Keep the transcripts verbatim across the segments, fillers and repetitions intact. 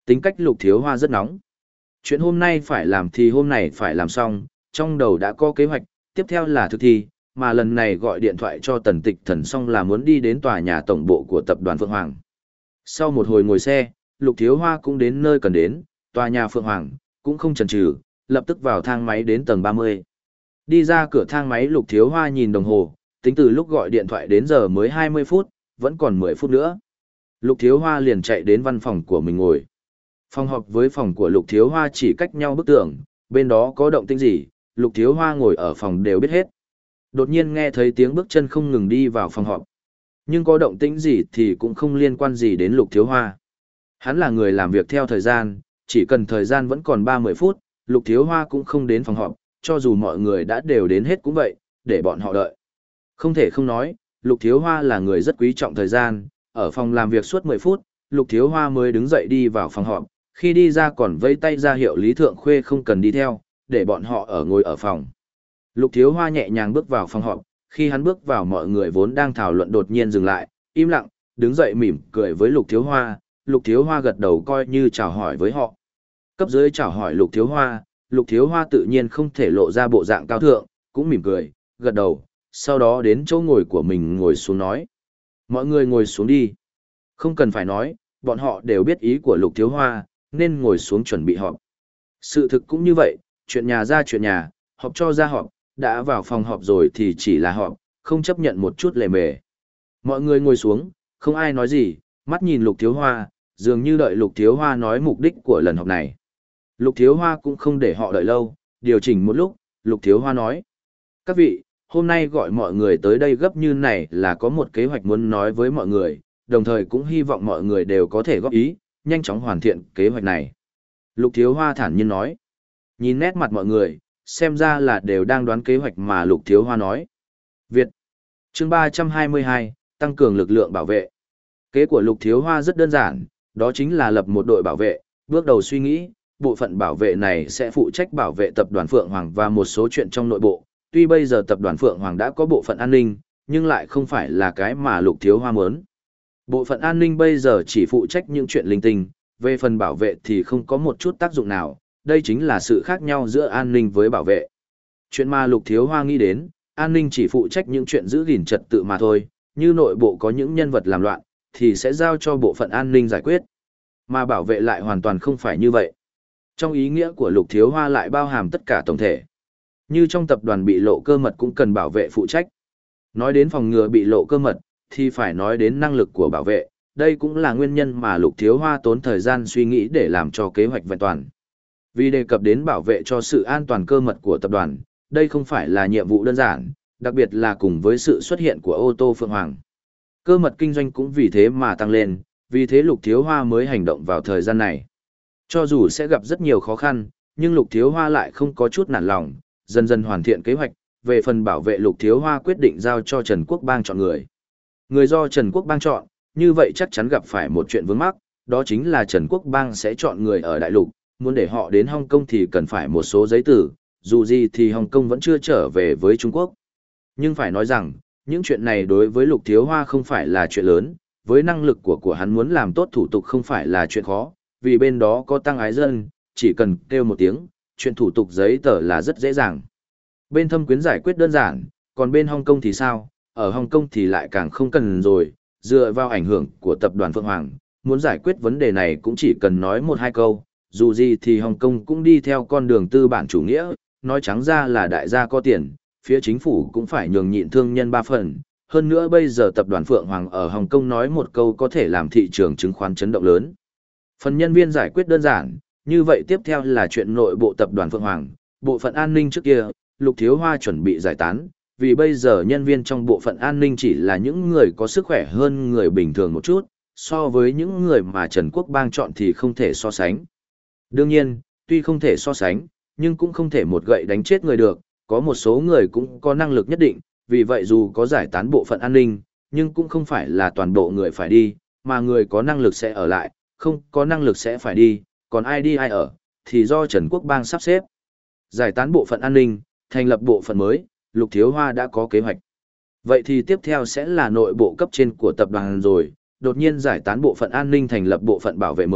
Tính cách Lục Thiếu Hoa rất nóng. Chuyện hôm nay phải làm thì hôm nay phải làm xong, trong đầu đã có kế hoạch, tiếp theo là thực thi, mà lần này gọi điện thoại cho Tần Tịch Thần xong là muốn đi đến tòa nhà tổng bộ của tập đoàn Phượng Hoàng. Sau một hồi ngồi xe, Lục Thiếu Hoa cũng đến nơi cần đến, tòa nhà Phượng Hoàng, cũng không chần chừ, lập tức vào thang máy đến tầng ba mươi. Đi ra cửa thang máy Lục Thiếu Hoa nhìn đồng hồ, tính từ lúc gọi điện thoại đến giờ mới hai mươi phút, vẫn còn mười phút nữa. Lục Thiếu Hoa liền chạy đến văn phòng của mình ngồi. Phòng họp với phòng của Lục Thiếu Hoa chỉ cách nhau bức tường, bên đó có động tĩnh gì, Lục Thiếu Hoa ngồi ở phòng đều biết hết. Đột nhiên nghe thấy tiếng bước chân không ngừng đi vào phòng họp. Nhưng có động tĩnh gì thì cũng không liên quan gì đến Lục Thiếu Hoa. Hắn là người làm việc theo thời gian, chỉ cần thời gian vẫn còn ba mươi phút, Lục Thiếu Hoa cũng không đến phòng họp, cho dù mọi người đã đều đến hết cũng vậy, để bọn họ đợi. Không thể không nói, Lục Thiếu Hoa là người rất quý trọng thời gian, ở phòng làm việc suốt mười phút, Lục Thiếu Hoa mới đứng dậy đi vào phòng họp, khi đi ra còn vây tay ra hiệu Lý Thượng Khuê không cần đi theo, để bọn họ ở ngồi ở phòng. Lục Thiếu Hoa nhẹ nhàng bước vào phòng họp, khi hắn bước vào mọi người vốn đang thảo luận đột nhiên dừng lại, im lặng, đứng dậy mỉm cười với Lục Thiếu Hoa, Lục Thiếu Hoa gật đầu coi như chào hỏi với họ. Cấp dưới chào hỏi Lục Thiếu Hoa, Lục Thiếu Hoa tự nhiên không thể lộ ra bộ dạng cao thượng, cũng mỉm cười, gật đầu, sau đó đến chỗ ngồi của mình ngồi xuống nói. Mọi người ngồi xuống đi. Không cần phải nói, bọn họ đều biết ý của Lục Thiếu Hoa, nên ngồi xuống chuẩn bị họp. Sự thực cũng như vậy, chuyện nhà ra chuyện nhà, họp cho ra họp, đã vào phòng họp rồi thì chỉ là họp, không chấp nhận một chút lề mề. Mọi người ngồi xuống, không ai nói gì, mắt nhìn Lục Thiếu Hoa, dường như đợi Lục Thiếu Hoa nói mục đích của lần họp này. Lục Thiếu Hoa cũng không để họ đợi lâu, điều chỉnh một lúc, Lục Thiếu Hoa nói. Các vị, hôm nay gọi mọi người tới đây gấp như này là có một kế hoạch muốn nói với mọi người, đồng thời cũng hy vọng mọi người đều có thể góp ý, nhanh chóng hoàn thiện kế hoạch này. Lục Thiếu Hoa thản nhiên nói. Nhìn nét mặt mọi người, xem ra là đều đang đoán kế hoạch mà Lục Thiếu Hoa nói. Việt. Chương ba trăm hai mươi hai, tăng cường lực lượng bảo vệ. Kế của Lục Thiếu Hoa rất đơn giản, đó chính là lập một đội bảo vệ, bước đầu suy nghĩ, bộ phận bảo vệ này sẽ phụ trách bảo vệ tập đoàn Phượng Hoàng và một số chuyện trong nội bộ. Tuy bây giờ tập đoàn Phượng Hoàng đã có bộ phận an ninh, nhưng lại không phải là cái mà Lục Thiếu Hoa muốn. Bộ phận an ninh bây giờ chỉ phụ trách những chuyện linh tinh, về phần bảo vệ thì không có một chút tác dụng nào, đây chính là sự khác nhau giữa an ninh với bảo vệ. Chuyện mà Lục Thiếu Hoa nghĩ đến, an ninh chỉ phụ trách những chuyện giữ gìn trật tự mà thôi, như nội bộ có những nhân vật làm loạn, thì sẽ giao cho bộ phận an ninh giải quyết. Mà bảo vệ lại hoàn toàn không phải như vậy. Trong ý nghĩa của Lục Thiếu Hoa lại bao hàm tất cả tổng thể. Như trong tập đoàn bị lộ cơ mật cũng cần bảo vệ phụ trách. Nói đến phòng ngừa bị lộ cơ mật, thì phải nói đến năng lực của bảo vệ, đây cũng là nguyên nhân mà Lục Thiếu Hoa tốn thời gian suy nghĩ để làm cho kế hoạch vẹn toàn. Vì đề cập đến bảo vệ cho sự an toàn cơ mật của tập đoàn, đây không phải là nhiệm vụ đơn giản, đặc biệt là cùng với sự xuất hiện của ô tô Phượng Hoàng. Cơ mật kinh doanh cũng vì thế mà tăng lên, vì thế Lục Thiếu Hoa mới hành động vào thời gian này. Cho dù sẽ gặp rất nhiều khó khăn, nhưng Lục Thiếu Hoa lại không có chút nản lòng, dần dần hoàn thiện kế hoạch, về phần bảo vệ Lục Thiếu Hoa quyết định giao cho Trần Quốc Bang chọn người. Người do Trần Quốc Bang chọn, như vậy chắc chắn gặp phải một chuyện vướng mắc, đó chính là Trần Quốc Bang sẽ chọn người ở Đại Lục, muốn để họ đến Hồng Kông thì cần phải một số giấy tờ, dù gì thì Hồng Kông vẫn chưa trở về với Trung Quốc. Nhưng phải nói rằng, những chuyện này đối với Lục Thiếu Hoa không phải là chuyện lớn, với năng lực của của hắn muốn làm tốt thủ tục không phải là chuyện khó, vì bên đó có Tăng Ái Dân, chỉ cần kêu một tiếng, chuyện thủ tục giấy tờ là rất dễ dàng. Bên Thâm Quyến giải quyết đơn giản, còn bên Hồng Kông thì sao? Ở Hồng Kông thì lại càng không cần rồi, dựa vào ảnh hưởng của tập đoàn Phượng Hoàng, muốn giải quyết vấn đề này cũng chỉ cần nói một hai câu, dù gì thì Hồng Kông cũng đi theo con đường tư bản chủ nghĩa, nói trắng ra là đại gia có tiền, phía chính phủ cũng phải nhường nhịn thương nhân ba phần. Hơn nữa bây giờ tập đoàn Phượng Hoàng ở Hồng Kông nói một câu có thể làm thị trường chứng khoán chấn động lớn. Phần nhân viên giải quyết đơn giản, như vậy tiếp theo là chuyện nội bộ tập đoàn Phượng Hoàng, bộ phận an ninh trước kia, Lục Thiếu Hoa chuẩn bị giải tán, vì bây giờ nhân viên trong bộ phận an ninh chỉ là những người có sức khỏe hơn người bình thường một chút, so với những người mà Trần Quốc Bang chọn thì không thể so sánh. Đương nhiên, tuy không thể so sánh, nhưng cũng không thể một gậy đánh chết người được, có một số người cũng có năng lực nhất định, vì vậy dù có giải tán bộ phận an ninh, nhưng cũng không phải là toàn bộ người phải đi, mà người có năng lực sẽ ở lại, không có năng lực sẽ phải đi, còn ai đi ai ở, thì do Trần Quốc Bang sắp xếp. Giải tán bộ phận an ninh, thành lập bộ phận mới, Lục Thiếu Hoa đã có kế hoạch. Vậy thì tiếp theo sẽ là nội bộ cấp trên của tập đoàn rồi, đột nhiên giải tán bộ phận an ninh thành lập bộ phận bảo vệ mới,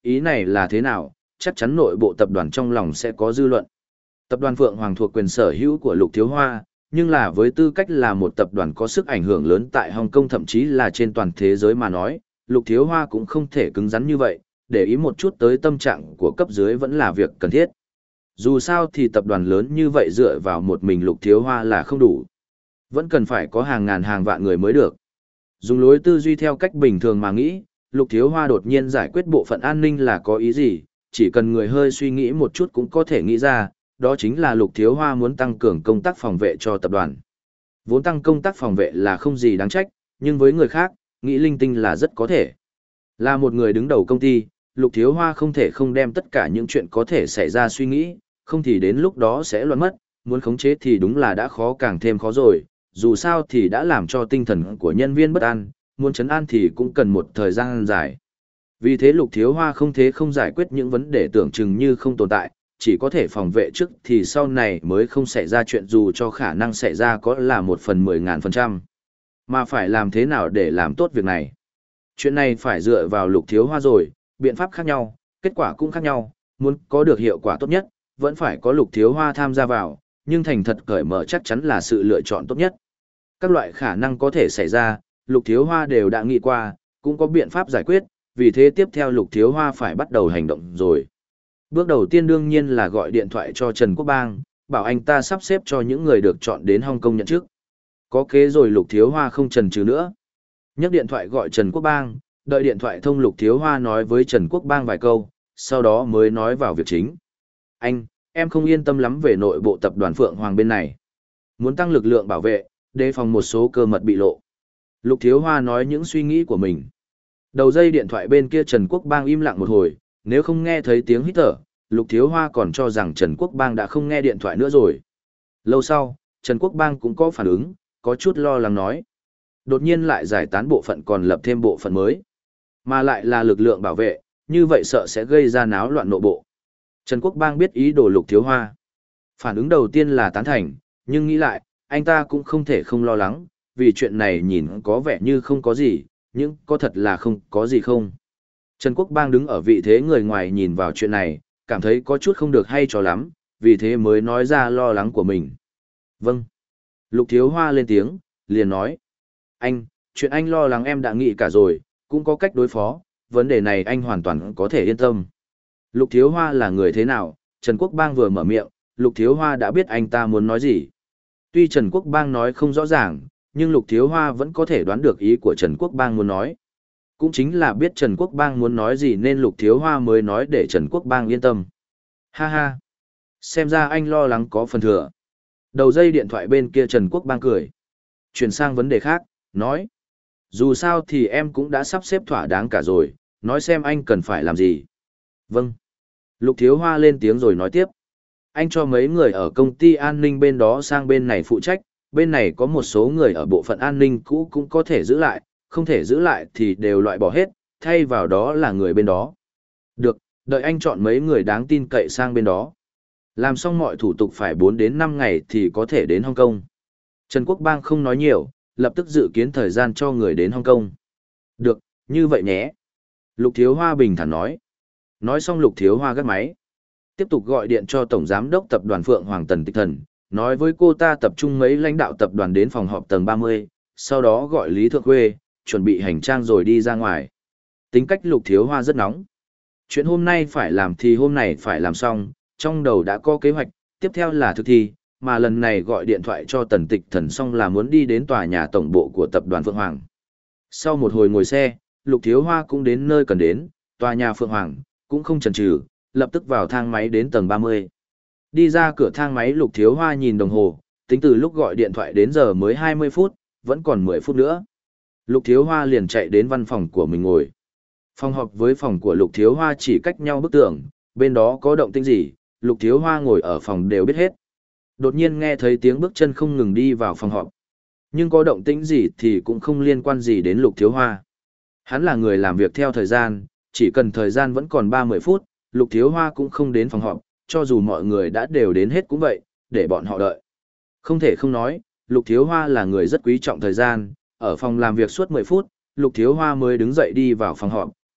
ý này là thế nào, chắc chắn nội bộ tập đoàn trong lòng sẽ có dư luận. Tập đoàn Phượng Hoàng thuộc quyền sở hữu của Lục Thiếu Hoa, nhưng là với tư cách là một tập đoàn có sức ảnh hưởng lớn tại Hồng Kông thậm chí là trên toàn thế giới mà nói, Lục Thiếu Hoa cũng không thể cứng rắn như vậy, để ý một chút tới tâm trạng của cấp dưới vẫn là việc cần thiết. Dù sao thì tập đoàn lớn như vậy dựa vào một mình Lục Thiếu Hoa là không đủ. Vẫn cần phải có hàng ngàn hàng vạn người mới được. Dùng lối tư duy theo cách bình thường mà nghĩ, Lục Thiếu Hoa đột nhiên giải quyết bộ phận an ninh là có ý gì, chỉ cần người hơi suy nghĩ một chút cũng có thể nghĩ ra, đó chính là Lục Thiếu Hoa muốn tăng cường công tác phòng vệ cho tập đoàn. Vốn tăng công tác phòng vệ là không gì đáng trách, nhưng với người khác, nghĩ linh tinh là rất có thể. Là một người đứng đầu công ty, Lục Thiếu Hoa không thể không đem tất cả những chuyện có thể xảy ra suy nghĩ, không thì đến lúc đó sẽ loạn mất, muốn khống chế thì đúng là đã khó càng thêm khó rồi, dù sao thì đã làm cho tinh thần của nhân viên bất an, muốn trấn an thì cũng cần một thời gian dài. Vì thế Lục Thiếu Hoa không thể không giải quyết những vấn đề tưởng chừng như không tồn tại, chỉ có thể phòng vệ trước thì sau này mới không xảy ra chuyện dù cho khả năng xảy ra có là một phần mười ngàn phần trăm. Mà phải làm thế nào để làm tốt việc này? Chuyện này phải dựa vào Lục Thiếu Hoa rồi, biện pháp khác nhau, kết quả cũng khác nhau, muốn có được hiệu quả tốt nhất, vẫn phải có Lục Thiếu Hoa tham gia vào, nhưng thành thật cởi mở chắc chắn là sự lựa chọn tốt nhất. Các loại khả năng có thể xảy ra, Lục Thiếu Hoa đều đã nghĩ qua, cũng có biện pháp giải quyết, vì thế tiếp theo Lục Thiếu Hoa phải bắt đầu hành động rồi. Bước đầu tiên đương nhiên là gọi điện thoại cho Trần Quốc Bang, bảo anh ta sắp xếp cho những người được chọn đến Hồng Kông nhận chức. Có kế rồi Lục Thiếu Hoa không chần chừ nữa. Nhấc điện thoại gọi Trần Quốc Bang, đợi điện thoại thông Lục Thiếu Hoa nói với Trần Quốc Bang vài câu, sau đó mới nói vào việc chính. Anh, em không yên tâm lắm về nội bộ tập đoàn Phượng Hoàng bên này. Muốn tăng lực lượng bảo vệ, đề phòng một số cơ mật bị lộ. Lục Thiếu Hoa nói những suy nghĩ của mình. Đầu dây điện thoại bên kia Trần Quốc Bang im lặng một hồi, nếu không nghe thấy tiếng hít thở, Lục Thiếu Hoa còn cho rằng Trần Quốc Bang đã không nghe điện thoại nữa rồi. Lâu sau, Trần Quốc Bang cũng có phản ứng, có chút lo lắng nói. Đột nhiên lại giải tán bộ phận còn lập thêm bộ phận mới. Mà lại là lực lượng bảo vệ, như vậy sợ sẽ gây ra náo loạn nội bộ. Trần Quốc Bang biết ý đồ Lục Thiếu Hoa. Phản ứng đầu tiên là tán thành, nhưng nghĩ lại, anh ta cũng không thể không lo lắng, vì chuyện này nhìn có vẻ như không có gì, nhưng có thật là không có gì không. Trần Quốc Bang đứng ở vị thế người ngoài nhìn vào chuyện này, cảm thấy có chút không được hay cho lắm, vì thế mới nói ra lo lắng của mình. Vâng. Lục Thiếu Hoa lên tiếng, liền nói. Anh, chuyện anh lo lắng em đã nghĩ cả rồi, cũng có cách đối phó, vấn đề này anh hoàn toàn có thể yên tâm. Lục Thiếu Hoa là người thế nào, Trần Quốc Bang vừa mở miệng, Lục Thiếu Hoa đã biết anh ta muốn nói gì. Tuy Trần Quốc Bang nói không rõ ràng, nhưng Lục Thiếu Hoa vẫn có thể đoán được ý của Trần Quốc Bang muốn nói. Cũng chính là biết Trần Quốc Bang muốn nói gì nên Lục Thiếu Hoa mới nói để Trần Quốc Bang yên tâm. Ha ha, xem ra anh lo lắng có phần thừa. Đầu dây điện thoại bên kia Trần Quốc Bang cười. Chuyển sang vấn đề khác, nói. Dù sao thì em cũng đã sắp xếp thỏa đáng cả rồi, nói xem anh cần phải làm gì. Vâng. Lục Thiếu Hoa lên tiếng rồi nói tiếp. Anh cho mấy người ở công ty an ninh bên đó sang bên này phụ trách, bên này có một số người ở bộ phận an ninh cũ cũng có thể giữ lại, không thể giữ lại thì đều loại bỏ hết, thay vào đó là người bên đó. Được, đợi anh chọn mấy người đáng tin cậy sang bên đó. Làm xong mọi thủ tục phải bốn đến năm ngày thì có thể đến Hồng Kông. Trần Quốc Bang không nói nhiều, lập tức dự kiến thời gian cho người đến Hồng Kông. Được, như vậy nhé. Lục Thiếu Hoa bình thản nói. Nói xong Lục Thiếu Hoa gắt máy. Tiếp tục gọi điện cho Tổng Giám đốc Tập đoàn Phượng Hoàng Tần Tịch Thần, nói với cô ta tập trung mấy lãnh đạo tập đoàn đến phòng họp tầng ba mươi, sau đó gọi Lý Thượng Khuê, chuẩn bị hành trang rồi đi ra ngoài. Tính cách Lục Thiếu Hoa rất nóng. Chuyện hôm nay phải làm thì hôm nay phải làm xong, trong đầu đã có kế hoạch, tiếp theo là thực thi, mà lần này gọi điện thoại cho Tần Tịch Thần xong là muốn đi đến tòa nhà tổng bộ của Tập đoàn Phượng Hoàng. Sau một hồi ngồi xe, Lục Thiếu Hoa cũng đến nơi cần đến, tòa nhà Phượng Hoàng, cũng không chần chừ, lập tức vào thang máy đến tầng ba mươi. Đi ra cửa thang máy Lục Thiếu Hoa nhìn đồng hồ, tính từ lúc gọi điện thoại đến giờ mới hai mươi phút, vẫn còn mười phút nữa. Lục Thiếu Hoa liền chạy đến văn phòng của mình ngồi. Phòng họp với phòng của Lục Thiếu Hoa chỉ cách nhau bức tường, bên đó có động tĩnh gì, Lục Thiếu Hoa ngồi ở phòng đều biết hết. Đột nhiên nghe thấy tiếng bước chân không ngừng đi vào phòng họp. Nhưng có động tĩnh gì thì cũng không liên quan gì đến Lục Thiếu Hoa. Hắn là người làm việc theo thời gian, chỉ cần thời gian vẫn còn ba mươi phút, Lục Thiếu Hoa cũng không đến phòng họp, cho dù mọi người đã đều đến hết cũng vậy, để bọn họ đợi. Không thể không nói, Lục Thiếu Hoa là người rất quý trọng thời gian, ở phòng làm việc suốt mười phút, Lục Thiếu Hoa mới đứng dậy đi vào phòng họp,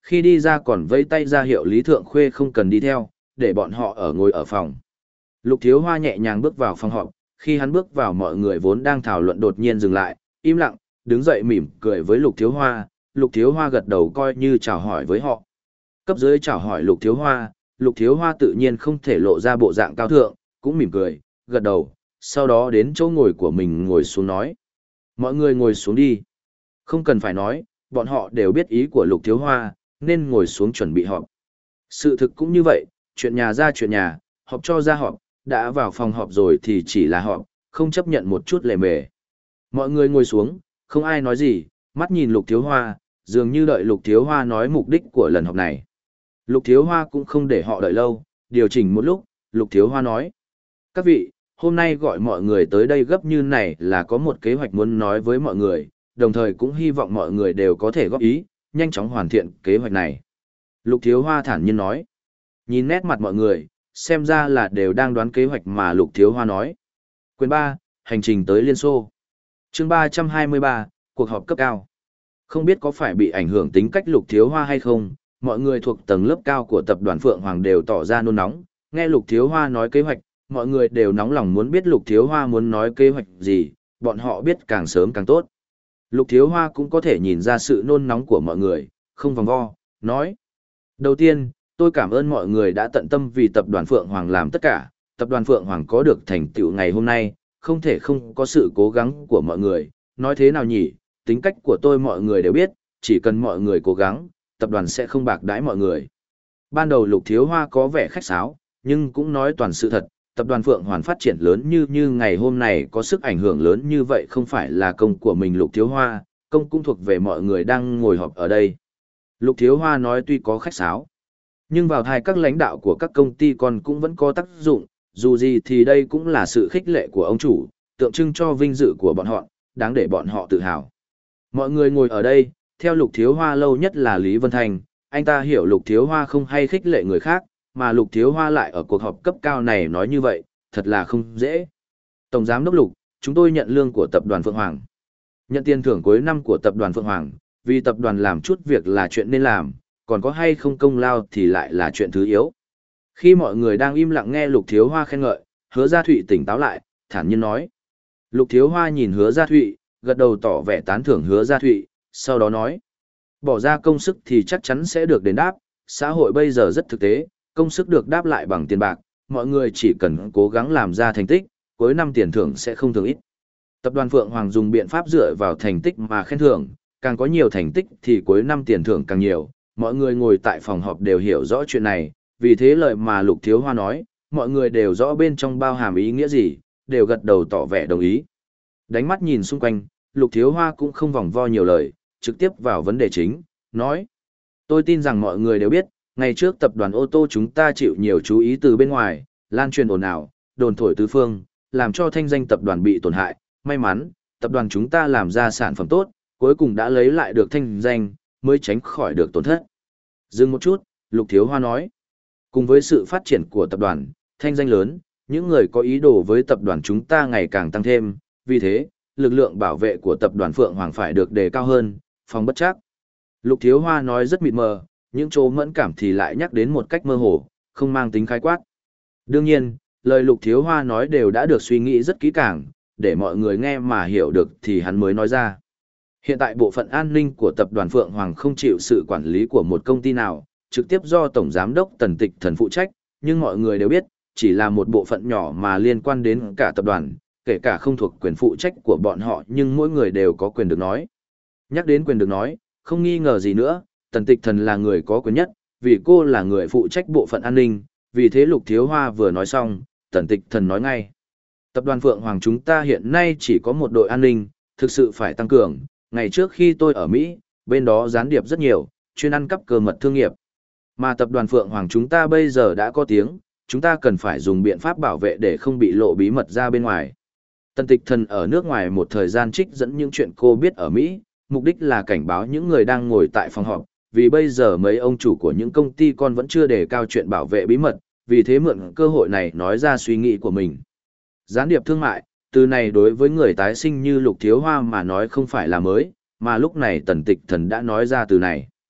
Khi đi ra còn vẫy tay ra hiệu Lý Thượng Khuê không cần đi theo, để bọn họ ở ngồi ở phòng. Lục Thiếu Hoa nhẹ nhàng bước vào phòng họp, khi hắn bước vào mọi người vốn đang thảo luận đột nhiên dừng lại, im lặng, đứng dậy mỉm cười với Lục Thiếu Hoa, Lục Thiếu Hoa gật đầu coi như chào hỏi với họ. Cấp dưới chào hỏi Lục Thiếu Hoa, Lục Thiếu Hoa tự nhiên không thể lộ ra bộ dạng cao thượng, cũng mỉm cười, gật đầu, sau đó đến chỗ ngồi của mình ngồi xuống nói. Mọi người ngồi xuống đi. Không cần phải nói, bọn họ đều biết ý của Lục Thiếu Hoa, nên ngồi xuống chuẩn bị họp. Sự thực cũng như vậy, chuyện nhà ra chuyện nhà, họp cho ra họp, đã vào phòng họp rồi thì chỉ là họp, không chấp nhận một chút lề mề. Mọi người ngồi xuống, không ai nói gì, mắt nhìn Lục Thiếu Hoa, dường như đợi Lục Thiếu Hoa nói mục đích của lần họp này. Lục Thiếu Hoa cũng không để họ đợi lâu, điều chỉnh một lúc, Lục Thiếu Hoa nói. Các vị, hôm nay gọi mọi người tới đây gấp như này là có một kế hoạch muốn nói với mọi người, đồng thời cũng hy vọng mọi người đều có thể góp ý, nhanh chóng hoàn thiện kế hoạch này. Lục Thiếu Hoa thản nhiên nói. Nhìn nét mặt mọi người, xem ra là đều đang đoán kế hoạch mà Lục Thiếu Hoa nói. Quyền ba, hành trình tới Liên Xô. Chương ba trăm hai mươi ba, cuộc họp cấp cao. Không biết có phải bị ảnh hưởng tính cách Lục Thiếu Hoa hay không, mọi người thuộc tầng lớp cao của tập đoàn Phượng Hoàng đều tỏ ra nôn nóng, nghe Lục Thiếu Hoa nói kế hoạch, mọi người đều nóng lòng muốn biết Lục Thiếu Hoa muốn nói kế hoạch gì, bọn họ biết càng sớm càng tốt. Lục Thiếu Hoa cũng có thể nhìn ra sự nôn nóng của mọi người, không vòng vo, nói. Đầu tiên, tôi cảm ơn mọi người đã tận tâm vì tập đoàn Phượng Hoàng làm tất cả, tập đoàn Phượng Hoàng có được thành tựu ngày hôm nay, không thể không có sự cố gắng của mọi người, nói thế nào nhỉ, tính cách của tôi mọi người đều biết, chỉ cần mọi người cố gắng, tập đoàn sẽ không bạc đãi mọi người. Ban đầu Lục Thiếu Hoa có vẻ khách sáo, nhưng cũng nói toàn sự thật, tập đoàn Phượng Hoàng phát triển lớn như như ngày hôm nay có sức ảnh hưởng lớn như vậy không phải là công của mình Lục Thiếu Hoa, công cũng thuộc về mọi người đang ngồi họp ở đây. Lục Thiếu Hoa nói tuy có khách sáo, nhưng vào thai các lãnh đạo của các công ty còn cũng vẫn có tác dụng, dù gì thì đây cũng là sự khích lệ của ông chủ, tượng trưng cho vinh dự của bọn họ, đáng để bọn họ tự hào. Mọi người ngồi ở đây, theo Lục Thiếu Hoa lâu nhất là Lý Vân Thành, anh ta hiểu Lục Thiếu Hoa không hay khích lệ người khác, mà Lục Thiếu Hoa lại ở cuộc họp cấp cao này nói như vậy, thật là không dễ. Tổng giám đốc Lục, chúng tôi nhận lương của tập đoàn Phượng Hoàng. Nhận tiền thưởng cuối năm của tập đoàn Phượng Hoàng, vì tập đoàn làm chút việc là chuyện nên làm, còn có hay không công lao thì lại là chuyện thứ yếu. Khi mọi người đang im lặng nghe Lục Thiếu Hoa khen ngợi, Hứa Gia Thụy tỉnh táo lại, thản nhiên nói. Lục Thiếu Hoa nhìn Hứa Gia Thụy, gật đầu tỏ vẻ tán thưởng Hứa Gia Thụy, sau đó nói. Bỏ ra công sức thì chắc chắn sẽ được đền đáp, xã hội bây giờ rất thực tế, công sức được đáp lại bằng tiền bạc, mọi người chỉ cần cố gắng làm ra thành tích, cuối năm tiền thưởng sẽ không thường ít. Tập đoàn Phượng Hoàng dùng biện pháp dựa vào thành tích mà khen thưởng, càng có nhiều thành tích thì cuối năm tiền thưởng càng nhiều, mọi người ngồi tại phòng họp đều hiểu rõ chuyện này, vì thế lời mà Lục Thiếu Hoa nói, mọi người đều rõ bên trong bao hàm ý nghĩa gì, đều gật đầu tỏ vẻ đồng ý. Đánh mắt nhìn xung quanh, Lục Thiếu Hoa cũng không vòng vo nhiều lời, trực tiếp vào vấn đề chính, nói. Tôi tin rằng mọi người đều biết, ngày trước tập đoàn ô tô chúng ta chịu nhiều chú ý từ bên ngoài, lan truyền ồn ào, đồn thổi tứ phương, làm cho thanh danh tập đoàn bị tổn hại. May mắn, tập đoàn chúng ta làm ra sản phẩm tốt, cuối cùng đã lấy lại được thanh danh, mới tránh khỏi được tổn thất. Dừng một chút, Lục Thiếu Hoa nói. Cùng với sự phát triển của tập đoàn, thanh danh lớn, những người có ý đồ với tập đoàn chúng ta ngày càng tăng thêm, vì thế, lực lượng bảo vệ của tập đoàn Phượng Hoàng phải được đề cao hơn, phòng bất chắc. Lục Thiếu Hoa nói rất mịt mờ, những chỗ mẫn cảm thì lại nhắc đến một cách mơ hồ, không mang tính khái quát. Đương nhiên, lời Lục Thiếu Hoa nói đều đã được suy nghĩ rất kỹ càng, để mọi người nghe mà hiểu được thì hắn mới nói ra. Hiện tại bộ phận an ninh của tập đoàn Phượng Hoàng không chịu sự quản lý của một công ty nào, trực tiếp do Tổng Giám đốc Tần Tịch Thần phụ trách, nhưng mọi người đều biết, chỉ là một bộ phận nhỏ mà liên quan đến cả tập đoàn, kể cả không thuộc quyền phụ trách của bọn họ nhưng mỗi người đều có quyền được nói. Nhắc đến quyền được nói, không nghi ngờ gì nữa, Tần Tịch Thần là người có quyền nhất, vì cô là người phụ trách bộ phận an ninh, vì thế Lục Thiếu Hoa vừa nói xong, Tần Tịch Thần nói ngay. Tập đoàn Phượng Hoàng chúng ta hiện nay chỉ có một đội an ninh, thực sự phải tăng cường. Ngày trước khi tôi ở Mỹ, bên đó gián điệp rất nhiều, chuyên ăn cắp cơ mật thương nghiệp. Mà tập đoàn Phượng Hoàng chúng ta bây giờ đã có tiếng, chúng ta cần phải dùng biện pháp bảo vệ để không bị lộ bí mật ra bên ngoài. Tần Tịch Thần ở nước ngoài một thời gian trích dẫn những chuyện cô biết ở Mỹ, mục đích là cảnh báo những người đang ngồi tại phòng họp, vì bây giờ mấy ông chủ của những công ty con vẫn chưa đề cao chuyện bảo vệ bí mật, vì thế mượn cơ hội này nói ra suy nghĩ của mình. Gián điệp thương mại, từ này đối với người tái sinh như Lục Thiếu Hoa mà nói không phải là mới, mà lúc này Tần Tịch Thần đã nói ra từ này.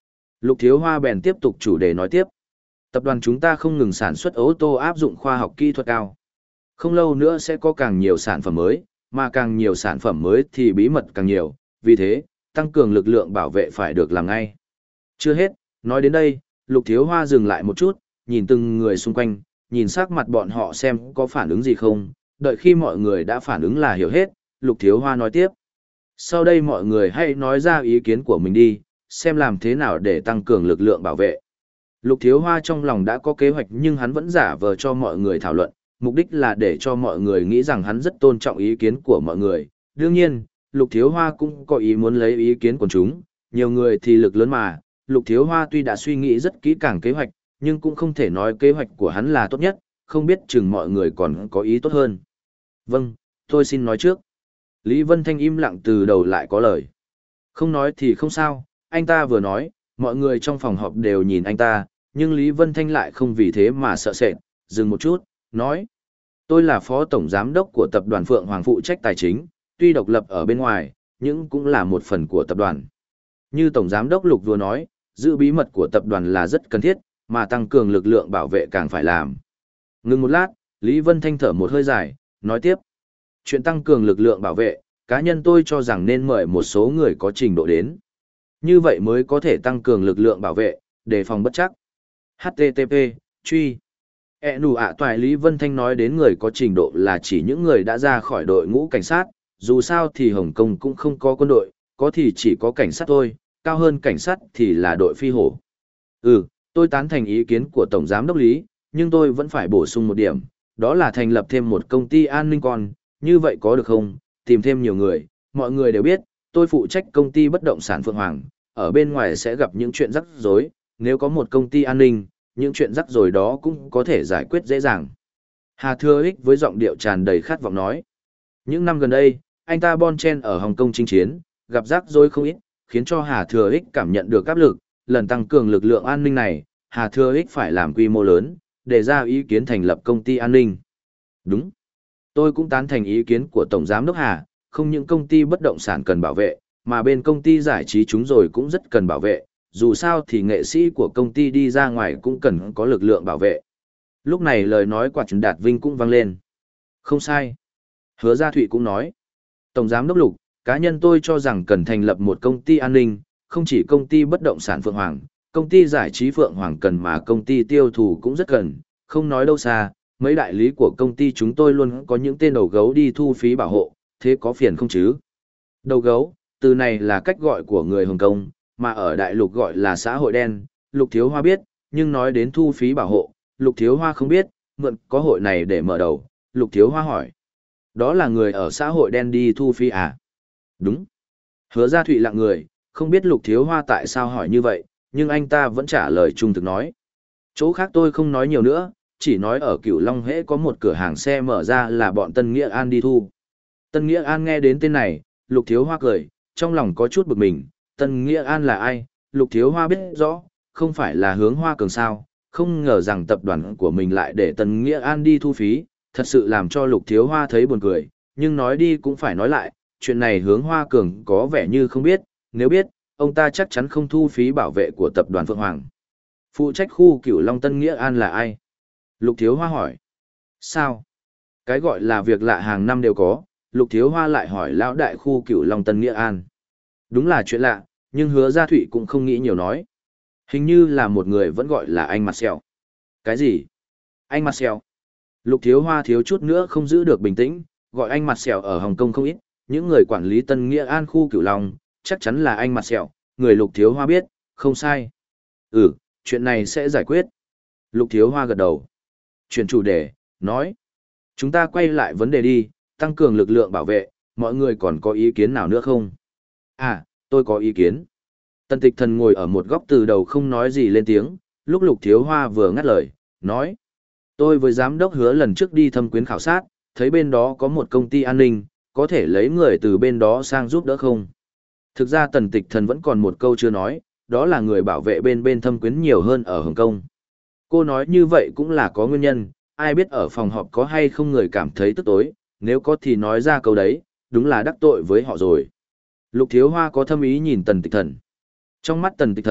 Lục Thiếu Hoa bèn tiếp tục chủ đề nói tiếp. Tập đoàn chúng ta không ngừng sản xuất ô tô áp dụng khoa học kỹ thuật cao. Không lâu nữa sẽ có càng nhiều sản phẩm mới, mà càng nhiều sản phẩm mới thì bí mật càng nhiều, vì thế, tăng cường lực lượng bảo vệ phải được làm ngay. Chưa hết, nói đến đây, Lục Thiếu Hoa dừng lại một chút, nhìn từng người xung quanh, nhìn sắc mặt bọn họ xem có phản ứng gì không, đợi khi mọi người đã phản ứng là hiểu hết, Lục Thiếu Hoa nói tiếp. Sau đây mọi người hãy nói ra ý kiến của mình đi, xem làm thế nào để tăng cường lực lượng bảo vệ. Lục Thiếu Hoa trong lòng đã có kế hoạch nhưng hắn vẫn giả vờ cho mọi người thảo luận, mục đích là để cho mọi người nghĩ rằng hắn rất tôn trọng ý kiến của mọi người. Đương nhiên, Lục Thiếu Hoa cũng có ý muốn lấy ý kiến của chúng, nhiều người thì lực lớn mà, Lục Thiếu Hoa tuy đã suy nghĩ rất kỹ càng kế hoạch, nhưng cũng không thể nói kế hoạch của hắn là tốt nhất, không biết chừng mọi người còn có ý tốt hơn. Vâng, tôi xin nói trước. Lý Vân Thanh im lặng từ đầu lại có lời. Không nói thì không sao, anh ta vừa nói, mọi người trong phòng họp đều nhìn anh ta, nhưng Lý Vân Thanh lại không vì thế mà sợ sệt, dừng một chút, nói. Tôi là phó tổng giám đốc của tập đoàn Phượng Hoàng phụ trách tài chính, tuy độc lập ở bên ngoài, nhưng cũng là một phần của tập đoàn. Như tổng giám đốc Lục vừa nói, giữ bí mật của tập đoàn là rất cần thiết, mà tăng cường lực lượng bảo vệ càng phải làm. Ngừng một lát, Lý Vân Thanh thở một hơi dài, nói tiếp. Chuyện tăng cường lực lượng bảo vệ, cá nhân tôi cho rằng nên mời một số người có trình độ đến. Như vậy mới có thể tăng cường lực lượng bảo vệ, đề phòng bất chắc. hát tê tê pê, truy. E nù ạ toài Lý Vân Thanh nói đến người có trình độ là chỉ những người đã ra khỏi đội ngũ cảnh sát, dù sao thì Hồng Kông cũng không có quân đội, có thì chỉ có cảnh sát thôi, cao hơn cảnh sát thì là đội phi hổ. Ừ, tôi tán thành ý kiến của Tổng Giám đốc Lý, nhưng tôi vẫn phải bổ sung một điểm, đó là thành lập thêm một công ty an ninh con, như vậy có được không? Tìm thêm nhiều người, mọi người đều biết, tôi phụ trách công ty bất động sản Phượng Hoàng, ở bên ngoài sẽ gặp những chuyện rắc rối, nếu có một công ty an ninh, những chuyện rắc rối đó cũng có thể giải quyết dễ dàng. Hà Thừa Ích với giọng điệu tràn đầy khát vọng nói. Những năm gần đây, anh ta bon chen ở Hồng Kông chinh chiến, gặp rắc rối không ít, khiến cho Hà Thừa Ích cảm nhận được áp lực, lần tăng cường lực lượng an ninh này, Hà Thừa Ích phải làm quy mô lớn, để ra ý kiến thành lập công ty an ninh. Đúng. Tôi cũng tán thành ý kiến của Tổng Giám đốc Hà, không những công ty bất động sản cần bảo vệ, mà bên công ty giải trí chúng rồi cũng rất cần bảo vệ, dù sao thì nghệ sĩ của công ty đi ra ngoài cũng cần có lực lượng bảo vệ. Lúc này lời nói của Trần Đạt Vinh cũng vang lên. Không sai. Hứa Gia Thụy cũng nói. Tổng Giám đốc Lục, cá nhân tôi cho rằng cần thành lập một công ty an ninh, không chỉ công ty bất động sản Phượng Hoàng, công ty giải trí Phượng Hoàng cần mà công ty tiêu thụ cũng rất cần, không nói đâu xa, mấy đại lý của công ty chúng tôi luôn có những tên đầu gấu đi thu phí bảo hộ, thế có phiền không chứ? Đầu gấu, từ này là cách gọi của người Hồng Kông, mà ở đại lục gọi là xã hội đen, Lục Thiếu Hoa biết, nhưng nói đến thu phí bảo hộ, Lục Thiếu Hoa không biết, mượn có hội này để mở đầu, Lục Thiếu Hoa hỏi. Đó là người ở xã hội đen đi thu phí à? Đúng. Hứa Gia Thụy lặng người, không biết Lục Thiếu Hoa tại sao hỏi như vậy, nhưng anh ta vẫn trả lời trung thực nói. Chỗ khác tôi không nói nhiều nữa, chỉ nói ở Cửu Long hễ có một cửa hàng xe mở ra là bọn Tân Nghĩa An đi thu. Tân Nghĩa An nghe đến tên này, Lục Thiếu Hoa cười, trong lòng có chút bực mình, Tân Nghĩa An là ai? Lục Thiếu Hoa biết rõ, không phải là Hướng Hoa Cường sao, không ngờ rằng tập đoàn của mình lại để Tân Nghĩa An đi thu phí, thật sự làm cho Lục Thiếu Hoa thấy buồn cười, nhưng nói đi cũng phải nói lại, chuyện này Hướng Hoa Cường có vẻ như không biết, nếu biết, ông ta chắc chắn không thu phí bảo vệ của tập đoàn Phượng Hoàng. Phụ trách khu Cửu Long Tân Nghĩa An là ai? Lục Thiếu Hoa hỏi. Sao? Cái gọi là việc lạ hàng năm đều có, Lục Thiếu Hoa lại hỏi lão đại khu Cửu Long Tân Nghĩa An. Đúng là chuyện lạ, nhưng Hứa Gia Thụy cũng không nghĩ nhiều nói. Hình như là một người vẫn gọi là anh Marcel. Cái gì? Anh Marcel? Lục Thiếu Hoa thiếu chút nữa không giữ được bình tĩnh, gọi anh Marcel ở Hồng Kông không ít, những người quản lý Tân Nghĩa An khu Cửu Long, chắc chắn là anh Marcel, người Lục Thiếu Hoa biết, không sai. Ừ, chuyện này sẽ giải quyết. Lục Thiếu Hoa gật đầu. Chuyển chủ đề, nói. Chúng ta quay lại vấn đề đi, tăng cường lực lượng bảo vệ, mọi người còn có ý kiến nào nữa không? À, tôi có ý kiến. Tần Tịch Thần ngồi ở một góc từ đầu không nói gì lên tiếng, lúc Lục Thiếu Hoa vừa ngắt lời, nói. Tôi với giám đốc Hứa lần trước đi thâm quyến khảo sát, thấy bên đó có một công ty an ninh, có thể lấy người từ bên đó sang giúp đỡ không? Thực ra Tần Tịch Thần vẫn còn một câu chưa nói, đó là người bảo vệ bên bên thâm quyến nhiều hơn ở Hồng Kông. Cô nói như vậy cũng là có nguyên nhân, ai biết ở phòng họp có hay không người cảm thấy tức tối, nếu có thì nói ra câu đấy, đúng là đắc tội với họ rồi. Lục Thiếu Hoa có thâm ý nhìn Tần Tịch Thần. Trong mắt Tần Tịch Thần,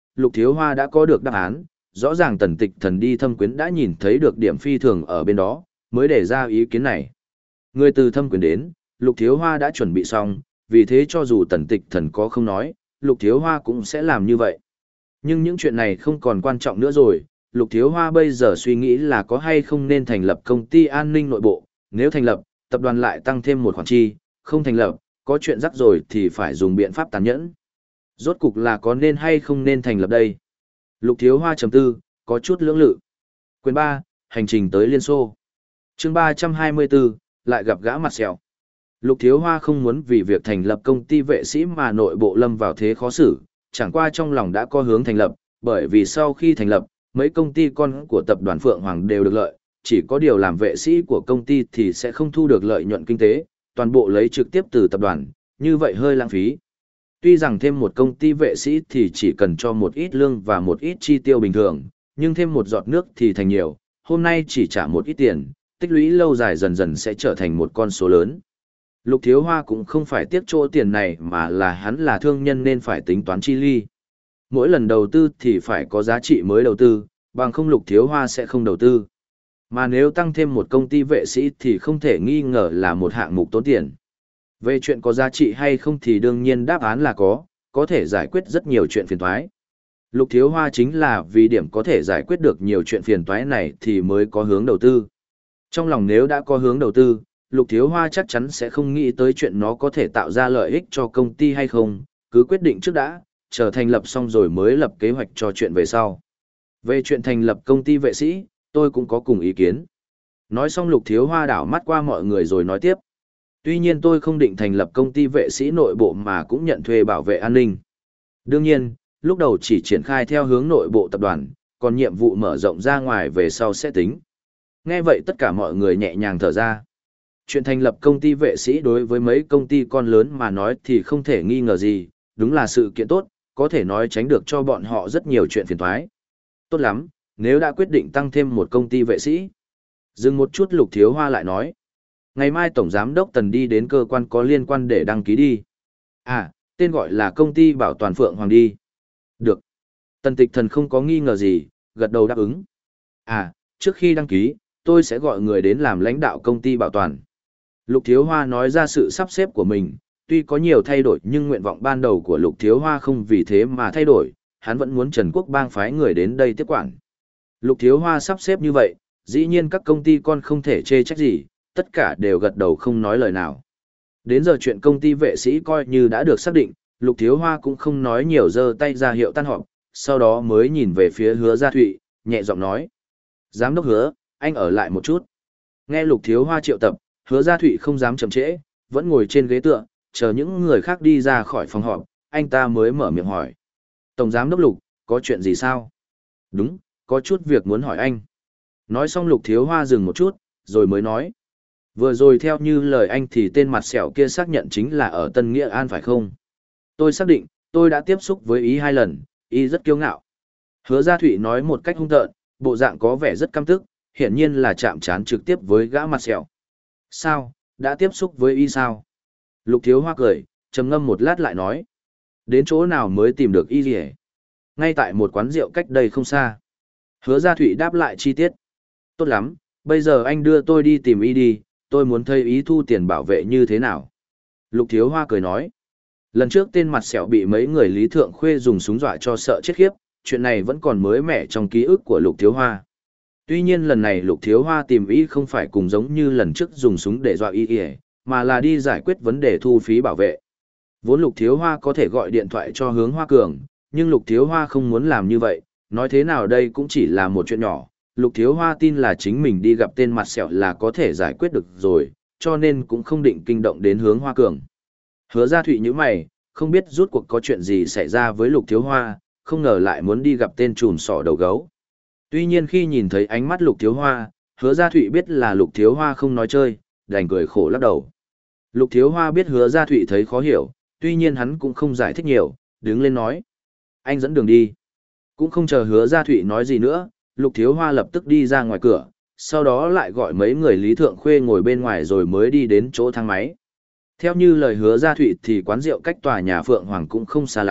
Lục Thiếu Hoa đã có được đáp án, rõ ràng Tần Tịch Thần đi thâm quyến đã nhìn thấy được điểm phi thường ở bên đó, mới để ra ý kiến này. Người từ thâm quyến đến, Lục Thiếu Hoa đã chuẩn bị xong, vì thế cho dù Tần Tịch Thần có không nói, Lục Thiếu Hoa cũng sẽ làm như vậy. Nhưng những chuyện này không còn quan trọng nữa rồi, Lục Thiếu Hoa bây giờ suy nghĩ là có hay không nên thành lập công ty an ninh nội bộ, nếu thành lập, tập đoàn lại tăng thêm một khoản chi, không thành lập, có chuyện rắc rồi thì phải dùng biện pháp tàn nhẫn. Rốt cục là có nên hay không nên thành lập đây? Lục Thiếu Hoa trầm tư, có chút lưỡng lự. Quyền ba, hành trình tới Liên Xô. Chương ba trăm hai mươi bốn, lại gặp gã mặt sẹo. Lục Thiếu Hoa không muốn vì việc thành lập công ty vệ sĩ mà nội bộ lâm vào thế khó xử, chẳng qua trong lòng đã có hướng thành lập, bởi vì sau khi thành lập, mấy công ty con của tập đoàn Phượng Hoàng đều được lợi, chỉ có điều làm vệ sĩ của công ty thì sẽ không thu được lợi nhuận kinh tế, toàn bộ lấy trực tiếp từ tập đoàn, như vậy hơi lãng phí. Tuy rằng thêm một công ty vệ sĩ thì chỉ cần cho một ít lương và một ít chi tiêu bình thường, nhưng thêm một giọt nước thì thành nhiều, hôm nay chỉ trả một ít tiền, tích lũy lâu dài dần dần sẽ trở thành một con số lớn. Lục Thiếu Hoa cũng không phải tiếc chỗ tiền này mà là hắn là thương nhân nên phải tính toán chi ly. Mỗi lần đầu tư thì phải có giá trị mới đầu tư, bằng không Lục Thiếu Hoa sẽ không đầu tư. Mà nếu tăng thêm một công ty vệ sĩ thì không thể nghi ngờ là một hạng mục tốn tiền. Về chuyện có giá trị hay không thì đương nhiên đáp án là có, có thể giải quyết rất nhiều chuyện phiền toái. Lục Thiếu Hoa chính là vì điểm có thể giải quyết được nhiều chuyện phiền toái này thì mới có hướng đầu tư. Trong lòng nếu đã có hướng đầu tư, Lục Thiếu Hoa chắc chắn sẽ không nghĩ tới chuyện nó có thể tạo ra lợi ích cho công ty hay không, cứ quyết định trước đã, chờ thành lập xong rồi mới lập kế hoạch cho chuyện về sau. Về chuyện thành lập công ty vệ sĩ, tôi cũng có cùng ý kiến. Nói xong Lục Thiếu Hoa đảo mắt qua mọi người rồi nói tiếp. Tuy nhiên tôi không định thành lập công ty vệ sĩ nội bộ mà cũng nhận thuê bảo vệ an ninh. Đương nhiên, lúc đầu chỉ triển khai theo hướng nội bộ tập đoàn, còn nhiệm vụ mở rộng ra ngoài về sau sẽ tính. Nghe vậy tất cả mọi người nhẹ nhàng thở ra. Chuyện thành lập công ty vệ sĩ đối với mấy công ty con lớn mà nói thì không thể nghi ngờ gì, đúng là sự kiện tốt, có thể nói tránh được cho bọn họ rất nhiều chuyện phiền toái. Tốt lắm, nếu đã quyết định tăng thêm một công ty vệ sĩ. Dừng một chút Lục Thiếu Hoa lại nói. Ngày mai Tổng Giám đốc Tần đi đến cơ quan có liên quan để đăng ký đi. À, tên gọi là công ty Bảo Toàn Phượng Hoàng đi. Được. Tần Tịch Thần không có nghi ngờ gì, gật đầu đáp ứng. À, trước khi đăng ký, tôi sẽ gọi người đến làm lãnh đạo công ty Bảo Toàn. Lục Thiếu Hoa nói ra sự sắp xếp của mình, tuy có nhiều thay đổi nhưng nguyện vọng ban đầu của Lục Thiếu Hoa không vì thế mà thay đổi, hắn vẫn muốn Trần Quốc Bang phái người đến đây tiếp quản. Lục Thiếu Hoa sắp xếp như vậy, dĩ nhiên các công ty con không thể chê trách gì, tất cả đều gật đầu không nói lời nào. Đến giờ chuyện công ty vệ sĩ coi như đã được xác định, Lục Thiếu Hoa cũng không nói nhiều, giơ tay ra hiệu tan họp, sau đó mới nhìn về phía Hứa Gia Thụy, nhẹ giọng nói. Giám đốc Hứa, anh ở lại một chút. Nghe Lục Thiếu Hoa triệu tập, Hứa Gia Thụy không dám chậm trễ, vẫn ngồi trên ghế tựa, chờ những người khác đi ra khỏi phòng họp, anh ta mới mở miệng hỏi. Tổng Giám đốc Lục, có chuyện gì sao? Đúng, có chút việc muốn hỏi anh. Nói xong Lục Thiếu Hoa dừng một chút, rồi mới nói. Vừa rồi theo như lời anh thì tên mặt sẹo kia xác nhận chính là ở Tân Nghĩa An phải không? Tôi xác định, tôi đã tiếp xúc với ý hai lần, ý rất kiêu ngạo. Hứa Gia Thụy nói một cách hung tợn, bộ dạng có vẻ rất căm tức, hiển nhiên là chạm trán trực tiếp với gã mặt sẹo. Sao, đã tiếp xúc với y sao? Lục Thiếu Hoa cười, trầm ngâm một lát lại nói. Đến chỗ nào mới tìm được y gì? Ngay tại một quán rượu cách đây không xa. Hứa Gia Thụy đáp lại chi tiết. Tốt lắm, bây giờ anh đưa tôi đi tìm y đi, tôi muốn thấy ý thu tiền bảo vệ như thế nào. Lục Thiếu Hoa cười nói. Lần trước tên mặt sẹo bị mấy người Lý Thượng Khuê dùng súng dọa cho sợ chết khiếp, chuyện này vẫn còn mới mẻ trong ký ức của Lục Thiếu Hoa. Tuy nhiên lần này Lục Thiếu Hoa tìm y không phải cùng giống như lần trước dùng súng để dọa y y, mà là đi giải quyết vấn đề thu phí bảo vệ. Vốn Lục Thiếu Hoa có thể gọi điện thoại cho Hướng Hoa Cường, nhưng Lục Thiếu Hoa không muốn làm như vậy, nói thế nào đây cũng chỉ là một chuyện nhỏ. Lục Thiếu Hoa tin là chính mình đi gặp tên mặt sẹo là có thể giải quyết được rồi, cho nên cũng không định kinh động đến Hướng Hoa Cường. Hứa Gia Thụy như mày, không biết rút cuộc có chuyện gì xảy ra với Lục Thiếu Hoa, không ngờ lại muốn đi gặp tên trùm sỏ đầu gấu. Tuy nhiên khi nhìn thấy ánh mắt Lục Thiếu Hoa, Hứa Gia Thụy biết là Lục Thiếu Hoa không nói chơi, đành cười khổ lắc đầu. Lục Thiếu Hoa biết Hứa Gia Thụy thấy khó hiểu, tuy nhiên hắn cũng không giải thích nhiều, đứng lên nói. Anh dẫn đường đi. Cũng không chờ Hứa Gia Thụy nói gì nữa, Lục Thiếu Hoa lập tức đi ra ngoài cửa, sau đó lại gọi mấy người Lý Thượng Khuê ngồi bên ngoài rồi mới đi đến chỗ thang máy. Theo như lời Hứa Gia Thụy thì quán rượu cách tòa nhà Phượng Hoàng cũng không xa lắm,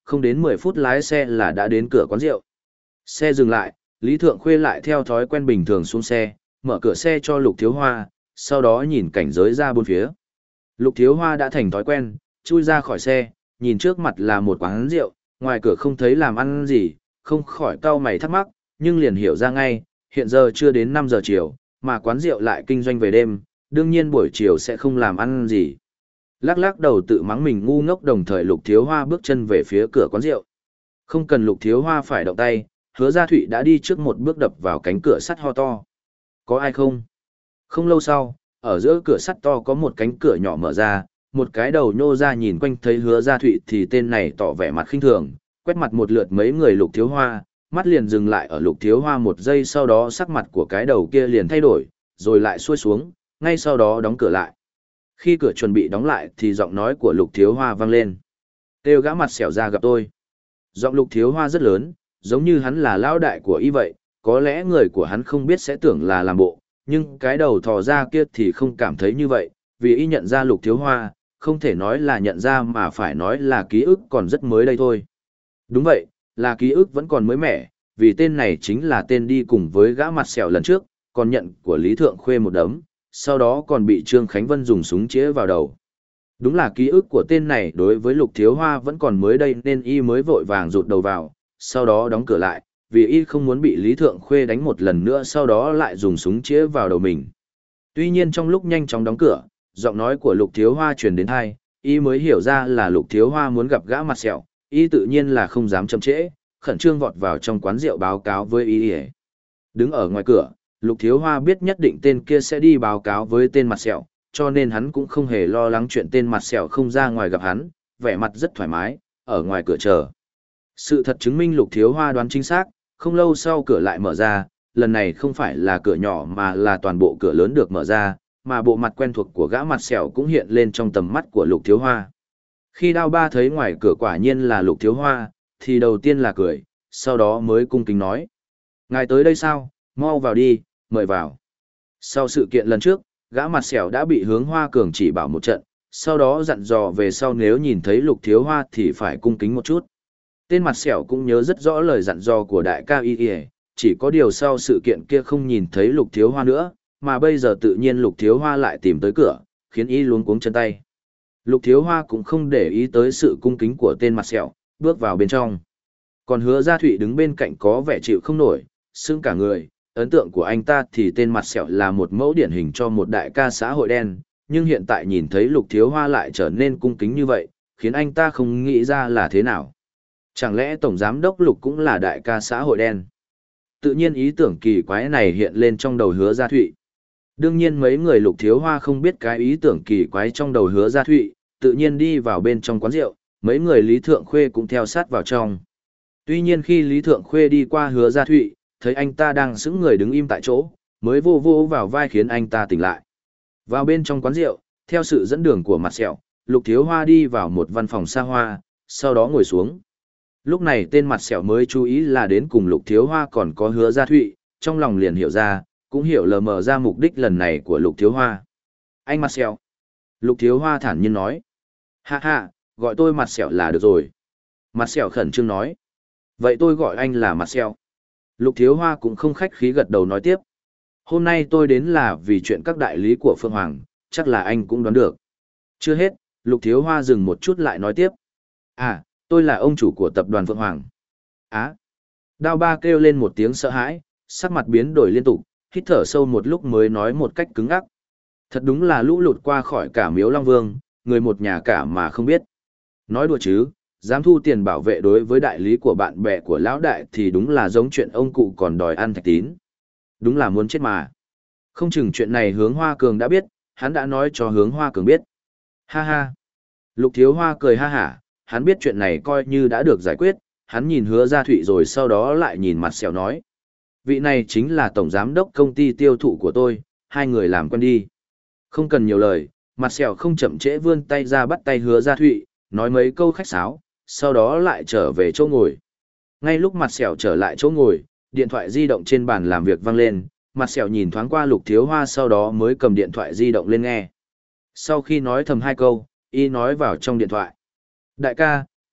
không đến mười phút lái xe là đã đến cửa quán rượu. Xe dừng lại, Lý Thượng Khuê lại theo thói quen bình thường xuống xe, mở cửa xe cho Lục Thiếu Hoa, sau đó nhìn cảnh giới ra bốn phía. Lục Thiếu Hoa đã thành thói quen, chui ra khỏi xe, nhìn trước mặt là một quán rượu, ngoài cửa không thấy làm ăn gì, không khỏi cau mày thắc mắc, nhưng liền hiểu ra ngay, hiện giờ chưa đến năm giờ chiều, mà quán rượu lại kinh doanh về đêm, đương nhiên buổi chiều sẽ không làm ăn gì. Lắc lắc đầu tự mắng mình ngu ngốc, đồng thời Lục Thiếu Hoa bước chân về phía cửa quán rượu. Không cần Lục Thiếu Hoa phải động tay, Hứa Gia Thụy đã đi trước một bước đập vào cánh cửa sắt ho to. Có ai không? Không lâu sau, ở giữa cửa sắt to có một cánh cửa nhỏ mở ra, một cái đầu nhô ra nhìn quanh thấy Hứa Gia Thụy thì tên này tỏ vẻ mặt khinh thường, quét mặt một lượt mấy người Lục Thiếu Hoa, mắt liền dừng lại ở Lục Thiếu Hoa một giây, sau đó sắc mặt của cái đầu kia liền thay đổi, rồi lại xuôi xuống, ngay sau đó đóng cửa lại. Khi cửa chuẩn bị đóng lại thì giọng nói của Lục Thiếu Hoa vang lên. Kêu gã mặt xẻo ra gặp tôi. Giọng Lục Thiếu Hoa rất lớn, giống như hắn là lão đại của y vậy, có lẽ người của hắn không biết sẽ tưởng là làm bộ, nhưng cái đầu thò ra kia thì không cảm thấy như vậy, vì y nhận ra Lục Thiếu Hoa, không thể nói là nhận ra mà phải nói là ký ức còn rất mới đây thôi. Đúng vậy, là ký ức vẫn còn mới mẻ, vì tên này chính là tên đi cùng với gã mặt sẹo lần trước, còn nhận của Lý Thượng Khuê một đấm, sau đó còn bị Trương Khánh Vân dùng súng chĩa vào đầu. Đúng là ký ức của tên này đối với Lục Thiếu Hoa vẫn còn mới đây nên y mới vội vàng rụt đầu vào, sau đó đóng cửa lại, vì y không muốn bị Lý Thượng Khuê đánh một lần nữa sau đó lại dùng súng chĩa vào đầu mình. Tuy nhiên trong lúc nhanh chóng đóng cửa, giọng nói của Lục Thiếu Hoa truyền đến tai, y mới hiểu ra là Lục Thiếu Hoa muốn gặp gã mặt sẹo, y tự nhiên là không dám chậm trễ, khẩn trương vọt vào trong quán rượu báo cáo với y. Đứng ở ngoài cửa, Lục Thiếu Hoa biết nhất định tên kia sẽ đi báo cáo với tên mặt sẹo, cho nên hắn cũng không hề lo lắng chuyện tên mặt sẹo không ra ngoài gặp hắn, vẻ mặt rất thoải mái, ở ngoài cửa chờ. Sự thật chứng minh Lục Thiếu Hoa đoán chính xác, không lâu sau cửa lại mở ra, lần này không phải là cửa nhỏ mà là toàn bộ cửa lớn được mở ra, mà bộ mặt quen thuộc của gã mặt sẹo cũng hiện lên trong tầm mắt của Lục Thiếu Hoa. Khi Đao Ba thấy ngoài cửa quả nhiên là Lục Thiếu Hoa, thì đầu tiên là cười, sau đó mới cung kính nói. Ngài tới đây sao, mau vào đi, mời vào. Sau sự kiện lần trước, gã mặt sẹo đã bị Hướng Hoa Cường chỉ bảo một trận, sau đó dặn dò về sau nếu nhìn thấy Lục Thiếu Hoa thì phải cung kính một chút. Tên mặt sẹo cũng nhớ rất rõ lời dặn dò của đại ca y y, chỉ có điều sau sự kiện kia không nhìn thấy Lục Thiếu Hoa nữa, mà bây giờ tự nhiên Lục Thiếu Hoa lại tìm tới cửa, khiến y luống cuống chân tay. Lục Thiếu Hoa cũng không để ý tới sự cung kính của tên mặt sẹo, bước vào bên trong. Còn Hứa Gia Thụy đứng bên cạnh có vẻ chịu không nổi, sưng cả người, ấn tượng của anh ta thì tên mặt sẹo là một mẫu điển hình cho một đại ca xã hội đen, nhưng hiện tại nhìn thấy Lục Thiếu Hoa lại trở nên cung kính như vậy, khiến anh ta không nghĩ ra là thế nào. Chẳng lẽ Tổng Giám Đốc Lục cũng là đại ca xã hội đen? Tự nhiên ý tưởng kỳ quái này hiện lên trong đầu Hứa Gia Thụy. Đương nhiên mấy người Lục Thiếu Hoa không biết cái ý tưởng kỳ quái trong đầu Hứa Gia Thụy, tự nhiên đi vào bên trong quán rượu, mấy người Lý Thượng Khuê cũng theo sát vào trong. Tuy nhiên khi Lý Thượng Khuê đi qua Hứa Gia Thụy, thấy anh ta đang sững người đứng im tại chỗ, mới vô vô vào vai khiến anh ta tỉnh lại. Vào bên trong quán rượu, theo sự dẫn đường của mặt sẹo, Lục Thiếu Hoa đi vào một văn phòng xa hoa, sau đó ngồi xuống. Lúc này tên mặt sẹo mới chú ý là đến cùng Lục Thiếu Hoa còn có Hứa Gia Thụy, trong lòng liền hiểu ra, cũng hiểu lờ mờ ra mục đích lần này của Lục Thiếu Hoa. Anh mặt sẹo. Lục Thiếu Hoa thản nhiên nói. Ha ha, gọi tôi mặt sẹo là được rồi. Mặt sẹo khẩn trương nói. Vậy tôi gọi anh là mặt sẹo. Lục Thiếu Hoa cũng không khách khí gật đầu nói tiếp. Hôm nay tôi đến là vì chuyện các đại lý của Phương Hoàng, chắc là anh cũng đoán được. Chưa hết, Lục Thiếu Hoa dừng một chút lại nói tiếp. À, tôi là ông chủ của tập đoàn Phượng Hoàng. Á. Đao Ba kêu lên một tiếng sợ hãi, sắc mặt biến đổi liên tục, hít thở sâu một lúc mới nói một cách cứng ngắc. Thật đúng là lũ lụt qua khỏi cả Miếu Long Vương, người một nhà cả mà không biết. Nói đùa chứ, dám thu tiền bảo vệ đối với đại lý của bạn bè của lão đại thì đúng là giống chuyện ông cụ còn đòi ăn thạch tín. Đúng là muốn chết mà. Không chừng chuyện này Hướng Hoa Cường đã biết, hắn đã nói cho Hướng Hoa Cường biết. Ha ha. Lục Thiếu Hoa cười ha hả, hắn biết chuyện này coi như đã được giải quyết, hắn nhìn Hứa Gia Thụy rồi sau đó lại nhìn mặt sẹo nói. Vị này chính là tổng giám đốc công ty tiêu thụ của tôi, hai người làm quen đi. Không cần nhiều lời, mặt sẹo không chậm trễ vươn tay ra bắt tay Hứa Gia Thụy, nói mấy câu khách sáo, sau đó lại trở về chỗ ngồi. Ngay lúc mặt sẹo trở lại chỗ ngồi, điện thoại di động trên bàn làm việc vang lên, mặt sẹo nhìn thoáng qua Lục Thiếu Hoa sau đó mới cầm điện thoại di động lên nghe. Sau khi nói thầm hai câu, y nói vào trong điện thoại. Đại ca,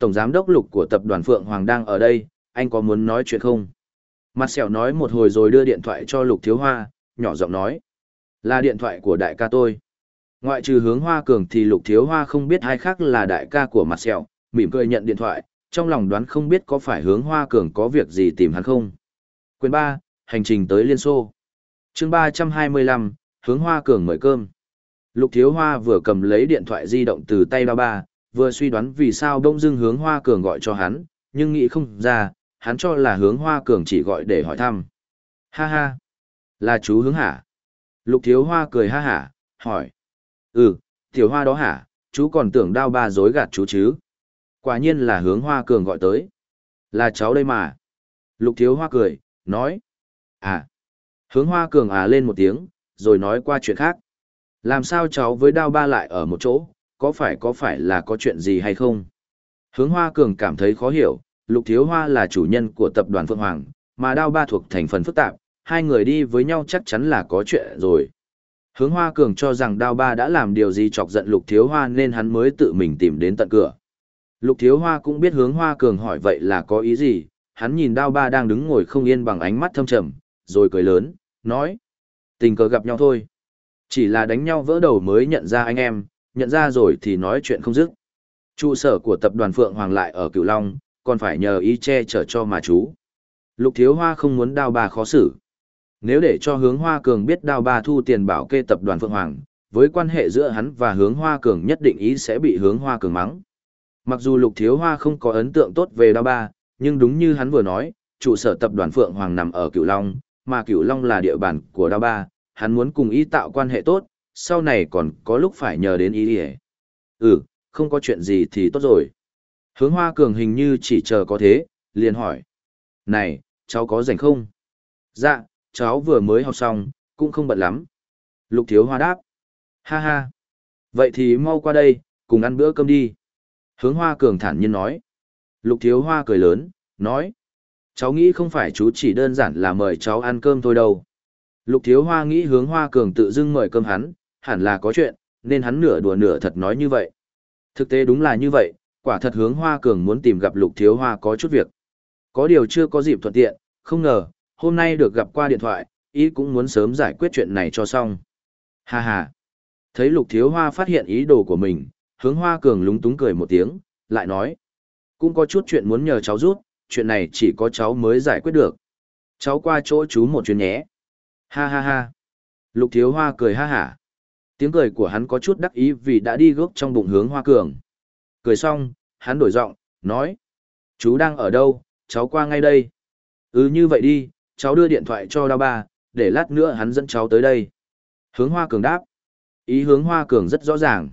Tổng giám đốc Lục của tập đoàn Phượng Hoàng đang ở đây, anh có muốn nói chuyện không? Mặt sẹo nói một hồi rồi đưa điện thoại cho Lục Thiếu Hoa, nhỏ giọng nói. Là điện thoại của đại ca tôi. Ngoại trừ Hướng Hoa Cường thì Lục Thiếu Hoa không biết ai khác là đại ca của mặt sẹo, mỉm cười nhận điện thoại, trong lòng đoán không biết có phải Hướng Hoa Cường có việc gì tìm hắn không. Quyền ba, hành trình tới Liên Xô. Chương ba trăm hai mươi lăm, Hướng Hoa Cường mời cơm. Lục Thiếu Hoa vừa cầm lấy điện thoại di động từ tay ba ba, vừa suy đoán vì sao bỗng dưng Hướng Hoa Cường gọi cho hắn, nhưng nghĩ không ra, hắn cho là Hướng Hoa Cường chỉ gọi để hỏi thăm. Ha ha, là chú Hướng hả? Lục Thiếu Hoa cười ha hả, hỏi. Ừ, Tiểu Hoa đó hả, chú còn tưởng đao ba dối gạt chú chứ. Quả nhiên là Hướng Hoa Cường gọi tới. Là cháu đây mà. Lục Thiếu Hoa cười, nói. À. Hướng Hoa Cường à lên một tiếng, rồi nói qua chuyện khác. Làm sao cháu với đao ba lại ở một chỗ, có phải có phải là có chuyện gì hay không? Hướng Hoa Cường cảm thấy khó hiểu, Lục Thiếu Hoa là chủ nhân của tập đoàn Phượng Hoàng, mà đao ba thuộc thành phần phức tạp, hai người đi với nhau chắc chắn là có chuyện rồi. Hướng Hoa Cường cho rằng đao ba đã làm điều gì chọc giận Lục Thiếu Hoa nên hắn mới tự mình tìm đến tận cửa. Lục Thiếu Hoa cũng biết Hướng Hoa Cường hỏi vậy là có ý gì, hắn nhìn đao ba đang đứng ngồi không yên bằng ánh mắt thâm trầm, rồi cười lớn, nói. Tình cờ gặp nhau thôi. Chỉ là đánh nhau vỡ đầu mới nhận ra anh em, nhận ra rồi thì nói chuyện không dứt. Trụ sở của tập đoàn Phượng Hoàng lại ở Cửu Long, còn phải nhờ ý che chở cho mà chú. Lục Thiếu Hoa không muốn đao ba khó xử. Nếu để cho Hướng Hoa Cường biết đao ba thu tiền bảo kê tập đoàn Phượng Hoàng, với quan hệ giữa hắn và Hướng Hoa Cường nhất định ý sẽ bị Hướng Hoa Cường mắng. Mặc dù Lục Thiếu Hoa không có ấn tượng tốt về đao ba, nhưng đúng như hắn vừa nói, trụ sở tập đoàn Phượng Hoàng nằm ở Cửu Long, mà Cửu Long là địa bàn của đao ba, hắn muốn cùng ý tạo quan hệ tốt, sau này còn có lúc phải nhờ đến ý đi. Ừ, không có chuyện gì thì tốt rồi. Hướng Hoa Cường hình như chỉ chờ có thế, liền hỏi. Này, cháu có rảnh không? Dạ, cháu vừa mới học xong, cũng không bận lắm. Lục Thiếu Hoa đáp. Ha ha. Vậy thì mau qua đây, cùng ăn bữa cơm đi. Hướng Hoa Cường thản nhiên nói. Lục Thiếu Hoa cười lớn, nói. Cháu nghĩ không phải chú chỉ đơn giản là mời cháu ăn cơm thôi đâu. Lục Thiếu Hoa nghĩ Hướng Hoa Cường tự dưng mời cơm hắn, hẳn là có chuyện, nên hắn nửa đùa nửa thật nói như vậy. Thực tế đúng là như vậy, quả thật Hướng Hoa Cường muốn tìm gặp Lục Thiếu Hoa có chút việc. Có điều chưa có dịp thuận tiện, không ngờ, hôm nay được gặp qua điện thoại, ý cũng muốn sớm giải quyết chuyện này cho xong. Ha ha. Thấy Lục Thiếu Hoa phát hiện ý đồ của mình, Hướng Hoa Cường lúng túng cười một tiếng, lại nói. Cũng có chút chuyện muốn nhờ cháu giúp, chuyện này chỉ có cháu mới giải quyết được. Cháu qua chỗ chú một chuyến nhé. Ha ha ha. Lục Thiếu Hoa cười ha hả. Tiếng cười của hắn có chút đắc ý vì đã đi gốc trong bụng Hướng Hoa Cường. Cười xong, hắn đổi giọng, nói. Chú đang ở đâu, cháu qua ngay đây. Ừ như vậy đi, cháu đưa điện thoại cho đao ba, để lát nữa hắn dẫn cháu tới đây. Hướng Hoa Cường đáp. Ý Hướng Hoa Cường rất rõ ràng.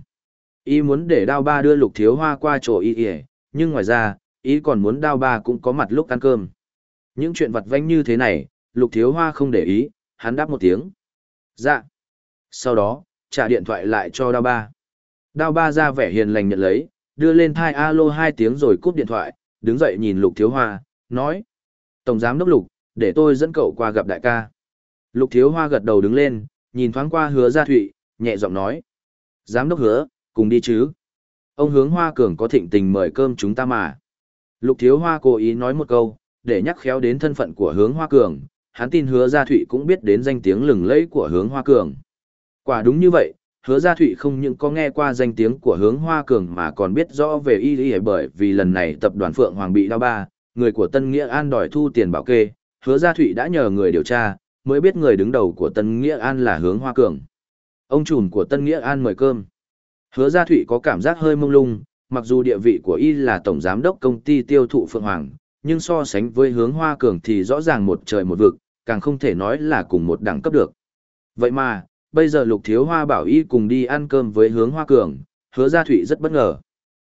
Ý muốn để đao ba đưa Lục Thiếu Hoa qua chỗ y ỉa, nhưng ngoài ra, ý còn muốn đao ba cũng có mặt lúc ăn cơm. Những chuyện vặt vãnh như thế này, Lục Thiếu Hoa không để ý, hắn đáp một tiếng. Dạ. Sau đó, trả điện thoại lại cho đao ba. Đao ba ra vẻ hiền lành nhận lấy, đưa lên thai alo hai tiếng rồi cúp điện thoại, đứng dậy nhìn Lục Thiếu Hoa, nói. Tổng giám đốc Lục, để tôi dẫn cậu qua gặp đại ca. Lục Thiếu Hoa gật đầu đứng lên, nhìn thoáng qua Hứa Gia Thụy, nhẹ giọng nói. Giám đốc Hứa, cùng đi chứ. Ông Hướng Hoa Cường có thịnh tình mời cơm chúng ta mà. Lục Thiếu Hoa cố ý nói một câu, để nhắc khéo đến thân phận của Hướng Hoa Cường, hắn tin Hứa Gia Thụy cũng biết đến danh tiếng lừng lẫy của Hướng Hoa Cường. Quả đúng như vậy, Hứa Gia Thụy không những có nghe qua danh tiếng của Hướng Hoa Cường mà còn biết rõ về y lý bởi vì lần này tập đoàn Phượng Hoàng bị đao ba, người của Tân Nghĩa An đòi thu tiền bảo kê, Hứa Gia Thụy đã nhờ người điều tra, mới biết người đứng đầu của Tân Nghĩa An là Hướng Hoa Cường. Ông trùm của Tân Nghĩa An mời cơm. Hứa Gia Thụy có cảm giác hơi mông lung, mặc dù địa vị của y là tổng giám đốc công ty tiêu thụ Phượng Hoàng, nhưng so sánh với Hướng Hoa Cường thì rõ ràng một trời một vực, càng không thể nói là cùng một đẳng cấp được. Vậy mà, bây giờ Lục Thiếu Hoa bảo y cùng đi ăn cơm với Hướng Hoa Cường, Hứa Gia Thụy rất bất ngờ.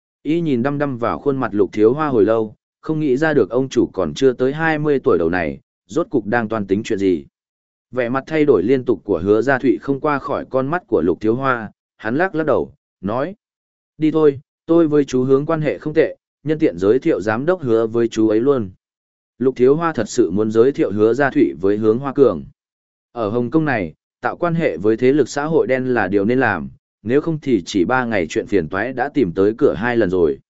Y nhìn đăm đăm vào khuôn mặt Lục Thiếu Hoa hồi lâu, không nghĩ ra được ông chủ còn chưa tới hai mươi tuổi đầu này, rốt cục đang toan tính chuyện gì. Vẻ mặt thay đổi liên tục của Hứa Gia Thụy không qua khỏi con mắt của Lục Thiếu Hoa, hắn lắc lắc đầu, nói. Đi thôi, tôi với chú Hướng quan hệ không tệ, nhân tiện giới thiệu giám đốc Hứa với chú ấy luôn. Lục Thiếu Hoa thật sự muốn giới thiệu Hứa Gia Thụy với Hướng Hoa Cường. Ở Hồng Kông này, tạo quan hệ với thế lực xã hội đen là điều nên làm, nếu không thì chỉ ba ngày chuyện phiền toái đã tìm tới cửa hai lần rồi.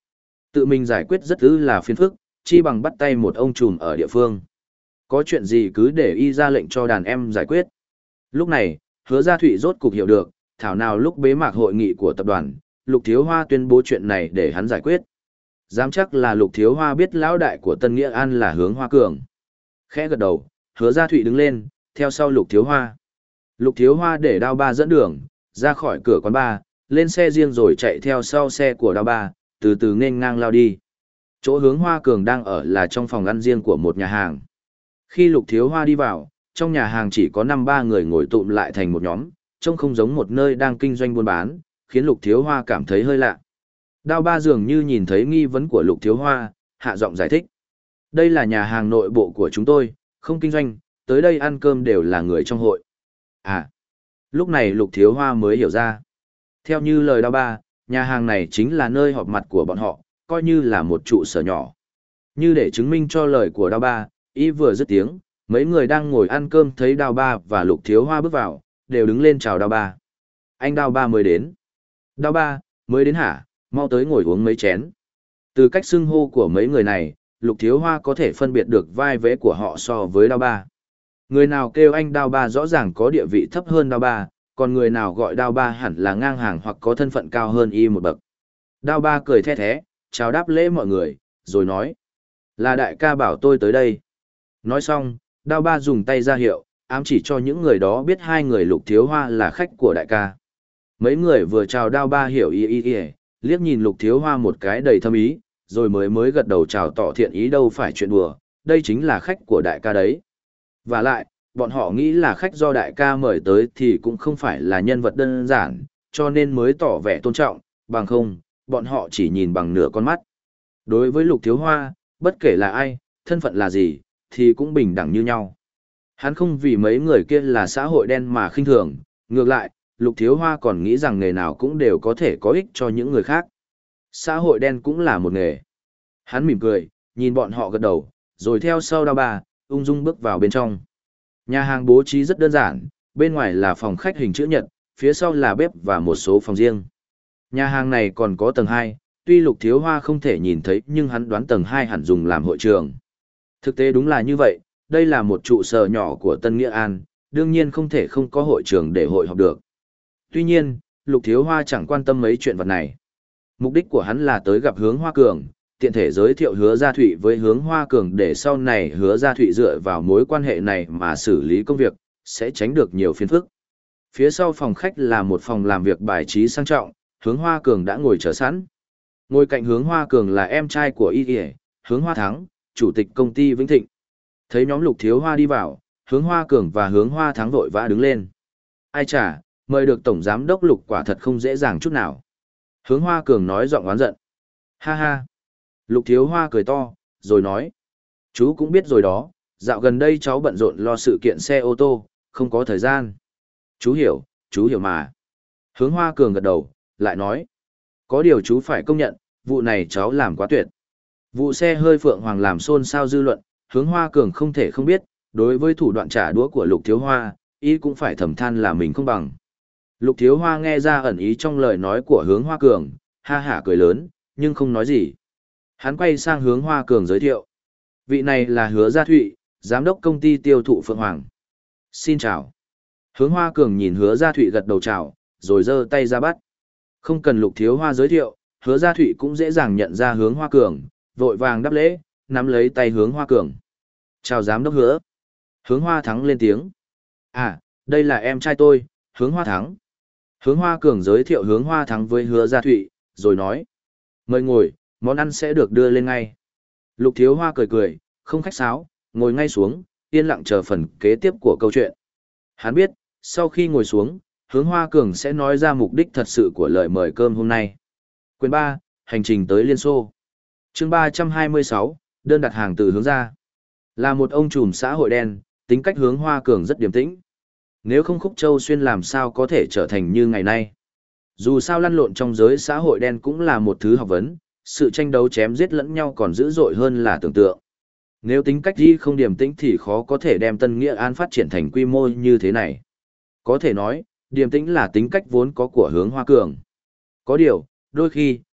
Tự mình giải quyết rất ư là phiền phức, chi bằng bắt tay một ông trùm ở địa phương. Có chuyện gì cứ để y ra lệnh cho đàn em giải quyết. Lúc này, Hứa Gia Thụy rốt cục hiểu được, thảo nào lúc bế mạc hội nghị của tập đoàn, Lục Thiếu Hoa tuyên bố chuyện này để hắn giải quyết. Dám chắc là Lục Thiếu Hoa biết lão đại của Tân Nghĩa An là Hướng Hoa Cường. Khẽ gật đầu, Hứa Gia Thụy đứng lên, theo sau Lục Thiếu Hoa. Lục Thiếu Hoa để Đao Ba dẫn đường, ra khỏi cửa quán bar, lên xe riêng rồi chạy theo sau xe của Đao Ba, từ từ nên ngang lao đi. Chỗ Hướng Hoa Cường đang ở là trong phòng ăn riêng của một nhà hàng. Khi Lục Thiếu Hoa đi vào, trong nhà hàng chỉ có năm ba người ngồi tụm lại thành một nhóm, trông không giống một nơi đang kinh doanh buôn bán, khiến Lục Thiếu Hoa cảm thấy hơi lạ. Đao Ba dường như nhìn thấy nghi vấn của Lục Thiếu Hoa, hạ giọng giải thích. Đây là nhà hàng nội bộ của chúng tôi, không kinh doanh, tới đây ăn cơm đều là người trong hội. À, lúc này Lục Thiếu Hoa mới hiểu ra. Theo như lời Đao Ba, nhà hàng này chính là nơi họp mặt của bọn họ, coi như là một trụ sở nhỏ. Như để chứng minh cho lời của Đao Ba, y vừa dứt tiếng, mấy người đang ngồi ăn cơm thấy Đao Ba và Lục Thiếu Hoa bước vào, đều đứng lên chào Đao Ba. Anh Đao Ba mới đến. Đao Ba, mới đến hả, mau tới ngồi uống mấy chén. Từ cách xưng hô của mấy người này, Lục Thiếu Hoa có thể phân biệt được vai vế của họ so với Đao Ba. Người nào kêu anh Đao Ba rõ ràng có địa vị thấp hơn Đao Ba, còn người nào gọi Đao Ba hẳn là ngang hàng hoặc có thân phận cao hơn y một bậc. Đao Ba cười the thế, chào đáp lễ mọi người, rồi nói. Là đại ca bảo tôi tới đây. Nói xong, Đao Ba dùng tay ra hiệu, ám chỉ cho những người đó biết hai người Lục Thiếu Hoa là khách của đại ca. Mấy người vừa chào Đao Ba hiểu ý ý ý, liếc nhìn Lục Thiếu Hoa một cái đầy thâm ý, rồi mới mới gật đầu chào tỏ thiện ý đâu phải chuyện đùa, đây chính là khách của đại ca đấy. Và lại, bọn họ nghĩ là khách do đại ca mời tới thì cũng không phải là nhân vật đơn giản, cho nên mới tỏ vẻ tôn trọng, bằng không, bọn họ chỉ nhìn bằng nửa con mắt. Đối với Lục Thiếu Hoa, bất kể là ai, thân phận là gì, thì cũng bình đẳng như nhau. Hắn không vì mấy người kia là xã hội đen mà khinh thường, ngược lại, Lục Thiếu Hoa còn nghĩ rằng nghề nào cũng đều có thể có ích cho những người khác. Xã hội đen cũng là một nghề. Hắn mỉm cười, nhìn bọn họ gật đầu, rồi theo sau Đao Ba, ung dung bước vào bên trong. Nhà hàng bố trí rất đơn giản, bên ngoài là phòng khách hình chữ nhật, phía sau là bếp và một số phòng riêng. Nhà hàng này còn có tầng hai, tuy Lục Thiếu Hoa không thể nhìn thấy nhưng hắn đoán tầng hai hẳn dùng làm hội trường. Thực tế đúng là như vậy, đây là một trụ sở nhỏ của Tân Nghĩa An, đương nhiên không thể không có hội trường để hội họp được. Tuy nhiên, Lục Thiếu Hoa chẳng quan tâm mấy chuyện vật này. Mục đích của hắn là tới gặp Hướng Hoa Cường, tiện thể giới thiệu Hứa Gia Thụy với Hướng Hoa Cường để sau này Hứa Gia Thụy dựa vào mối quan hệ này mà xử lý công việc, sẽ tránh được nhiều phiền phức. Phía sau phòng khách là một phòng làm việc bài trí sang trọng, Hướng Hoa Cường đã ngồi chờ sẵn. Ngồi cạnh Hướng Hoa Cường là em trai của y y, Hướng Hoa Thắng, chủ tịch công ty Vĩnh Thịnh. Thấy nhóm Lục Thiếu Hoa đi vào, Hướng Hoa Cường và Hướng Hoa Thắng vội vã đứng lên. Ai chả, mời được tổng giám đốc Lục quả thật không dễ dàng chút nào. Hướng Hoa Cường nói giọng oán giận. Ha ha. Lục Thiếu Hoa cười to, rồi nói. Chú cũng biết rồi đó, dạo gần đây cháu bận rộn lo sự kiện xe ô tô, không có thời gian. Chú hiểu, chú hiểu mà. Hướng Hoa Cường gật đầu, lại nói. Có điều chú phải công nhận, vụ này cháu làm quá tuyệt. Vụ xe hơi Phượng Hoàng làm xôn xao dư luận, Hướng Hoa Cường không thể không biết, đối với thủ đoạn trả đũa của Lục Thiếu Hoa, ý cũng phải thầm than là mình không bằng. Lục Thiếu Hoa nghe ra ẩn ý trong lời nói của Hướng Hoa Cường, ha hả cười lớn, nhưng không nói gì. Hắn quay sang Hướng Hoa Cường giới thiệu. Vị này là Hứa Gia Thụy, giám đốc công ty tiêu thụ Phượng Hoàng. Xin chào. Hướng Hoa Cường nhìn Hứa Gia Thụy gật đầu chào, rồi giơ tay ra bắt. Không cần Lục Thiếu Hoa giới thiệu, Hứa Gia Thụy cũng dễ dàng nhận ra Hướng Hoa Cường, vội vàng đáp lễ, nắm lấy tay Hướng Hoa Cường. Chào giám đốc Hứa. Hướng Hoa Thắng lên tiếng. À, đây là em trai tôi, Hướng Hoa Thắng. Hướng Hoa Cường giới thiệu Hướng Hoa Thắng với Hứa Gia Thụy, rồi nói. Mời ngồi, món ăn sẽ được đưa lên ngay. Lục Thiếu Hoa cười cười, không khách sáo, ngồi ngay xuống, yên lặng chờ phần kế tiếp của câu chuyện. Hắn biết, sau khi ngồi xuống, Hướng Hoa Cường sẽ nói ra mục đích thật sự của lời mời cơm hôm nay. Quyền ba, hành trình tới Liên Xô. Chương ba trăm hai mươi sáu, đơn đặt hàng từ Hướng Gia. Là một ông trùm xã hội đen, tính cách Hướng Hoa Cường rất điềm tĩnh. Nếu không Khúc Châu Xuyên làm sao có thể trở thành như ngày nay. Dù sao lăn lộn trong giới xã hội đen cũng là một thứ học vấn, sự tranh đấu chém giết lẫn nhau còn dữ dội hơn là tưởng tượng. Nếu tính cách đi không điềm tĩnh thì khó có thể đem Tân Nghĩa An phát triển thành quy mô như thế này. Có thể nói, điềm tĩnh là tính cách vốn có của Hướng Hoa Cường. Có điều, đôi khi,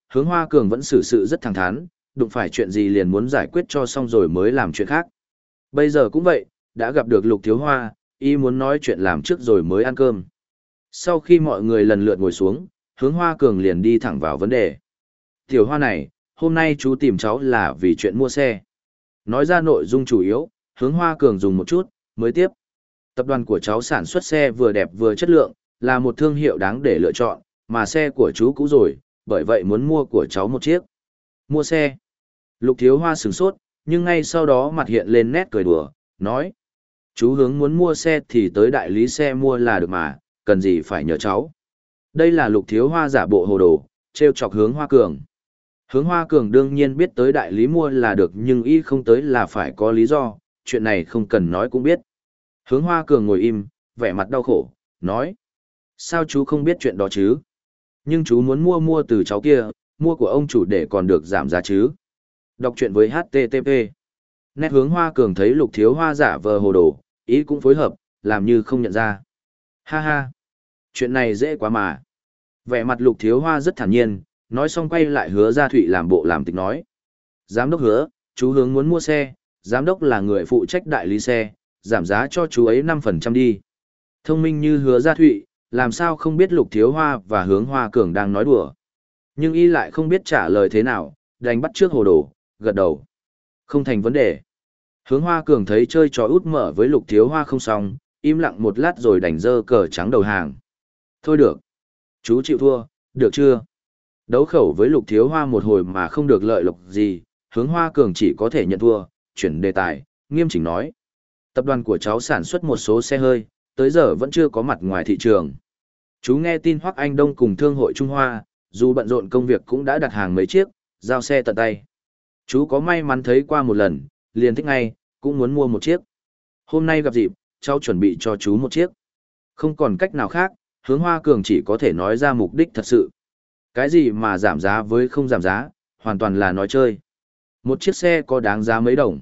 hướng Hoa Cường vẫn xử sự rất thẳng thắn, đụng phải chuyện gì liền muốn giải quyết cho xong rồi mới làm chuyện khác. Bây giờ cũng vậy, đã gặp được Lục Thiếu Hoa, y muốn nói chuyện làm trước rồi mới ăn cơm. Sau khi mọi người lần lượt ngồi xuống, hướng Hoa Cường liền đi thẳng vào vấn đề. Tiểu Hoa này, hôm nay chú tìm cháu là vì chuyện mua xe. Nói ra nội dung chủ yếu, hướng Hoa Cường dùng một chút, mới tiếp. Tập đoàn của cháu sản xuất xe vừa đẹp vừa chất lượng, là một thương hiệu đáng để lựa chọn, mà xe của chú cũ rồi, bởi vậy muốn mua của cháu một chiếc. Mua xe. Lục Thiếu Hoa sửng sốt, nhưng ngay sau đó mặt hiện lên nét cười đùa, nói. Chú hướng muốn mua xe thì tới đại lý xe mua là được mà, cần gì phải nhờ cháu. Đây là Lục Thiếu Hoa giả bộ hồ đồ, trêu chọc hướng Hoa Cường. Hướng Hoa Cường đương nhiên biết tới đại lý mua là được nhưng y không tới là phải có lý do, chuyện này không cần nói cũng biết. Hướng Hoa Cường ngồi im, vẻ mặt đau khổ, nói. Sao chú không biết chuyện đó chứ? Nhưng chú muốn mua mua từ cháu kia, mua của ông chủ để còn được giảm giá chứ. Đọc truyện với hát tê tê pê. Nét hướng Hoa Cường thấy Lục Thiếu Hoa giả vờ hồ đồ, ý cũng phối hợp, làm như không nhận ra. Ha ha, chuyện này dễ quá mà. Vẻ mặt Lục Thiếu Hoa rất thản nhiên, nói xong quay lại Hứa Gia Thụy làm bộ làm tịch nói. Giám đốc Hứa, chú hướng muốn mua xe, giám đốc là người phụ trách đại lý xe, giảm giá cho chú ấy năm phần trăm đi. Thông minh như Hứa Gia Thụy, làm sao không biết Lục Thiếu Hoa và hướng Hoa Cường đang nói đùa. Nhưng y lại không biết trả lời thế nào, đành bắt trước hồ đồ, gật đầu. Không thành vấn đề. Hướng Hoa Cường thấy chơi trò út mở với Lục Thiếu Hoa không xong, im lặng một lát rồi đành dơ cờ trắng đầu hàng. Thôi được. Chú chịu thua, được chưa? Đấu khẩu với Lục Thiếu Hoa một hồi mà không được lợi lộc gì, hướng Hoa Cường chỉ có thể nhận thua, chuyển đề tài, nghiêm chỉnh nói. Tập đoàn của cháu sản xuất một số xe hơi, tới giờ vẫn chưa có mặt ngoài thị trường. Chú nghe tin Hoắc Anh Đông cùng Thương hội Trung Hoa, dù bận rộn công việc cũng đã đặt hàng mấy chiếc, giao xe tận tay. Chú có may mắn thấy qua một lần, liền thích ngay, cũng muốn mua một chiếc. Hôm nay gặp dịp, cháu chuẩn bị cho chú một chiếc. Không còn cách nào khác, hướng Hoa Cường chỉ có thể nói ra mục đích thật sự. Cái gì mà giảm giá với không giảm giá, hoàn toàn là nói chơi. Một chiếc xe có đáng giá mấy đồng.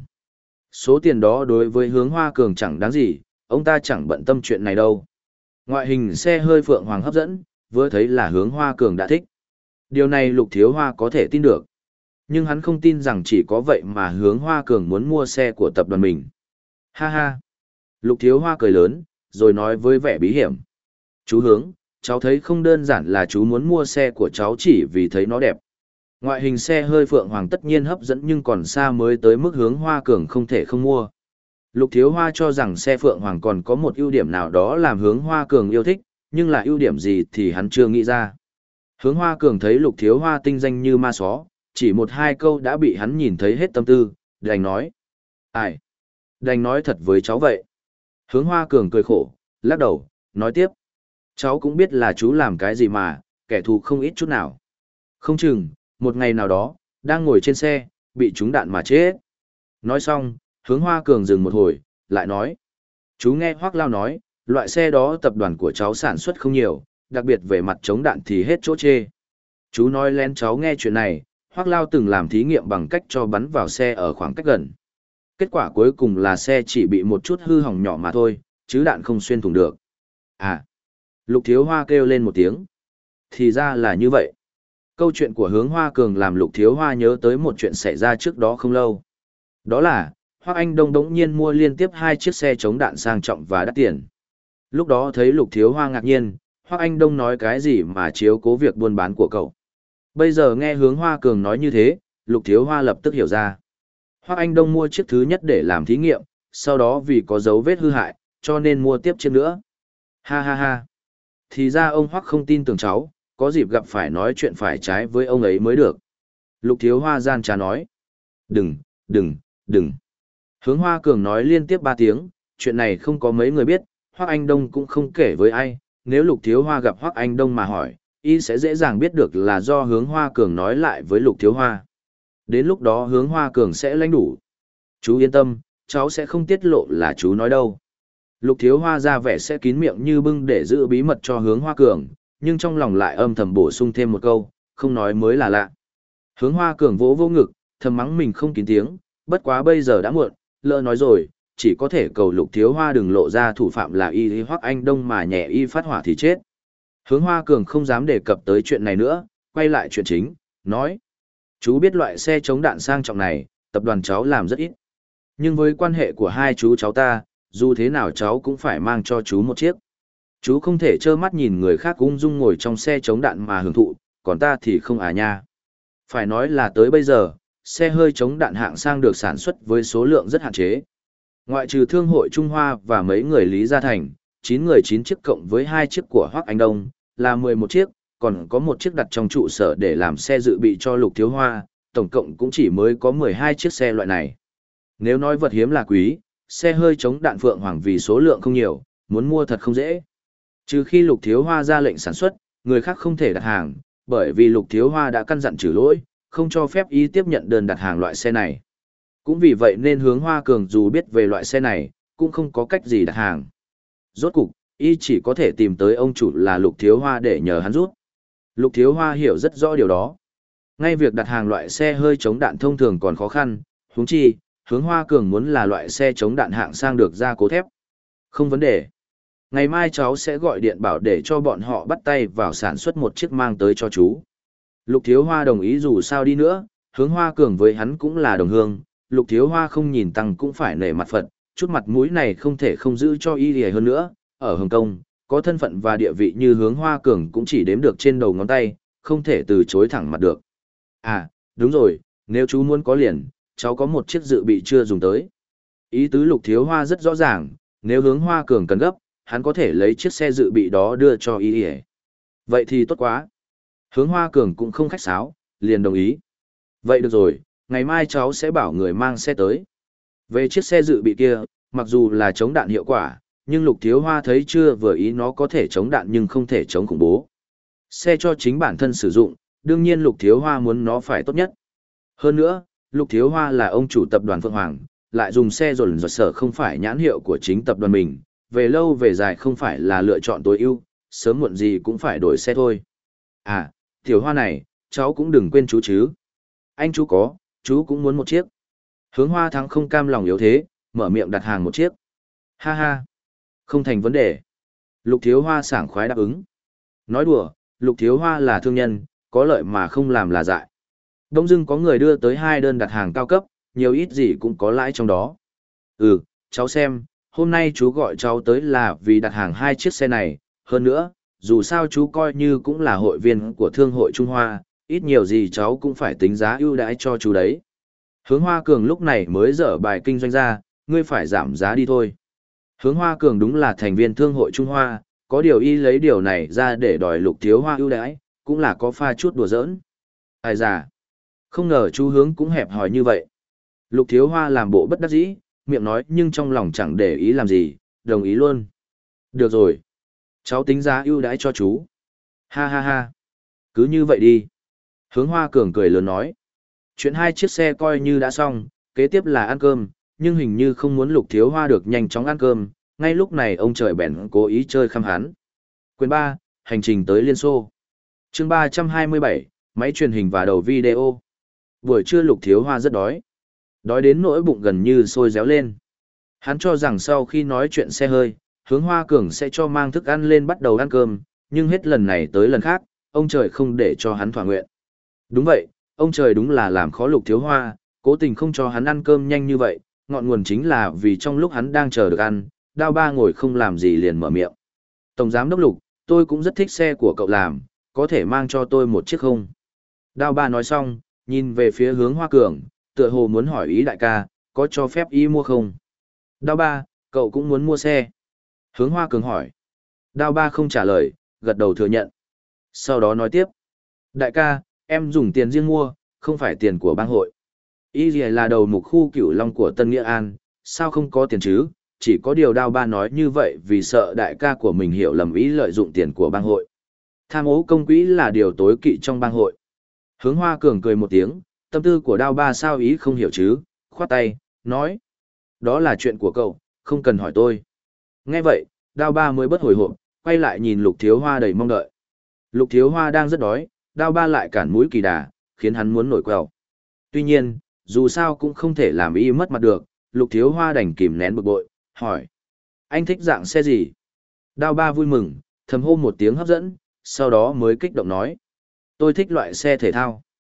Số tiền đó đối với hướng Hoa Cường chẳng đáng gì, ông ta chẳng bận tâm chuyện này đâu. Ngoại hình xe hơi Phượng Hoàng hấp dẫn, vừa thấy là hướng Hoa Cường đã thích. Điều này Lục Thiếu Hoa có thể tin được. Nhưng hắn không tin rằng chỉ có vậy mà hướng Hoa Cường muốn mua xe của tập đoàn mình. Ha ha. Lục Thiếu Hoa cười lớn, rồi nói với vẻ bí hiểm. Chú Hướng, cháu thấy không đơn giản là chú muốn mua xe của cháu chỉ vì thấy nó đẹp. Ngoại hình xe hơi Phượng Hoàng tất nhiên hấp dẫn nhưng còn xa mới tới mức hướng Hoa Cường không thể không mua. Lục Thiếu Hoa cho rằng xe Phượng Hoàng còn có một ưu điểm nào đó làm hướng Hoa Cường yêu thích, nhưng là ưu điểm gì thì hắn chưa nghĩ ra. Hướng Hoa Cường thấy Lục Thiếu Hoa tinh danh như ma só, chỉ một hai câu đã bị hắn nhìn thấy hết tâm tư, đành nói. Ai? Đành nói thật với cháu vậy. Hướng Hoa Cường cười khổ, lắc đầu, nói tiếp. Cháu cũng biết là chú làm cái gì mà, kẻ thù không ít chút nào. Không chừng, một ngày nào đó, đang ngồi trên xe, bị trúng đạn mà chết. Nói xong, hướng Hoa Cường dừng một hồi, lại nói. Chú nghe Hoắc Lao nói, loại xe đó tập đoàn của cháu sản xuất không nhiều, đặc biệt về mặt chống đạn thì hết chỗ chê. Chú nói lén cháu nghe chuyện này, Hoắc Lao từng làm thí nghiệm bằng cách cho bắn vào xe ở khoảng cách gần. Kết quả cuối cùng là xe chỉ bị một chút hư hỏng nhỏ mà thôi, chứ đạn không xuyên thủng được. À, Lục Thiếu Hoa kêu lên một tiếng. Thì ra là như vậy. Câu chuyện của hướng Hoa Cường làm Lục Thiếu Hoa nhớ tới một chuyện xảy ra trước đó không lâu. Đó là, Hoắc Anh Đông đống nhiên mua liên tiếp hai chiếc xe chống đạn sang trọng và đắt tiền. Lúc đó thấy Lục Thiếu Hoa ngạc nhiên, Hoắc Anh Đông nói cái gì mà chiếu cố việc buôn bán của cậu. Bây giờ nghe hướng Hoa Cường nói như thế, Lục Thiếu Hoa lập tức hiểu ra. Hoắc Anh Đông mua chiếc thứ nhất để làm thí nghiệm, sau đó vì có dấu vết hư hại, cho nên mua tiếp chiếc nữa. Ha ha ha. Thì ra ông Hoắc không tin tưởng cháu, có dịp gặp phải nói chuyện phải trái với ông ấy mới được. Lục Thiếu Hoa gian trá nói. Đừng, đừng, đừng. Hướng Hoa Cường nói liên tiếp ba tiếng, chuyện này không có mấy người biết, Hoắc Anh Đông cũng không kể với ai, nếu Lục Thiếu Hoa gặp Hoắc Anh Đông mà hỏi, y sẽ dễ dàng biết được là do hướng Hoa Cường nói lại với Lục Thiếu Hoa. Đến lúc đó hướng Hoa Cường sẽ lãnh đủ. Chú yên tâm, cháu sẽ không tiết lộ là chú nói đâu. Lục Thiếu Hoa ra vẻ sẽ kín miệng như bưng để giữ bí mật cho hướng Hoa Cường, nhưng trong lòng lại âm thầm bổ sung thêm một câu, không nói mới là lạ. Hướng Hoa Cường vỗ vỗ ngực, thầm mắng mình không kín tiếng, bất quá bây giờ đã muộn, lỡ nói rồi, chỉ có thể cầu Lục Thiếu Hoa đừng lộ ra thủ phạm là y Hoắc Anh Đông mà nhẹ y phát hỏa thì chết. Hướng Hoa Cường không dám đề cập tới chuyện này nữa, quay lại chuyện chính, nói. Chú biết loại xe chống đạn sang trọng này, tập đoàn cháu làm rất ít. Nhưng với quan hệ của hai chú cháu ta, dù thế nào cháu cũng phải mang cho chú một chiếc. Chú không thể trơ mắt nhìn người khác ung dung ngồi trong xe chống đạn mà hưởng thụ, còn ta thì không à nha. Phải nói là tới bây giờ, xe hơi chống đạn hạng sang được sản xuất với số lượng rất hạn chế. Ngoại trừ Thương hội Trung Hoa và mấy người Lý Gia Thành, chín người chín chiếc cộng với hai chiếc của Hoắc Anh Đông, là mười một chiếc, còn có một chiếc đặt trong trụ sở để làm xe dự bị cho Lục Thiếu Hoa, tổng cộng cũng chỉ mới có mười hai chiếc xe loại này. Nếu nói vật hiếm là quý, xe hơi chống đạn Phượng Hoàng vì số lượng không nhiều, muốn mua thật không dễ. Trừ khi Lục Thiếu Hoa ra lệnh sản xuất, người khác không thể đặt hàng, bởi vì Lục Thiếu Hoa đã căn dặn trừ lỗi, không cho phép y tiếp nhận đơn đặt hàng loại xe này. Cũng vì vậy nên Hướng Hoa Cường dù biết về loại xe này, cũng không có cách gì đặt hàng. Rốt cục, y chỉ có thể tìm tới ông chủ là Lục Thiếu Hoa để nhờ hắn rút. Lục Thiếu Hoa hiểu rất rõ điều đó. Ngay việc đặt hàng loại xe hơi chống đạn thông thường còn khó khăn, huống chi, Hướng Hoa Cường muốn là loại xe chống đạn hạng sang được gia cố thép. Không vấn đề. Ngày mai cháu sẽ gọi điện bảo để cho bọn họ bắt tay vào sản xuất một chiếc mang tới cho chú. Lục Thiếu Hoa đồng ý dù sao đi nữa, Hướng Hoa Cường với hắn cũng là đồng hương, Lục Thiếu Hoa không nhìn tăng cũng phải nể mặt Phật, chút mặt mũi này không thể không giữ cho y lìa hơn nữa. Ở Hồng Kông, có thân phận và địa vị như Hướng Hoa Cường cũng chỉ đếm được trên đầu ngón tay, không thể từ chối thẳng mặt được. À, đúng rồi, nếu chú muốn có liền, cháu có một chiếc dự bị chưa dùng tới. Ý tứ Lục Thiếu Hoa rất rõ ràng, nếu Hướng Hoa Cường cần gấp, hắn có thể lấy chiếc xe dự bị đó đưa cho y lìa. Vậy thì tốt quá. Hướng Hoa Cường cũng không khách sáo, liền đồng ý. Vậy được rồi, ngày mai cháu sẽ bảo người mang xe tới. Về chiếc xe dự bị kia, mặc dù là chống đạn hiệu quả, nhưng Lục Thiếu Hoa thấy chưa vừa ý nó có thể chống đạn nhưng không thể chống khủng bố. Xe cho chính bản thân sử dụng, đương nhiên Lục Thiếu Hoa muốn nó phải tốt nhất. Hơn nữa, Lục Thiếu Hoa là ông chủ tập đoàn Phượng Hoàng, lại dùng xe rồn rột sở không phải nhãn hiệu của chính tập đoàn mình, về lâu về dài không phải là lựa chọn tối ưu, sớm muộn gì cũng phải đổi xe thôi. À, Tiểu Hoa này, cháu cũng đừng quên chú chứ. Anh chú có, chú cũng muốn một chiếc. Hướng Hoa Thắng không cam lòng yếu thế, mở miệng đặt hàng một chiếc. Ha ha, không thành vấn đề. Lục Thiếu Hoa sảng khoái đáp ứng. Nói đùa, Lục Thiếu Hoa là thương nhân, có lợi mà không làm là dại. Đông dưng có người đưa tới hai đơn đặt hàng cao cấp, nhiều ít gì cũng có lãi trong đó. Ừ, cháu xem, hôm nay chú gọi cháu tới là vì đặt hàng hai chiếc xe này, hơn nữa, dù sao chú coi như cũng là hội viên của Thương hội Trung Hoa, ít nhiều gì cháu cũng phải tính giá ưu đãi cho chú đấy. Hướng Hoa Cường lúc này mới dở bài kinh doanh ra, ngươi phải giảm giá đi thôi. Hướng Hoa Cường đúng là thành viên Thương hội Trung Hoa, có điều y lấy điều này ra để đòi Lục Thiếu Hoa ưu đãi, cũng là có pha chút đùa giỡn. Ai già, không ngờ chú Hướng cũng hẹp hòi như vậy. Lục Thiếu Hoa làm bộ bất đắc dĩ, miệng nói nhưng trong lòng chẳng để ý làm gì, đồng ý luôn. Được rồi, cháu tính giá ưu đãi cho chú. Ha ha ha, cứ như vậy đi. Hướng Hoa Cường cười lớn nói. Chuyện hai chiếc xe coi như đã xong, kế tiếp là ăn cơm, nhưng hình như không muốn Lục Thiếu Hoa được nhanh chóng ăn cơm, ngay lúc này ông trời bèn cố ý chơi khăm hắn. Quyền ba, hành trình tới Liên Xô. Chương ba trăm hai mươi bảy, máy truyền hình và đầu video. Buổi trưa Lục Thiếu Hoa rất đói. Đói đến nỗi bụng gần như sôi réo lên. Hắn cho rằng sau khi nói chuyện xe hơi, Hướng Hoa Cường sẽ cho mang thức ăn lên bắt đầu ăn cơm, nhưng hết lần này tới lần khác, ông trời không để cho hắn thỏa nguyện. Đúng vậy, ông trời đúng là làm khó Lục Thiếu Hoa, cố tình không cho hắn ăn cơm nhanh như vậy, ngọn nguồn chính là vì trong lúc hắn đang chờ được ăn, Đao Ba ngồi không làm gì liền mở miệng. Tổng giám đốc Lục, tôi cũng rất thích xe của cậu làm, có thể mang cho tôi một chiếc không? Đao Ba nói xong, nhìn về phía Hướng Hoa Cường, tựa hồ muốn hỏi ý đại ca, có cho phép ý mua không? Đao Ba, cậu cũng muốn mua xe. Hướng Hoa Cường hỏi. Đao Ba không trả lời, gật đầu thừa nhận. Sau đó nói tiếp. Đại ca, em dùng tiền riêng mua, không phải tiền của bang hội. Ý gì là đầu mục khu Cửu Long của Tân Nghĩa An, sao không có tiền chứ? Chỉ có điều Đao Ba nói như vậy vì sợ đại ca của mình hiểu lầm ý lợi dụng tiền của bang hội. Tham ô công quỹ là điều tối kỵ trong bang hội. Hướng Hoa Cường cười một tiếng, tâm tư của Đao Ba sao ý không hiểu chứ, khoát tay, nói. Đó là chuyện của cậu, không cần hỏi tôi. Nghe vậy, Đao Ba mới bất hồi hộp, quay lại nhìn Lục Thiếu Hoa đầy mong đợi. Lục Thiếu Hoa đang rất đói, Đao Ba lại cản mũi kỳ đà, khiến hắn muốn nổi queo. Tuy nhiên, dù sao cũng không thể làm y mất mặt được, Lục Thiếu Hoa đành kìm nén bực bội, hỏi. Anh thích dạng xe gì? Đao Ba vui mừng, thầm hô một tiếng hấp dẫn, sau đó mới kích động nói. Tôi thích loại xe thể thao.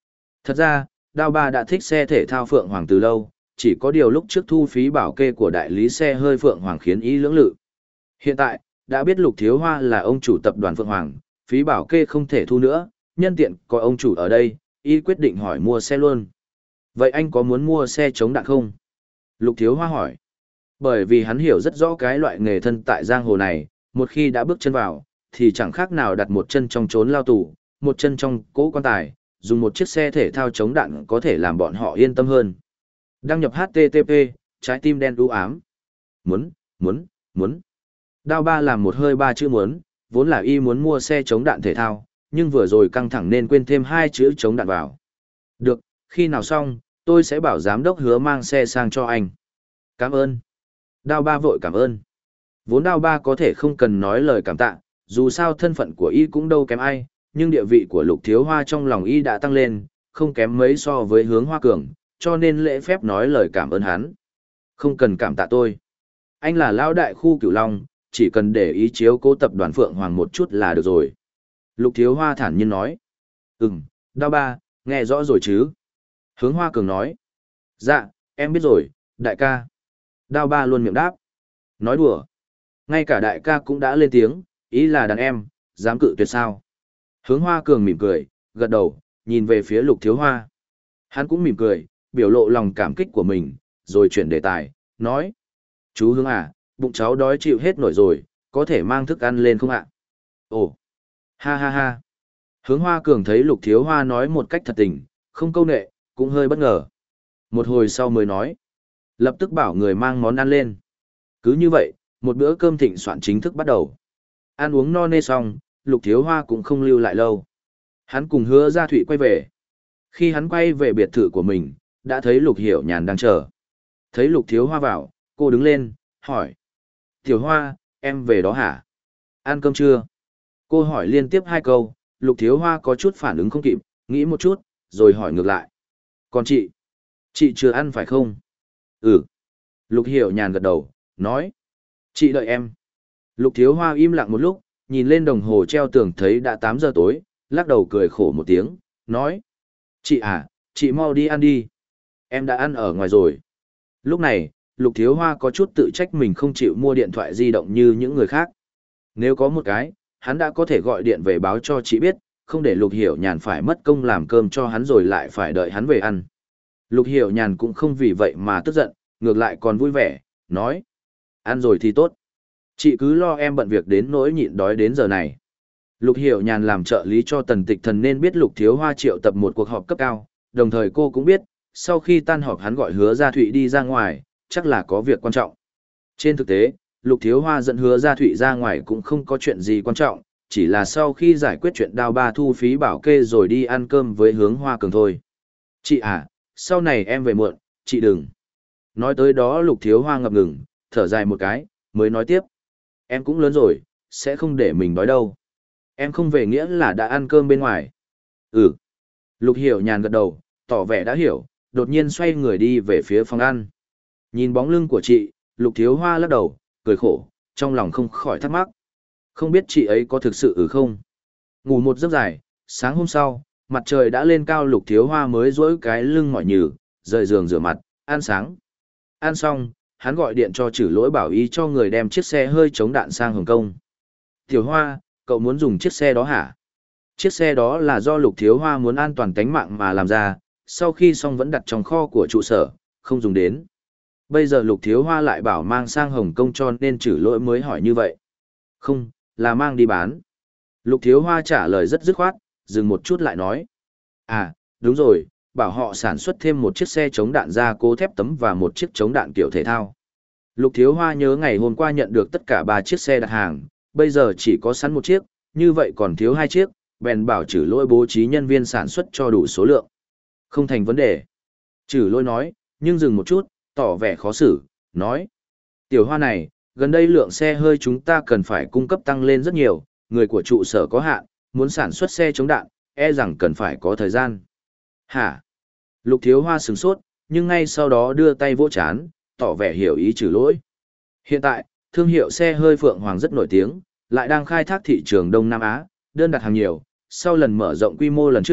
Thật ra, Đao Ba đã thích xe thể thao Phượng Hoàng từ lâu, chỉ có điều lúc trước thu phí bảo kê của đại lý xe hơi Phượng Hoàng khiến ý lưỡng lự. Hiện tại, đã biết Lục Thiếu Hoa là ông chủ tập đoàn Phượng Hoàng, phí bảo kê không thể thu nữa, nhân tiện có ông chủ ở đây, y quyết định hỏi mua xe luôn. Vậy anh có muốn mua xe chống đạn không? Lục Thiếu Hoa hỏi. Bởi vì hắn hiểu rất rõ cái loại nghề thân tại giang hồ này, một khi đã bước chân vào, thì chẳng khác nào đặt một chân trong chốn lao tù, một chân trong cỗ quan tài, dùng một chiếc xe thể thao chống đạn có thể làm bọn họ yên tâm hơn. Đăng nhập hát tê tê pê, trái tim đen u ám. Muốn, muốn, muốn. Đao Ba làm một hơi ba chữ muốn, vốn là y muốn mua xe chống đạn thể thao, nhưng vừa rồi căng thẳng nên quên thêm hai chữ chống đạn vào. Được, khi nào xong, tôi sẽ bảo giám đốc Hứa mang xe sang cho anh. Cảm ơn. Đao Ba vội cảm ơn. Vốn Đao Ba có thể không cần nói lời cảm tạ, dù sao thân phận của y cũng đâu kém ai, nhưng địa vị của Lục Thiếu Hoa trong lòng y đã tăng lên, không kém mấy so với Hướng Hoa Cường, cho nên lễ phép nói lời cảm ơn hắn. Không cần cảm tạ tôi. Anh là lão đại khu Cửu Long, chỉ cần để ý chiếu cố tập đoàn Phượng Hoàng một chút là được rồi. Lục Thiếu Hoa thản nhiên nói. Ừm, Đao Ba, nghe rõ rồi chứ? Hướng Hoa Cường nói. Dạ, em biết rồi, đại ca. Đao Ba luôn miệng đáp. Nói đùa. Ngay cả đại ca cũng đã lên tiếng, ý là đàn em, dám cự tuyệt sao. Hướng Hoa Cường mỉm cười, gật đầu, nhìn về phía Lục Thiếu Hoa. Hắn cũng mỉm cười, biểu lộ lòng cảm kích của mình, rồi chuyển đề tài, nói. Chú Hướng à, bụng cháu đói chịu hết nổi rồi, có thể mang thức ăn lên không ạ? Ồ, ha ha ha. Hướng Hoa Cường thấy Lục Thiếu Hoa nói một cách thật tình, không câu nệ, cũng hơi bất ngờ. Một hồi sau mới nói. Lập tức bảo người mang món ăn lên. Cứ như vậy, một bữa cơm thịnh soạn chính thức bắt đầu. Ăn uống no nê xong, Lục Thiếu Hoa cũng không lưu lại lâu. Hắn cùng Hứa Gia Thụy quay về. Khi hắn quay về biệt thự của mình, đã thấy Lục Hiểu Nhàn đang chờ. Thấy Lục Thiếu Hoa vào, cô đứng lên, hỏi. Tiểu Hoa, em về đó hả? Ăn cơm chưa? Cô hỏi liên tiếp hai câu, Lục Thiếu Hoa có chút phản ứng không kịp, nghĩ một chút, rồi hỏi ngược lại. Còn chị? Chị chưa ăn phải không? Ừ. Lục Hiểu Nhàn gật đầu, nói. Chị đợi em. Lục Thiếu Hoa im lặng một lúc, nhìn lên đồng hồ treo tường thấy đã tám giờ tối, lắc đầu cười khổ một tiếng, nói. Chị à, chị mau đi ăn đi. Em đã ăn ở ngoài rồi. Lúc này, Lục Thiếu Hoa có chút tự trách mình không chịu mua điện thoại di động như những người khác. Nếu có một cái, hắn đã có thể gọi điện về báo cho chị biết, không để Lục Hiểu Nhàn phải mất công làm cơm cho hắn rồi lại phải đợi hắn về ăn. Lục Hiểu Nhàn cũng không vì vậy mà tức giận, ngược lại còn vui vẻ, nói. Ăn rồi thì tốt. Chị cứ lo em bận việc đến nỗi nhịn đói đến giờ này. Lục Hiểu Nhàn làm trợ lý cho Tần Tịch Thần nên biết Lục Thiếu Hoa triệu tập một cuộc họp cấp cao, đồng thời cô cũng biết, sau khi tan họp hắn gọi Hứa Gia Thụy đi ra ngoài, chắc là có việc quan trọng. Trên thực tế, Lục Thiếu Hoa dẫn Hứa Gia Thụy ra ngoài cũng không có chuyện gì quan trọng, chỉ là sau khi giải quyết chuyện Đao Ba thu phí bảo kê rồi đi ăn cơm với Hướng Hoa Cường thôi. Chị à, sau này em về muộn, chị đừng. Nói tới đó Lục Thiếu Hoa ngập ngừng, thở dài một cái, mới nói tiếp. Em cũng lớn rồi, sẽ không để mình đói đâu. Em không về nghĩa là đã ăn cơm bên ngoài. Ừ. Lục Hiểu Nhàn gật đầu, tỏ vẻ đã hiểu, đột nhiên xoay người đi về phía phòng ăn. Nhìn bóng lưng của chị, Lục Thiếu Hoa lắc đầu, cười khổ, trong lòng không khỏi thắc mắc. Không biết chị ấy có thực sự ừ không? Ngủ một giấc dài, sáng hôm sau, mặt trời đã lên cao Lục Thiếu Hoa mới duỗi cái lưng mỏi nhừ, rời giường rửa mặt, ăn sáng. Ăn xong, hắn gọi điện cho Trử Lỗi bảo ý cho người đem chiếc xe hơi chống đạn sang Hồng Kông. Tiểu Hoa, cậu muốn dùng chiếc xe đó hả? Chiếc xe đó là do Lục Thiếu Hoa muốn an toàn tính mạng mà làm ra, sau khi xong vẫn đặt trong kho của trụ sở, không dùng đến. Bây giờ Lục Thiếu Hoa lại bảo mang sang Hồng Kông cho nên Trử Lỗi mới hỏi như vậy. Không, là mang đi bán. Lục Thiếu Hoa trả lời rất dứt khoát, dừng một chút lại nói. À, đúng rồi, bảo họ sản xuất thêm một chiếc xe chống đạn gia cố thép tấm và một chiếc chống đạn kiểu thể thao. Lục Thiếu Hoa nhớ ngày hôm qua nhận được tất cả ba chiếc xe đặt hàng, bây giờ chỉ có sẵn một chiếc, như vậy còn thiếu hai chiếc, bèn bảo Trử Lỗi bố trí nhân viên sản xuất cho đủ số lượng. Không thành vấn đề. Trử Lỗi nói, nhưng dừng một chút, tỏ vẻ khó xử, nói. Tiểu Hoa này, gần đây lượng xe hơi chúng ta cần phải cung cấp tăng lên rất nhiều, người của trụ sở có hạn, muốn sản xuất xe chống đạn, e rằng cần phải có thời gian. Hả? Lục Thiếu Hoa sửng sốt, nhưng ngay sau đó đưa tay vỗ chán, tỏ vẻ hiểu ý Trử Lỗi. Hiện tại, thương hiệu xe hơi Phượng Hoàng rất nổi tiếng, lại đang khai thác thị trường Đông Nam Á, đơn đặt hàng nhiều, sau lần mở rộng quy mô lần trước,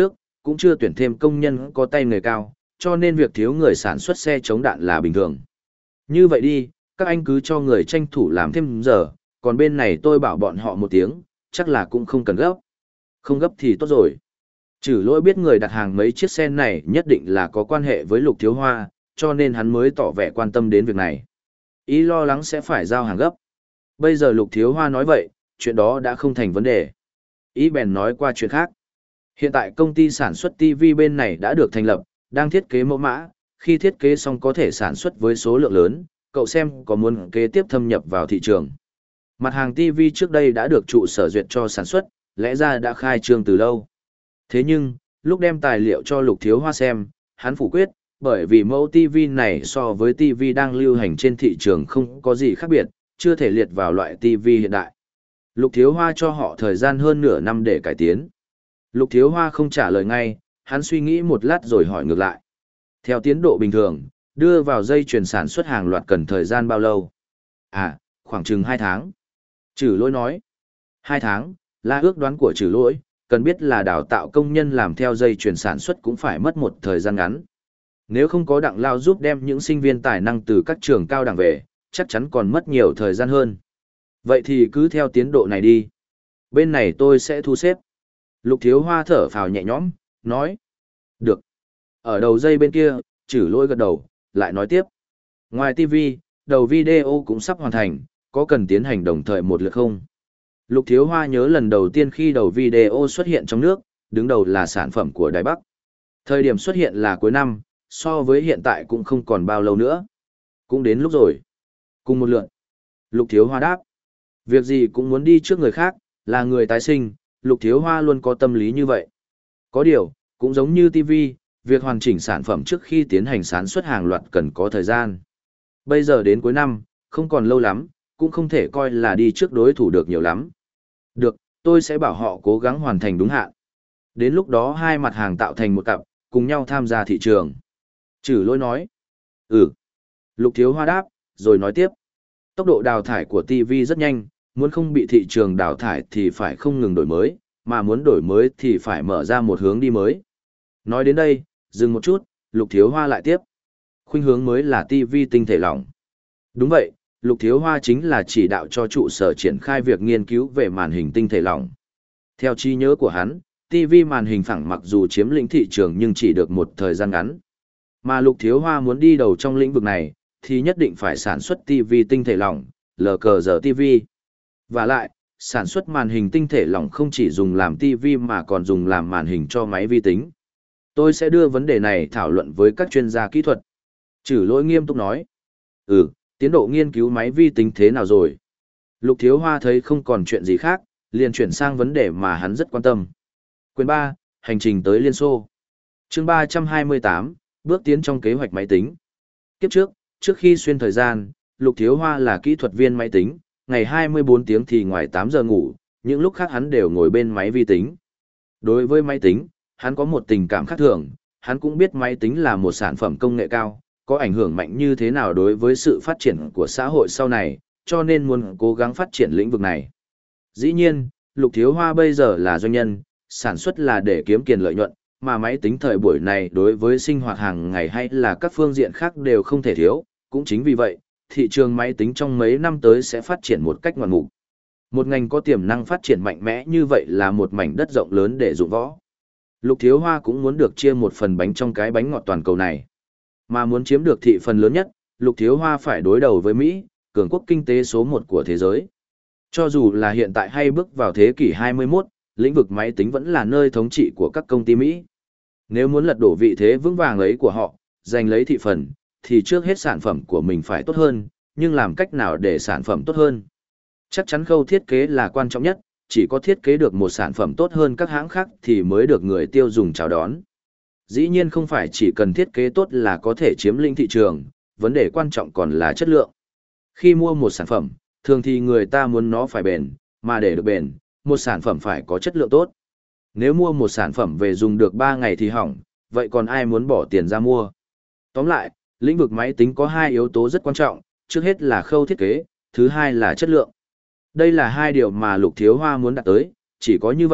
cũng chưa tuyển thêm công nhân có tay nghề cao, cho nên việc thiếu người sản xuất xe chống đạn là bình thường. Như vậy đi, các anh cứ cho người tranh thủ làm thêm giờ, còn bên này tôi bảo bọn họ một tiếng, chắc là cũng không cần gấp. Không gấp thì tốt rồi. Trừ Lỗi biết người đặt hàng mấy chiếc xe này nhất định là có quan hệ với Lục Thiếu Hoa, cho nên hắn mới tỏ vẻ quan tâm đến việc này. Ý lo lắng sẽ phải giao hàng gấp. Bây giờ Lục Thiếu Hoa nói vậy, chuyện đó đã không thành vấn đề. Ý bèn nói qua chuyện khác. Hiện tại công ty sản xuất ti vi bên này đã được thành lập, đang thiết kế mẫu mã, khi thiết kế xong có thể sản xuất với số lượng lớn, cậu xem có muốn kế tiếp thâm nhập vào thị trường. Mặt hàng ti vi trước đây đã được trụ sở duyệt cho sản xuất, lẽ ra đã khai trương từ lâu. Thế nhưng, lúc đem tài liệu cho Lục Thiếu Hoa xem, hắn phủ quyết, bởi vì mẫu ti vi này so với ti vi đang lưu hành trên thị trường không có gì khác biệt, chưa thể liệt vào loại ti vi hiện đại. Lục Thiếu Hoa cho họ thời gian hơn nửa năm để cải tiến. Lục Thiếu Hoa không trả lời ngay, hắn suy nghĩ một lát rồi hỏi ngược lại. Theo tiến độ bình thường, đưa vào dây chuyền sản xuất hàng loạt cần thời gian bao lâu? À, khoảng chừng hai tháng. Trừ Lỗi nói. hai tháng, là ước đoán của Trừ Lỗi, cần biết là đào tạo công nhân làm theo dây chuyền sản xuất cũng phải mất một thời gian ngắn. Nếu không có Đặng Lao giúp đem những sinh viên tài năng từ các trường cao đẳng về, chắc chắn còn mất nhiều thời gian hơn. Vậy thì cứ theo tiến độ này đi. Bên này tôi sẽ thu xếp. Lục Thiếu Hoa thở phào nhẹ nhõm, nói. Được. Ở đầu dây bên kia, Trừ Lỗi gật đầu, lại nói tiếp. Ngoài ti vi, đầu video cũng sắp hoàn thành, có cần tiến hành đồng thời một lượt không? Lục Thiếu Hoa nhớ lần đầu tiên khi đầu video xuất hiện trong nước, đứng đầu là sản phẩm của Đài Bắc. Thời điểm xuất hiện là cuối năm, so với hiện tại cũng không còn bao lâu nữa. Cũng đến lúc rồi. Cùng một lượt. Lục Thiếu Hoa đáp. Việc gì cũng muốn đi trước người khác, là người tái sinh, Lục Thiếu Hoa luôn có tâm lý như vậy. Có điều, cũng giống như ti vi, việc hoàn chỉnh sản phẩm trước khi tiến hành sản xuất hàng loạt cần có thời gian. Bây giờ đến cuối năm, không còn lâu lắm, cũng không thể coi là đi trước đối thủ được nhiều lắm. Được, tôi sẽ bảo họ cố gắng hoàn thành đúng hạn. Đến lúc đó hai mặt hàng tạo thành một cặp, cùng nhau tham gia thị trường. Trừ Lỗi nói. Ừ. Lục Thiếu Hoa đáp, rồi nói tiếp. Tốc độ đào thải của ti vi rất nhanh, muốn không bị thị trường đào thải thì phải không ngừng đổi mới, mà muốn đổi mới thì phải mở ra một hướng đi mới. Nói đến đây, dừng một chút, Lục Thiếu Hoa lại tiếp. Khuynh hướng mới là ti vi tinh thể lỏng. Đúng vậy, Lục Thiếu Hoa chính là chỉ đạo cho trụ sở triển khai việc nghiên cứu về màn hình tinh thể lỏng. Theo trí nhớ của hắn, ti vi màn hình phẳng mặc dù chiếm lĩnh thị trường nhưng chỉ được một thời gian ngắn. Mà Lục Thiếu Hoa muốn đi đầu trong lĩnh vực này, thì nhất định phải sản xuất ti vi tinh thể lỏng, lờ cờ giờ ti vi. Và lại, sản xuất màn hình tinh thể lỏng không chỉ dùng làm ti vi mà còn dùng làm màn hình cho máy vi tính. Tôi sẽ đưa vấn đề này thảo luận với các chuyên gia kỹ thuật. Trừ Lỗi nghiêm túc nói. Ừ, tiến độ nghiên cứu máy vi tính thế nào rồi? Lục Thiếu Hoa thấy không còn chuyện gì khác, liền chuyển sang vấn đề mà hắn rất quan tâm. Quyền ba, hành trình tới Liên Xô. Chương ba trăm hai mươi tám, bước tiến trong kế hoạch máy tính. Kiếp trước, trước khi xuyên thời gian, Lục Thiếu Hoa là kỹ thuật viên máy tính, ngày hai mươi bốn tiếng thì ngoài tám giờ ngủ, những lúc khác hắn đều ngồi bên máy vi tính. Đối với máy tính, hắn có một tình cảm khác thường, hắn cũng biết máy tính là một sản phẩm công nghệ cao, có ảnh hưởng mạnh như thế nào đối với sự phát triển của xã hội sau này, cho nên muốn cố gắng phát triển lĩnh vực này. Dĩ nhiên, Lục Thiếu Hoa bây giờ là doanh nhân, sản xuất là để kiếm tiền lợi nhuận, mà máy tính thời buổi này đối với sinh hoạt hàng ngày hay là các phương diện khác đều không thể thiếu, cũng chính vì vậy, thị trường máy tính trong mấy năm tới sẽ phát triển một cách ngoạn mục. Một ngành có tiềm năng phát triển mạnh mẽ như vậy là một mảnh đất rộng lớn để dụng võ. Lục Thiếu Hoa cũng muốn được chia một phần bánh trong cái bánh ngọt toàn cầu này. Mà muốn chiếm được thị phần lớn nhất, Lục Thiếu Hoa phải đối đầu với Mỹ, cường quốc kinh tế số một của thế giới. Cho dù là hiện tại hay bước vào thế kỷ hai mươi mốt, lĩnh vực máy tính vẫn là nơi thống trị của các công ty Mỹ. Nếu muốn lật đổ vị thế vững vàng ấy của họ, giành lấy thị phần, thì trước hết sản phẩm của mình phải tốt hơn, nhưng làm cách nào để sản phẩm tốt hơn? Chắc chắn khâu thiết kế là quan trọng nhất, chỉ có thiết kế được một sản phẩm tốt hơn các hãng khác thì mới được người tiêu dùng chào đón. Dĩ nhiên không phải chỉ cần thiết kế tốt là có thể chiếm lĩnh thị trường, vấn đề quan trọng còn là chất lượng. Khi mua một sản phẩm, thường thì người ta muốn nó phải bền, mà để được bền, một sản phẩm phải có chất lượng tốt. Nếu mua một sản phẩm về dùng được ba ngày thì hỏng, vậy còn ai muốn bỏ tiền ra mua? Tóm lại, lĩnh vực máy tính có hai yếu tố rất quan trọng, trước hết là khâu thiết kế, thứ hai là chất lượng. Đây là hai điều mà Lục Thiếu Hoa muốn đạt tới, chỉ có như vậy,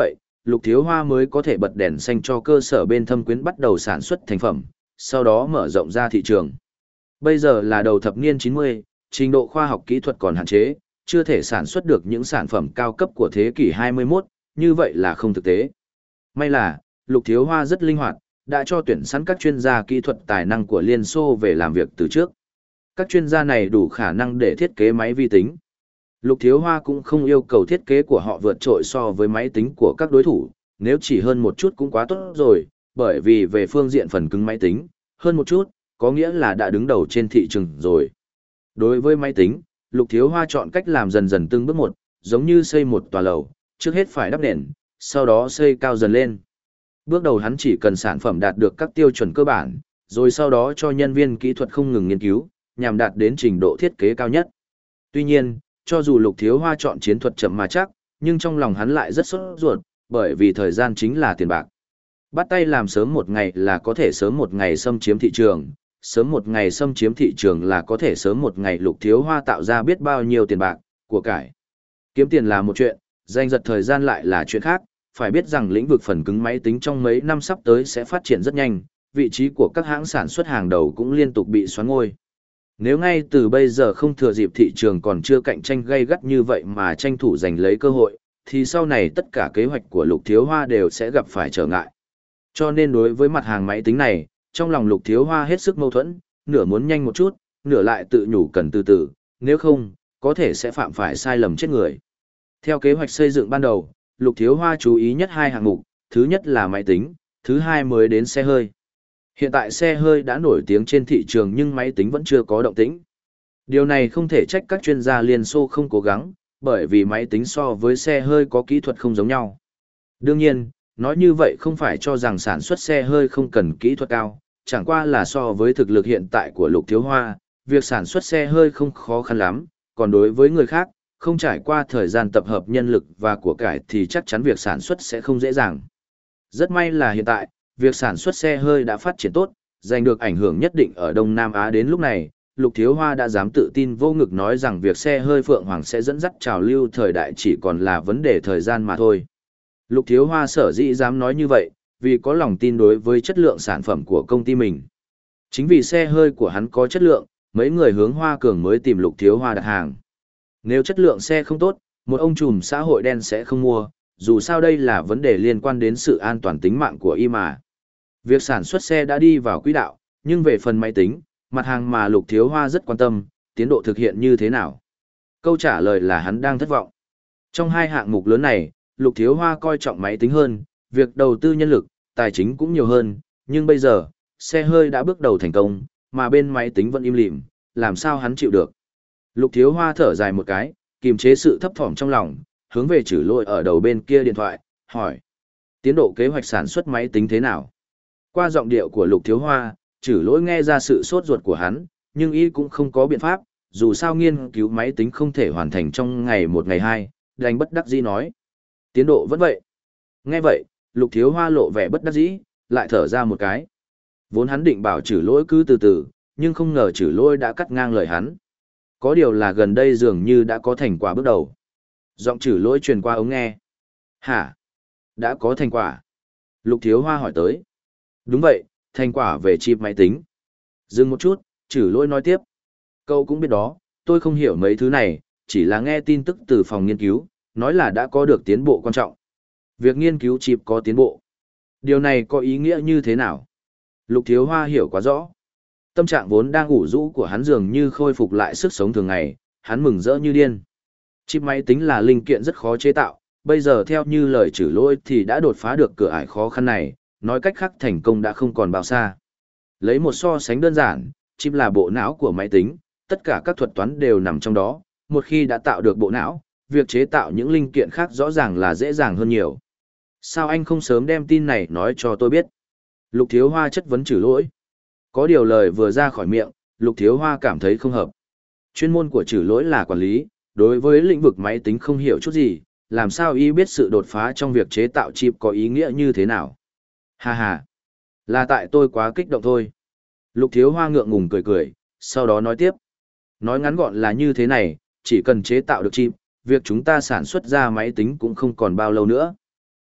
Lục Thiếu Hoa mới có thể bật đèn xanh cho cơ sở bên Thâm Quyến bắt đầu sản xuất thành phẩm, sau đó mở rộng ra thị trường. Bây giờ là đầu thập niên chín mươi, trình độ khoa học kỹ thuật còn hạn chế, chưa thể sản xuất được những sản phẩm cao cấp của thế kỷ hai mươi mốt, như vậy là không thực tế. May là, Lục Thiếu Hoa rất linh hoạt, đã cho tuyển sẵn các chuyên gia kỹ thuật tài năng của Liên Xô về làm việc từ trước. Các chuyên gia này đủ khả năng để thiết kế máy vi tính. Lục Thiếu Hoa cũng không yêu cầu thiết kế của họ vượt trội so với máy tính của các đối thủ, nếu chỉ hơn một chút cũng quá tốt rồi, bởi vì về phương diện phần cứng máy tính, hơn một chút, có nghĩa là đã đứng đầu trên thị trường rồi. Đối với máy tính, Lục Thiếu Hoa chọn cách làm dần dần từng bước một, giống như xây một tòa lầu, trước hết phải đắp nền, sau đó xây cao dần lên. Bước đầu hắn chỉ cần sản phẩm đạt được các tiêu chuẩn cơ bản, rồi sau đó cho nhân viên kỹ thuật không ngừng nghiên cứu, nhằm đạt đến trình độ thiết kế cao nhất. Tuy nhiên, cho dù Lục Thiếu Hoa chọn chiến thuật chậm mà chắc, nhưng trong lòng hắn lại rất sốt ruột, bởi vì thời gian chính là tiền bạc. Bắt tay làm sớm một ngày là có thể sớm một ngày xâm chiếm thị trường, sớm một ngày xâm chiếm thị trường là có thể sớm một ngày Lục Thiếu Hoa tạo ra biết bao nhiêu tiền bạc, của cải. Kiếm tiền là một chuyện, giành giật thời gian lại là chuyện khác, phải biết rằng lĩnh vực phần cứng máy tính trong mấy năm sắp tới sẽ phát triển rất nhanh, vị trí của các hãng sản xuất hàng đầu cũng liên tục bị xoán ngôi. Nếu ngay từ bây giờ không thừa dịp thị trường còn chưa cạnh tranh gay gắt như vậy mà tranh thủ giành lấy cơ hội, thì sau này tất cả kế hoạch của Lục Thiếu Hoa đều sẽ gặp phải trở ngại. Cho nên đối với mặt hàng máy tính này, trong lòng Lục Thiếu Hoa hết sức mâu thuẫn, nửa muốn nhanh một chút, nửa lại tự nhủ cần từ từ, nếu không, có thể sẽ phạm phải sai lầm chết người. Theo kế hoạch xây dựng ban đầu, Lục Thiếu Hoa chú ý nhất hai hạng mục, thứ nhất là máy tính, thứ hai mới đến xe hơi. Hiện tại xe hơi đã nổi tiếng trên thị trường nhưng máy tính vẫn chưa có động tĩnh. Điều này không thể trách các chuyên gia Liên Xô không cố gắng, bởi vì máy tính so với xe hơi có kỹ thuật không giống nhau. Đương nhiên, nói như vậy không phải cho rằng sản xuất xe hơi không cần kỹ thuật cao, chẳng qua là so với thực lực hiện tại của Lục Thiếu Hoa, việc sản xuất xe hơi không khó khăn lắm, còn đối với người khác, không trải qua thời gian tập hợp nhân lực và của cải thì chắc chắn việc sản xuất sẽ không dễ dàng. Rất may là hiện tại, việc sản xuất xe hơi đã phát triển tốt, giành được ảnh hưởng nhất định ở Đông Nam Á đến lúc này, Lục Thiếu Hoa đã dám tự tin vô ngực nói rằng việc xe hơi Phượng Hoàng sẽ dẫn dắt trào lưu thời đại chỉ còn là vấn đề thời gian mà thôi. Lục Thiếu Hoa sở dĩ dám nói như vậy, vì có lòng tin đối với chất lượng sản phẩm của công ty mình. Chính vì xe hơi của hắn có chất lượng, mấy người hướng Hoa Cường mới tìm Lục Thiếu Hoa đặt hàng. Nếu chất lượng xe không tốt, một ông trùm xã hội đen sẽ không mua, dù sao đây là vấn đề liên quan đến sự an toàn tính mạng của y mà. Việc sản xuất xe đã đi vào quỹ đạo, nhưng về phần máy tính, mặt hàng mà Lục Thiếu Hoa rất quan tâm, tiến độ thực hiện như thế nào. Câu trả lời là hắn đang thất vọng. Trong hai hạng mục lớn này, Lục Thiếu Hoa coi trọng máy tính hơn, việc đầu tư nhân lực, tài chính cũng nhiều hơn, nhưng bây giờ, xe hơi đã bước đầu thành công, mà bên máy tính vẫn im lìm, làm sao hắn chịu được. Lục Thiếu Hoa thở dài một cái, kiềm chế sự thấp thỏm trong lòng, hướng về Trử Lỗi ở đầu bên kia điện thoại, hỏi. Tiến độ kế hoạch sản xuất máy tính thế nào? Qua giọng điệu của Lục Thiếu Hoa, Trử Lỗi nghe ra sự sốt ruột của hắn, nhưng y cũng không có biện pháp, dù sao nghiên cứu máy tính không thể hoàn thành trong ngày một ngày hai, đành bất đắc dĩ nói. Tiến độ vẫn vậy. Nghe vậy, Lục Thiếu Hoa lộ vẻ bất đắc dĩ, lại thở ra một cái. Vốn hắn định bảo Trử Lỗi cứ từ từ, nhưng không ngờ Trử Lỗi đã cắt ngang lời hắn. Có điều là gần đây dường như đã có thành quả bước đầu. Giọng Trử Lỗi truyền qua ống nghe. Hả? Đã có thành quả? Lục Thiếu Hoa hỏi tới. Đúng vậy, thành quả về chip máy tính. Dừng một chút, Trử Lỗi nói tiếp. Cậu cũng biết đó, tôi không hiểu mấy thứ này, chỉ là nghe tin tức từ phòng nghiên cứu, nói là đã có được tiến bộ quan trọng. Việc nghiên cứu chip có tiến bộ. Điều này có ý nghĩa như thế nào? Lục Thiếu Hoa hiểu quá rõ. Tâm trạng vốn đang ủ rũ của hắn dường như khôi phục lại sức sống thường ngày, hắn mừng rỡ như điên. Chip máy tính là linh kiện rất khó chế tạo, bây giờ theo như lời Trử Lỗi thì đã đột phá được cửa ải khó khăn này, nói cách khác thành công đã không còn bao xa. Lấy một so sánh đơn giản, chip là bộ não của máy tính, tất cả các thuật toán đều nằm trong đó, một khi đã tạo được bộ não, việc chế tạo những linh kiện khác rõ ràng là dễ dàng hơn nhiều. Sao anh không sớm đem tin này nói cho tôi biết? Lục Thiếu Hoa chất vấn Trử Lỗi. Có điều lời vừa ra khỏi miệng, Lục Thiếu Hoa cảm thấy không hợp. Chuyên môn của Trử Lỗi là quản lý, đối với lĩnh vực máy tính không hiểu chút gì, làm sao y biết sự đột phá trong việc chế tạo chip có ý nghĩa như thế nào. Hà hà, là tại tôi quá kích động thôi. Lục Thiếu Hoa ngượng ngùng cười cười, sau đó nói tiếp. Nói ngắn gọn là như thế này, chỉ cần chế tạo được chip, việc chúng ta sản xuất ra máy tính cũng không còn bao lâu nữa.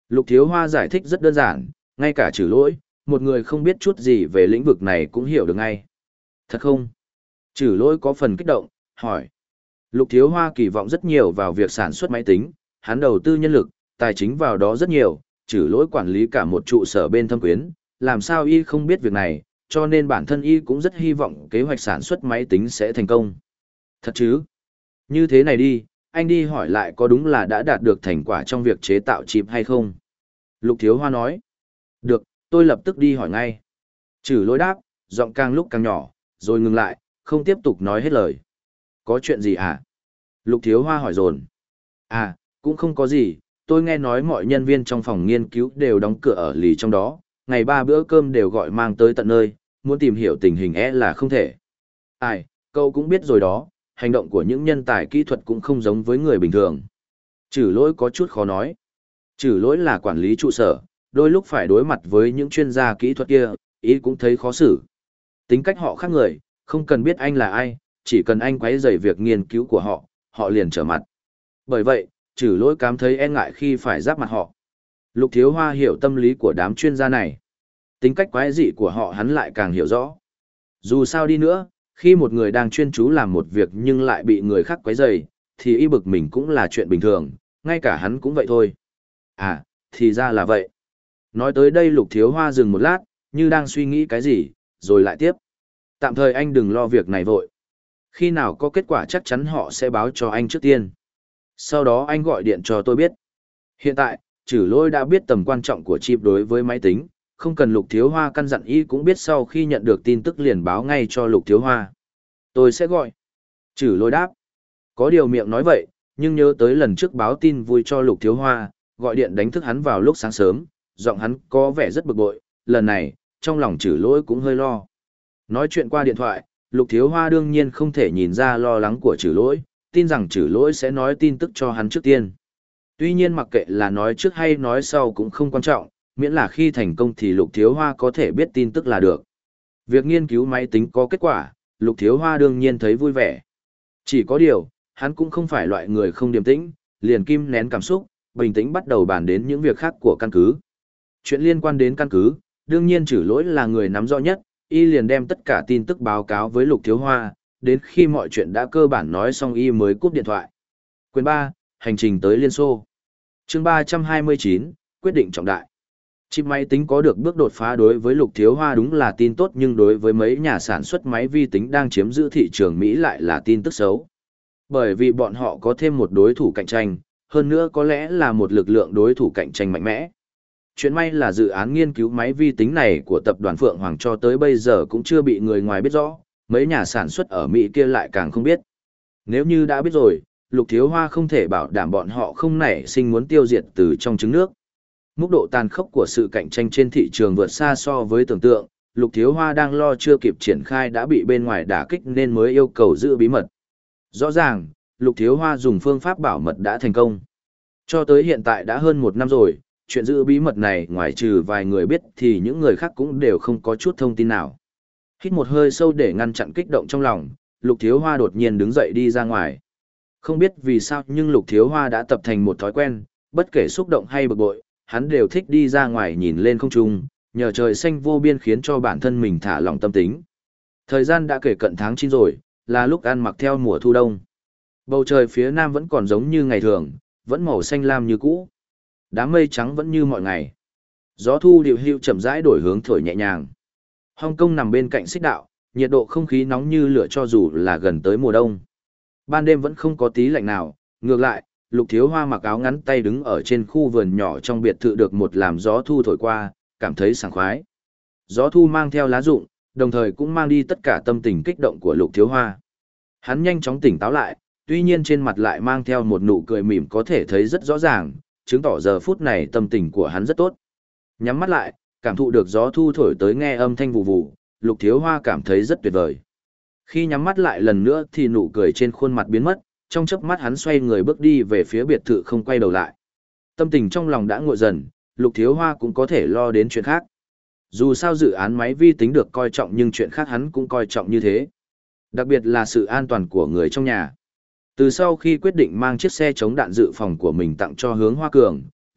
Lục Thiếu Hoa giải thích rất đơn giản, ngay cả trừ lỗi, một người không biết chút gì về lĩnh vực này cũng hiểu được ngay. Thật không? Trừ lỗi có phần kích động, hỏi. Lục Thiếu Hoa kỳ vọng rất nhiều vào việc sản xuất máy tính, hắn đầu tư nhân lực, tài chính vào đó rất nhiều, trừ lỗi quản lý cả một trụ sở bên Thâm Quyến, làm sao y không biết việc này, cho nên bản thân y cũng rất hy vọng kế hoạch sản xuất máy tính sẽ thành công. Thật chứ? Như thế này đi, anh đi hỏi lại có đúng là đã đạt được thành quả trong việc chế tạo chip hay không? Lục Thiếu Hoa nói. Được, tôi lập tức đi hỏi ngay. Trừ lỗi đáp, giọng càng lúc càng nhỏ, rồi ngừng lại, không tiếp tục nói hết lời. Có chuyện gì hả? Lục Thiếu Hoa hỏi dồn. À, cũng không có gì, tôi nghe nói mọi nhân viên trong phòng nghiên cứu đều đóng cửa ở lì trong đó, ngày ba bữa cơm đều gọi mang tới tận nơi, muốn tìm hiểu tình hình e là không thể. Ai, cậu cũng biết rồi đó, hành động của những nhân tài kỹ thuật cũng không giống với người bình thường. Trừ lỗi có chút khó nói. Trừ lỗi là quản lý trụ sở, đôi lúc phải đối mặt với những chuyên gia kỹ thuật kia, ý cũng thấy khó xử. Tính cách họ khác người, không cần biết anh là ai, chỉ cần anh quấy rầy việc nghiên cứu của họ, họ liền trở mặt. Bởi vậy, trừ lỗi cảm thấy e ngại khi phải giáp mặt họ. Lục Thiếu Hoa hiểu tâm lý của đám chuyên gia này. Tính cách quái dị của họ hắn lại càng hiểu rõ. Dù sao đi nữa, khi một người đang chuyên chú làm một việc nhưng lại bị người khác quấy rầy, thì y bực mình cũng là chuyện bình thường, ngay cả hắn cũng vậy thôi. À, thì ra là vậy. Nói tới đây Lục Thiếu Hoa dừng một lát, như đang suy nghĩ cái gì, rồi lại tiếp. Tạm thời anh đừng lo việc này vội. Khi nào có kết quả chắc chắn họ sẽ báo cho anh trước tiên. Sau đó anh gọi điện cho tôi biết. Hiện tại, Trử Lỗi đã biết tầm quan trọng của chip đối với máy tính, không cần Lục Thiếu Hoa căn dặn y cũng biết sau khi nhận được tin tức liền báo ngay cho Lục Thiếu Hoa. Tôi sẽ gọi. Trử Lỗi đáp. Có điều miệng nói vậy, nhưng nhớ tới lần trước báo tin vui cho Lục Thiếu Hoa, gọi điện đánh thức hắn vào lúc sáng sớm, giọng hắn có vẻ rất bực bội, lần này, trong lòng Trử Lỗi cũng hơi lo. Nói chuyện qua điện thoại, Lục Thiếu Hoa đương nhiên không thể nhìn ra lo lắng của Trử Lỗi, tin rằng Trử Lỗi sẽ nói tin tức cho hắn trước tiên. Tuy nhiên mặc kệ là nói trước hay nói sau cũng không quan trọng, miễn là khi thành công thì Lục Thiếu Hoa có thể biết tin tức là được. Việc nghiên cứu máy tính có kết quả, Lục Thiếu Hoa đương nhiên thấy vui vẻ. Chỉ có điều, hắn cũng không phải loại người không điềm tĩnh, liền kim nén cảm xúc, bình tĩnh bắt đầu bàn đến những việc khác của căn cứ. Chuyện liên quan đến căn cứ, đương nhiên Trử Lỗi là người nắm rõ nhất, y liền đem tất cả tin tức báo cáo với Lục Thiếu Hoa, đến khi mọi chuyện đã cơ bản nói xong y mới cúp điện thoại. Quyền ba, hành trình tới Liên Xô. Chương ba trăm hai mươi chín, quyết định trọng đại. Chip máy tính có được bước đột phá đối với Lục Thiếu Hoa đúng là tin tốt, nhưng đối với mấy nhà sản xuất máy vi tính đang chiếm giữ thị trường Mỹ lại là tin tức xấu. Bởi vì bọn họ có thêm một đối thủ cạnh tranh, hơn nữa có lẽ là một lực lượng đối thủ cạnh tranh mạnh mẽ. Chuyện may là dự án nghiên cứu máy vi tính này của tập đoàn Phượng Hoàng cho tới bây giờ cũng chưa bị người ngoài biết rõ, mấy nhà sản xuất ở Mỹ kia lại càng không biết. Nếu như đã biết rồi, Lục Thiếu Hoa không thể bảo đảm bọn họ không nảy sinh muốn tiêu diệt từ trong trứng nước. Mức độ tàn khốc của sự cạnh tranh trên thị trường vượt xa so với tưởng tượng, Lục Thiếu Hoa đang lo chưa kịp triển khai đã bị bên ngoài đả kích nên mới yêu cầu giữ bí mật. Rõ ràng, Lục Thiếu Hoa dùng phương pháp bảo mật đã thành công. Cho tới hiện tại đã hơn một năm rồi, chuyện giữ bí mật này ngoài trừ vài người biết thì những người khác cũng đều không có chút thông tin nào. Hít một hơi sâu để ngăn chặn kích động trong lòng, Lục Thiếu Hoa đột nhiên đứng dậy đi ra ngoài. Không biết vì sao nhưng Lục Thiếu Hoa đã tập thành một thói quen, bất kể xúc động hay bực bội, hắn đều thích đi ra ngoài nhìn lên không trung, nhờ trời xanh vô biên khiến cho bản thân mình thả lỏng tâm tính. Thời gian đã kể cận tháng chín rồi, là lúc ăn mặc theo mùa thu đông. Bầu trời phía nam vẫn còn giống như ngày thường, vẫn màu xanh lam như cũ. Đám mây trắng vẫn như mọi ngày. Gió thu điệu hưu chậm rãi đổi hướng thổi nhẹ nhàng. Hong Kong nằm bên cạnh xích đạo, nhiệt độ không khí nóng như lửa cho dù là gần tới mùa đông. Ban đêm vẫn không có tí lạnh nào, ngược lại, Lục Thiếu Hoa mặc áo ngắn tay đứng ở trên khu vườn nhỏ trong biệt thự được một làn gió thu thổi qua, cảm thấy sảng khoái. Gió thu mang theo lá rụng, đồng thời cũng mang đi tất cả tâm tình kích động của Lục Thiếu Hoa. Hắn nhanh chóng tỉnh táo lại, tuy nhiên trên mặt lại mang theo một nụ cười mỉm có thể thấy rất rõ ràng, chứng tỏ giờ phút này tâm tình của hắn rất tốt. Nhắm mắt lại, cảm thụ được gió thu thổi tới nghe âm thanh vù vù, Lục Thiếu Hoa cảm thấy rất tuyệt vời. Khi nhắm mắt lại lần nữa thì nụ cười trên khuôn mặt biến mất, trong chớp mắt hắn xoay người bước đi về phía biệt thự không quay đầu lại. Tâm tình trong lòng đã nguội dần, Lục Thiếu Hoa cũng có thể lo đến chuyện khác. Dù sao dự án máy vi tính được coi trọng nhưng chuyện khác hắn cũng coi trọng như thế. Đặc biệt là sự an toàn của người trong nhà. Từ sau khi quyết định mang chiếc xe chống đạn dự phòng của mình tặng cho Hướng Hoa Cường,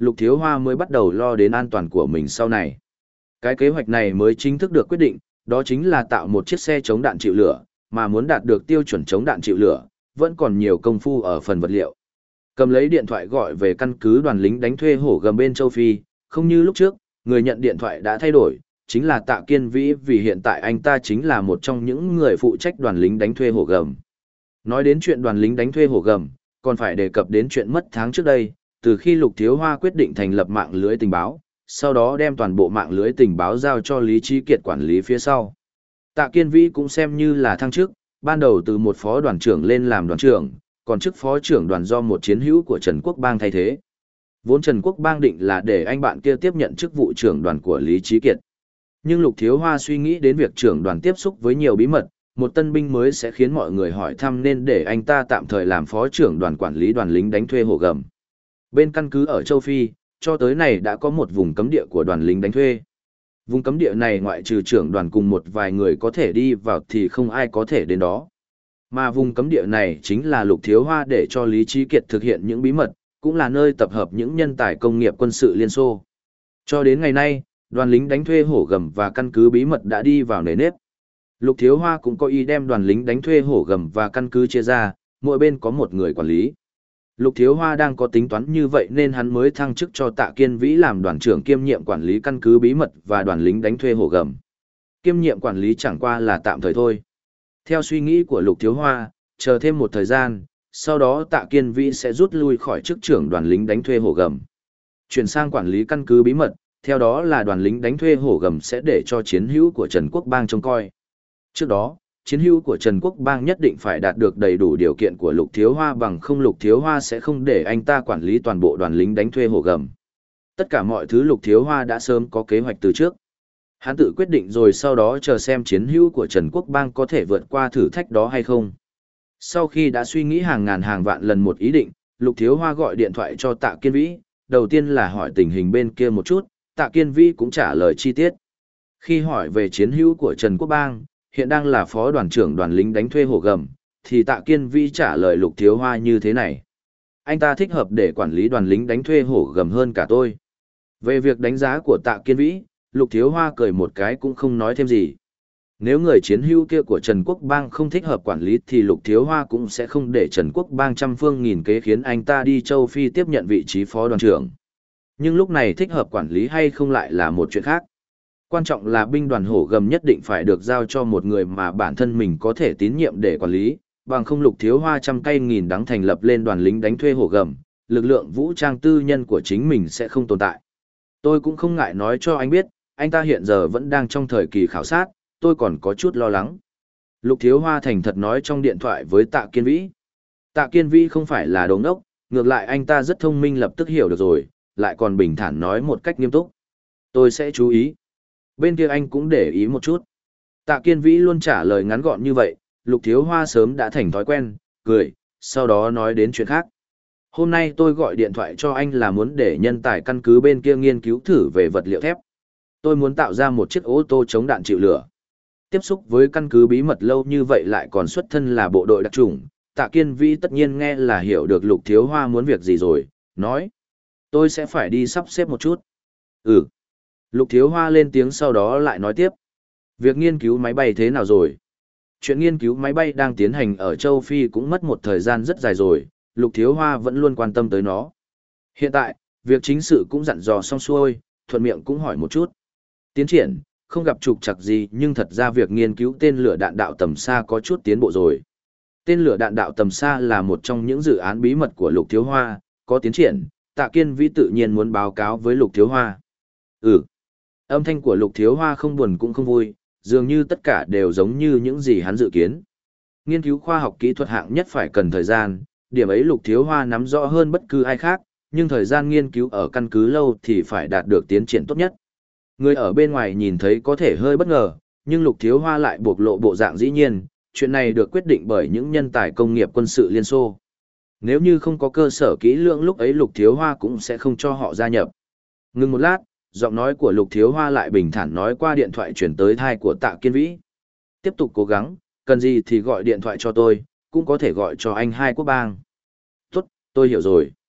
Lục Thiếu Hoa mới bắt đầu lo đến an toàn của mình sau này. Cái kế hoạch này mới chính thức được quyết định, đó chính là tạo một chiếc xe chống đạn chịu lửa, mà muốn đạt được tiêu chuẩn chống đạn chịu lửa, vẫn còn nhiều công phu ở phần vật liệu. Cầm lấy điện thoại gọi về căn cứ đoàn lính đánh thuê hổ gầm bên châu Phi, không như lúc trước, người nhận điện thoại đã thay đổi, chính là Tạ Kiên Vĩ, vì hiện tại anh ta chính là một trong những người phụ trách đoàn lính đánh thuê hổ gầm. Nói đến chuyện đoàn lính đánh thuê hổ gầm, còn phải đề cập đến chuyện mất tháng trước đây, từ khi Lục Thiếu Hoa quyết định thành lập mạng lưới tình báo, sau đó đem toàn bộ mạng lưới tình báo giao cho Lý Trí Kiệt quản lý phía sau. Tạ Kiên Vĩ cũng xem như là thăng chức, ban đầu từ một phó đoàn trưởng lên làm đoàn trưởng, còn chức phó trưởng đoàn do một chiến hữu của Trần Quốc Bang thay thế. Vốn Trần Quốc Bang định là để anh bạn kia tiếp nhận chức vụ trưởng đoàn của Lý Trí Kiệt. Nhưng Lục Thiếu Hoa suy nghĩ đến việc trưởng đoàn tiếp xúc với nhiều bí mật, một tân binh mới sẽ khiến mọi người hỏi thăm, nên để anh ta tạm thời làm phó trưởng đoàn quản lý đoàn lính đánh thuê hổ gầm. Bên căn cứ ở châu Phi, cho tới này đã có một vùng cấm địa của đoàn lính đánh thuê. Vùng cấm địa này ngoại trừ trưởng đoàn cùng một vài người có thể đi vào thì không ai có thể đến đó. Mà vùng cấm địa này chính là Lục Thiếu Hoa để cho Lý Trí Kiệt thực hiện những bí mật, cũng là nơi tập hợp những nhân tài công nghiệp quân sự Liên Xô. Cho đến ngày nay, đoàn lính đánh thuê hổ gầm và căn cứ bí mật đã đi vào nề nếp. Lục Thiếu Hoa cũng có ý đem đoàn lính đánh thuê hổ gầm và căn cứ chia ra, mỗi bên có một người quản lý. Lục Thiếu Hoa đang có tính toán như vậy nên hắn mới thăng chức cho Tạ Kiên Vĩ làm đoàn trưởng kiêm nhiệm quản lý căn cứ bí mật và đoàn lính đánh thuê hổ gầm. Kiêm nhiệm quản lý chẳng qua là tạm thời thôi. Theo suy nghĩ của Lục Thiếu Hoa, chờ thêm một thời gian, sau đó Tạ Kiên Vĩ sẽ rút lui khỏi chức trưởng đoàn lính đánh thuê hổ gầm, chuyển sang quản lý căn cứ bí mật, theo đó là đoàn lính đánh thuê hổ gầm sẽ để cho chiến hữu của Trần Quốc Bang trông coi. Trước đó, chiến hữu của Trần Quốc Bang nhất định phải đạt được đầy đủ điều kiện của Lục Thiếu Hoa, bằng không Lục Thiếu Hoa sẽ không để anh ta quản lý toàn bộ đoàn lính đánh thuê hổ gầm. Tất cả mọi thứ Lục Thiếu Hoa đã sớm có kế hoạch từ trước. Hắn tự quyết định rồi sau đó chờ xem chiến hữu của Trần Quốc Bang có thể vượt qua thử thách đó hay không. Sau khi đã suy nghĩ hàng ngàn hàng vạn lần một ý định, Lục Thiếu Hoa gọi điện thoại cho Tạ Kiên Vĩ, đầu tiên là hỏi tình hình bên kia một chút, Tạ Kiên Vĩ cũng trả lời chi tiết. Khi hỏi về chiến hữu của Trần Quốc Bang, hiện đang là phó đoàn trưởng đoàn lính đánh thuê hổ gầm, thì Tạ Kiên Vĩ trả lời Lục Thiếu Hoa như thế này. Anh ta thích hợp để quản lý đoàn lính đánh thuê hổ gầm hơn cả tôi. Về việc đánh giá của Tạ Kiên Vĩ, Lục Thiếu Hoa cười một cái cũng không nói thêm gì. Nếu người chiến hữu kia của Trần Quốc Bang không thích hợp quản lý thì Lục Thiếu Hoa cũng sẽ không để Trần Quốc Bang trăm phương nghìn kế khiến anh ta đi châu Phi tiếp nhận vị trí phó đoàn trưởng. Nhưng lúc này thích hợp quản lý hay không lại là một chuyện khác. Quan trọng là binh đoàn hổ gầm nhất định phải được giao cho một người mà bản thân mình có thể tín nhiệm để quản lý, bằng không Lục Thiếu Hoa trăm cây nghìn đắng thành lập lên đoàn lính đánh thuê hổ gầm, lực lượng vũ trang tư nhân của chính mình sẽ không tồn tại. Tôi cũng không ngại nói cho anh biết, anh ta hiện giờ vẫn đang trong thời kỳ khảo sát, tôi còn có chút lo lắng. Lục Thiếu Hoa thành thật nói trong điện thoại với Tạ Kiên Vĩ. Tạ Kiên Vĩ không phải là đồ ngốc, ngược lại anh ta rất thông minh, lập tức hiểu được rồi, lại còn bình thản nói một cách nghiêm túc. Tôi sẽ chú ý. Bên kia anh cũng để ý một chút. Tạ Kiên Vĩ luôn trả lời ngắn gọn như vậy, Lục Thiếu Hoa sớm đã thành thói quen, cười, sau đó nói đến chuyện khác. Hôm nay tôi gọi điện thoại cho anh là muốn để nhân tài căn cứ bên kia nghiên cứu thử về vật liệu thép. Tôi muốn tạo ra một chiếc ô tô chống đạn chịu lửa. Tiếp xúc với căn cứ bí mật lâu như vậy lại còn xuất thân là bộ đội đặc chủng, Tạ Kiên Vĩ tất nhiên nghe là hiểu được Lục Thiếu Hoa muốn việc gì rồi, nói. Tôi sẽ phải đi sắp xếp một chút. Ừ. Lục Thiếu Hoa lên tiếng sau đó lại nói tiếp. Việc nghiên cứu máy bay thế nào rồi? Chuyện nghiên cứu máy bay đang tiến hành ở châu Phi cũng mất một thời gian rất dài rồi, Lục Thiếu Hoa vẫn luôn quan tâm tới nó. Hiện tại, việc chính sự cũng dặn dò xong xuôi, thuận miệng cũng hỏi một chút. Tiến triển, không gặp trục trặc gì, nhưng thật ra việc nghiên cứu tên lửa đạn đạo tầm xa có chút tiến bộ rồi. Tên lửa đạn đạo tầm xa là một trong những dự án bí mật của Lục Thiếu Hoa, có tiến triển, Tạ Kiên Vĩ tự nhiên muốn báo cáo với Lục Thiếu Hoa. Ừ. Âm thanh của Lục Thiếu Hoa không buồn cũng không vui, dường như tất cả đều giống như những gì hắn dự kiến. Nghiên cứu khoa học kỹ thuật hạng nhất phải cần thời gian, điểm ấy Lục Thiếu Hoa nắm rõ hơn bất cứ ai khác, nhưng thời gian nghiên cứu ở căn cứ lâu thì phải đạt được tiến triển tốt nhất. Người ở bên ngoài nhìn thấy có thể hơi bất ngờ, nhưng Lục Thiếu Hoa lại bộc lộ bộ dạng dĩ nhiên, chuyện này được quyết định bởi những nhân tài công nghiệp quân sự Liên Xô. Nếu như không có cơ sở kỹ lưỡng lúc ấy Lục Thiếu Hoa cũng sẽ không cho họ gia nhập. Ngừng một lát, giọng nói của Lục Thiếu Hoa lại bình thản nói qua điện thoại chuyển tới tai của Tạ Kiên Vĩ. Tiếp tục cố gắng, cần gì thì gọi điện thoại cho tôi, cũng có thể gọi cho anh Hai Quốc Bang. Tốt, tôi hiểu rồi.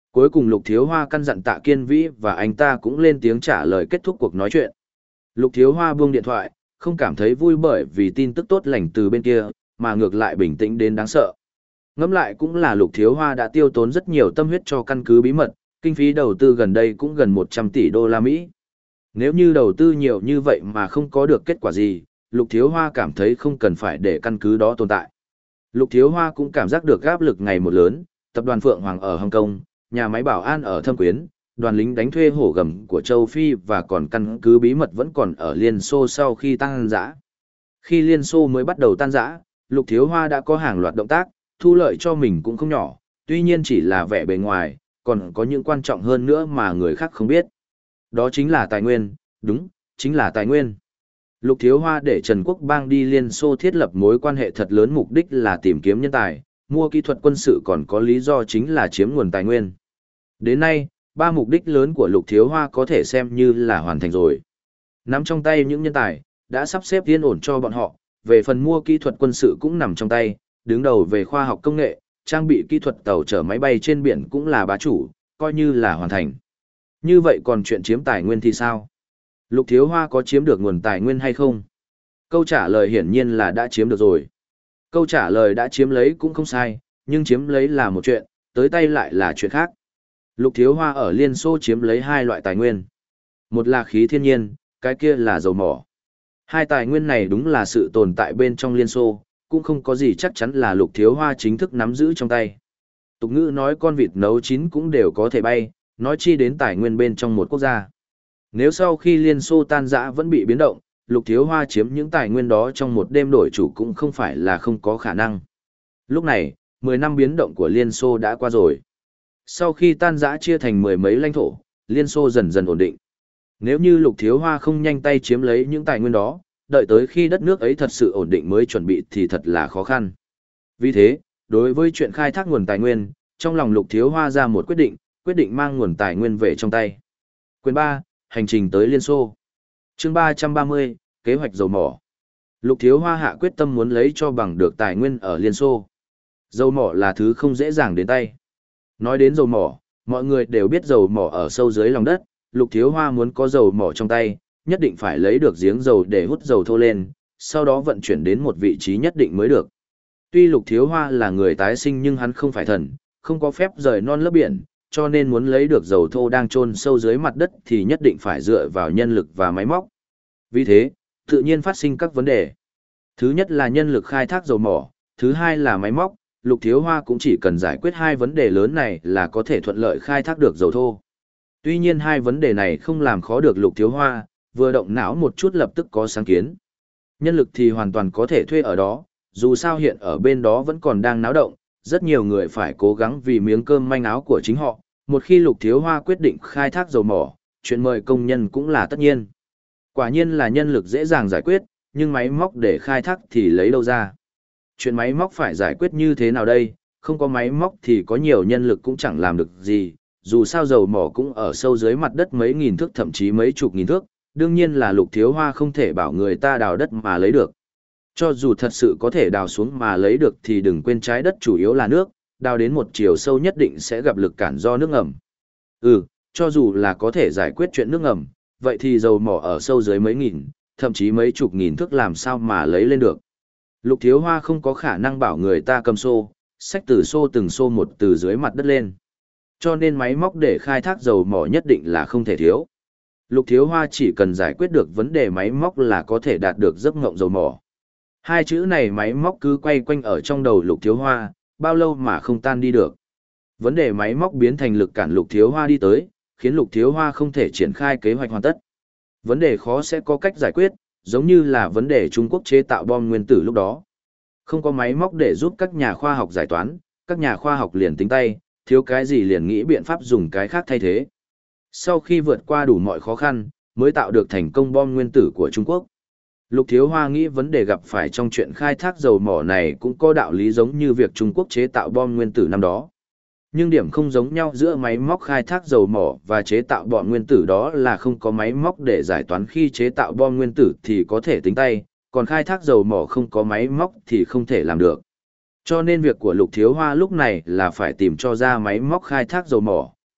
Cuối cùng Lục Thiếu Hoa căn dặn Tạ Kiên Vĩ và anh ta cũng lên tiếng trả lời kết thúc cuộc nói chuyện. Lục Thiếu Hoa buông điện thoại, không cảm thấy vui bởi vì tin tức tốt lành từ bên kia, mà ngược lại bình tĩnh đến đáng sợ. Ngẫm lại cũng là Lục Thiếu Hoa đã tiêu tốn rất nhiều tâm huyết cho căn cứ bí mật, kinh phí đầu tư gần đây cũng gần một trăm tỷ đô la Mỹ. Nếu như đầu tư nhiều như vậy mà không có được kết quả gì, Lục Thiếu Hoa cảm thấy không cần phải để căn cứ đó tồn tại. Lục Thiếu Hoa cũng cảm giác được áp lực ngày một lớn, tập đoàn Phượng Hoàng ở Hồng Kông, nhà máy bảo an ở Thâm Quyến, đoàn lính đánh thuê hổ gầm của châu Phi và còn căn cứ bí mật vẫn còn ở Liên Xô sau khi tan rã. Khi Liên Xô mới bắt đầu tan rã, Lục Thiếu Hoa đã có hàng loạt động tác, thu lợi cho mình cũng không nhỏ, tuy nhiên chỉ là vẻ bề ngoài, còn có những quan trọng hơn nữa mà người khác không biết. Đó chính là tài nguyên, đúng, chính là tài nguyên. Lục Thiếu Hoa để Trần Quốc Bang đi Liên Xô thiết lập mối quan hệ thật lớn, mục đích là tìm kiếm nhân tài, mua kỹ thuật quân sự, còn có lý do chính là chiếm nguồn tài nguyên. Đến nay, ba mục đích lớn của Lục Thiếu Hoa có thể xem như là hoàn thành rồi. Nắm trong tay những nhân tài, đã sắp xếp yên ổn cho bọn họ, về phần mua kỹ thuật quân sự cũng nằm trong tay, đứng đầu về khoa học công nghệ, trang bị kỹ thuật tàu chở máy bay trên biển cũng là bá chủ, coi như là hoàn thành. Như vậy còn chuyện chiếm tài nguyên thì sao? Lục Thiếu Hoa có chiếm được nguồn tài nguyên hay không? Câu trả lời hiển nhiên là đã chiếm được rồi. Câu trả lời đã chiếm lấy cũng không sai, nhưng chiếm lấy là một chuyện, tới tay lại là chuyện khác. Lục Thiếu Hoa ở Liên Xô chiếm lấy hai loại tài nguyên. Một là khí thiên nhiên, cái kia là dầu mỏ. Hai tài nguyên này đúng là sự tồn tại bên trong Liên Xô, cũng không có gì chắc chắn là Lục Thiếu Hoa chính thức nắm giữ trong tay. Tục ngữ nói con vịt nấu chín cũng đều có thể bay, nói chi đến tài nguyên bên trong một quốc gia. Nếu sau khi Liên Xô tan rã vẫn bị biến động, Lục Thiếu Hoa chiếm những tài nguyên đó trong một đêm đổi chủ cũng không phải là không có khả năng. Lúc này, mười năm biến động của Liên Xô đã qua rồi. Sau khi tan rã chia thành mười mấy lãnh thổ, Liên Xô dần dần ổn định. Nếu như Lục Thiếu Hoa không nhanh tay chiếm lấy những tài nguyên đó, đợi tới khi đất nước ấy thật sự ổn định mới chuẩn bị thì thật là khó khăn. Vì thế, đối với chuyện khai thác nguồn tài nguyên, trong lòng Lục Thiếu Hoa ra một quyết định, quyết định mang nguồn tài nguyên về trong tay. Quyền ba, hành trình tới Liên Xô. Chương ba trăm ba mươi, kế hoạch dầu mỏ. Lục Thiếu Hoa hạ quyết tâm muốn lấy cho bằng được tài nguyên ở Liên Xô. Dầu mỏ là thứ không dễ dàng đến tay. Nói đến dầu mỏ, mọi người đều biết dầu mỏ ở sâu dưới lòng đất, Lục Thiếu Hoa muốn có dầu mỏ trong tay, nhất định phải lấy được giếng dầu để hút dầu thô lên, sau đó vận chuyển đến một vị trí nhất định mới được. Tuy Lục Thiếu Hoa là người tái sinh nhưng hắn không phải thần, không có phép rời non lấp biển, cho nên muốn lấy được dầu thô đang chôn sâu dưới mặt đất thì nhất định phải dựa vào nhân lực và máy móc. Vì thế, tự nhiên phát sinh các vấn đề. Thứ nhất là nhân lực khai thác dầu mỏ, thứ hai là máy móc, Lục Thiếu Hoa cũng chỉ cần giải quyết hai vấn đề lớn này là có thể thuận lợi khai thác được dầu thô. Tuy nhiên hai vấn đề này không làm khó được Lục Thiếu Hoa, vừa động não một chút lập tức có sáng kiến. Nhân lực thì hoàn toàn có thể thuê ở đó, dù sao hiện ở bên đó vẫn còn đang náo động, rất nhiều người phải cố gắng vì miếng cơm manh áo của chính họ. Một khi Lục Thiếu Hoa quyết định khai thác dầu mỏ, chuyện mời công nhân cũng là tất nhiên. Quả nhiên là nhân lực dễ dàng giải quyết, nhưng máy móc để khai thác thì lấy đâu ra? Chuyện máy móc phải giải quyết như thế nào đây? Không có máy móc thì có nhiều nhân lực cũng chẳng làm được gì, dù sao dầu mỏ cũng ở sâu dưới mặt đất mấy nghìn thước thậm chí mấy chục nghìn thước, đương nhiên là Lục Thiếu Hoa không thể bảo người ta đào đất mà lấy được. Cho dù thật sự có thể đào xuống mà lấy được thì đừng quên trái đất chủ yếu là nước, đào đến một chiều sâu nhất định sẽ gặp lực cản do nước ngầm. Ừ, cho dù là có thể giải quyết chuyện nước ngầm, vậy thì dầu mỏ ở sâu dưới mấy nghìn, thậm chí mấy chục nghìn thước làm sao mà lấy lên được. Lục Thiếu Hoa không có khả năng bảo người ta cầm xô, xách từ xô từng xô một từ dưới mặt đất lên. Cho nên máy móc để khai thác dầu mỏ nhất định là không thể thiếu. Lục Thiếu Hoa chỉ cần giải quyết được vấn đề máy móc là có thể đạt được giấc ngộng dầu mỏ. Hai chữ này máy móc cứ quay quanh ở trong đầu Lục Thiếu Hoa, bao lâu mà không tan đi được. Vấn đề máy móc biến thành lực cản Lục Thiếu Hoa đi tới, khiến Lục Thiếu Hoa không thể triển khai kế hoạch hoàn tất. Vấn đề khó sẽ có cách giải quyết, giống như là vấn đề Trung Quốc chế tạo bom nguyên tử lúc đó. Không có máy móc để giúp các nhà khoa học giải toán, các nhà khoa học liền tính tay, thiếu cái gì liền nghĩ biện pháp dùng cái khác thay thế. Sau khi vượt qua đủ mọi khó khăn, mới tạo được thành công bom nguyên tử của Trung Quốc. Lục Thiếu Hoa nghĩ vấn đề gặp phải trong chuyện khai thác dầu mỏ này cũng có đạo lý giống như việc Trung Quốc chế tạo bom nguyên tử năm đó. Nhưng điểm không giống nhau giữa máy móc khai thác dầu mỏ và chế tạo bom nguyên tử đó là không có máy móc để giải toán khi chế tạo bom nguyên tử thì có thể tính tay, còn khai thác dầu mỏ không có máy móc thì không thể làm được. Cho nên việc của Lục Thiếu Hoa lúc này là phải tìm cho ra máy móc khai thác dầu mỏ,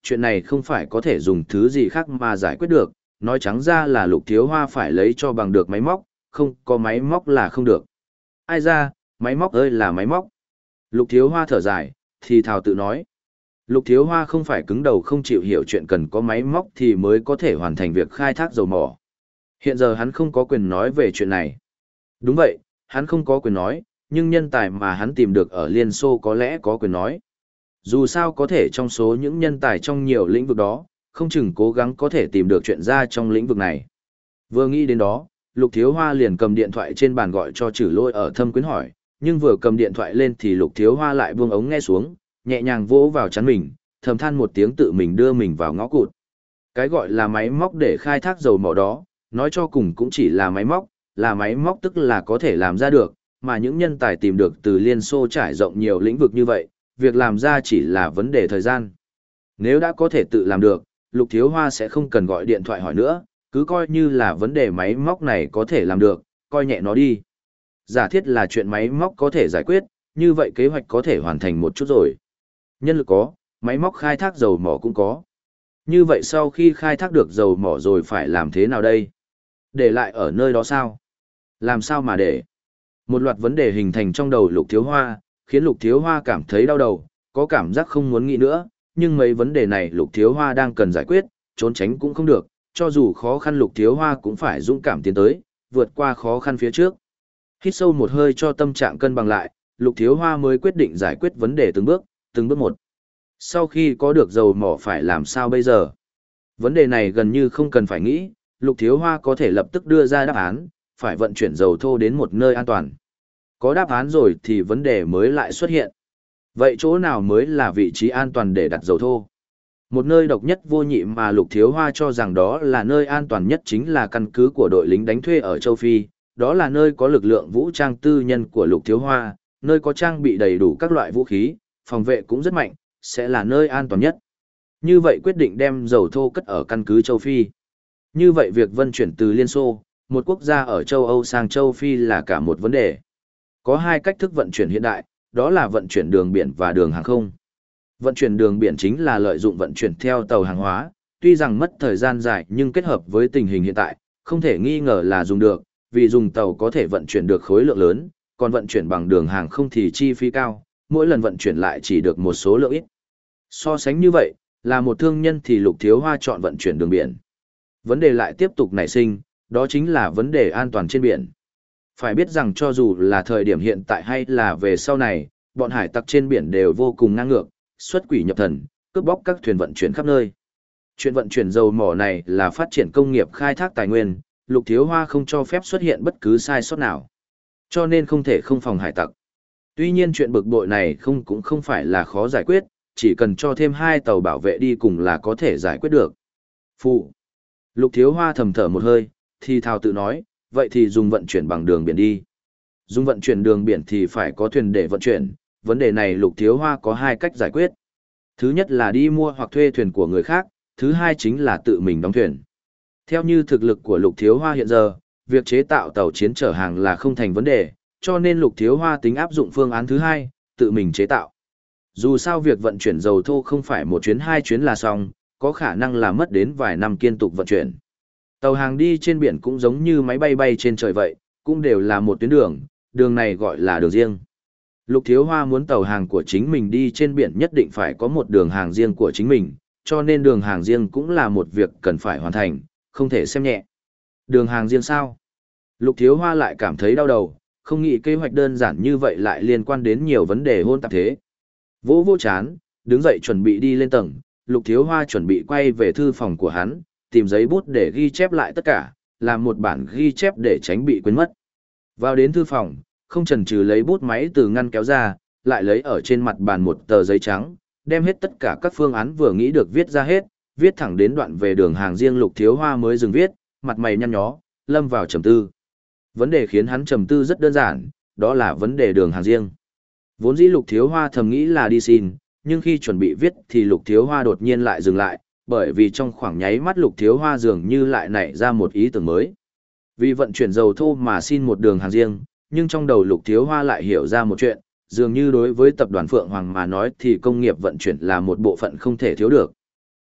chuyện này không phải có thể dùng thứ gì khác mà giải quyết được, nói trắng ra là Lục Thiếu Hoa phải lấy cho bằng được máy móc, không có máy móc là không được. Ai ra, máy móc ơi là máy móc. Lục Thiếu Hoa thở dài, thì thào tự nói. Lục Thiếu Hoa không phải cứng đầu không chịu hiểu chuyện cần có máy móc thì mới có thể hoàn thành việc khai thác dầu mỏ. Hiện giờ hắn không có quyền nói về chuyện này. Đúng vậy, hắn không có quyền nói, nhưng nhân tài mà hắn tìm được ở Liên Xô có lẽ có quyền nói. Dù sao có thể trong số những nhân tài trong nhiều lĩnh vực đó, không chừng cố gắng có thể tìm được chuyện ra trong lĩnh vực này. Vừa nghĩ đến đó, Lục Thiếu Hoa liền cầm điện thoại trên bàn gọi cho Trử Lôi ở Thâm Quyến hỏi, nhưng vừa cầm điện thoại lên thì Lục Thiếu Hoa lại buông ống nghe xuống, nhẹ nhàng vỗ vào trán mình, thầm than một tiếng tự mình đưa mình vào ngõ cụt. Cái gọi là máy móc để khai thác dầu mỏ đó, nói cho cùng cũng chỉ là máy móc, là máy móc tức là có thể làm ra được, mà những nhân tài tìm được từ Liên Xô trải rộng nhiều lĩnh vực như vậy, việc làm ra chỉ là vấn đề thời gian. Nếu đã có thể tự làm được, Lục Thiếu Hoa sẽ không cần gọi điện thoại hỏi nữa, cứ coi như là vấn đề máy móc này có thể làm được, coi nhẹ nó đi. Giả thiết là chuyện máy móc có thể giải quyết, như vậy kế hoạch có thể hoàn thành một chút rồi. Nhân lực có, máy móc khai thác dầu mỏ cũng có. Như vậy sau khi khai thác được dầu mỏ rồi phải làm thế nào đây? Để lại ở nơi đó sao? Làm sao mà để? Một loạt vấn đề hình thành trong đầu Lục Thiếu Hoa, khiến Lục Thiếu Hoa cảm thấy đau đầu, có cảm giác không muốn nghĩ nữa, nhưng mấy vấn đề này Lục Thiếu Hoa đang cần giải quyết, trốn tránh cũng không được, cho dù khó khăn Lục Thiếu Hoa cũng phải dũng cảm tiến tới, vượt qua khó khăn phía trước. Hít sâu một hơi cho tâm trạng cân bằng lại, Lục Thiếu Hoa mới quyết định giải quyết vấn đề từng bước, từng bước một. Sau khi có được dầu mỏ phải làm sao bây giờ? Vấn đề này gần như không cần phải nghĩ, Lục Thiếu Hoa có thể lập tức đưa ra đáp án, phải vận chuyển dầu thô đến một nơi an toàn. Có đáp án rồi thì vấn đề mới lại xuất hiện. Vậy chỗ nào mới là vị trí an toàn để đặt dầu thô? Một nơi độc nhất vô nhị mà Lục Thiếu Hoa cho rằng đó là nơi an toàn nhất chính là căn cứ của đội lính đánh thuê ở châu Phi, đó là nơi có lực lượng vũ trang tư nhân của Lục Thiếu Hoa, nơi có trang bị đầy đủ các loại vũ khí, phòng vệ cũng rất mạnh, sẽ là nơi an toàn nhất. Như vậy quyết định đem dầu thô cất ở căn cứ châu Phi. Như vậy việc vận chuyển từ Liên Xô, một quốc gia ở châu Âu sang châu Phi là cả một vấn đề. Có hai cách thức vận chuyển hiện đại, đó là vận chuyển đường biển và đường hàng không. Vận chuyển đường biển chính là lợi dụng vận chuyển theo tàu hàng hóa, tuy rằng mất thời gian dài nhưng kết hợp với tình hình hiện tại, không thể nghi ngờ là dùng được, vì dùng tàu có thể vận chuyển được khối lượng lớn, còn vận chuyển bằng đường hàng không thì chi phí cao, mỗi lần vận chuyển lại chỉ được một số lượng ít. So sánh như vậy, là một thương nhân thì Lục Thiếu Hoa chọn vận chuyển đường biển. Vấn đề lại tiếp tục nảy sinh, đó chính là vấn đề an toàn trên biển. Phải biết rằng cho dù là thời điểm hiện tại hay là về sau này, bọn hải tặc trên biển đều vô cùng ngang ngược, xuất quỷ nhập thần, cướp bóc các thuyền vận chuyển khắp nơi. Chuyện vận chuyển dầu mỏ này là phát triển công nghiệp khai thác tài nguyên, Lục Thiếu Hoa không cho phép xuất hiện bất cứ sai sót nào. Cho nên không thể không phòng hải tặc. Tuy nhiên chuyện bực bội này không cũng không phải là khó giải quyết, chỉ cần cho thêm hai tàu bảo vệ đi cùng là có thể giải quyết được. Phụ. Lục Thiếu Hoa thầm thở một hơi, thì thào tự nói, vậy thì dùng vận chuyển bằng đường biển đi. Dùng vận chuyển đường biển thì phải có thuyền để vận chuyển, vấn đề này Lục Thiếu Hoa có hai cách giải quyết. Thứ nhất là đi mua hoặc thuê thuyền của người khác, thứ hai chính là tự mình đóng thuyền. Theo như thực lực của Lục Thiếu Hoa hiện giờ, việc chế tạo tàu chiến chở hàng là không thành vấn đề, cho nên Lục Thiếu Hoa tính áp dụng phương án thứ hai, tự mình chế tạo. Dù sao việc vận chuyển dầu thô không phải một chuyến hai chuyến là xong, có khả năng là mất đến vài năm kiên tục vận chuyển. Tàu hàng đi trên biển cũng giống như máy bay bay trên trời vậy, cũng đều là một tuyến đường, đường này gọi là đường riêng. Lục Thiếu Hoa muốn tàu hàng của chính mình đi trên biển nhất định phải có một đường hàng riêng của chính mình, cho nên đường hàng riêng cũng là một việc cần phải hoàn thành, không thể xem nhẹ. Đường hàng riêng sao? Lục Thiếu Hoa lại cảm thấy đau đầu, không nghĩ kế hoạch đơn giản như vậy lại liên quan đến nhiều vấn đề hôn tạp thế. Vỗ vỗ chán, đứng dậy chuẩn bị đi lên tầng, Lục Thiếu Hoa chuẩn bị quay về thư phòng của hắn, tìm giấy bút để ghi chép lại tất cả, làm một bản ghi chép để tránh bị quên mất. Vào đến thư phòng, không chần chừ lấy bút máy từ ngăn kéo ra, lại lấy ở trên mặt bàn một tờ giấy trắng, đem hết tất cả các phương án vừa nghĩ được viết ra hết, viết thẳng đến đoạn về đường hàng riêng Lục Thiếu Hoa mới dừng viết, mặt mày nhăn nhó, lâm vào trầm tư. Vấn đề khiến hắn trầm tư rất đơn giản, đó là vấn đề đường hàng riêng. Vốn dĩ Lục Thiếu Hoa thầm nghĩ là đi xin, nhưng khi chuẩn bị viết thì Lục Thiếu Hoa đột nhiên lại dừng lại, bởi vì trong khoảng nháy mắt Lục Thiếu Hoa dường như lại nảy ra một ý tưởng mới. Vì vận chuyển dầu thô mà xin một đường hàng riêng, nhưng trong đầu Lục Thiếu Hoa lại hiểu ra một chuyện, dường như đối với tập đoàn Phượng Hoàng mà nói thì công nghiệp vận chuyển là một bộ phận không thể thiếu được.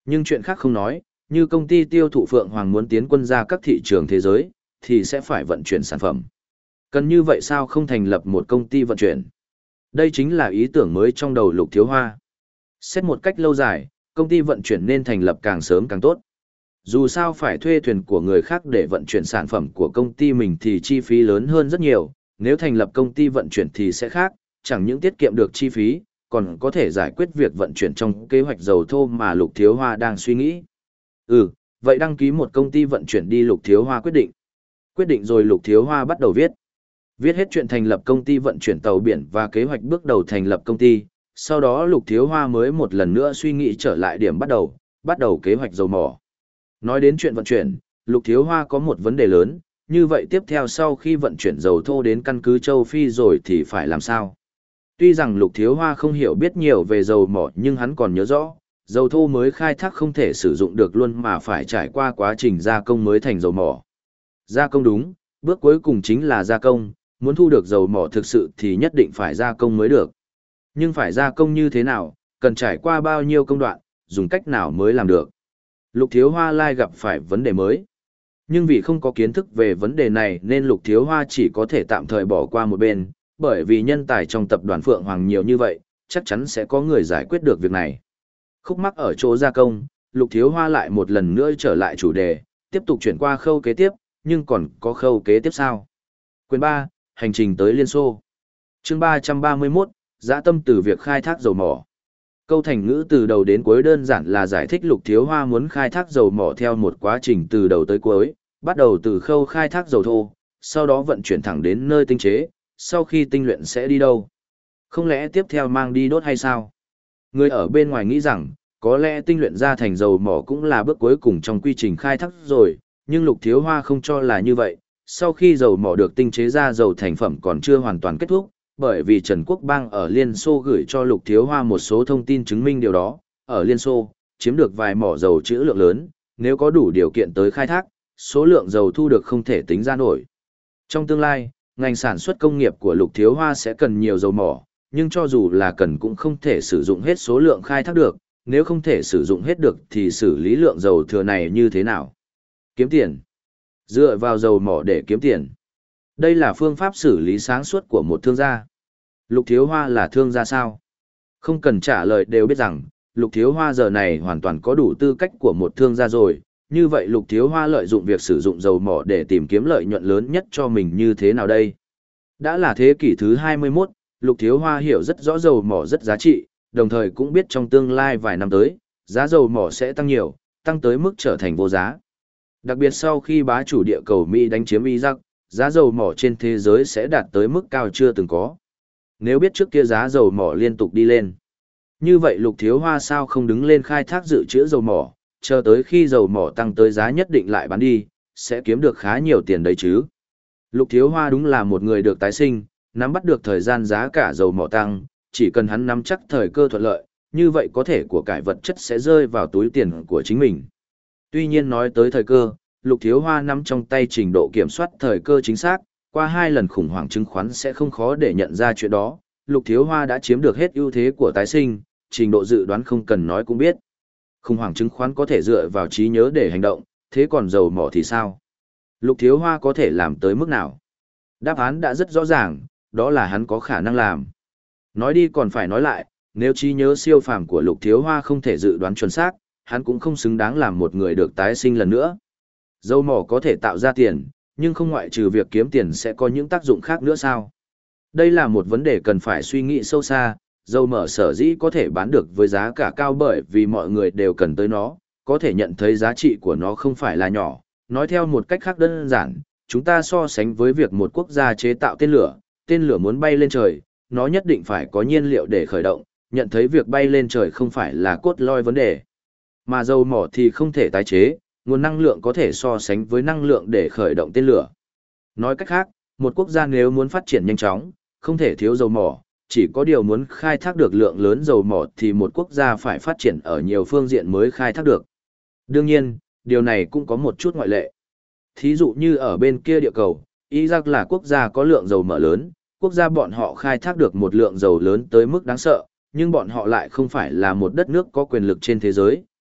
Nhưng chuyện khác không nói, như công ty tiêu thụ Phượng Hoàng muốn tiến quân ra các thị trường thế giới, thì sẽ phải vận chuyển sản phẩm. Cần như vậy sao không thành lập một công ty vận chuyển? Đây chính là ý tưởng mới trong đầu Lục Thiếu Hoa. Xét một cách lâu dài, công ty vận chuyển nên thành lập càng sớm càng tốt. Dù sao phải thuê thuyền của người khác để vận chuyển sản phẩm của công ty mình thì chi phí lớn hơn rất nhiều, nếu thành lập công ty vận chuyển thì sẽ khác, chẳng những tiết kiệm được chi phí, còn có thể giải quyết việc vận chuyển trong kế hoạch dầu thô mà Lục Thiếu Hoa đang suy nghĩ. Ừ, vậy đăng ký một công ty vận chuyển đi, Lục Thiếu Hoa quyết định. Quyết định rồi Lục Thiếu Hoa bắt đầu viết. Viết hết chuyện thành lập công ty vận chuyển tàu biển và kế hoạch bước đầu thành lập công ty, sau đó Lục Thiếu Hoa mới một lần nữa suy nghĩ trở lại điểm bắt đầu, bắt đầu kế hoạch dầu mỏ. Nói đến chuyện vận chuyển, Lục Thiếu Hoa có một vấn đề lớn, như vậy tiếp theo sau khi vận chuyển dầu thô đến căn cứ châu Phi rồi thì phải làm sao? Tuy rằng Lục Thiếu Hoa không hiểu biết nhiều về dầu mỏ nhưng hắn còn nhớ rõ, dầu thô mới khai thác không thể sử dụng được luôn mà phải trải qua quá trình gia công mới thành dầu mỏ. Gia công đúng, bước cuối cùng chính là gia công, muốn thu được dầu mỏ thực sự thì nhất định phải gia công mới được. Nhưng phải gia công như thế nào, cần trải qua bao nhiêu công đoạn, dùng cách nào mới làm được. Lục Thiếu Hoa lai gặp phải vấn đề mới. Nhưng vì không có kiến thức về vấn đề này nên Lục Thiếu Hoa chỉ có thể tạm thời bỏ qua một bên, bởi vì nhân tài trong tập đoàn Phượng Hoàng nhiều như vậy, chắc chắn sẽ có người giải quyết được việc này. Khúc mắc ở chỗ gia công, Lục Thiếu Hoa lại một lần nữa trở lại chủ đề, tiếp tục chuyển qua khâu kế tiếp, nhưng còn có khâu kế tiếp sao? Quyền ba, hành trình tới Liên Xô. Chương ba trăm ba mươi mốt, dã tâm từ việc khai thác dầu mỏ. Câu thành ngữ từ đầu đến cuối đơn giản là giải thích Lục Thiếu Hoa muốn khai thác dầu mỏ theo một quá trình từ đầu tới cuối, bắt đầu từ khâu khai thác dầu thô, sau đó vận chuyển thẳng đến nơi tinh chế, sau khi tinh luyện sẽ đi đâu? Không lẽ tiếp theo mang đi đốt hay sao? Người ở bên ngoài nghĩ rằng, có lẽ tinh luyện ra thành dầu mỏ cũng là bước cuối cùng trong quy trình khai thác rồi, nhưng Lục Thiếu Hoa không cho là như vậy. Sau khi dầu mỏ được tinh chế ra dầu thành phẩm còn chưa hoàn toàn kết thúc, bởi vì Trần Quốc Bang ở Liên Xô gửi cho Lục Thiếu Hoa một số thông tin chứng minh điều đó, ở Liên Xô, chiếm được vài mỏ dầu trữ lượng lớn, nếu có đủ điều kiện tới khai thác, số lượng dầu thu được không thể tính ra nổi. Trong tương lai, ngành sản xuất công nghiệp của Lục Thiếu Hoa sẽ cần nhiều dầu mỏ, nhưng cho dù là cần cũng không thể sử dụng hết số lượng khai thác được, nếu không thể sử dụng hết được thì xử lý lượng dầu thừa này như thế nào? Kiếm tiền. Dựa vào dầu mỏ để kiếm tiền. Đây là phương pháp xử lý sáng suốt của một thương gia. Lục Thiếu Hoa là thương gia sao? Không cần trả lời đều biết rằng, Lục Thiếu Hoa giờ này hoàn toàn có đủ tư cách của một thương gia rồi. Như vậy Lục Thiếu Hoa lợi dụng việc sử dụng dầu mỏ để tìm kiếm lợi nhuận lớn nhất cho mình như thế nào đây? Đã là thế kỷ thứ hai mươi mốt, Lục Thiếu Hoa hiểu rất rõ dầu mỏ rất giá trị, đồng thời cũng biết trong tương lai vài năm tới, giá dầu mỏ sẽ tăng nhiều, tăng tới mức trở thành vô giá. Đặc biệt sau khi bá chủ địa cầu Mỹ đánh chiếm Iraq, giá dầu mỏ trên thế giới sẽ đạt tới mức cao chưa từng có. Nếu biết trước kia giá dầu mỏ liên tục đi lên, như vậy Lục Thiếu Hoa sao không đứng lên khai thác dự trữ dầu mỏ, chờ tới khi dầu mỏ tăng tới giá nhất định lại bán đi, sẽ kiếm được khá nhiều tiền đấy chứ. Lục Thiếu Hoa đúng là một người được tái sinh, nắm bắt được thời gian giá cả dầu mỏ tăng, chỉ cần hắn nắm chắc thời cơ thuận lợi, như vậy có thể của cải vật chất sẽ rơi vào túi tiền của chính mình. Tuy nhiên nói tới thời cơ, Lục Thiếu Hoa nắm trong tay trình độ kiểm soát thời cơ chính xác, qua hai lần khủng hoảng chứng khoán sẽ không khó để nhận ra chuyện đó. Lục Thiếu Hoa đã chiếm được hết ưu thế của tái sinh, trình độ dự đoán không cần nói cũng biết. Khủng hoảng chứng khoán có thể dựa vào trí nhớ để hành động, thế còn dầu mỏ thì sao? Lục Thiếu Hoa có thể làm tới mức nào? Đáp án đã rất rõ ràng, đó là hắn có khả năng làm. Nói đi còn phải nói lại, nếu trí nhớ siêu phàm của Lục Thiếu Hoa không thể dự đoán chuẩn xác, hắn cũng không xứng đáng làm một người được tái sinh lần nữa. Dầu mỏ có thể tạo ra tiền, nhưng không ngoại trừ việc kiếm tiền sẽ có những tác dụng khác nữa sao? Đây là một vấn đề cần phải suy nghĩ sâu xa. Dầu mỏ sở dĩ có thể bán được với giá cả cao bởi vì mọi người đều cần tới nó, có thể nhận thấy giá trị của nó không phải là nhỏ. Nói theo một cách khác đơn giản, chúng ta so sánh với việc một quốc gia chế tạo tên lửa, tên lửa muốn bay lên trời, nó nhất định phải có nhiên liệu để khởi động, nhận thấy việc bay lên trời không phải là cốt lõi vấn đề. Mà dầu mỏ thì không thể tái chế, nguồn năng lượng có thể so sánh với năng lượng để khởi động tên lửa. Nói cách khác, một quốc gia nếu muốn phát triển nhanh chóng, không thể thiếu dầu mỏ, chỉ có điều muốn khai thác được lượng lớn dầu mỏ thì một quốc gia phải phát triển ở nhiều phương diện mới khai thác được. Đương nhiên, điều này cũng có một chút ngoại lệ. Thí dụ như ở bên kia địa cầu, Iraq là quốc gia có lượng dầu mỏ lớn, quốc gia bọn họ khai thác được một lượng dầu lớn tới mức đáng sợ, nhưng bọn họ lại không phải là một đất nước có quyền lực trên thế giới,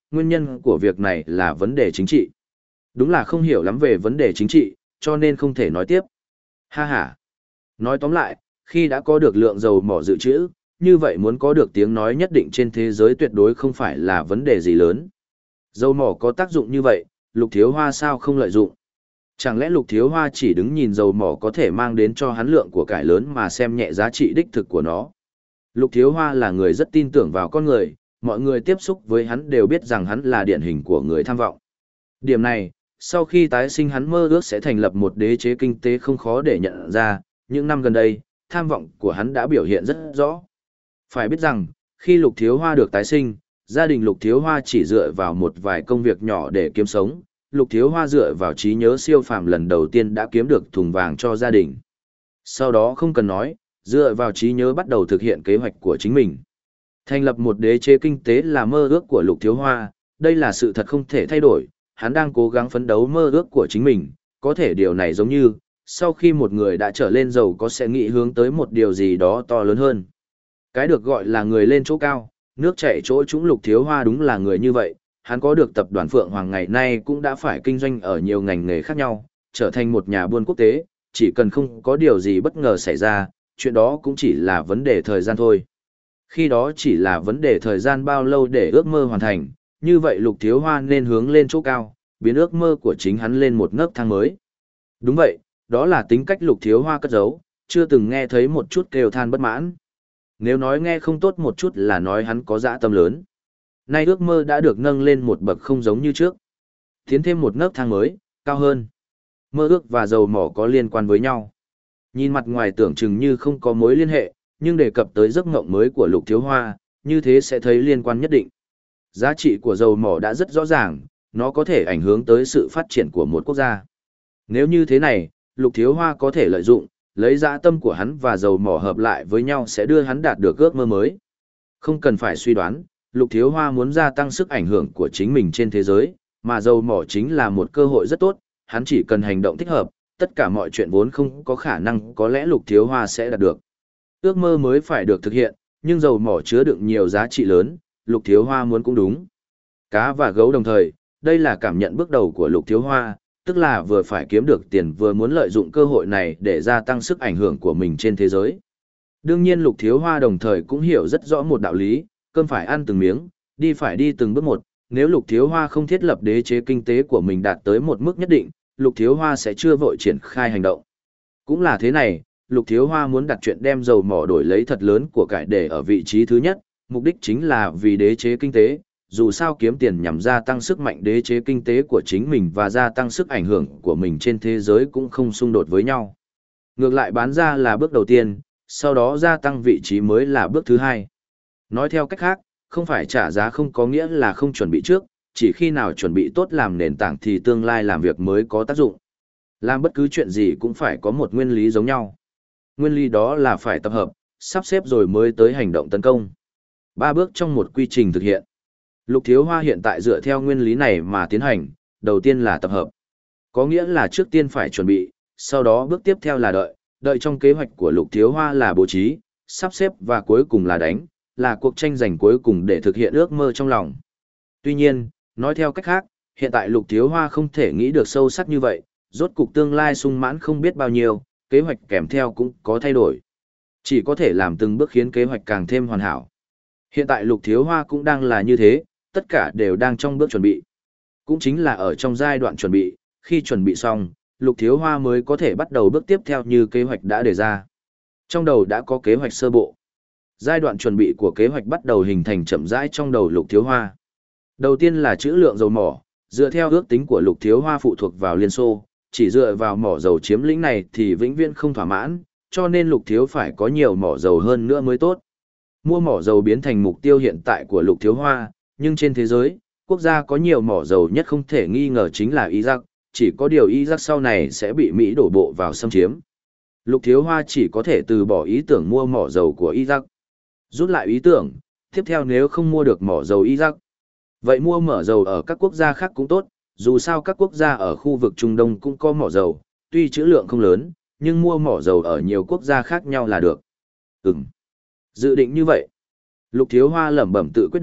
nguyên nhân của việc này là vấn đề chính trị. Đúng là không hiểu lắm về vấn đề chính trị, cho nên không thể nói tiếp. Ha ha. Nói tóm lại, khi đã có được lượng dầu mỏ dự trữ, như vậy muốn có được tiếng nói nhất định trên thế giới tuyệt đối không phải là vấn đề gì lớn. Dầu mỏ có tác dụng như vậy, Lục Thiếu Hoa sao không lợi dụng? Chẳng lẽ Lục Thiếu Hoa chỉ đứng nhìn dầu mỏ có thể mang đến cho hắn lượng của cải lớn mà xem nhẹ giá trị đích thực của nó? Lục Thiếu Hoa là người rất tin tưởng vào con người, mọi người tiếp xúc với hắn đều biết rằng hắn là điển hình của người tham vọng. Điểm này, sau khi tái sinh hắn mơ ước sẽ thành lập một đế chế kinh tế không khó để nhận ra, những năm gần đây, tham vọng của hắn đã biểu hiện rất rõ. Phải biết rằng, khi Lục Thiếu Hoa được tái sinh, gia đình Lục Thiếu Hoa chỉ dựa vào một vài công việc nhỏ để kiếm sống, Lục Thiếu Hoa dựa vào trí nhớ siêu phàm lần đầu tiên đã kiếm được thùng vàng cho gia đình. Sau đó không cần nói, dựa vào trí nhớ bắt đầu thực hiện kế hoạch của chính mình. Thành lập một đế chế kinh tế là mơ ước của Lục Thiếu Hoa, đây là sự thật không thể thay đổi, hắn đang cố gắng phấn đấu mơ ước của chính mình, có thể điều này giống như, sau khi một người đã trở lên giàu có sẽ nghĩ hướng tới một điều gì đó to lớn hơn. Cái được gọi là người lên chỗ cao, nước chảy chỗ trũng. Lục Thiếu Hoa đúng là người như vậy, hắn có được tập đoàn Phượng Hoàng ngày nay cũng đã phải kinh doanh ở nhiều ngành nghề khác nhau, trở thành một nhà buôn quốc tế, chỉ cần không có điều gì bất ngờ xảy ra, chuyện đó cũng chỉ là vấn đề thời gian thôi. Khi đó chỉ là vấn đề thời gian bao lâu để ước mơ hoàn thành, như vậy Lục Thiếu Hoa nên hướng lên chỗ cao, biến ước mơ của chính hắn lên một nấc thang mới. Đúng vậy, đó là tính cách Lục Thiếu Hoa cất giấu, chưa từng nghe thấy một chút kêu than bất mãn. Nếu nói nghe không tốt một chút là nói hắn có dã tâm lớn. Nay ước mơ đã được nâng lên một bậc không giống như trước. Tiến thêm một nấc thang mới, cao hơn. Mơ ước và dầu mỏ có liên quan với nhau. Nhìn mặt ngoài tưởng chừng như không có mối liên hệ, nhưng đề cập tới giấc mộng mới của Lục Thiếu Hoa, như thế sẽ thấy liên quan nhất định. Giá trị của dầu mỏ đã rất rõ ràng, nó có thể ảnh hưởng tới sự phát triển của một quốc gia. Nếu như thế này, Lục Thiếu Hoa có thể lợi dụng, lấy dã tâm của hắn và dầu mỏ hợp lại với nhau sẽ đưa hắn đạt được ước mơ mới. Không cần phải suy đoán, Lục Thiếu Hoa muốn gia tăng sức ảnh hưởng của chính mình trên thế giới, mà dầu mỏ chính là một cơ hội rất tốt, hắn chỉ cần hành động thích hợp, tất cả mọi chuyện vốn không có khả năng có lẽ Lục Thiếu Hoa sẽ đạt được. Ước mơ mới phải được thực hiện, nhưng dầu mỏ chứa đựng nhiều giá trị lớn, Lục Thiếu Hoa muốn cũng đúng. Cá và gấu đồng thời, đây là cảm nhận bước đầu của Lục Thiếu Hoa, tức là vừa phải kiếm được tiền vừa muốn lợi dụng cơ hội này để gia tăng sức ảnh hưởng của mình trên thế giới. Đương nhiên Lục Thiếu Hoa đồng thời cũng hiểu rất rõ một đạo lý, cơm phải ăn từng miếng, đi phải đi từng bước một, nếu Lục Thiếu Hoa không thiết lập đế chế kinh tế của mình đạt tới một mức nhất định, Lục Thiếu Hoa sẽ chưa vội triển khai hành động. Cũng là thế này, Lục Thiếu Hoa muốn đặt chuyện đem dầu mỏ đổi lấy thật lớn của cải để ở vị trí thứ nhất, mục đích chính là vì đế chế kinh tế, dù sao kiếm tiền nhằm gia tăng sức mạnh đế chế kinh tế của chính mình và gia tăng sức ảnh hưởng của mình trên thế giới cũng không xung đột với nhau. Ngược lại bán ra là bước đầu tiên, sau đó gia tăng vị trí mới là bước thứ hai. Nói theo cách khác, không phải trả giá không có nghĩa là không chuẩn bị trước, chỉ khi nào chuẩn bị tốt làm nền tảng thì tương lai làm việc mới có tác dụng. Làm bất cứ chuyện gì cũng phải có một nguyên lý giống nhau. Nguyên lý đó là phải tập hợp, sắp xếp rồi mới tới hành động tấn công. Ba bước trong một quy trình thực hiện. Lục Thiếu Hoa hiện tại dựa theo nguyên lý này mà tiến hành, đầu tiên là tập hợp. Có nghĩa là trước tiên phải chuẩn bị, sau đó bước tiếp theo là đợi, đợi trong kế hoạch của Lục Thiếu Hoa là bố trí, sắp xếp và cuối cùng là đánh, là cuộc tranh giành cuối cùng để thực hiện ước mơ trong lòng. Tuy nhiên, nói theo cách khác, hiện tại Lục Thiếu Hoa không thể nghĩ được sâu sắc như vậy, rốt cục tương lai sung mãn không biết bao nhiêu, kế hoạch kèm theo cũng có thay đổi. Chỉ có thể làm từng bước khiến kế hoạch càng thêm hoàn hảo. Hiện tại Lục Thiếu Hoa cũng đang là như thế, tất cả đều đang trong bước chuẩn bị. Cũng chính là ở trong giai đoạn chuẩn bị, khi chuẩn bị xong, Lục Thiếu Hoa mới có thể bắt đầu bước tiếp theo như kế hoạch đã đề ra. Trong đầu đã có kế hoạch sơ bộ. Giai đoạn chuẩn bị của kế hoạch bắt đầu hình thành chậm rãi trong đầu Lục Thiếu Hoa. Đầu tiên là trữ lượng dầu mỏ, dựa theo ước tính của Lục Thiếu Hoa phụ thuộc vào Liên Xô, chỉ dựa vào mỏ dầu chiếm lĩnh này thì vĩnh viễn không thỏa mãn, cho nên Lục Thiếu phải có nhiều mỏ dầu hơn nữa mới tốt. Mua mỏ dầu biến thành mục tiêu hiện tại của Lục Thiếu Hoa, nhưng trên thế giới, quốc gia có nhiều mỏ dầu nhất không thể nghi ngờ chính là Iraq, chỉ có điều Iraq sau này sẽ bị Mỹ đổ bộ vào xâm chiếm. Lục Thiếu Hoa chỉ có thể từ bỏ ý tưởng mua mỏ dầu của Iraq. Rút lại ý tưởng, tiếp theo nếu không mua được mỏ dầu Iraq, vậy mua mỏ dầu ở các quốc gia khác cũng tốt, dù sao các quốc gia ở khu vực Trung Đông cũng có mỏ dầu, tuy trữ lượng không lớn, nhưng mua mỏ dầu ở nhiều quốc gia khác nhau là được. Ừm. Dự định như vậy. Lục Thiếu Hoa lẩm bẩm tự quyết định,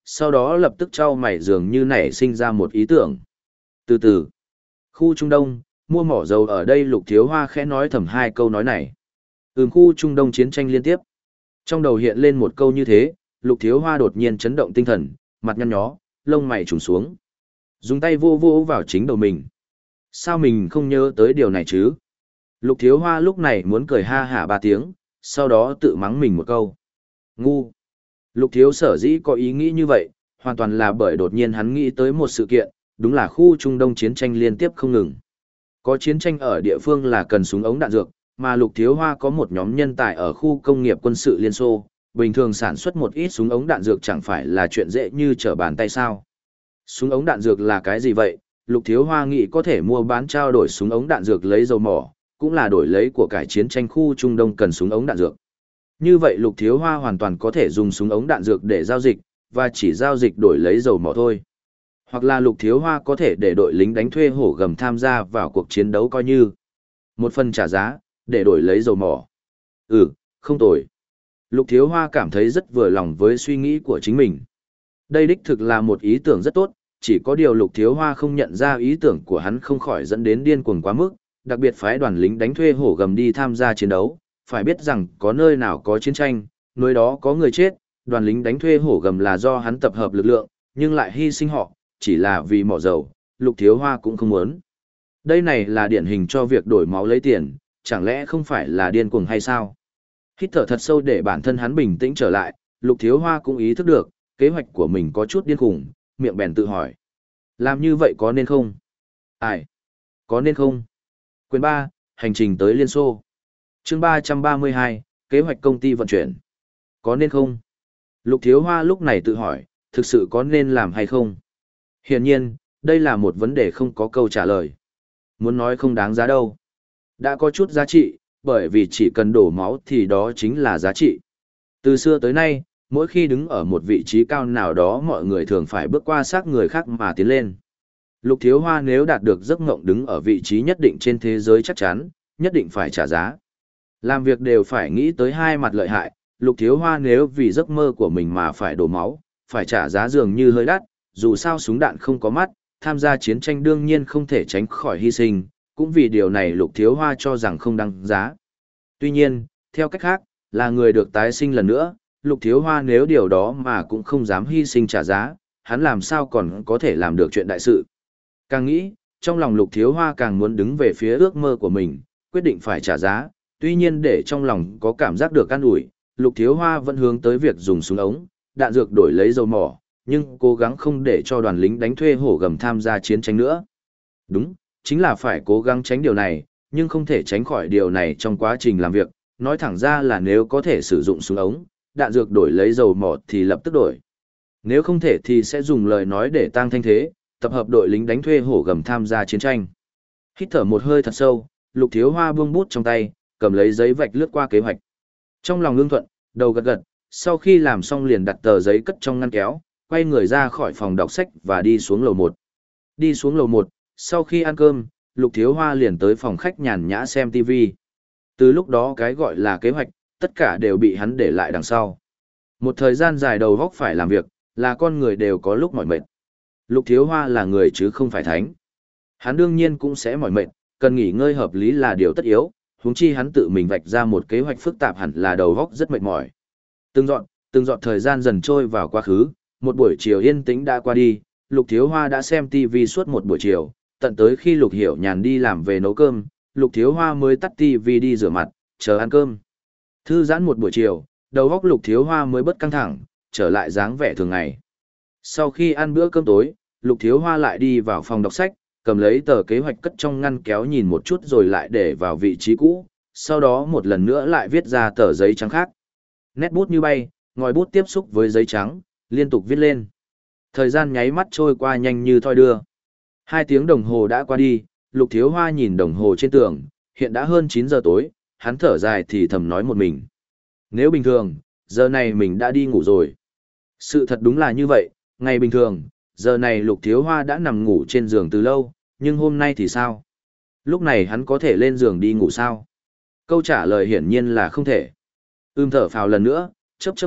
sau đó lập tức trao mày dường như nảy sinh ra một ý tưởng. Từ từ, khu Trung Đông, mua mỏ dầu ở đây Lục Thiếu Hoa khẽ nói thầm hai câu nói này. Ừm, khu Trung Đông chiến tranh liên tiếp. Trong đầu hiện lên một câu như thế, Lục Thiếu Hoa đột nhiên chấn động tinh thần, mặt nhăn nhó, lông mày trùng xuống. Dùng tay vô vô vào chính đầu mình. Sao mình không nhớ tới điều này chứ? Lục Thiếu Hoa lúc này muốn cười ha hả ba tiếng, sau đó tự mắng mình một câu. Ngu. Lục Thiếu sở dĩ có ý nghĩ như vậy, hoàn toàn là bởi đột nhiên hắn nghĩ tới một sự kiện, đúng là khu Trung Đông chiến tranh liên tiếp không ngừng. Có chiến tranh ở địa phương là cần súng ống đạn dược, mà Lục Thiếu Hoa có một nhóm nhân tài ở khu công nghiệp quân sự Liên Xô, bình thường sản xuất một ít súng ống đạn dược chẳng phải là chuyện dễ như trở bàn tay sao. Súng ống đạn dược là cái gì vậy? Lục Thiếu Hoa nghĩ có thể mua bán trao đổi súng ống đạn dược lấy dầu mỏ, cũng là đổi lấy của cải chiến tranh khu Trung Đông cần súng ống đạn dược. Như vậy Lục Thiếu Hoa hoàn toàn có thể dùng súng ống đạn dược để giao dịch, và chỉ giao dịch đổi lấy dầu mỏ thôi. Hoặc là Lục Thiếu Hoa có thể để đội lính đánh thuê hổ gầm tham gia vào cuộc chiến đấu coi như một phần trả giá, để đổi lấy dầu mỏ. Ừ, không tồi. Lục Thiếu Hoa cảm thấy rất vừa lòng với suy nghĩ của chính mình. Đây đích thực là một ý tưởng rất tốt, chỉ có điều Lục Thiếu Hoa không nhận ra ý tưởng của hắn không khỏi dẫn đến điên cuồng quá mức, đặc biệt phái đoàn lính đánh thuê hổ gầm đi tham gia chiến đấu, phải biết rằng có nơi nào có chiến tranh, nơi đó có người chết, đoàn lính đánh thuê hổ gầm là do hắn tập hợp lực lượng, nhưng lại hy sinh họ, chỉ là vì mỏ dầu, Lục Thiếu Hoa cũng không muốn. Đây này là điển hình cho việc đổi máu lấy tiền, chẳng lẽ không phải là điên cuồng hay sao? Hít thở thật sâu để bản thân hắn bình tĩnh trở lại, Lục Thiếu Hoa cũng ý thức được, kế hoạch của mình có chút điên khủng, miệng bèn tự hỏi. Làm như vậy có nên không? Ai? Có nên không? Quyền ba, hành trình tới Liên Xô. Chương ba trăm ba mươi hai, kế hoạch công ty vận chuyển. Có nên không? Lục Thiếu Hoa lúc này tự hỏi, thực sự có nên làm hay không? Hiển nhiên, đây là một vấn đề không có câu trả lời. Muốn nói không đáng giá đâu. Đã có chút giá trị, bởi vì chỉ cần đổ máu thì đó chính là giá trị. Từ xưa tới nay, mỗi khi đứng ở một vị trí cao nào đó mọi người thường phải bước qua xác người khác mà tiến lên. Lục Thiếu Hoa nếu đạt được giấc mộng đứng ở vị trí nhất định trên thế giới chắc chắn, nhất định phải trả giá. Làm việc đều phải nghĩ tới hai mặt lợi hại, Lục Thiếu Hoa nếu vì giấc mơ của mình mà phải đổ máu, phải trả giá dường như hơi đắt, dù sao súng đạn không có mắt, tham gia chiến tranh đương nhiên không thể tránh khỏi hy sinh, cũng vì điều này Lục Thiếu Hoa cho rằng không đáng giá. Tuy nhiên, theo cách khác, là người được tái sinh lần nữa, Lục Thiếu Hoa nếu điều đó mà cũng không dám hy sinh trả giá, hắn làm sao còn có thể làm được chuyện đại sự. Càng nghĩ, trong lòng Lục Thiếu Hoa càng muốn đứng về phía ước mơ của mình, quyết định phải trả giá, tuy nhiên để trong lòng có cảm giác được an ủi, Lục Thiếu Hoa vẫn hướng tới việc dùng súng ống, đạn dược đổi lấy dầu mỏ, nhưng cố gắng không để cho đoàn lính đánh thuê hổ gầm tham gia chiến tranh nữa. Đúng, chính là phải cố gắng tránh điều này, nhưng không thể tránh khỏi điều này trong quá trình làm việc, nói thẳng ra là nếu có thể sử dụng súng ống, đạn dược đổi lấy dầu mỏ thì lập tức đổi. Nếu không thể thì sẽ dùng lời nói để tăng thanh thế, tập hợp đội lính đánh thuê hổ gầm tham gia chiến tranh. Hít thở một hơi thật sâu, Lục Thiếu Hoa buông bút trong tay, cầm lấy giấy vạch lướt qua kế hoạch. Trong lòng lương thuận, đầu gật gật, sau khi làm xong liền đặt tờ giấy cất trong ngăn kéo, quay người ra khỏi phòng đọc sách và đi xuống lầu một. Đi xuống lầu một, sau khi ăn cơm, Lục Thiếu Hoa liền tới phòng khách nhàn nhã xem ti vi. Từ lúc đó cái gọi là kế hoạch, tất cả đều bị hắn để lại đằng sau. Một thời gian dài đầu góc phải làm việc, là con người đều có lúc mỏi mệt. Lục Thiếu Hoa là người chứ không phải thánh. Hắn đương nhiên cũng sẽ mỏi mệt, cần nghỉ ngơi hợp lý là điều tất yếu, huống chi hắn tự mình vạch ra một kế hoạch phức tạp hẳn là đầu góc rất mệt mỏi. Từng dọn, từng dọn thời gian dần trôi vào quá khứ, một buổi chiều yên tĩnh đã qua đi, Lục Thiếu Hoa đã xem ti vi suốt một buổi chiều, tận tới khi Lục Hiểu Nhàn đi làm về nấu cơm, Lục Thiếu Hoa mới tắt ti vi đi rửa mặt, chờ ăn cơm. Thư giãn một buổi chiều, đầu óc Lục Thiếu Hoa mới bớt căng thẳng, trở lại dáng vẻ thường ngày. Sau khi ăn bữa cơm tối, Lục Thiếu Hoa lại đi vào phòng đọc sách, cầm lấy tờ kế hoạch cất trong ngăn kéo nhìn một chút rồi lại để vào vị trí cũ, sau đó một lần nữa lại viết ra tờ giấy trắng khác. Nét bút như bay, ngòi bút tiếp xúc với giấy trắng, liên tục viết lên. Thời gian nháy mắt trôi qua nhanh như thoi đưa. Hai tiếng đồng hồ đã qua đi, Lục Thiếu Hoa nhìn đồng hồ trên tường, hiện đã hơn chín giờ tối, hắn thở dài thì thầm nói một mình. Nếu bình thường, giờ này mình đã đi ngủ rồi. Sự thật đúng là như vậy, ngày bình thường, giờ này Lục Thiếu Hoa đã nằm ngủ trên giường từ lâu, nhưng hôm nay thì sao? Lúc này hắn có thể lên giường đi ngủ sao? Câu trả lời hiển nhiên là không thể. Ưm thở phào lần nữa, chớp chớp mắt,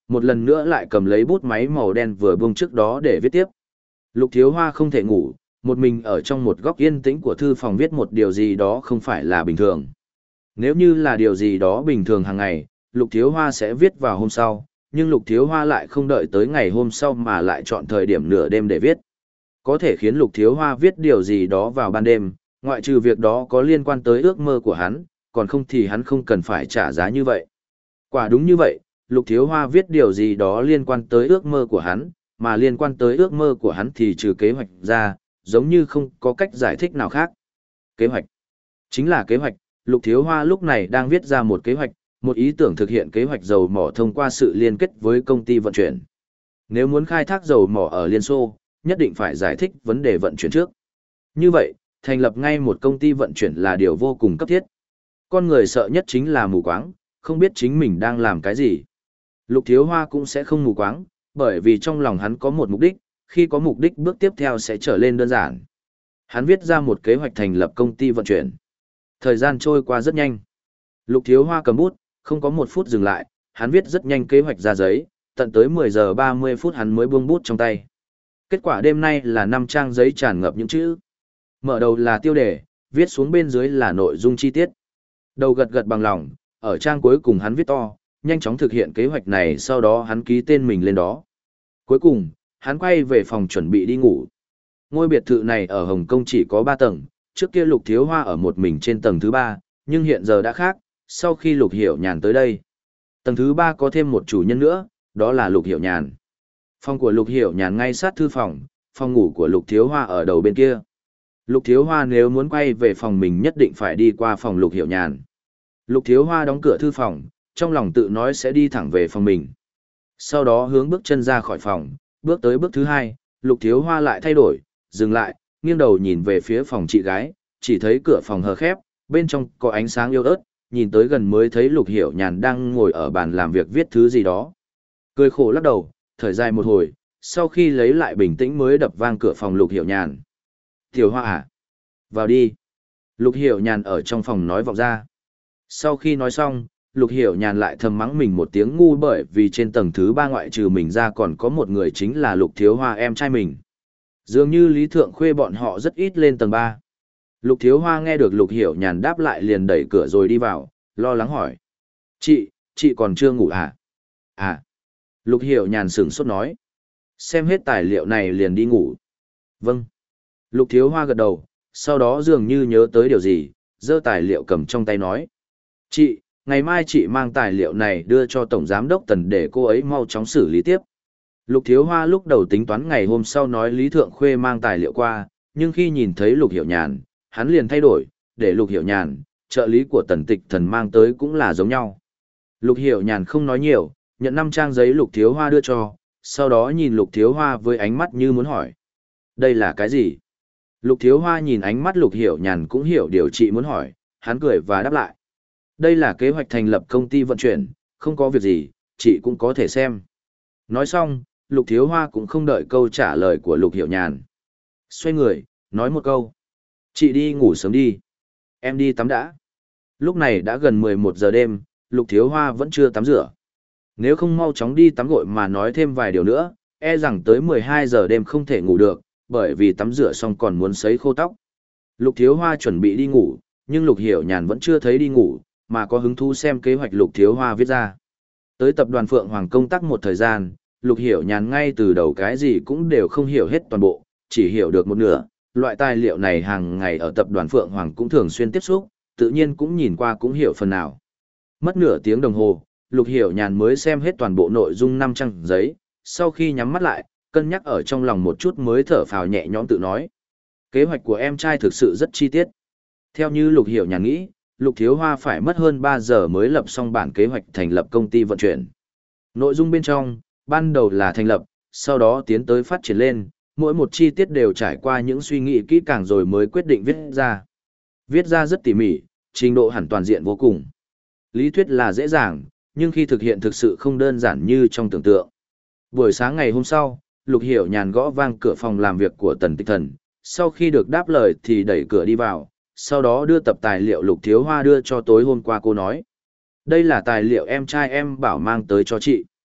một lần nữa lại cầm lấy bút máy màu đen vừa buông trước đó để viết tiếp. Lục Thiếu Hoa không thể ngủ, một mình ở trong một góc yên tĩnh của thư phòng viết một điều gì đó không phải là bình thường. Nếu như là điều gì đó bình thường hàng ngày, Lục Thiếu Hoa sẽ viết vào hôm sau, nhưng Lục Thiếu Hoa lại không đợi tới ngày hôm sau mà lại chọn thời điểm nửa đêm để viết. Có thể khiến Lục Thiếu Hoa viết điều gì đó vào ban đêm, ngoại trừ việc đó có liên quan tới ước mơ của hắn, còn không thì hắn không cần phải trả giá như vậy. Quả đúng như vậy, Lục Thiếu Hoa viết điều gì đó liên quan tới ước mơ của hắn, mà liên quan tới ước mơ của hắn thì trừ kế hoạch ra, giống như không có cách giải thích nào khác. Kế hoạch. Chính là kế hoạch, Lục Thiếu Hoa lúc này đang viết ra một kế hoạch, một ý tưởng thực hiện kế hoạch dầu mỏ thông qua sự liên kết với công ty vận chuyển. Nếu muốn khai thác dầu mỏ ở Liên Xô, nhất định phải giải thích vấn đề vận chuyển trước. Như vậy, thành lập ngay một công ty vận chuyển là điều vô cùng cấp thiết. Con người sợ nhất chính là mù quáng, không biết chính mình đang làm cái gì. Lục Thiếu Hoa cũng sẽ không mù quáng, bởi vì trong lòng hắn có một mục đích, khi có mục đích bước tiếp theo sẽ trở lên đơn giản. Hắn viết ra một kế hoạch thành lập công ty vận chuyển. Thời gian trôi qua rất nhanh. Lục Thiếu Hoa cầm bút, không có một phút dừng lại, hắn viết rất nhanh kế hoạch ra giấy, tận tới mười giờ ba mươi phút hắn mới buông bút trong tay. Kết quả đêm nay là năm trang giấy tràn ngập những chữ. Mở đầu là tiêu đề, viết xuống bên dưới là nội dung chi tiết. Đầu gật gật bằng lòng, ở trang cuối cùng hắn viết to, nhanh chóng thực hiện kế hoạch này, sau đó hắn ký tên mình lên đó. Cuối cùng, hắn quay về phòng chuẩn bị đi ngủ. Ngôi biệt thự này ở Hồng Kông chỉ có ba tầng, trước kia Lục Thiếu Hoa ở một mình trên tầng thứ ba, nhưng hiện giờ đã khác, sau khi Lục Hiểu Nhàn tới đây. Tầng thứ ba có thêm một chủ nhân nữa, đó là Lục Hiểu Nhàn. Phòng của Lục Hiểu Nhàn ngay sát thư phòng, phòng ngủ của Lục Thiếu Hoa ở đầu bên kia. Lục Thiếu Hoa nếu muốn quay về phòng mình nhất định phải đi qua phòng Lục Hiểu Nhàn. Lục Thiếu Hoa đóng cửa thư phòng, trong lòng tự nói sẽ đi thẳng về phòng mình. Sau đó hướng bước chân ra khỏi phòng, bước tới bước thứ hai, Lục Thiếu Hoa lại thay đổi, dừng lại, nghiêng đầu nhìn về phía phòng chị gái, chỉ thấy cửa phòng hờ khép, bên trong có ánh sáng yếu ớt, nhìn tới gần mới thấy Lục Hiểu Nhàn đang ngồi ở bàn làm việc viết thứ gì đó. Cười khổ lắc đầu, thở dài một hồi, sau khi lấy lại bình tĩnh mới đập vang cửa phòng Lục Hiểu Nhàn. Tiểu Hoa à? Vào đi. Lục Hiểu Nhàn ở trong phòng nói vọng ra. Sau khi nói xong, Lục Hiểu Nhàn lại thầm mắng mình một tiếng ngu, bởi vì trên tầng thứ ba ngoại trừ mình ra còn có một người, chính là Lục Thiếu Hoa em trai mình. Dường như Lý Thượng Khuê bọn họ rất ít lên tầng ba. Lục Thiếu Hoa nghe được Lục Hiểu Nhàn đáp lại liền đẩy cửa rồi đi vào, lo lắng hỏi. Chị, chị còn chưa ngủ à? À. Lục Hiểu Nhàn sửng sốt nói. Xem hết tài liệu này liền đi ngủ. Vâng. Lục Thiếu Hoa gật đầu, sau đó dường như nhớ tới điều gì, giơ tài liệu cầm trong tay nói. Chị, ngày mai chị mang tài liệu này đưa cho Tổng Giám đốc Tần để cô ấy mau chóng xử lý tiếp. Lục Thiếu Hoa lúc đầu tính toán ngày hôm sau nói Lý Thượng Khuê mang tài liệu qua, nhưng khi nhìn thấy Lục Hiểu Nhàn, hắn liền thay đổi, để Lục Hiểu Nhàn, trợ lý của Tần Tịch Thần mang tới cũng là giống nhau. Lục Hiểu Nhàn không nói nhiều, nhận năm trang giấy Lục Thiếu Hoa đưa cho, sau đó nhìn Lục Thiếu Hoa với ánh mắt như muốn hỏi. Đây là cái gì? Lục Thiếu Hoa nhìn ánh mắt Lục Hiểu Nhàn cũng hiểu điều chị muốn hỏi, hắn cười và đáp lại. Đây là kế hoạch thành lập công ty vận chuyển, không có việc gì, chị cũng có thể xem. Nói xong, Lục Thiếu Hoa cũng không đợi câu trả lời của Lục Hiểu Nhàn. Xoay người, nói một câu. Chị đi ngủ sớm đi. Em đi tắm đã. Lúc này đã gần mười một giờ đêm, Lục Thiếu Hoa vẫn chưa tắm rửa. Nếu không mau chóng đi tắm gội mà nói thêm vài điều nữa, e rằng tới mười hai giờ đêm không thể ngủ được, bởi vì tắm rửa xong còn muốn sấy khô tóc. Lục Thiếu Hoa chuẩn bị đi ngủ, nhưng Lục Hiểu Nhàn vẫn chưa thấy đi ngủ, mà có hứng thú xem kế hoạch Lục Thiếu Hoa viết ra. Tới tập đoàn Phượng Hoàng công tác một thời gian, Lục Hiểu Nhàn ngay từ đầu cái gì cũng đều không hiểu hết toàn bộ, chỉ hiểu được một nửa. Loại tài liệu này hàng ngày ở tập đoàn Phượng Hoàng cũng thường xuyên tiếp xúc, tự nhiên cũng nhìn qua cũng hiểu phần nào. Mất nửa tiếng đồng hồ, Lục Hiểu Nhàn mới xem hết toàn bộ nội dung năm trang giấy, sau khi nhắm mắt lại, cân nhắc ở trong lòng một chút mới thở phào nhẹ nhõm tự nói. Kế hoạch của em trai thực sự rất chi tiết. Theo như Lục Hiểu Nhàn nghĩ, Lục Thiếu Hoa phải mất hơn ba giờ mới lập xong bản kế hoạch thành lập công ty vận chuyển. Nội dung bên trong, ban đầu là thành lập, sau đó tiến tới phát triển lên, mỗi một chi tiết đều trải qua những suy nghĩ kỹ càng rồi mới quyết định viết ra. Viết ra rất tỉ mỉ, trình độ hẳn toàn diện vô cùng. Lý thuyết là dễ dàng, nhưng khi thực hiện thực sự không đơn giản như trong tưởng tượng. Buổi sáng ngày hôm sau, Lục Hiểu Nhàn gõ vang cửa phòng làm việc của Tần Tịch Thần, sau khi được đáp lời thì đẩy cửa đi vào, sau đó đưa tập tài liệu Lục Thiếu Hoa đưa cho tối hôm qua cô nói. Đây là tài liệu em trai em bảo mang tới cho chị.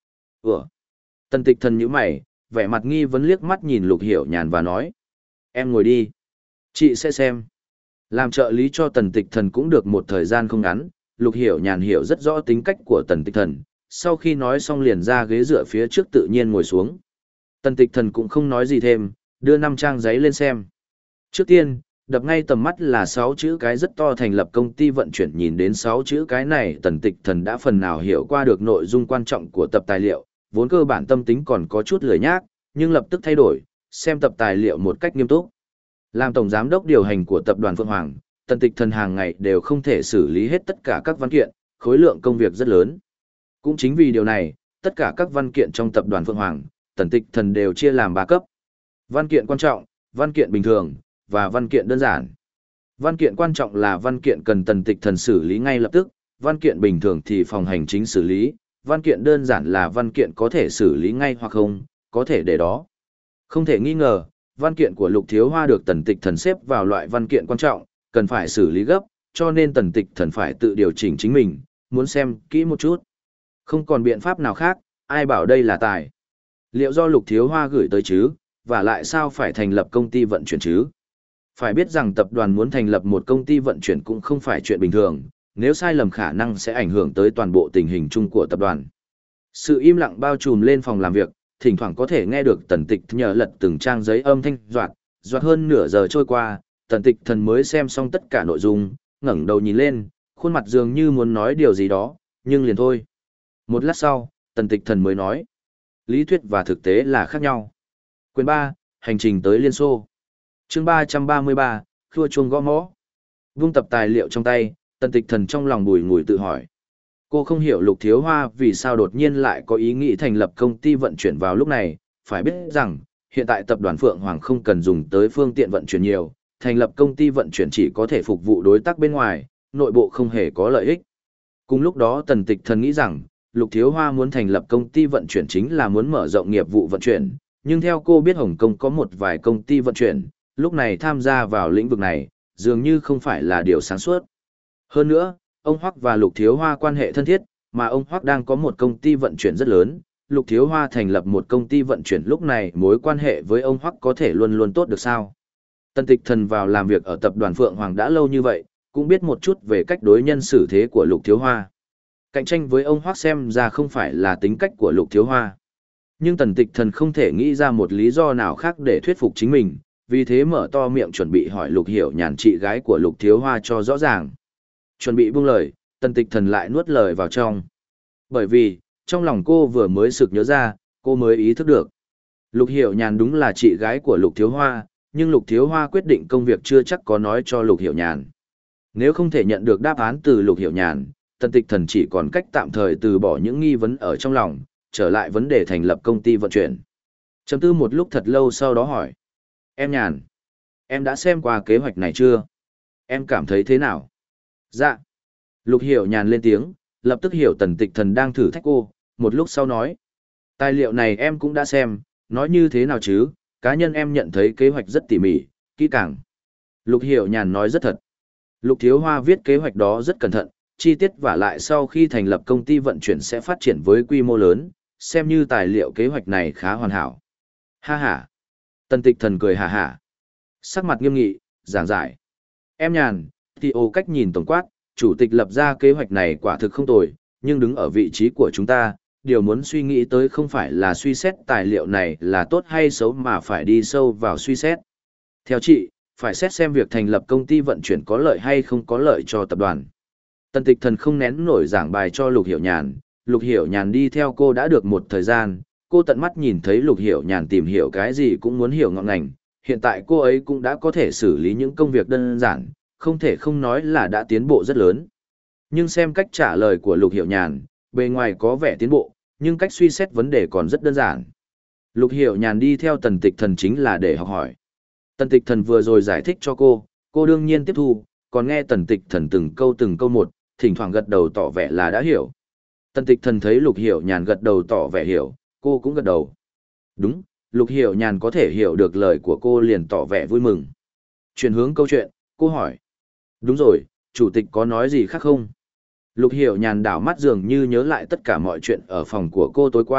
Ủa? Tần tịch thần nhíu mày, vẻ mặt nghi vấn liếc mắt nhìn Lục Hiểu Nhàn và nói. Em ngồi đi. Chị sẽ xem. Làm trợ lý cho tần tịch thần cũng được một thời gian không ngắn, Lục Hiểu Nhàn hiểu rất rõ tính cách của tần tịch thần, sau khi nói xong liền ra ghế dựa phía trước tự nhiên ngồi xuống. Tần tịch thần cũng không nói gì thêm, đưa năm trang giấy lên xem. Trước tiên, đập ngay tầm mắt là sáu chữ cái rất to thành lập công ty vận chuyển, nhìn đến sáu chữ cái này tần tịch thần đã phần nào hiểu qua được nội dung quan trọng của tập tài liệu, vốn cơ bản tâm tính còn có chút lười nhác, nhưng lập tức thay đổi, xem tập tài liệu một cách nghiêm túc. Làm tổng giám đốc điều hành của tập đoàn Phượng Hoàng, tần tịch thần hàng ngày đều không thể xử lý hết tất cả các văn kiện, khối lượng công việc rất lớn. Cũng chính vì điều này, tất cả các văn kiện trong tập đoàn Phượng Hoàng, tần tịch thần đều chia làm ba cấp. Văn kiện quan trọng, văn kiện bình thường, và văn kiện đơn giản. Văn kiện quan trọng là văn kiện cần tần tịch thần xử lý ngay lập tức, văn kiện bình thường thì phòng hành chính xử lý, văn kiện đơn giản là văn kiện có thể xử lý ngay hoặc không, có thể để đó. Không thể nghi ngờ, văn kiện của Lục Thiếu Hoa được tần tịch thần xếp vào loại văn kiện quan trọng, cần phải xử lý gấp, cho nên tần tịch thần phải tự điều chỉnh chính mình, muốn xem kỹ một chút. Không còn biện pháp nào khác, ai bảo đây là tài. Liệu do Lục Thiếu Hoa gửi tới chứ, và lại sao phải thành lập công ty vận chuyển chứ? Phải biết rằng tập đoàn muốn thành lập một công ty vận chuyển cũng không phải chuyện bình thường, nếu sai lầm khả năng sẽ ảnh hưởng tới toàn bộ tình hình chung của tập đoàn. Sự im lặng bao trùm lên phòng làm việc, thỉnh thoảng có thể nghe được tần tịch nhờ lật từng trang giấy âm thanh doạt, doạt hơn nửa giờ trôi qua, tần tịch thần mới xem xong tất cả nội dung, ngẩng đầu nhìn lên, khuôn mặt dường như muốn nói điều gì đó, nhưng liền thôi. Một lát sau, tần tịch thần mới nói, lý thuyết và thực tế là khác nhau. Quyền ba, hành trình tới Liên Xô. Chương ba trăm ba mươi ba, khua chuông gõ mõ. Vung tập tài liệu trong tay, tần tịch thần trong lòng bùi ngùi tự hỏi. Cô không hiểu Lục Thiếu Hoa vì sao đột nhiên lại có ý nghĩ thành lập công ty vận chuyển vào lúc này, phải biết rằng, hiện tại tập đoàn Phượng Hoàng không cần dùng tới phương tiện vận chuyển nhiều, thành lập công ty vận chuyển chỉ có thể phục vụ đối tác bên ngoài, nội bộ không hề có lợi ích. Cùng lúc đó tần tịch thần nghĩ rằng, Lục Thiếu Hoa muốn thành lập công ty vận chuyển chính là muốn mở rộng nghiệp vụ vận chuyển, nhưng theo cô biết Hồng Kông có một vài công ty vận chuyển, lúc này tham gia vào lĩnh vực này, dường như không phải là điều sáng suốt. Hơn nữa, ông Hoắc và Lục Thiếu Hoa quan hệ thân thiết, mà ông Hoắc đang có một công ty vận chuyển rất lớn, Lục Thiếu Hoa thành lập một công ty vận chuyển lúc này mối quan hệ với ông Hoắc có thể luôn luôn tốt được sao? Tần tịch thần vào làm việc ở tập đoàn Phượng Hoàng đã lâu như vậy, cũng biết một chút về cách đối nhân xử thế của Lục Thiếu Hoa. Cạnh tranh với ông Hoắc xem ra không phải là tính cách của Lục Thiếu Hoa. Nhưng tần tịch thần không thể nghĩ ra một lý do nào khác để thuyết phục chính mình, vì thế mở to miệng chuẩn bị hỏi Lục Hiểu Nhàn chị gái của Lục Thiếu Hoa cho rõ ràng. Chuẩn bị buông lời, tần tịch thần lại nuốt lời vào trong. Bởi vì, trong lòng cô vừa mới sực nhớ ra, cô mới ý thức được. Lục Hiểu Nhàn đúng là chị gái của Lục Thiếu Hoa, nhưng Lục Thiếu Hoa quyết định công việc chưa chắc có nói cho Lục Hiểu Nhàn. Nếu không thể nhận được đáp án từ Lục Hiểu Nhàn, tần tịch thần chỉ còn cách tạm thời từ bỏ những nghi vấn ở trong lòng, trở lại vấn đề thành lập công ty vận chuyển. Chấm tư một lúc thật lâu sau đó hỏi. Em Nhàn, em đã xem qua kế hoạch này chưa? Em cảm thấy thế nào? Dạ. Lục Hiểu Nhàn lên tiếng, lập tức hiểu tần tịch thần đang thử thách cô, một lúc sau nói. Tài liệu này em cũng đã xem, nói như thế nào chứ, cá nhân em nhận thấy kế hoạch rất tỉ mỉ, kỹ càng. Lục Hiểu Nhàn nói rất thật. Lục Thiếu Hoa viết kế hoạch đó rất cẩn thận, chi tiết và lại sau khi thành lập công ty vận chuyển sẽ phát triển với quy mô lớn, xem như tài liệu kế hoạch này khá hoàn hảo. Ha ha. Tần tịch thần cười ha ha. Sắc mặt nghiêm nghị, giảng giải. Em Nhàn, thì ô cách nhìn tổng quát, chủ tịch lập ra kế hoạch này quả thực không tồi, nhưng đứng ở vị trí của chúng ta, điều muốn suy nghĩ tới không phải là suy xét tài liệu này là tốt hay xấu mà phải đi sâu vào suy xét. Theo chị, phải xét xem việc thành lập công ty vận chuyển có lợi hay không có lợi cho tập đoàn. Tần tịch thần không nén nổi giảng bài cho Lục Hiểu Nhàn, Lục Hiểu Nhàn đi theo cô đã được một thời gian, cô tận mắt nhìn thấy Lục Hiểu Nhàn tìm hiểu cái gì cũng muốn hiểu ngọn ngành, hiện tại cô ấy cũng đã có thể xử lý những công việc đơn giản, không thể không nói là đã tiến bộ rất lớn. Nhưng xem cách trả lời của Lục Hiểu Nhàn, bề ngoài có vẻ tiến bộ, nhưng cách suy xét vấn đề còn rất đơn giản. Lục Hiểu Nhàn đi theo tần tịch thần chính là để học hỏi. Tần tịch thần vừa rồi giải thích cho cô, cô đương nhiên tiếp thu, còn nghe tần tịch thần từng câu từng câu một, thỉnh thoảng gật đầu tỏ vẻ là đã hiểu. Tần tịch thần thấy Lục Hiểu Nhàn gật đầu tỏ vẻ hiểu, cô cũng gật đầu. Đúng, Lục Hiểu Nhàn có thể hiểu được lời của cô liền tỏ vẻ vui mừng. Chuyển hướng câu chuyện, cô hỏi. Đúng rồi, chủ tịch có nói gì khác không? Lục Hiểu Nhàn đảo mắt dường như nhớ lại tất cả mọi chuyện ở phòng của cô tối qua,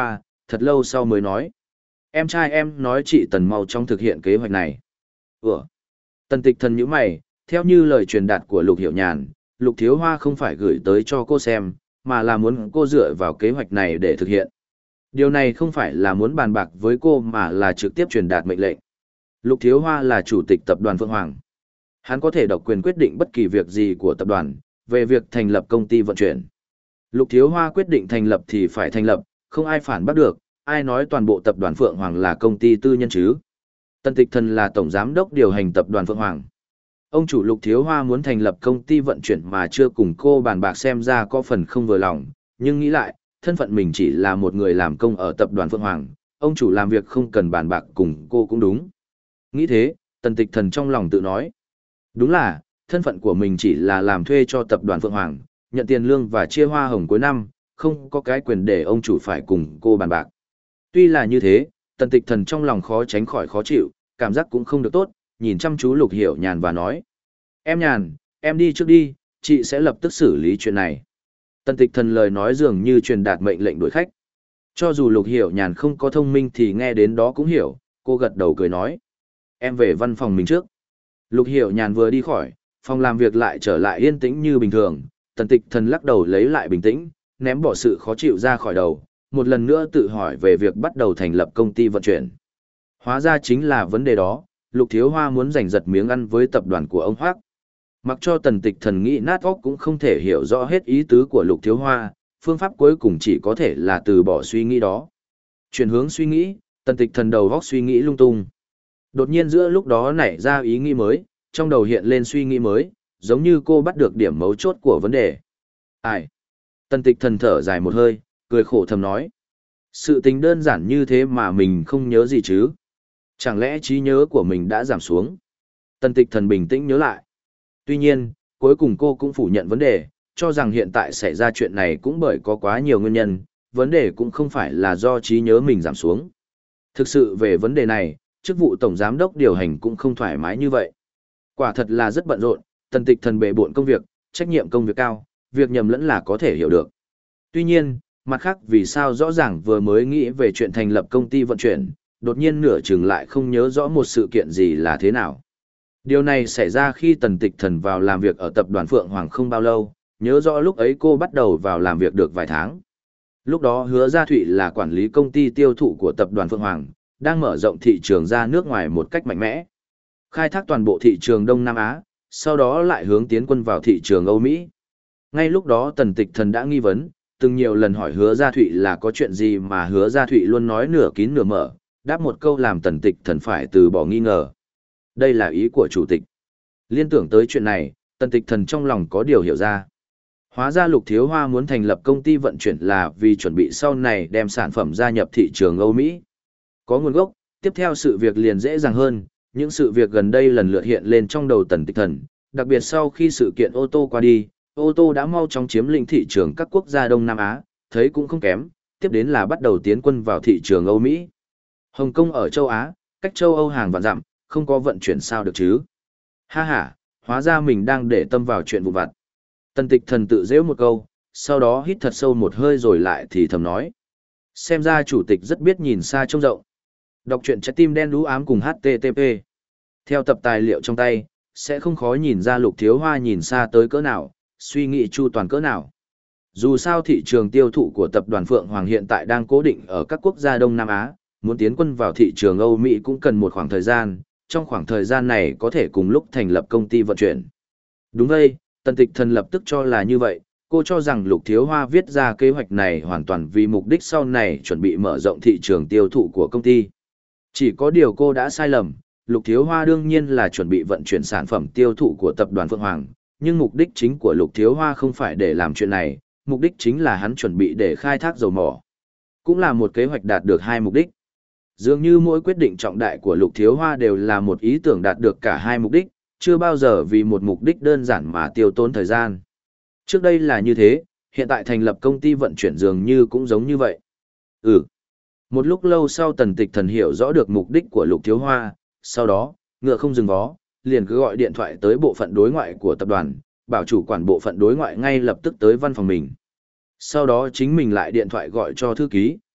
thật lâu sau mới nói. Em trai em nói chị Tần mau trong thực hiện kế hoạch này. Ủa? Tần Tịch Thần nhíu mày, theo như lời truyền đạt của Lục Hiểu Nhàn, Lục Thiếu Hoa không phải gửi tới cho cô xem, mà là muốn cô dựa vào kế hoạch này để thực hiện. Điều này không phải là muốn bàn bạc với cô mà là trực tiếp truyền đạt mệnh lệnh. Lục Thiếu Hoa là chủ tịch tập đoàn Phượng Hoàng. Hắn có thể độc quyền quyết định bất kỳ việc gì của tập đoàn, về việc thành lập công ty vận chuyển. Lục Thiếu Hoa quyết định thành lập thì phải thành lập, không ai phản bác được, ai nói toàn bộ tập đoàn Phượng Hoàng là công ty tư nhân chứ. Tần Tịch Thần là tổng giám đốc điều hành tập đoàn Phượng Hoàng. Ông chủ Lục Thiếu Hoa muốn thành lập công ty vận chuyển mà chưa cùng cô bàn bạc xem ra có phần không vừa lòng, nhưng nghĩ lại, thân phận mình chỉ là một người làm công ở tập đoàn Phượng Hoàng, ông chủ làm việc không cần bàn bạc cùng cô cũng đúng. Nghĩ thế, Tần Tịch Thần trong lòng tự nói. Đúng là, thân phận của mình chỉ là làm thuê cho tập đoàn Phượng Hoàng, nhận tiền lương và chia hoa hồng cuối năm, không có cái quyền để ông chủ phải cùng cô bàn bạc. Tuy là như thế, Tần Tịch Thần trong lòng khó tránh khỏi khó chịu, cảm giác cũng không được tốt, nhìn chăm chú Lục Hiểu Nhàn và nói. Em Nhàn, em đi trước đi, chị sẽ lập tức xử lý chuyện này. Tần Tịch Thần lời nói dường như truyền đạt mệnh lệnh đuổi khách. Cho dù Lục Hiểu Nhàn không có thông minh thì nghe đến đó cũng hiểu, cô gật đầu cười nói. Em về văn phòng mình trước. Lục Hiểu Nhàn vừa đi khỏi, phòng làm việc lại trở lại yên tĩnh như bình thường. Tần Tịch Thần lắc đầu lấy lại bình tĩnh, ném bỏ sự khó chịu ra khỏi đầu, một lần nữa tự hỏi về việc bắt đầu thành lập công ty vận chuyển. Hóa ra chính là vấn đề đó, Lục Thiếu Hoa muốn giành giật miếng ăn với tập đoàn của ông Hoác. Mặc cho Tần Tịch Thần nghĩ nát óc cũng không thể hiểu rõ hết ý tứ của Lục Thiếu Hoa, phương pháp cuối cùng chỉ có thể là từ bỏ suy nghĩ đó. Chuyển hướng suy nghĩ, Tần Tịch Thần đầu óc suy nghĩ lung tung. Đột nhiên giữa lúc đó nảy ra ý nghĩ mới, trong đầu hiện lên suy nghĩ mới, giống như cô bắt được điểm mấu chốt của vấn đề. Ai? Tần Tịch Thần thở dài một hơi, cười khổ thầm nói. Sự tình đơn giản như thế mà mình không nhớ gì chứ? Chẳng lẽ trí nhớ của mình đã giảm xuống? Tần Tịch Thần bình tĩnh nhớ lại. Tuy nhiên, cuối cùng cô cũng phủ nhận vấn đề, cho rằng hiện tại xảy ra chuyện này cũng bởi có quá nhiều nguyên nhân, vấn đề cũng không phải là do trí nhớ mình giảm xuống. Thực sự về vấn đề này, chức vụ tổng giám đốc điều hành cũng không thoải mái như vậy. Quả thật là rất bận rộn, Tần Tịch Thần bề bộn công việc, trách nhiệm công việc cao, việc nhầm lẫn là có thể hiểu được. Tuy nhiên, mặt khác vì sao rõ ràng vừa mới nghĩ về chuyện thành lập công ty vận chuyển, đột nhiên nửa chừng lại không nhớ rõ một sự kiện gì là thế nào. Điều này xảy ra khi Tần Tịch Thần vào làm việc ở tập đoàn Phượng Hoàng không bao lâu, nhớ rõ lúc ấy cô bắt đầu vào làm việc được vài tháng. Lúc đó Hứa Gia Thụy là quản lý công ty tiêu thụ của tập đoàn Phượng Hoàng, đang mở rộng thị trường ra nước ngoài một cách mạnh mẽ. Khai thác toàn bộ thị trường Đông Nam Á, sau đó lại hướng tiến quân vào thị trường Âu Mỹ. Ngay lúc đó Tần Tịch Thần đã nghi vấn, từng nhiều lần hỏi Hứa Gia Thụy là có chuyện gì mà Hứa Gia Thụy luôn nói nửa kín nửa mở, đáp một câu làm Tần Tịch Thần phải từ bỏ nghi ngờ. Đây là ý của chủ tịch. Liên tưởng tới chuyện này, Tần Tịch Thần trong lòng có điều hiểu ra. Hóa ra Lục Thiếu Hoa muốn thành lập công ty vận chuyển là vì chuẩn bị sau này đem sản phẩm gia nhập thị trường Âu Mỹ. Có nguồn gốc, tiếp theo sự việc liền dễ dàng hơn, những sự việc gần đây lần lượt hiện lên trong đầu Tần Tịch Thần, đặc biệt sau khi sự kiện ô tô qua đi, ô tô đã mau chóng chiếm lĩnh thị trường các quốc gia Đông Nam Á, thấy cũng không kém, tiếp đến là bắt đầu tiến quân vào thị trường Âu Mỹ. Hồng Kông ở châu Á, cách châu Âu hàng vạn dặm, không có vận chuyển sao được chứ. Ha ha, hóa ra mình đang để tâm vào chuyện vụn vặt. Tần Tịch Thần tự giễu một câu, sau đó hít thật sâu một hơi rồi lại thì thầm nói. Xem ra chủ tịch rất biết nhìn xa trông rộng. Đọc truyện Trái tim đen đú ám cùng hát tê tê pê. Theo tập tài liệu trong tay, sẽ không khó nhìn ra Lục Thiếu Hoa nhìn xa tới cỡ nào, suy nghĩ chu toàn cỡ nào. Dù sao thị trường tiêu thụ của tập đoàn Phượng Hoàng hiện tại đang cố định ở các quốc gia Đông Nam Á, muốn tiến quân vào thị trường Âu Mỹ cũng cần một khoảng thời gian, trong khoảng thời gian này có thể cùng lúc thành lập công ty vận chuyển. Đúng vậy, Tần Tịch Thần lập tức cho là như vậy, cô cho rằng Lục Thiếu Hoa viết ra kế hoạch này hoàn toàn vì mục đích sau này chuẩn bị mở rộng thị trường tiêu thụ của công ty. Chỉ có điều cô đã sai lầm, Lục Thiếu Hoa đương nhiên là chuẩn bị vận chuyển sản phẩm tiêu thụ của tập đoàn Phượng Hoàng, nhưng mục đích chính của Lục Thiếu Hoa không phải để làm chuyện này, mục đích chính là hắn chuẩn bị để khai thác dầu mỏ. Cũng là một kế hoạch đạt được hai mục đích. Dường như mỗi quyết định trọng đại của Lục Thiếu Hoa đều là một ý tưởng đạt được cả hai mục đích, chưa bao giờ vì một mục đích đơn giản mà tiêu tốn thời gian. Trước đây là như thế, hiện tại thành lập công ty vận chuyển dường như cũng giống như vậy. Ừ. Một lúc lâu sau Tần Tịch Thần hiểu rõ được mục đích của Lục Thiếu Hoa, sau đó, ngựa không dừng vó, liền cứ gọi điện thoại tới bộ phận đối ngoại của tập đoàn, bảo chủ quản bộ phận đối ngoại ngay lập tức tới văn phòng mình. Sau đó chính mình lại điện thoại gọi cho thư ký,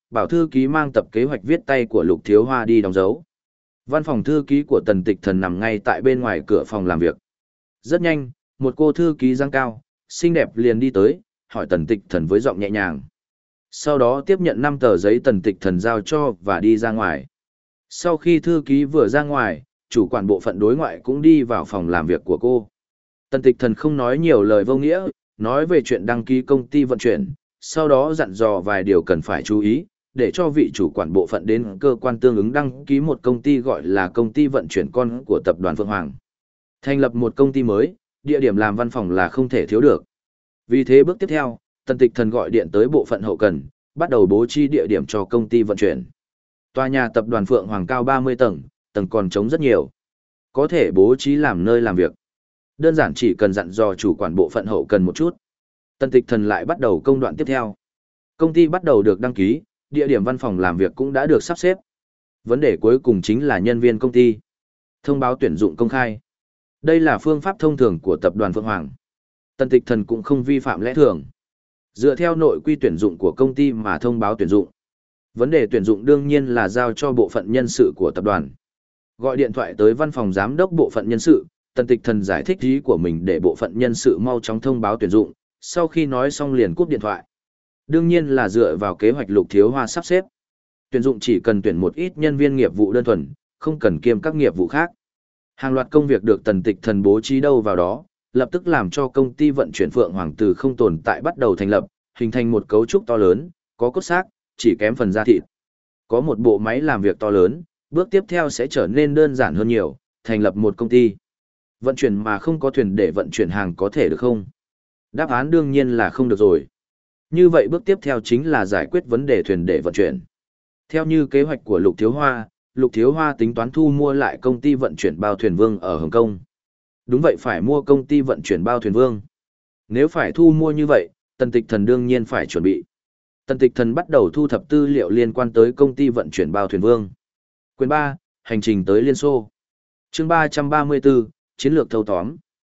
bảo thư ký mang tập kế hoạch viết tay của Lục Thiếu Hoa đi đóng dấu. Văn phòng thư ký của Tần Tịch Thần nằm ngay tại bên ngoài cửa phòng làm việc. Rất nhanh, một cô thư ký dáng cao, xinh đẹp liền đi tới, hỏi Tần Tịch Thần với giọng nhẹ nhàng. Sau đó tiếp nhận năm tờ giấy Tần Tịch Thần giao cho và đi ra ngoài. Sau khi thư ký vừa ra ngoài, chủ quản bộ phận đối ngoại cũng đi vào phòng làm việc của cô. Tần Tịch Thần không nói nhiều lời vô nghĩa, nói về chuyện đăng ký công ty vận chuyển, sau đó dặn dò vài điều cần phải chú ý, để cho vị chủ quản bộ phận đến cơ quan tương ứng đăng ký một công ty gọi là công ty vận chuyển con của tập đoàn Phượng Hoàng. Thành lập một công ty mới, địa điểm làm văn phòng là không thể thiếu được. Vì thế bước tiếp theo, Tần Tịch Thần gọi điện tới bộ phận hậu cần, bắt đầu bố trí địa điểm cho công ty vận chuyển. Tòa nhà tập đoàn Phượng Hoàng cao ba mươi tầng, tầng còn trống rất nhiều. Có thể bố trí làm nơi làm việc. Đơn giản chỉ cần dặn dò chủ quản bộ phận hậu cần một chút. Tần Tịch Thần lại bắt đầu công đoạn tiếp theo. Công ty bắt đầu được đăng ký, địa điểm văn phòng làm việc cũng đã được sắp xếp. Vấn đề cuối cùng chính là nhân viên công ty. Thông báo tuyển dụng công khai. Đây là phương pháp thông thường của tập đoàn Phượng Hoàng. Tần Tịch Thần cũng không vi phạm lẽ thường. Dựa theo nội quy tuyển dụng của công ty mà thông báo tuyển dụng. Vấn đề tuyển dụng đương nhiên là giao cho bộ phận nhân sự của tập đoàn. Gọi điện thoại tới văn phòng giám đốc bộ phận nhân sự, Tần Tịch Thần giải thích ý của mình để bộ phận nhân sự mau chóng thông báo tuyển dụng, sau khi nói xong liền cúp điện thoại. Đương nhiên là dựa vào kế hoạch Lục Thiếu Hoa sắp xếp. Tuyển dụng chỉ cần tuyển một ít nhân viên nghiệp vụ đơn thuần, không cần kiêm các nghiệp vụ khác. Hàng loạt công việc được Tần Tịch Thần bố trí đâu vào đó, lập tức làm cho công ty vận chuyển Phượng Hoàng từ không tồn tại bắt đầu thành lập, hình thành một cấu trúc to lớn, có cốt xác, chỉ kém phần da thịt. Có một bộ máy làm việc to lớn, bước tiếp theo sẽ trở nên đơn giản hơn nhiều, thành lập một công ty. Vận chuyển mà không có thuyền để vận chuyển hàng có thể được không? Đáp án đương nhiên là không được rồi. Như vậy bước tiếp theo chính là giải quyết vấn đề thuyền để vận chuyển. Theo như kế hoạch của Lục Thiếu Hoa, Lục Thiếu Hoa tính toán thu mua lại công ty vận chuyển bao thuyền Vương ở Hồng Kông. Đúng vậy, phải mua công ty vận chuyển bao thuyền Vương. Nếu phải thu mua như vậy, Tần Tịch Thần đương nhiên phải chuẩn bị. Tần Tịch Thần bắt đầu thu thập tư liệu liên quan tới công ty vận chuyển bao thuyền Vương. Quyền ba, hành trình tới Liên Xô. Chương ba trăm ba mươi tư, chiến lược thâu tóm.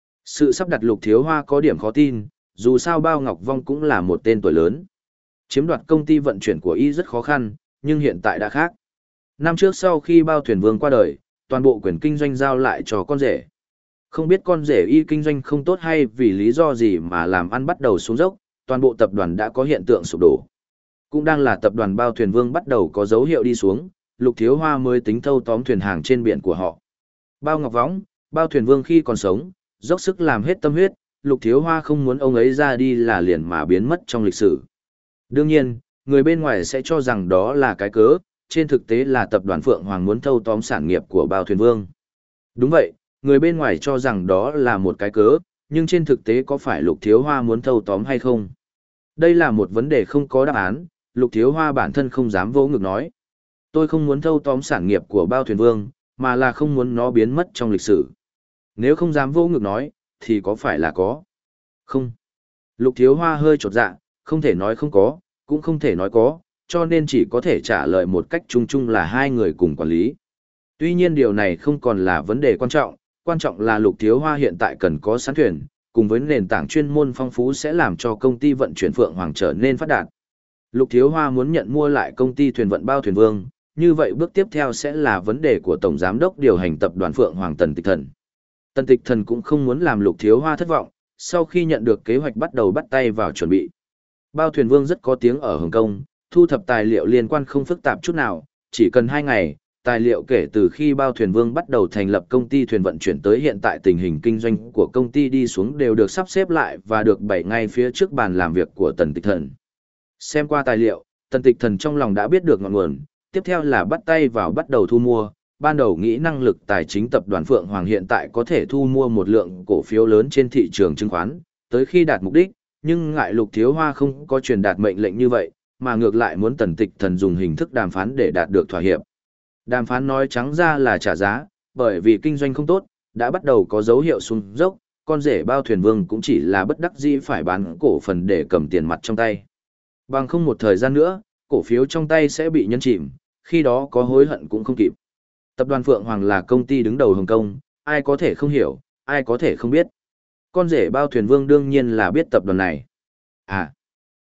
Sự sắp đặt Lục Thiếu Hoa có điểm khó tin, dù sao Bao Ngọc Vong cũng là một tên tuổi lớn. Chiếm đoạt công ty vận chuyển của y rất khó khăn, nhưng hiện tại đã khác. Năm trước sau khi Bao Thuyền Vương qua đời, toàn bộ quyền kinh doanh giao lại cho con rể. Không biết con rể y kinh doanh không tốt hay vì lý do gì mà làm ăn bắt đầu xuống dốc, toàn bộ tập đoàn đã có hiện tượng sụp đổ. Cũng đang là tập đoàn Bao Thuyền Vương bắt đầu có dấu hiệu đi xuống, Lục Thiếu Hoa mới tính thâu tóm thuyền hàng trên biển của họ. Bao Ngọc Võng, Bao Thuyền Vương khi còn sống, dốc sức làm hết tâm huyết, Lục Thiếu Hoa không muốn ông ấy ra đi là liền mà biến mất trong lịch sử. Đương nhiên, người bên ngoài sẽ cho rằng đó là cái cớ, trên thực tế là tập đoàn Phượng Hoàng muốn thâu tóm sản nghiệp của Bao Thuyền Vương. Đúng vậy, người bên ngoài cho rằng đó là một cái cớ, nhưng trên thực tế có phải Lục Thiếu Hoa muốn thâu tóm hay không? Đây là một vấn đề không có đáp án, Lục Thiếu Hoa bản thân không dám vỗ ngực nói. Tôi không muốn thâu tóm sản nghiệp của Bao Thuyền Vương, mà là không muốn nó biến mất trong lịch sử. Nếu không dám vỗ ngực nói, thì có phải là có? Không. Lục Thiếu Hoa hơi chột dạ, không thể nói không có, cũng không thể nói có, cho nên chỉ có thể trả lời một cách chung chung là hai người cùng quản lý. Tuy nhiên điều này không còn là vấn đề quan trọng, quan trọng là Lục Thiếu Hoa hiện tại cần có sẵn thuyền, cùng với nền tảng chuyên môn phong phú sẽ làm cho công ty vận chuyển Phượng Hoàng trở nên phát đạt. Lục Thiếu Hoa muốn nhận mua lại công ty thuyền vận Bao Thuyền Vương, như vậy bước tiếp theo sẽ là vấn đề của Tổng Giám đốc điều hành tập đoàn Phượng Hoàng Tần Tịch Thần. Tần Tịch Thần cũng không muốn làm Lục Thiếu Hoa thất vọng, sau khi nhận được kế hoạch bắt đầu bắt tay vào chuẩn bị. Bao Thuyền Vương rất có tiếng ở Hồng Kông, thu thập tài liệu liên quan không phức tạp chút nào, chỉ cần hai ngày, tài liệu kể từ khi Bao Thuyền Vương bắt đầu thành lập công ty thuyền vận chuyển tới hiện tại tình hình kinh doanh của công ty đi xuống đều được sắp xếp lại và được bày ngay phía trước bàn làm việc của Tần Tịch Thần. Xem qua tài liệu, Tần Tịch Thần trong lòng đã biết được ngọn nguồn, tiếp theo là bắt tay vào bắt đầu thu mua. Ban đầu nghĩ năng lực tài chính tập đoàn Phượng Hoàng hiện tại có thể thu mua một lượng cổ phiếu lớn trên thị trường chứng khoán, tới khi đạt mục đích, nhưng ngại Lục Thiếu Hoa không có truyền đạt mệnh lệnh như vậy, mà ngược lại muốn Tần Tịch Thần dùng hình thức đàm phán để đạt được thỏa hiệp. Đàm phán nói trắng ra là trả giá, bởi vì kinh doanh không tốt, đã bắt đầu có dấu hiệu xuống dốc, con rể Bao Thuyền Vương cũng chỉ là bất đắc dĩ phải bán cổ phần để cầm tiền mặt trong tay. Bằng không một thời gian nữa, cổ phiếu trong tay sẽ bị nhấn chìm, khi đó có hối hận cũng không kịp. Tập đoàn Phượng Hoàng là công ty đứng đầu Hồng Kông, ai có thể không hiểu, ai có thể không biết. Con rể Bao Thuyền Vương đương nhiên là biết tập đoàn này. À,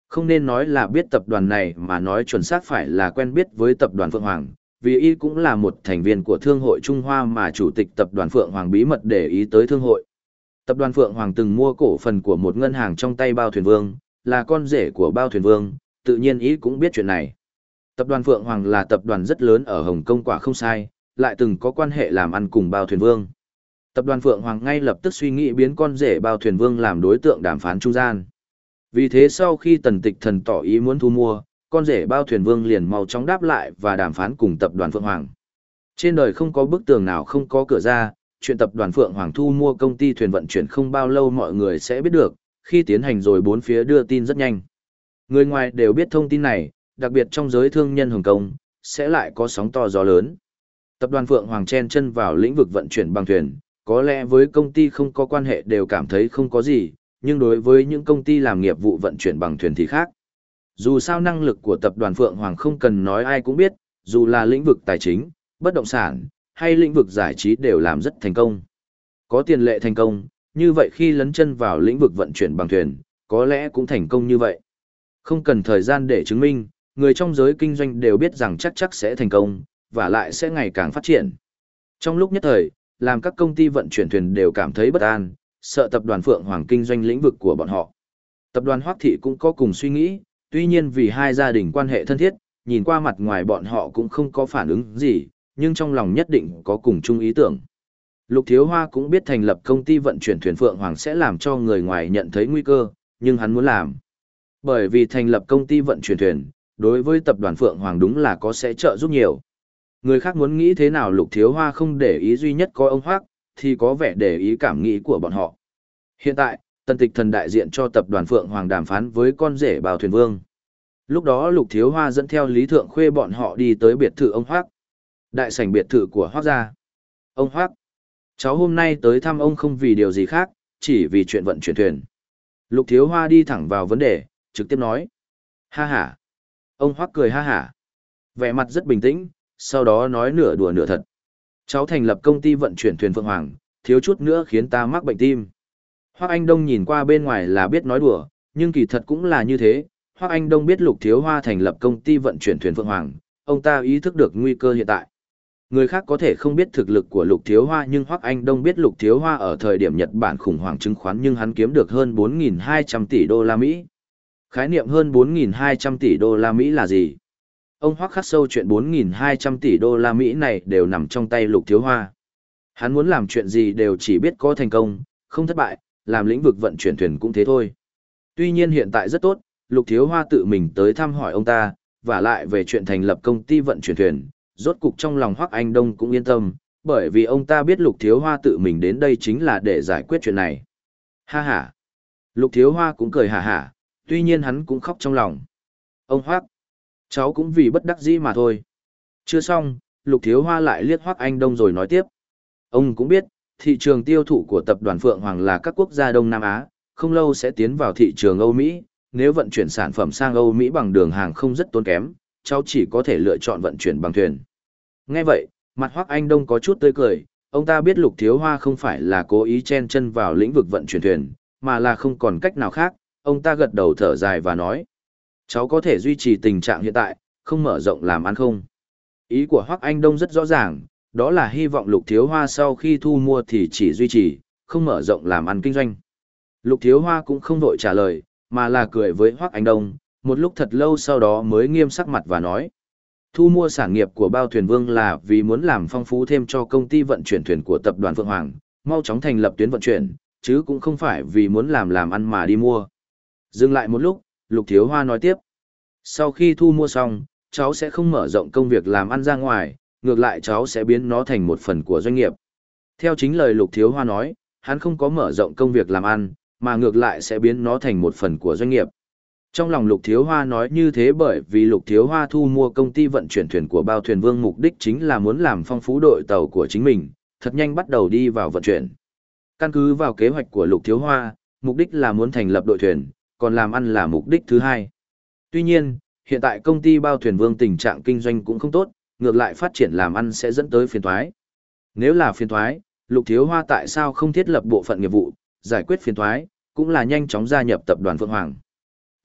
Không nên nói là biết tập đoàn này mà nói chuẩn xác phải là quen biết với tập đoàn Phượng Hoàng, vì y cũng là một thành viên của Thương hội Trung Hoa mà chủ tịch tập đoàn Phượng Hoàng bí mật để ý tới thương hội. Tập đoàn Phượng Hoàng từng mua cổ phần của một ngân hàng trong tay Bao Thuyền Vương, là con rể của Bao Thuyền Vương, tự nhiên y cũng biết chuyện này. Tập đoàn Phượng Hoàng là tập đoàn rất lớn ở Hồng Kông quả không sai, lại từng có quan hệ làm ăn cùng Bao Thuyền Vương. Tập đoàn Phượng Hoàng ngay lập tức suy nghĩ biến con rể Bao Thuyền Vương làm đối tượng đàm phán trung gian. Vì thế sau khi Tần Tịch Thần tỏ ý muốn thu mua, con rể Bao Thuyền Vương liền mau chóng đáp lại và đàm phán cùng tập đoàn Phượng Hoàng. Trên đời không có bức tường nào không có cửa ra, chuyện tập đoàn Phượng Hoàng thu mua công ty thuyền vận chuyển không bao lâu mọi người sẽ biết được, khi tiến hành rồi bốn phía đưa tin rất nhanh. Người ngoài đều biết thông tin này, đặc biệt trong giới thương nhân Hồng Kông, sẽ lại có sóng to gió lớn. Tập đoàn Phượng Hoàng chen chân vào lĩnh vực vận chuyển bằng thuyền, có lẽ với công ty không có quan hệ đều cảm thấy không có gì, nhưng đối với những công ty làm nghiệp vụ vận chuyển bằng thuyền thì khác. Dù sao năng lực của tập đoàn Phượng Hoàng không cần nói ai cũng biết, dù là lĩnh vực tài chính, bất động sản, hay lĩnh vực giải trí đều làm rất thành công. Có tiền lệ thành công, như vậy khi lấn chân vào lĩnh vực vận chuyển bằng thuyền, có lẽ cũng thành công như vậy. Không cần thời gian để chứng minh, người trong giới kinh doanh đều biết rằng chắc chắc sẽ thành công, và lại sẽ ngày càng phát triển. Trong lúc nhất thời, làm các công ty vận chuyển thuyền đều cảm thấy bất an, sợ tập đoàn Phượng Hoàng kinh doanh lĩnh vực của bọn họ. Tập đoàn Hoắc Thị cũng có cùng suy nghĩ, tuy nhiên vì hai gia đình quan hệ thân thiết, nhìn qua mặt ngoài bọn họ cũng không có phản ứng gì, nhưng trong lòng nhất định có cùng chung ý tưởng. Lục Thiếu Hoa cũng biết thành lập công ty vận chuyển thuyền Phượng Hoàng sẽ làm cho người ngoài nhận thấy nguy cơ, nhưng hắn muốn làm. Bởi vì thành lập công ty vận chuyển thuyền, đối với tập đoàn Phượng Hoàng đúng là có sẽ trợ giúp nhiều. Người khác muốn nghĩ thế nào Lục Thiếu Hoa không để ý duy nhất có ông Hoắc, thì có vẻ để ý cảm nghĩ của bọn họ. Hiện tại, Tần Tịch Thần đại diện cho tập đoàn Phượng Hoàng đàm phán với con rể Bao Thuyền Vương. Lúc đó Lục Thiếu Hoa dẫn theo Lý Thượng Khuê bọn họ đi tới biệt thự ông Hoắc. Đại sảnh biệt thự của Hoắc gia. Ông Hoắc, cháu hôm nay tới thăm ông không vì điều gì khác, chỉ vì chuyện vận chuyển thuyền. Lục Thiếu Hoa đi thẳng vào vấn đề, trực tiếp nói. Ha ha. Ông Hoắc cười ha ha. Vẻ mặt rất bình tĩnh, sau đó nói nửa đùa nửa thật. Cháu thành lập công ty vận chuyển thuyền Phượng Hoàng, thiếu chút nữa khiến ta mắc bệnh tim. Hoắc Anh Đông nhìn qua bên ngoài là biết nói đùa, nhưng kỳ thật cũng là như thế. Hoắc Anh Đông biết Lục Thiếu Hoa thành lập công ty vận chuyển thuyền Phượng Hoàng, ông ta ý thức được nguy cơ hiện tại. Người khác có thể không biết thực lực của Lục Thiếu Hoa nhưng Hoắc Anh Đông biết Lục Thiếu Hoa ở thời điểm Nhật Bản khủng hoảng chứng khoán nhưng hắn kiếm được hơn bốn nghìn hai trăm tỷ đô la Mỹ. Khái niệm hơn bốn nghìn hai trăm tỷ đô la Mỹ là gì? Ông Hoắc khắc sâu chuyện bốn nghìn hai trăm tỷ đô la Mỹ này đều nằm trong tay Lục Thiếu Hoa. Hắn muốn làm chuyện gì đều chỉ biết có thành công, không thất bại, làm lĩnh vực vận chuyển thuyền cũng thế thôi. Tuy nhiên hiện tại rất tốt, Lục Thiếu Hoa tự mình tới thăm hỏi ông ta, và lại về chuyện thành lập công ty vận chuyển thuyền, rốt cục trong lòng Hoắc Anh Đông cũng yên tâm, bởi vì ông ta biết Lục Thiếu Hoa tự mình đến đây chính là để giải quyết chuyện này. Ha ha. Lục Thiếu Hoa cũng cười ha ha, tuy nhiên hắn cũng khóc trong lòng. Ông Hoắc, cháu cũng vì bất đắc dĩ mà thôi. Chưa xong, Lục Thiếu Hoa lại liếc Hoắc Anh Đông rồi nói tiếp. Ông cũng biết, thị trường tiêu thụ của tập đoàn Phượng Hoàng là các quốc gia Đông Nam Á, không lâu sẽ tiến vào thị trường Âu Mỹ, nếu vận chuyển sản phẩm sang Âu Mỹ bằng đường hàng không rất tốn kém, cháu chỉ có thể lựa chọn vận chuyển bằng thuyền. Nghe vậy, mặt Hoắc Anh Đông có chút tươi cười, ông ta biết Lục Thiếu Hoa không phải là cố ý chen chân vào lĩnh vực vận chuyển thuyền, mà là không còn cách nào khác, ông ta gật đầu thở dài và nói. Cháu có thể duy trì tình trạng hiện tại, không mở rộng làm ăn không? Ý của Hoắc Anh Đông rất rõ ràng, đó là hy vọng Lục Thiếu Hoa sau khi thu mua thì chỉ duy trì, không mở rộng làm ăn kinh doanh. Lục Thiếu Hoa cũng không vội trả lời, mà là cười với Hoắc Anh Đông, một lúc thật lâu sau đó mới nghiêm sắc mặt và nói. Thu mua sản nghiệp của Bao Thuyền Vương là vì muốn làm phong phú thêm cho công ty vận chuyển thuyền của tập đoàn Phượng Hoàng, mau chóng thành lập tuyến vận chuyển, chứ cũng không phải vì muốn làm làm ăn mà đi mua. Dừng lại một lúc, Lục Thiếu Hoa nói tiếp. Sau khi thu mua xong, cháu sẽ không mở rộng công việc làm ăn ra ngoài, ngược lại cháu sẽ biến nó thành một phần của doanh nghiệp. Theo chính lời Lục Thiếu Hoa nói, hắn không có mở rộng công việc làm ăn, mà ngược lại sẽ biến nó thành một phần của doanh nghiệp. Trong lòng Lục Thiếu Hoa nói như thế bởi vì Lục Thiếu Hoa thu mua công ty vận chuyển thuyền của Bao Thuyền Vương mục đích chính là muốn làm phong phú đội tàu của chính mình, thật nhanh bắt đầu đi vào vận chuyển. Căn cứ vào kế hoạch của Lục Thiếu Hoa, mục đích là muốn thành lập đội thuyền, còn làm ăn là mục đích thứ hai. Tuy nhiên, hiện tại công ty Bao Thuyền Vương tình trạng kinh doanh cũng không tốt, ngược lại phát triển làm ăn sẽ dẫn tới phiền toái. Nếu là phiền toái, Lục Thiếu Hoa tại sao không thiết lập bộ phận nghiệp vụ, giải quyết phiền toái, cũng là nhanh chóng gia nhập tập đoàn Phượng Hoàng.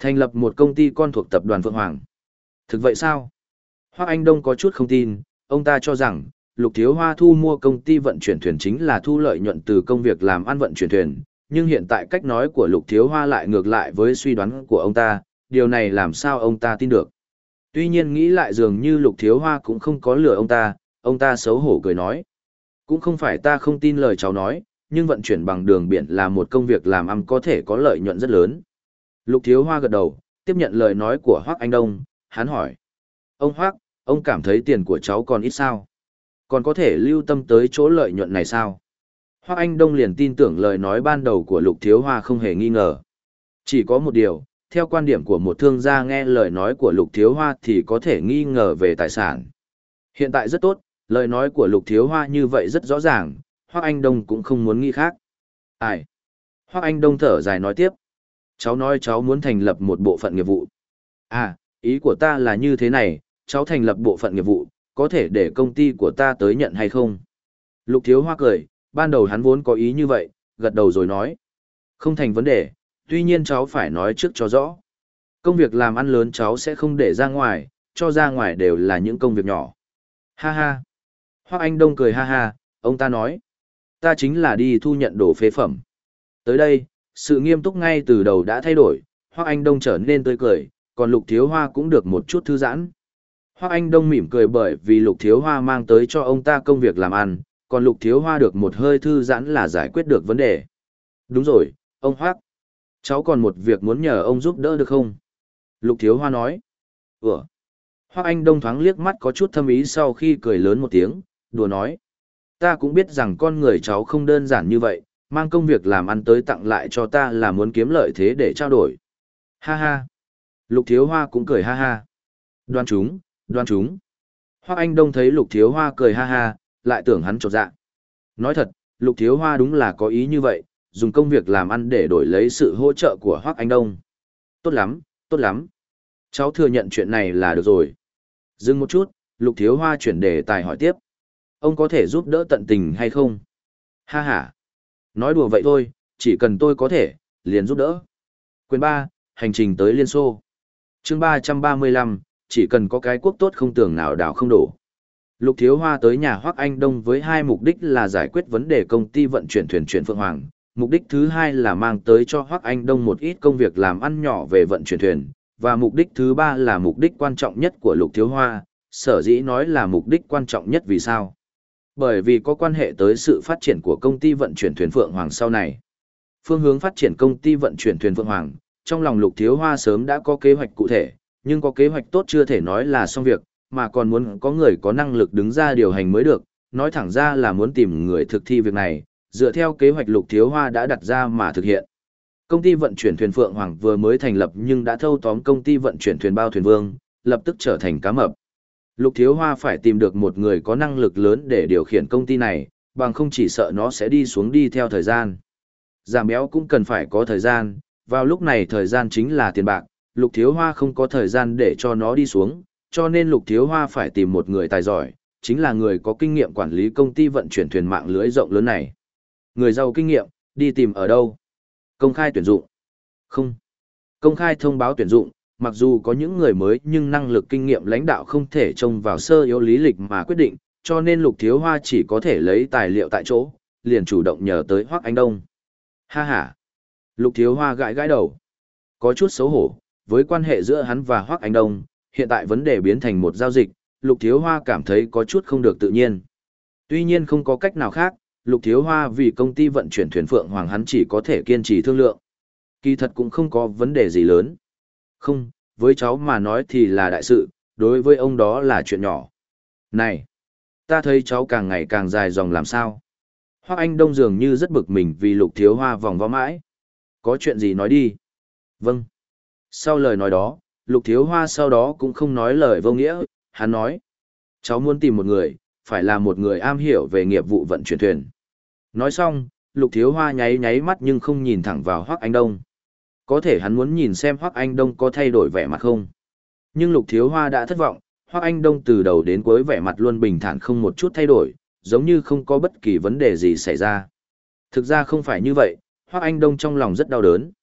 Thành lập một công ty con thuộc tập đoàn Phượng Hoàng. Thực vậy sao? Hoắc Anh Đông có chút không tin, ông ta cho rằng, Lục Thiếu Hoa thu mua công ty vận chuyển thuyền chính là thu lợi nhuận từ công việc làm ăn vận chuyển thuyền, nhưng hiện tại cách nói của Lục Thiếu Hoa lại ngược lại với suy đoán của ông ta, điều này làm sao ông ta tin được. Tuy nhiên nghĩ lại dường như Lục Thiếu Hoa cũng không có lừa ông ta, ông ta xấu hổ cười nói. Cũng không phải ta không tin lời cháu nói, nhưng vận chuyển bằng đường biển là một công việc làm ăn có thể có lợi nhuận rất lớn. Lục Thiếu Hoa gật đầu, tiếp nhận lời nói của Hoắc Anh Đông, hắn hỏi. Ông Hoắc, ông cảm thấy tiền của cháu còn ít sao? Còn có thể lưu tâm tới chỗ lợi nhuận này sao? Hoắc Anh Đông liền tin tưởng lời nói ban đầu của Lục Thiếu Hoa không hề nghi ngờ. Chỉ có một điều, theo quan điểm của một thương gia nghe lời nói của Lục Thiếu Hoa thì có thể nghi ngờ về tài sản. Hiện tại rất tốt, lời nói của Lục Thiếu Hoa như vậy rất rõ ràng, Hoắc Anh Đông cũng không muốn nghĩ khác. Ai? Hoắc Anh Đông thở dài nói tiếp. Cháu nói cháu muốn thành lập một bộ phận nghiệp vụ. À, ý của ta là như thế này, cháu thành lập bộ phận nghiệp vụ, có thể để công ty của ta tới nhận hay không? Lục Thiếu Hoa cười, ban đầu hắn vốn có ý như vậy, gật đầu rồi nói. Không thành vấn đề, tuy nhiên cháu phải nói trước cho rõ. Công việc làm ăn lớn cháu sẽ không để ra ngoài, cho ra ngoài đều là những công việc nhỏ. Ha ha. Hoắc Anh Đông cười ha ha, ông ta nói. Ta chính là đi thu nhận đồ phế phẩm. Tới đây, sự nghiêm túc ngay từ đầu đã thay đổi, Hoắc Anh Đông trở nên tươi cười, còn Lục Thiếu Hoa cũng được một chút thư giãn. Hoắc Anh Đông mỉm cười bởi vì Lục Thiếu Hoa mang tới cho ông ta công việc làm ăn, còn Lục Thiếu Hoa được một hơi thư giãn là giải quyết được vấn đề. Đúng rồi, ông Hoắc. Cháu còn một việc muốn nhờ ông giúp đỡ được không? Lục Thiếu Hoa nói. Ủa? Hoắc Anh Đông thoáng liếc mắt có chút thâm ý sau khi cười lớn một tiếng, đùa nói. Ta cũng biết rằng con người cháu không đơn giản như vậy, mang công việc làm ăn tới tặng lại cho ta là muốn kiếm lợi thế để trao đổi. Ha ha. Lục Thiếu Hoa cũng cười ha ha. Đoan chúng, đoan chúng. Hoắc Anh Đông thấy Lục Thiếu Hoa cười ha ha, lại tưởng hắn chột dạ. Nói thật, Lục Thiếu Hoa đúng là có ý như vậy, dùng công việc làm ăn để đổi lấy sự hỗ trợ của Hoắc Anh Đông. Tốt lắm, tốt lắm. Cháu thừa nhận chuyện này là được rồi. Dừng một chút, Lục Thiếu Hoa chuyển đề tài hỏi tiếp. Ông có thể giúp đỡ tận tình hay không? Ha ha. Nói đùa vậy thôi, chỉ cần tôi có thể, liền giúp đỡ. Quyền ba, hành trình tới Liên Xô. Chương ba trăm ba mươi lăm, chỉ cần có cái quốc tốt không tưởng nào đào không đổ. Lục Thiếu Hoa tới nhà Hoắc Anh Đông với hai mục đích là giải quyết vấn đề công ty vận chuyển thuyền chuyển Phượng Hoàng. Mục đích thứ hai là mang tới cho Hoắc Anh Đông một ít công việc làm ăn nhỏ về vận chuyển thuyền. Và mục đích thứ ba là mục đích quan trọng nhất của Lục Thiếu Hoa, sở dĩ nói là mục đích quan trọng nhất vì sao? Bởi vì có quan hệ tới sự phát triển của công ty vận chuyển thuyền Phượng Hoàng sau này. Phương hướng phát triển công ty vận chuyển thuyền Phượng Hoàng, trong lòng Lục Thiếu Hoa sớm đã có kế hoạch cụ thể, nhưng có kế hoạch tốt chưa thể nói là xong việc, mà còn muốn có người có năng lực đứng ra điều hành mới được, nói thẳng ra là muốn tìm người thực thi việc này, dựa theo kế hoạch Lục Thiếu Hoa đã đặt ra mà thực hiện. Công ty vận chuyển thuyền Phượng Hoàng vừa mới thành lập nhưng đã thâu tóm công ty vận chuyển thuyền Bao Thuyền Vương, lập tức trở thành cá mập. Lục Thiếu Hoa phải tìm được một người có năng lực lớn để điều khiển công ty này, bằng không chỉ sợ nó sẽ đi xuống đi theo thời gian. Giảm béo cũng cần phải có thời gian, vào lúc này thời gian chính là tiền bạc, Lục Thiếu Hoa không có thời gian để cho nó đi xuống, cho nên Lục Thiếu Hoa phải tìm một người tài giỏi, chính là người có kinh nghiệm quản lý công ty vận chuyển thuyền mạng lưới rộng lớn này. Người giàu kinh nghiệm, đi tìm ở đâu? Công khai tuyển dụng. Không. Công khai thông báo tuyển dụng, mặc dù có những người mới nhưng năng lực kinh nghiệm lãnh đạo không thể trông vào sơ yếu lý lịch mà quyết định, cho nên Lục Thiếu Hoa chỉ có thể lấy tài liệu tại chỗ, liền chủ động nhờ tới Hoắc Anh Đông. Ha ha. Lục Thiếu Hoa gãi gãi đầu. Có chút xấu hổ, với quan hệ giữa hắn và Hoắc Anh Đông, hiện tại vấn đề biến thành một giao dịch, Lục Thiếu Hoa cảm thấy có chút không được tự nhiên. Tuy nhiên không có cách nào khác, Lục Thiếu Hoa vì công ty vận chuyển thuyền Phượng Hoàng hắn chỉ có thể kiên trì thương lượng. Kỳ thật cũng không có vấn đề gì lớn. Không, với cháu mà nói thì là đại sự, đối với ông đó là chuyện nhỏ. Này, ta thấy cháu càng ngày càng dài dòng làm sao. Hoắc Anh Đông dường như rất bực mình vì Lục Thiếu Hoa vòng vo mãi. Có chuyện gì nói đi. Vâng. Sau lời nói đó, Lục Thiếu Hoa sau đó cũng không nói lời vô nghĩa, hắn nói. Cháu muốn tìm một người, phải là một người am hiểu về nghiệp vụ vận chuyển thuyền. Nói xong, Lục Thiếu Hoa nháy nháy mắt nhưng không nhìn thẳng vào Hoắc Anh Đông. Có thể hắn muốn nhìn xem Hoắc Anh Đông có thay đổi vẻ mặt không. Nhưng Lục Thiếu Hoa đã thất vọng, Hoắc Anh Đông từ đầu đến cuối vẻ mặt luôn bình thản không một chút thay đổi, giống như không có bất kỳ vấn đề gì xảy ra. Thực ra không phải như vậy, Hoắc Anh Đông trong lòng rất đau đớn.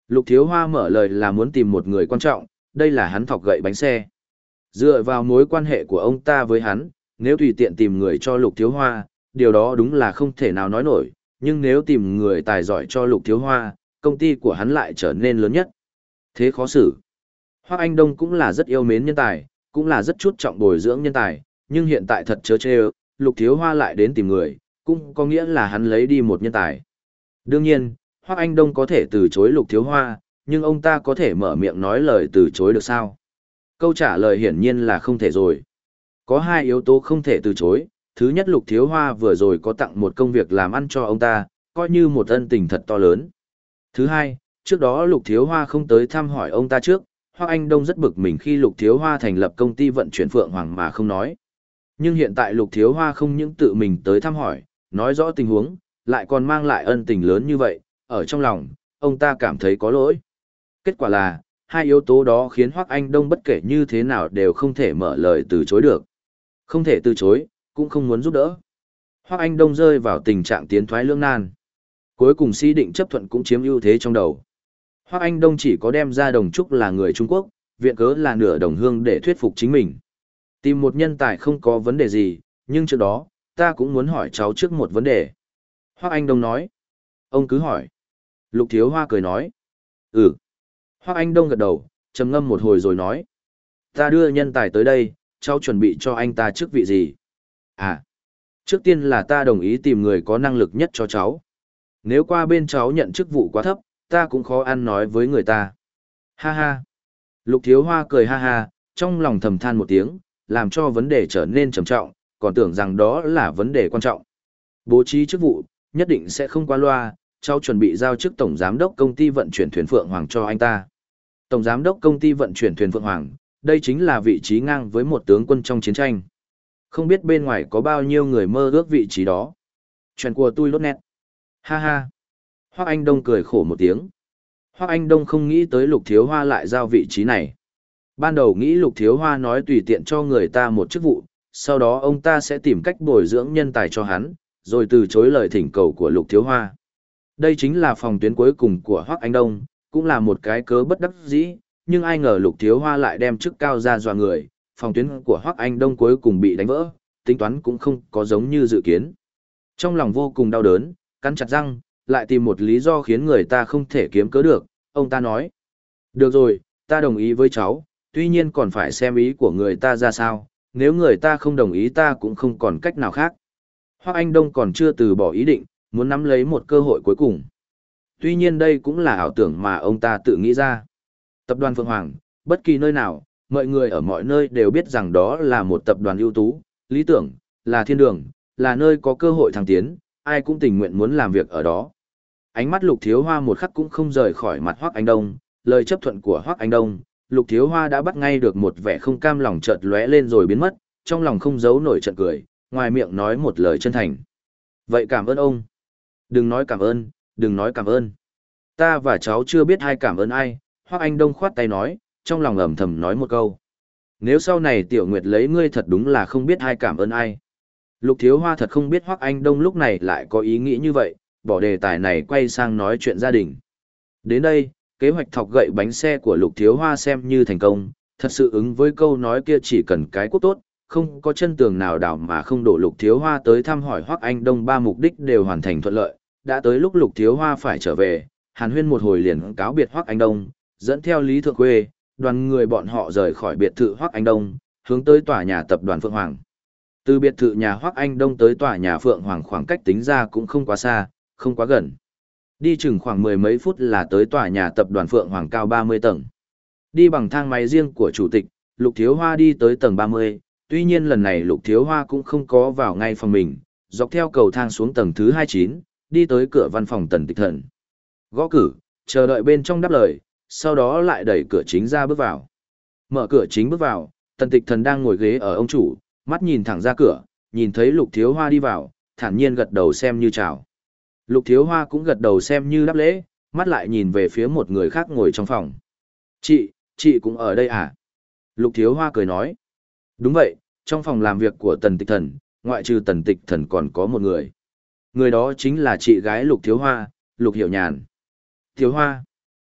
Lục Thiếu Hoa mở lời là muốn tìm một người quan trọng, đây là hắn thọc gậy bánh xe. Dựa vào mối quan hệ của ông ta với hắn, nếu tùy tiện tìm người cho Lục Thiếu Hoa, điều đó đúng là không thể nào nói nổi, nhưng nếu tìm người tài giỏi cho Lục Thiếu Hoa, công ty của hắn lại trở nên lớn nhất. Thế khó xử. Hoắc Anh Đông cũng là rất yêu mến nhân tài, cũng là rất chút trọng bồi dưỡng nhân tài, nhưng hiện tại thật chớ chê, Lục Thiếu Hoa lại đến tìm người, cũng có nghĩa là hắn lấy đi một nhân tài. Đương nhiên, Hoắc Anh Đông có thể từ chối Lục Thiếu Hoa, nhưng ông ta có thể mở miệng nói lời từ chối được sao? Câu trả lời hiển nhiên là không thể rồi. Có hai yếu tố không thể từ chối, thứ nhất Lục Thiếu Hoa vừa rồi có tặng một công việc làm ăn cho ông ta, coi như một ân tình thật to lớn. Thứ hai, trước đó Lục Thiếu Hoa không tới thăm hỏi ông ta trước, Hoắc Anh Đông rất bực mình khi Lục Thiếu Hoa thành lập công ty vận chuyển Phượng Hoàng mà không nói. Nhưng hiện tại Lục Thiếu Hoa không những tự mình tới thăm hỏi, nói rõ tình huống, lại còn mang lại ân tình lớn như vậy, ở trong lòng, ông ta cảm thấy có lỗi. Kết quả là, hai yếu tố đó khiến Hoắc Anh Đông bất kể như thế nào đều không thể mở lời từ chối được. Không thể từ chối, cũng không muốn giúp đỡ. Hoắc Anh Đông rơi vào tình trạng tiến thoái lưỡng nan. Cuối cùng Si Định chấp thuận cũng chiếm ưu thế trong đầu. Hoắc Anh Đông chỉ có đem ra Đồng Trúc là người Trung Quốc, viện cớ là nửa đồng hương để thuyết phục chính mình. Tìm một nhân tài không có vấn đề gì, nhưng trước đó, ta cũng muốn hỏi cháu trước một vấn đề. Hoắc Anh Đông nói. Ông cứ hỏi. Lục Thiếu Hoa cười nói. Ừ. Hoắc Anh Đông gật đầu, trầm ngâm một hồi rồi nói. Ta đưa nhân tài tới đây, cháu chuẩn bị cho anh ta chức vị gì? À. Trước tiên là ta đồng ý tìm người có năng lực nhất cho cháu. Nếu qua bên cháu nhận chức vụ quá thấp, ta cũng khó ăn nói với người ta. Ha ha. Lục Thiếu Hoa cười ha ha, trong lòng thầm than một tiếng, làm cho vấn đề trở nên trầm trọng, còn tưởng rằng đó là vấn đề quan trọng. Bố trí chức vụ, nhất định sẽ không qua loa, cháu chuẩn bị giao chức tổng giám đốc công ty vận chuyển thuyền Phượng Hoàng cho anh ta. Tổng giám đốc công ty vận chuyển thuyền Phượng Hoàng, đây chính là vị trí ngang với một tướng quân trong chiến tranh. Không biết bên ngoài có bao nhiêu người mơ ước vị trí đó. Chuyện của tôi lốt nét. Ha ha. Hoắc Anh Đông cười khổ một tiếng. Hoắc Anh Đông không nghĩ tới Lục Thiếu Hoa lại giao vị trí này. Ban đầu nghĩ Lục Thiếu Hoa nói tùy tiện cho người ta một chức vụ, sau đó ông ta sẽ tìm cách bồi dưỡng nhân tài cho hắn, rồi từ chối lời thỉnh cầu của Lục Thiếu Hoa. Đây chính là phòng tuyến cuối cùng của Hoắc Anh Đông, cũng là một cái cớ bất đắc dĩ, nhưng ai ngờ Lục Thiếu Hoa lại đem chức cao ra dọa người, phòng tuyến của Hoắc Anh Đông cuối cùng bị đánh vỡ, tính toán cũng không có giống như dự kiến. Trong lòng vô cùng đau đớn, cắn chặt răng, lại tìm một lý do khiến người ta không thể kiếm cớ được, ông ta nói. Được rồi, ta đồng ý với cháu, tuy nhiên còn phải xem ý của người ta ra sao, nếu người ta không đồng ý ta cũng không còn cách nào khác. Hoắc Anh Đông còn chưa từ bỏ ý định, muốn nắm lấy một cơ hội cuối cùng. Tuy nhiên đây cũng là ảo tưởng mà ông ta tự nghĩ ra. Tập đoàn Phượng Hoàng, bất kỳ nơi nào, mọi người ở mọi nơi đều biết rằng đó là một tập đoàn ưu tú, lý tưởng, là thiên đường, là nơi có cơ hội thăng tiến, ai cũng tình nguyện muốn làm việc ở đó. Ánh mắt Lục Thiếu Hoa một khắc cũng không rời khỏi mặt Hoắc Anh Đông, lời chấp thuận của Hoắc Anh Đông, Lục Thiếu Hoa đã bắt ngay được một vẻ không cam lòng chợt lóe lên rồi biến mất, trong lòng không giấu nổi trận cười, ngoài miệng nói một lời chân thành. Vậy cảm ơn ông. Đừng nói cảm ơn, đừng nói cảm ơn. Ta và cháu chưa biết ai cảm ơn ai, Hoắc Anh Đông khoát tay nói, trong lòng ầm thầm nói một câu. Nếu sau này Tiểu Nguyệt lấy ngươi thật đúng là không biết ai cảm ơn ai. Lục Thiếu Hoa thật không biết Hoắc Anh Đông lúc này lại có ý nghĩ như vậy, bỏ đề tài này quay sang nói chuyện gia đình. Đến đây, kế hoạch thọc gậy bánh xe của Lục Thiếu Hoa xem như thành công, thật sự ứng với câu nói kia chỉ cần cái quốc tốt, không có chân tường nào đảo mà không đổ. Lục Thiếu Hoa tới thăm hỏi Hoắc Anh Đông ba mục đích đều hoàn thành thuận lợi, đã tới lúc Lục Thiếu Hoa phải trở về, Hàn Huyên một hồi liền cáo biệt Hoắc Anh Đông, dẫn theo Lý Thượng Quê, đoàn người bọn họ rời khỏi biệt thự Hoắc Anh Đông, hướng tới tòa nhà tập đoàn Phượng Hoàng. Từ biệt thự nhà Hoắc Anh Đông tới tòa nhà Phượng Hoàng khoảng cách tính ra cũng không quá xa, không quá gần. Đi chừng khoảng mười mấy phút là tới tòa nhà tập đoàn Phượng Hoàng cao ba mươi tầng. Đi bằng thang máy riêng của chủ tịch, Lục Thiếu Hoa đi tới tầng ba mươi, tuy nhiên lần này Lục Thiếu Hoa cũng không có vào ngay phòng mình, dọc theo cầu thang xuống tầng thứ hai mươi chín, đi tới cửa văn phòng Tần Tịch Thần. Gõ cửa, chờ đợi bên trong đáp lời, sau đó lại đẩy cửa chính ra bước vào. Mở cửa chính bước vào, Tần Tịch Thần đang ngồi ghế ở ông chủ, mắt nhìn thẳng ra cửa, nhìn thấy Lục Thiếu Hoa đi vào, thản nhiên gật đầu xem như chào. Lục Thiếu Hoa cũng gật đầu xem như đáp lễ, mắt lại nhìn về phía một người khác ngồi trong phòng. Chị, chị cũng ở đây à? Lục Thiếu Hoa cười nói. Đúng vậy, trong phòng làm việc của Tần Tịch Thần, ngoại trừ Tần Tịch Thần còn có một người. Người đó chính là chị gái Lục Thiếu Hoa, Lục Hiểu Nhàn. Thiếu Hoa.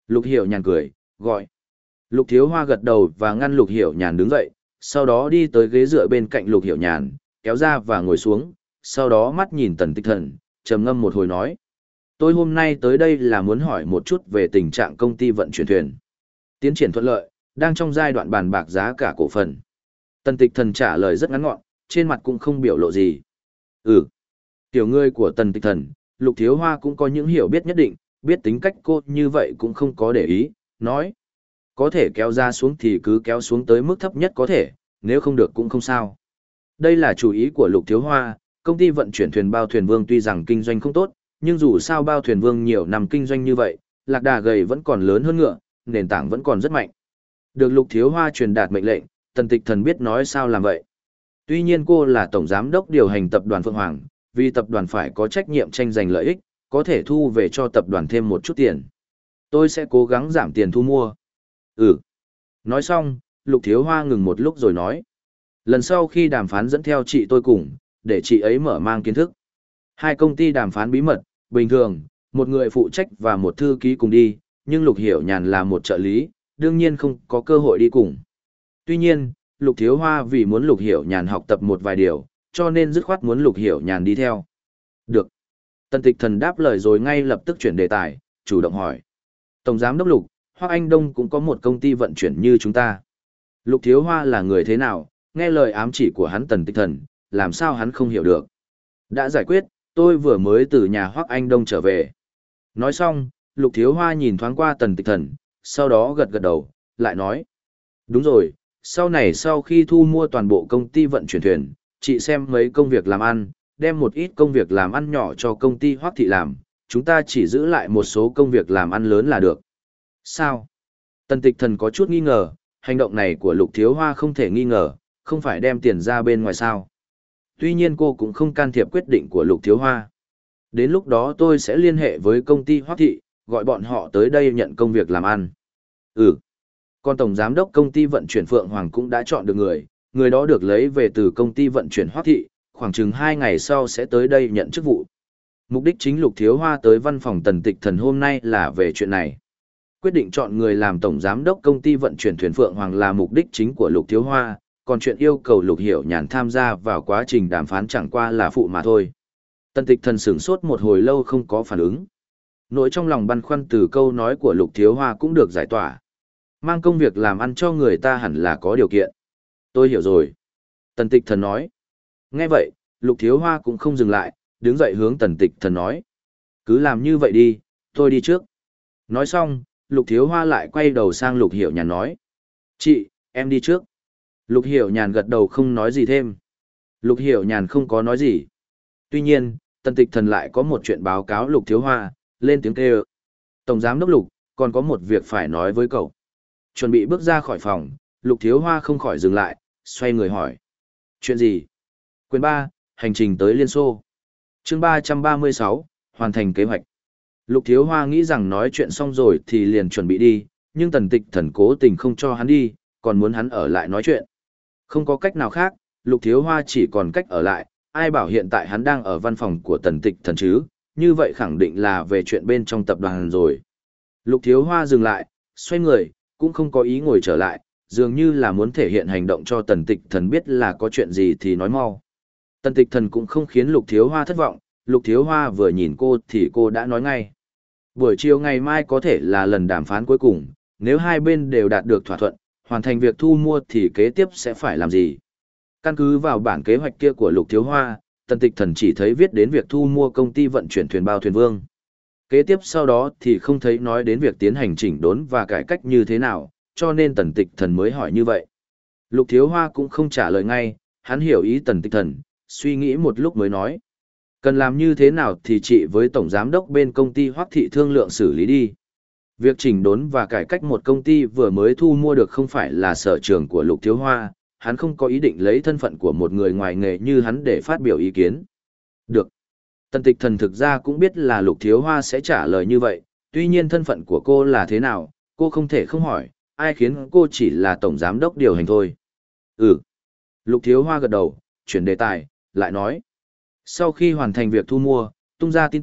Lục Hiểu Nhàn cười, gọi. Lục Thiếu Hoa gật đầu và ngăn Lục Hiểu Nhàn đứng dậy, sau đó đi tới ghế dựa bên cạnh Lục Hiểu Nhàn, kéo ra và ngồi xuống, sau đó mắt nhìn Tần Tịch Thần, trầm ngâm một hồi nói. Tôi hôm nay tới đây là muốn hỏi một chút về tình trạng công ty vận chuyển thuyền. Tiến triển thuận lợi, đang trong giai đoạn bàn bạc giá cả cổ phần. Tần Tịch Thần trả lời rất ngắn gọn, trên mặt cũng không biểu lộ gì. Ừ. Tiểu ngươi của Tần Tịch Thần, Lục Thiếu Hoa cũng có những hiểu biết nhất định, biết tính cách cô như vậy cũng không có để ý, nói. Có thể kéo ra xuống thì cứ kéo xuống tới mức thấp nhất có thể, nếu không được cũng không sao. Đây là chủ ý của Lục Thiếu Hoa, công ty vận chuyển thuyền Bao Thuyền Vương tuy rằng kinh doanh không tốt, nhưng dù sao Bao Thuyền Vương nhiều năm kinh doanh như vậy, lạc đà gầy vẫn còn lớn hơn ngựa, nền tảng vẫn còn rất mạnh. Được Lục Thiếu Hoa truyền đạt mệnh lệnh, Tần Tịch Thần biết nói sao làm vậy. Tuy nhiên cô là tổng giám đốc điều hành tập đoàn Phượng Hoàng, vì tập đoàn phải có trách nhiệm tranh giành lợi ích, có thể thu về cho tập đoàn thêm một chút tiền. Tôi sẽ cố gắng giảm tiền thu mua. Ừ. Nói xong, Lục Thiếu Hoa ngừng một lúc rồi nói. Lần sau khi đàm phán dẫn theo chị tôi cùng, để chị ấy mở mang kiến thức. Hai công ty đàm phán bí mật, bình thường, một người phụ trách và một thư ký cùng đi, nhưng Lục Hiểu Nhàn là một trợ lý, đương nhiên không có cơ hội đi cùng. Tuy nhiên, Lục Thiếu Hoa vì muốn Lục Hiểu Nhàn học tập một vài điều, cho nên dứt khoát muốn Lục Hiểu Nhàn đi theo. Được. Tần Tịch Thần đáp lời rồi ngay lập tức chuyển đề tài, chủ động hỏi. Tổng giám đốc Lục, Hoắc Anh Đông cũng có một công ty vận chuyển như chúng ta. Lục Thiếu Hoa là người thế nào, nghe lời ám chỉ của hắn Tần Tịch Thần, làm sao hắn không hiểu được. Đã giải quyết, tôi vừa mới từ nhà Hoắc Anh Đông trở về. Nói xong, Lục Thiếu Hoa nhìn thoáng qua Tần Tịch Thần, sau đó gật gật đầu, lại nói. Đúng rồi, sau này sau khi thu mua toàn bộ công ty vận chuyển thuyền, chị xem mấy công việc làm ăn, đem một ít công việc làm ăn nhỏ cho công ty Hoắc Thị làm, chúng ta chỉ giữ lại một số công việc làm ăn lớn là được. Sao? Tần Tịch Thần có chút nghi ngờ, hành động này của Lục Thiếu Hoa không thể nghi ngờ, không phải đem tiền ra bên ngoài sao. Tuy nhiên cô cũng không can thiệp quyết định của Lục Thiếu Hoa. Đến lúc đó tôi sẽ liên hệ với công ty Hoắc Thị, gọi bọn họ tới đây nhận công việc làm ăn. Ừ. Còn Tổng Giám đốc công ty vận chuyển Phượng Hoàng cũng đã chọn được người, người đó được lấy về từ công ty vận chuyển Hoắc Thị, khoảng chừng hai ngày sau sẽ tới đây nhận chức vụ. Mục đích chính Lục Thiếu Hoa tới văn phòng Tần Tịch Thần hôm nay là về chuyện này. Quyết định chọn người làm tổng giám đốc công ty vận chuyển thuyền Phượng Hoàng là mục đích chính của Lục Thiếu Hoa, còn chuyện yêu cầu Lục Hiểu Nhàn tham gia vào quá trình đàm phán chẳng qua là phụ mà thôi. Tần Tịch Thần sửng sốt một hồi lâu không có phản ứng. Nỗi trong lòng băn khoăn từ câu nói của Lục Thiếu Hoa cũng được giải tỏa. Mang công việc làm ăn cho người ta hẳn là có điều kiện. Tôi hiểu rồi. Tần Tịch Thần nói. Nghe vậy, Lục Thiếu Hoa cũng không dừng lại, đứng dậy hướng Tần Tịch Thần nói. Cứ làm như vậy đi, tôi đi trước. Nói xong, Lục Thiếu Hoa lại quay đầu sang Lục Hiểu Nhàn nói. Chị, em đi trước. Lục Hiểu Nhàn gật đầu không nói gì thêm. Lục Hiểu Nhàn không có nói gì. Tuy nhiên, Tần Tịch Thần lại có một chuyện báo cáo Lục Thiếu Hoa, lên tiếng kêu. Tổng giám đốc Lục, còn có một việc phải nói với cậu. Chuẩn bị bước ra khỏi phòng, Lục Thiếu Hoa không khỏi dừng lại, xoay người hỏi. Chuyện gì? Quyền ba, hành trình tới Liên Xô. Chương ba trăm ba mươi sáu, hoàn thành kế hoạch. Lục Thiếu Hoa nghĩ rằng nói chuyện xong rồi thì liền chuẩn bị đi, nhưng Tần Tịch Thần cố tình không cho hắn đi, còn muốn hắn ở lại nói chuyện. Không có cách nào khác, Lục Thiếu Hoa chỉ còn cách ở lại, ai bảo hiện tại hắn đang ở văn phòng của Tần Tịch Thần chứ, như vậy khẳng định là về chuyện bên trong tập đoàn rồi. Lục Thiếu Hoa dừng lại, xoay người, cũng không có ý ngồi trở lại, dường như là muốn thể hiện hành động cho Tần Tịch Thần biết là có chuyện gì thì nói mau. Tần Tịch Thần cũng không khiến Lục Thiếu Hoa thất vọng, Lục Thiếu Hoa vừa nhìn cô thì cô đã nói ngay. Buổi chiều ngày mai có thể là lần đàm phán cuối cùng, nếu hai bên đều đạt được thỏa thuận, hoàn thành việc thu mua thì kế tiếp sẽ phải làm gì? Căn cứ vào bản kế hoạch kia của Lục Thiếu Hoa, Tần Tịch Thần chỉ thấy viết đến việc thu mua công ty vận chuyển thuyền Bao Thuyền Vương. Kế tiếp sau đó thì không thấy nói đến việc tiến hành chỉnh đốn và cải cách như thế nào, cho nên Tần Tịch Thần mới hỏi như vậy. Lục Thiếu Hoa cũng không trả lời ngay, hắn hiểu ý Tần Tịch Thần, suy nghĩ một lúc mới nói. Cần làm như thế nào thì chị với Tổng Giám đốc bên công ty Hoắc Thị thương lượng xử lý đi. Việc chỉnh đốn và cải cách một công ty vừa mới thu mua được không phải là sở trường của Lục Thiếu Hoa, hắn không có ý định lấy thân phận của một người ngoài nghề như hắn để phát biểu ý kiến. Được. Tần Tịch Thần thực ra cũng biết là Lục Thiếu Hoa sẽ trả lời như vậy, tuy nhiên thân phận của cô là thế nào, cô không thể không hỏi, ai khiến cô chỉ là Tổng Giám đốc điều hành thôi. Ừ. Lục Thiếu Hoa gật đầu, chuyển đề tài, lại nói. Sau khi hoàn thành việc thu mua, tung ra tin tức,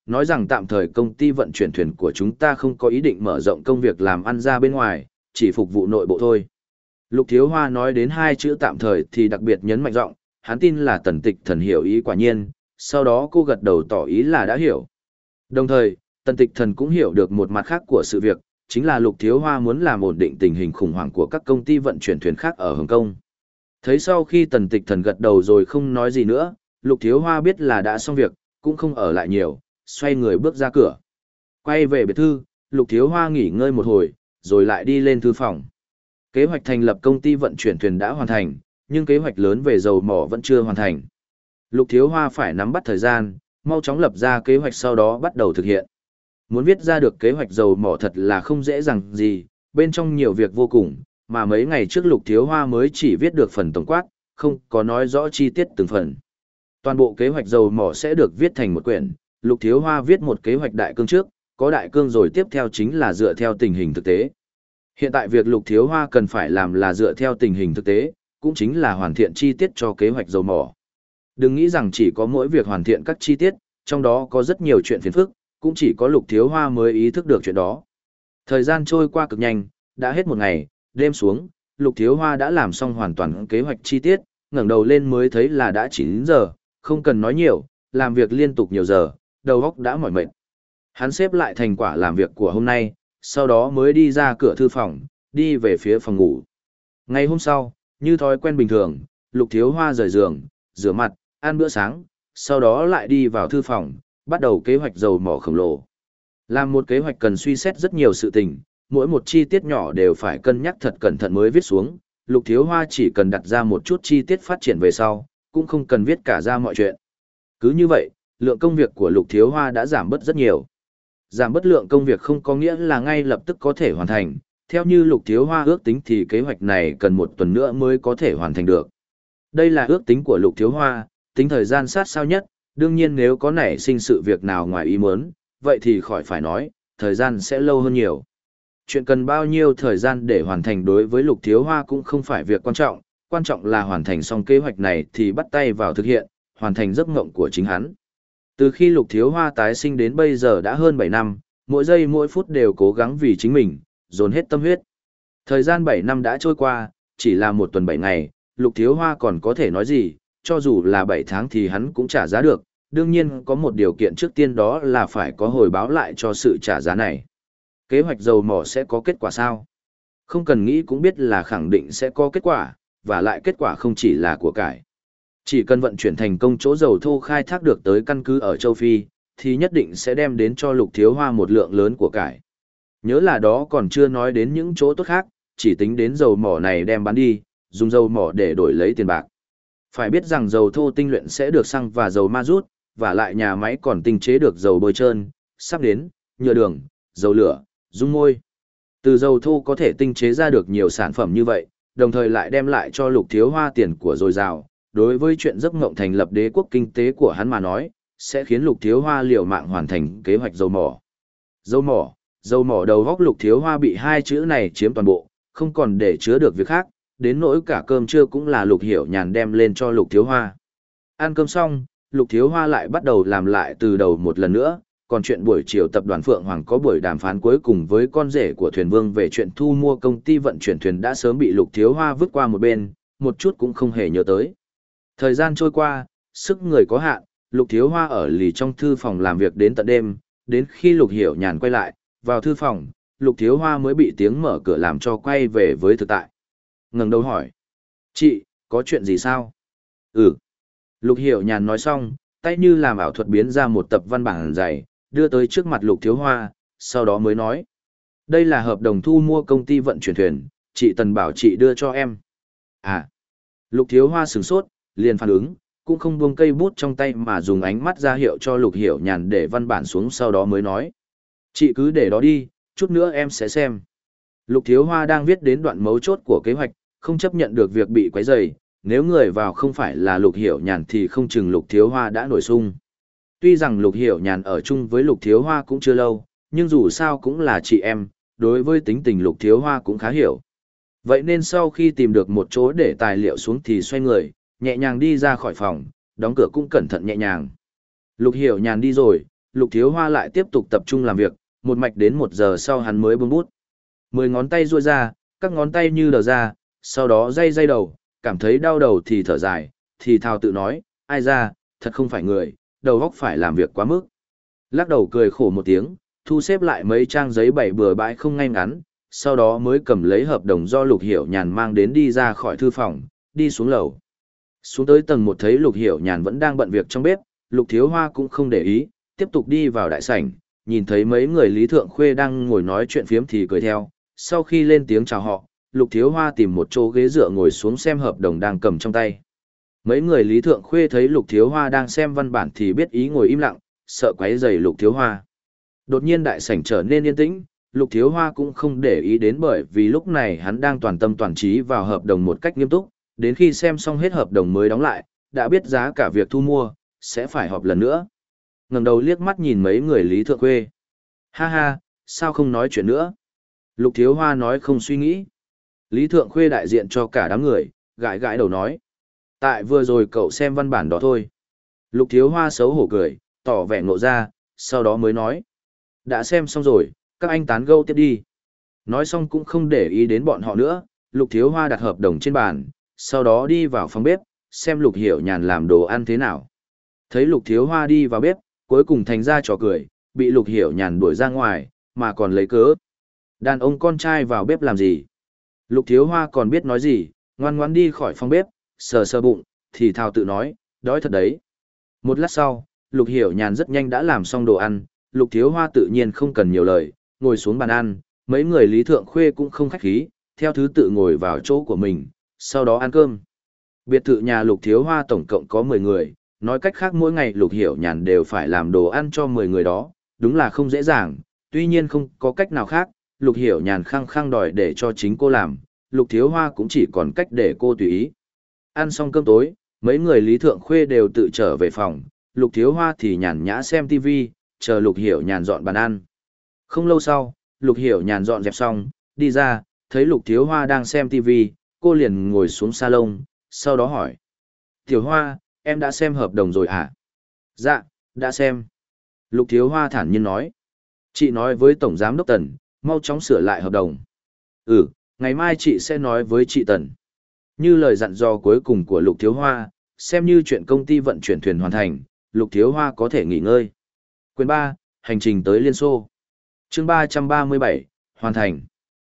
nói rằng tạm thời công ty vận chuyển thuyền của chúng ta không có ý định mở rộng công việc làm ăn ra bên ngoài, chỉ phục vụ nội bộ thôi. Lục Thiếu Hoa nói đến hai chữ tạm thời thì đặc biệt nhấn mạnh giọng, hắn tin là Tần Tịch Thần hiểu ý quả nhiên, sau đó cô gật đầu tỏ ý là đã hiểu. Đồng thời, Tần Tịch Thần cũng hiểu được một mặt khác của sự việc, chính là Lục Thiếu Hoa muốn làm ổn định tình hình khủng hoảng của các công ty vận chuyển thuyền khác ở Hồng Kông. Thấy sau khi Tần Tịch Thần gật đầu rồi không nói gì nữa, Lục Thiếu Hoa biết là đã xong việc, cũng không ở lại nhiều, xoay người bước ra cửa. Quay về biệt thư, Lục Thiếu Hoa nghỉ ngơi một hồi, rồi lại đi lên thư phòng. Kế hoạch thành lập công ty vận chuyển thuyền đã hoàn thành, nhưng kế hoạch lớn về dầu mỏ vẫn chưa hoàn thành. Lục Thiếu Hoa phải nắm bắt thời gian, mau chóng lập ra kế hoạch sau đó bắt đầu thực hiện. Muốn viết ra được kế hoạch dầu mỏ thật là không dễ dàng gì, bên trong nhiều việc vô cùng, mà mấy ngày trước Lục Thiếu Hoa mới chỉ viết được phần tổng quát, không có nói rõ chi tiết từng phần. Toàn bộ kế hoạch dầu mỏ sẽ được viết thành một quyển, Lục Thiếu Hoa viết một kế hoạch đại cương trước, có đại cương rồi tiếp theo chính là dựa theo tình hình thực tế. Hiện tại việc Lục Thiếu Hoa cần phải làm là dựa theo tình hình thực tế, cũng chính là hoàn thiện chi tiết cho kế hoạch dầu mỏ. Đừng nghĩ rằng chỉ có mỗi việc hoàn thiện các chi tiết, trong đó có rất nhiều chuyện phiền phức, cũng chỉ có Lục Thiếu Hoa mới ý thức được chuyện đó. Thời gian trôi qua cực nhanh, đã hết một ngày, đêm xuống, Lục Thiếu Hoa đã làm xong hoàn toàn kế hoạch chi tiết, ngẩng đầu lên mới thấy là đã chín giờ, không cần nói nhiều, làm việc liên tục nhiều giờ, đầu óc đã mỏi mệt. Hắn xếp lại thành quả làm việc của hôm nay, sau đó mới đi ra cửa thư phòng, đi về phía phòng ngủ. Ngày hôm sau, như thói quen bình thường, Lục Thiếu Hoa rời giường, rửa mặt, ăn bữa sáng, sau đó lại đi vào thư phòng, bắt đầu kế hoạch dầu mỏ khổng lồ. Làm một kế hoạch cần suy xét rất nhiều sự tình, mỗi một chi tiết nhỏ đều phải cân nhắc thật cẩn thận mới viết xuống, Lục Thiếu Hoa chỉ cần đặt ra một chút chi tiết phát triển về sau, cũng không cần viết cả ra mọi chuyện. Cứ như vậy, lượng công việc của Lục Thiếu Hoa đã giảm bớt rất nhiều. Giảm bớt lượng công việc không có nghĩa là ngay lập tức có thể hoàn thành, theo như Lục Thiếu Hoa ước tính thì kế hoạch này cần một tuần nữa mới có thể hoàn thành được. Đây là ước tính của Lục Thiếu Hoa, tính thời gian sát sao nhất, đương nhiên nếu có nảy sinh sự việc nào ngoài ý muốn, vậy thì khỏi phải nói, thời gian sẽ lâu hơn nhiều. Chuyện cần bao nhiêu thời gian để hoàn thành đối với Lục Thiếu Hoa cũng không phải việc quan trọng, quan trọng là hoàn thành xong kế hoạch này thì bắt tay vào thực hiện, hoàn thành giấc mộng của chính hắn. Từ khi Lục Thiếu Hoa tái sinh đến bây giờ đã hơn bảy năm, mỗi giây mỗi phút đều cố gắng vì chính mình, dồn hết tâm huyết. Thời gian bảy năm đã trôi qua, chỉ là một tuần bảy ngày, Lục Thiếu Hoa còn có thể nói gì, cho dù là bảy tháng thì hắn cũng trả giá được, đương nhiên có một điều kiện trước tiên đó là phải có hồi báo lại cho sự trả giá này. Kế hoạch dầu mỏ sẽ có kết quả sao? Không cần nghĩ cũng biết là khẳng định sẽ có kết quả, và lại kết quả không chỉ là của cải. Chỉ cần vận chuyển thành công chỗ dầu thô khai thác được tới căn cứ ở châu Phi, thì nhất định sẽ đem đến cho Lục Thiếu Hoa một lượng lớn của cải. Nhớ là đó còn chưa nói đến những chỗ tốt khác, chỉ tính đến dầu mỏ này đem bán đi, dùng dầu mỏ để đổi lấy tiền bạc. Phải biết rằng dầu thô tinh luyện sẽ được xăng và dầu ma rút, và lại nhà máy còn tinh chế được dầu bôi trơn, sắp đến, nhựa đường, dầu lửa, dung môi. Từ dầu thô có thể tinh chế ra được nhiều sản phẩm như vậy, đồng thời lại đem lại cho Lục Thiếu Hoa tiền của dồi dào. Đối với chuyện giấc mộng thành lập đế quốc kinh tế của hắn mà nói, sẽ khiến Lục Thiếu Hoa liều mạng hoàn thành kế hoạch dầu mỏ. Dầu mỏ, dầu mỏ đầu góc Lục Thiếu Hoa bị hai chữ này chiếm toàn bộ, không còn để chứa được việc khác, đến nỗi cả cơm trưa cũng là Lục Hiểu Nhàn đem lên cho Lục Thiếu Hoa. Ăn cơm xong, Lục Thiếu Hoa lại bắt đầu làm lại từ đầu một lần nữa, còn chuyện buổi chiều tập đoàn Phượng Hoàng có buổi đàm phán cuối cùng với con rể của thuyền vương về chuyện thu mua công ty vận chuyển thuyền đã sớm bị Lục Thiếu Hoa vứt qua một bên, một chút cũng không hề nhớ tới. Thời gian trôi qua, sức người có hạn, Lục Thiếu Hoa ở lì trong thư phòng làm việc đến tận đêm, đến khi Lục Hiểu Nhàn quay lại, vào thư phòng, Lục Thiếu Hoa mới bị tiếng mở cửa làm cho quay về với thực tại. Ngẩng đầu hỏi, chị, có chuyện gì sao? Ừ. Lục Hiểu Nhàn nói xong, tay như làm ảo thuật biến ra một tập văn bản dày, đưa tới trước mặt Lục Thiếu Hoa, sau đó mới nói. Đây là hợp đồng thu mua công ty vận chuyển thuyền, chị Tần bảo chị đưa cho em. À. Lục Thiếu Hoa sửng sốt, liền phản ứng, cũng không buông cây bút trong tay mà dùng ánh mắt ra hiệu cho Lục Hiểu Nhàn để văn bản xuống sau đó mới nói. Chị cứ để đó đi, chút nữa em sẽ xem. Lục Thiếu Hoa đang viết đến đoạn mấu chốt của kế hoạch, không chấp nhận được việc bị quấy rầy, nếu người vào không phải là Lục Hiểu Nhàn thì không chừng Lục Thiếu Hoa đã nổi sung. Tuy rằng Lục Hiểu Nhàn ở chung với Lục Thiếu Hoa cũng chưa lâu, nhưng dù sao cũng là chị em, đối với tính tình Lục Thiếu Hoa cũng khá hiểu. Vậy nên sau khi tìm được một chỗ để tài liệu xuống thì xoay người, nhẹ nhàng đi ra khỏi phòng, đóng cửa cũng cẩn thận nhẹ nhàng. Lục Hiểu Nhàn đi rồi, Lục Thiếu Hoa lại tiếp tục tập trung làm việc, một mạch đến một giờ sau hắn mới buông bút. Mười ngón tay duỗi ra, các ngón tay như đờ ra, sau đó day day đầu, cảm thấy đau đầu thì thở dài, thì thào tự nói, ai ra, thật không phải người, đầu óc phải làm việc quá mức. Lắc đầu cười khổ một tiếng, thu xếp lại mấy trang giấy bày bừa bãi không ngay ngắn, sau đó mới cầm lấy hợp đồng do Lục Hiểu Nhàn mang đến đi ra khỏi thư phòng, đi xuống lầu. Xuống tới tầng một thấy Lục Hiểu Nhàn vẫn đang bận việc trong bếp, Lục Thiếu Hoa cũng không để ý, tiếp tục đi vào đại sảnh, nhìn thấy mấy người Lý Thượng Khuê đang ngồi nói chuyện phiếm thì cười theo, sau khi lên tiếng chào họ, Lục Thiếu Hoa tìm một chỗ ghế dựa ngồi xuống xem hợp đồng đang cầm trong tay. Mấy người Lý Thượng Khuê thấy Lục Thiếu Hoa đang xem văn bản thì biết ý ngồi im lặng, sợ quấy rầy Lục Thiếu Hoa. Đột nhiên đại sảnh trở nên yên tĩnh, Lục Thiếu Hoa cũng không để ý đến bởi vì lúc này hắn đang toàn tâm toàn trí vào hợp đồng một cách nghiêm túc, đến khi xem xong hết hợp đồng mới đóng lại, đã biết giá cả việc thu mua, sẽ phải họp lần nữa. Ngẩng đầu liếc mắt nhìn mấy người Lý Thượng Khuê. Ha ha, sao không nói chuyện nữa? Lục Thiếu Hoa nói không suy nghĩ. Lý Thượng Khuê đại diện cho cả đám người, gãi gãi đầu nói. Tại vừa rồi cậu xem văn bản đó thôi. Lục Thiếu Hoa xấu hổ cười, tỏ vẻ ngộ ra, sau đó mới nói. Đã xem xong rồi, các anh tán gẫu tiếp đi. Nói xong cũng không để ý đến bọn họ nữa, Lục Thiếu Hoa đặt hợp đồng trên bàn, sau đó đi vào phòng bếp, xem Lục Hiểu Nhàn làm đồ ăn thế nào. Thấy Lục Thiếu Hoa đi vào bếp, cuối cùng thành ra trò cười, bị Lục Hiểu Nhàn đuổi ra ngoài, mà còn lấy cớ. Đàn ông con trai vào bếp làm gì? Lục Thiếu Hoa còn biết nói gì, ngoan ngoãn đi khỏi phòng bếp, sờ sờ bụng, thì thào tự nói, đói thật đấy. Một lát sau, Lục Hiểu Nhàn rất nhanh đã làm xong đồ ăn, Lục Thiếu Hoa tự nhiên không cần nhiều lời, ngồi xuống bàn ăn, mấy người Lý Thượng Khuê cũng không khách khí, theo thứ tự ngồi vào chỗ của mình, sau đó ăn cơm. Biệt thự nhà Lục Thiếu Hoa tổng cộng có mười người, nói cách khác mỗi ngày Lục Hiểu Nhàn đều phải làm đồ ăn cho mười người đó, đúng là không dễ dàng, tuy nhiên không có cách nào khác, Lục Hiểu Nhàn khăng khăng đòi để cho chính cô làm, Lục Thiếu Hoa cũng chỉ còn cách để cô tùy ý. Ăn xong cơm tối, mấy người Lý Thượng Khuê đều tự trở về phòng, Lục Thiếu Hoa thì nhàn nhã xem tivi, chờ Lục Hiểu Nhàn dọn bàn ăn. Không lâu sau, Lục Hiểu Nhàn dọn dẹp xong, đi ra, thấy Lục Thiếu Hoa đang xem tivi, cô liền ngồi xuống salon, sau đó hỏi. Tiểu Hoa, em đã xem hợp đồng rồi hả? Dạ, đã xem. Lục Thiếu Hoa thản nhiên nói. Chị nói với Tổng Giám Đốc Tần, mau chóng sửa lại hợp đồng. Ừ, ngày mai chị sẽ nói với chị Tần. Như lời dặn dò cuối cùng của Lục Thiếu Hoa, xem như chuyện công ty vận chuyển thuyền hoàn thành, Lục Thiếu Hoa có thể nghỉ ngơi. Quyền ba, hành trình tới Liên Xô. Chương ba trăm ba mươi bảy, hoàn thành.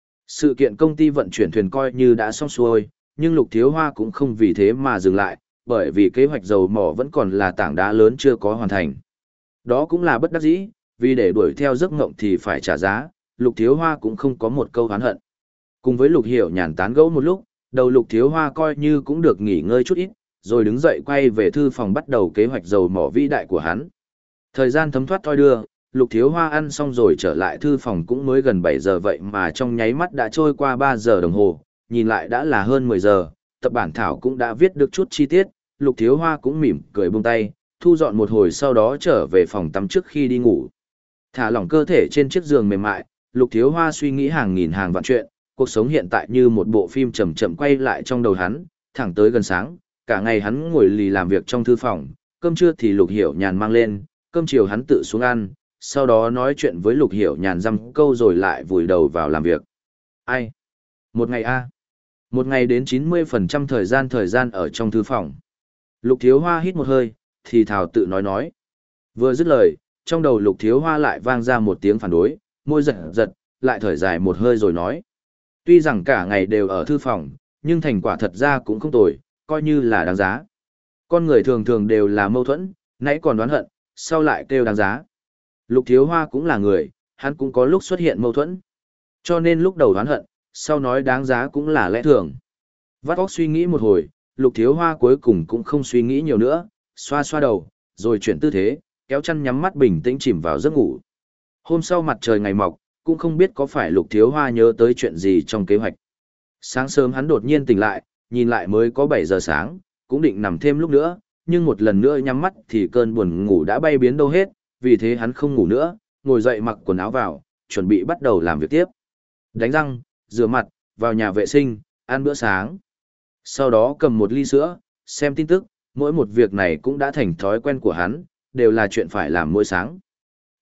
Sự kiện công ty vận chuyển thuyền coi như đã xong xuôi, nhưng Lục Thiếu Hoa cũng không vì thế mà dừng lại, bởi vì kế hoạch dầu mỏ vẫn còn là tảng đá lớn chưa có hoàn thành. Đó cũng là bất đắc dĩ, vì để đuổi theo giấc mộng thì phải trả giá, Lục Thiếu Hoa cũng không có một câu oán hận. Cùng với Lục Hiểu Nhàn tán gẫu một lúc, đầu Lục Thiếu Hoa coi như cũng được nghỉ ngơi chút ít, rồi đứng dậy quay về thư phòng bắt đầu kế hoạch dầu mỏ vĩ đại của hắn. Thời gian thấm thoát thoi đưa, Lục Thiếu Hoa ăn xong rồi trở lại thư phòng cũng mới gần bảy giờ vậy mà trong nháy mắt đã trôi qua ba giờ đồng hồ, nhìn lại đã là hơn mười giờ, tập bản thảo cũng đã viết được chút chi tiết, Lục Thiếu Hoa cũng mỉm cười buông tay, thu dọn một hồi sau đó trở về phòng tắm trước khi đi ngủ. Thả lỏng cơ thể trên chiếc giường mềm mại, Lục Thiếu Hoa suy nghĩ hàng nghìn hàng vạn chuyện, cuộc sống hiện tại như một bộ phim chậm chậm quay lại trong đầu hắn, thẳng tới gần sáng, cả ngày hắn ngồi lì làm việc trong thư phòng, cơm trưa thì Lục Hiểu Nhàn mang lên, cơm chiều hắn tự xuống ăn, sau đó nói chuyện với Lục Hiểu Nhàn dăm câu rồi lại vùi đầu vào làm việc. Ai? Một ngày a? Một ngày đến chín mươi phần trăm thời gian thời gian ở trong thư phòng. Lục Thiếu Hoa hít một hơi, thì thào tự nói nói. Vừa dứt lời, trong đầu Lục Thiếu Hoa lại vang ra một tiếng phản đối, môi giật giật, lại thở dài một hơi rồi nói. Tuy rằng cả ngày đều ở thư phòng, nhưng thành quả thật ra cũng không tồi, coi như là đáng giá. Con người thường thường đều là mâu thuẫn, nãy còn đoán hận, sau lại kêu đáng giá. Lục Thiếu Hoa cũng là người, hắn cũng có lúc xuất hiện mâu thuẫn. Cho nên lúc đầu đoán hận, sau nói đáng giá cũng là lẽ thường. Vắt óc suy nghĩ một hồi, Lục Thiếu Hoa cuối cùng cũng không suy nghĩ nhiều nữa, xoa xoa đầu, rồi chuyển tư thế, kéo chăn nhắm mắt bình tĩnh chìm vào giấc ngủ. Hôm sau mặt trời ngày mọc, cũng không biết có phải Lục Thiếu Hoa nhớ tới chuyện gì trong kế hoạch. Sáng sớm hắn đột nhiên tỉnh lại, nhìn lại mới có bảy giờ sáng, cũng định nằm thêm lúc nữa, nhưng một lần nữa nhắm mắt thì cơn buồn ngủ đã bay biến đâu hết, vì thế hắn không ngủ nữa, ngồi dậy mặc quần áo vào, chuẩn bị bắt đầu làm việc tiếp. Đánh răng, rửa mặt, vào nhà vệ sinh, ăn bữa sáng. Sau đó cầm một ly sữa, xem tin tức, mỗi một việc này cũng đã thành thói quen của hắn, đều là chuyện phải làm mỗi sáng.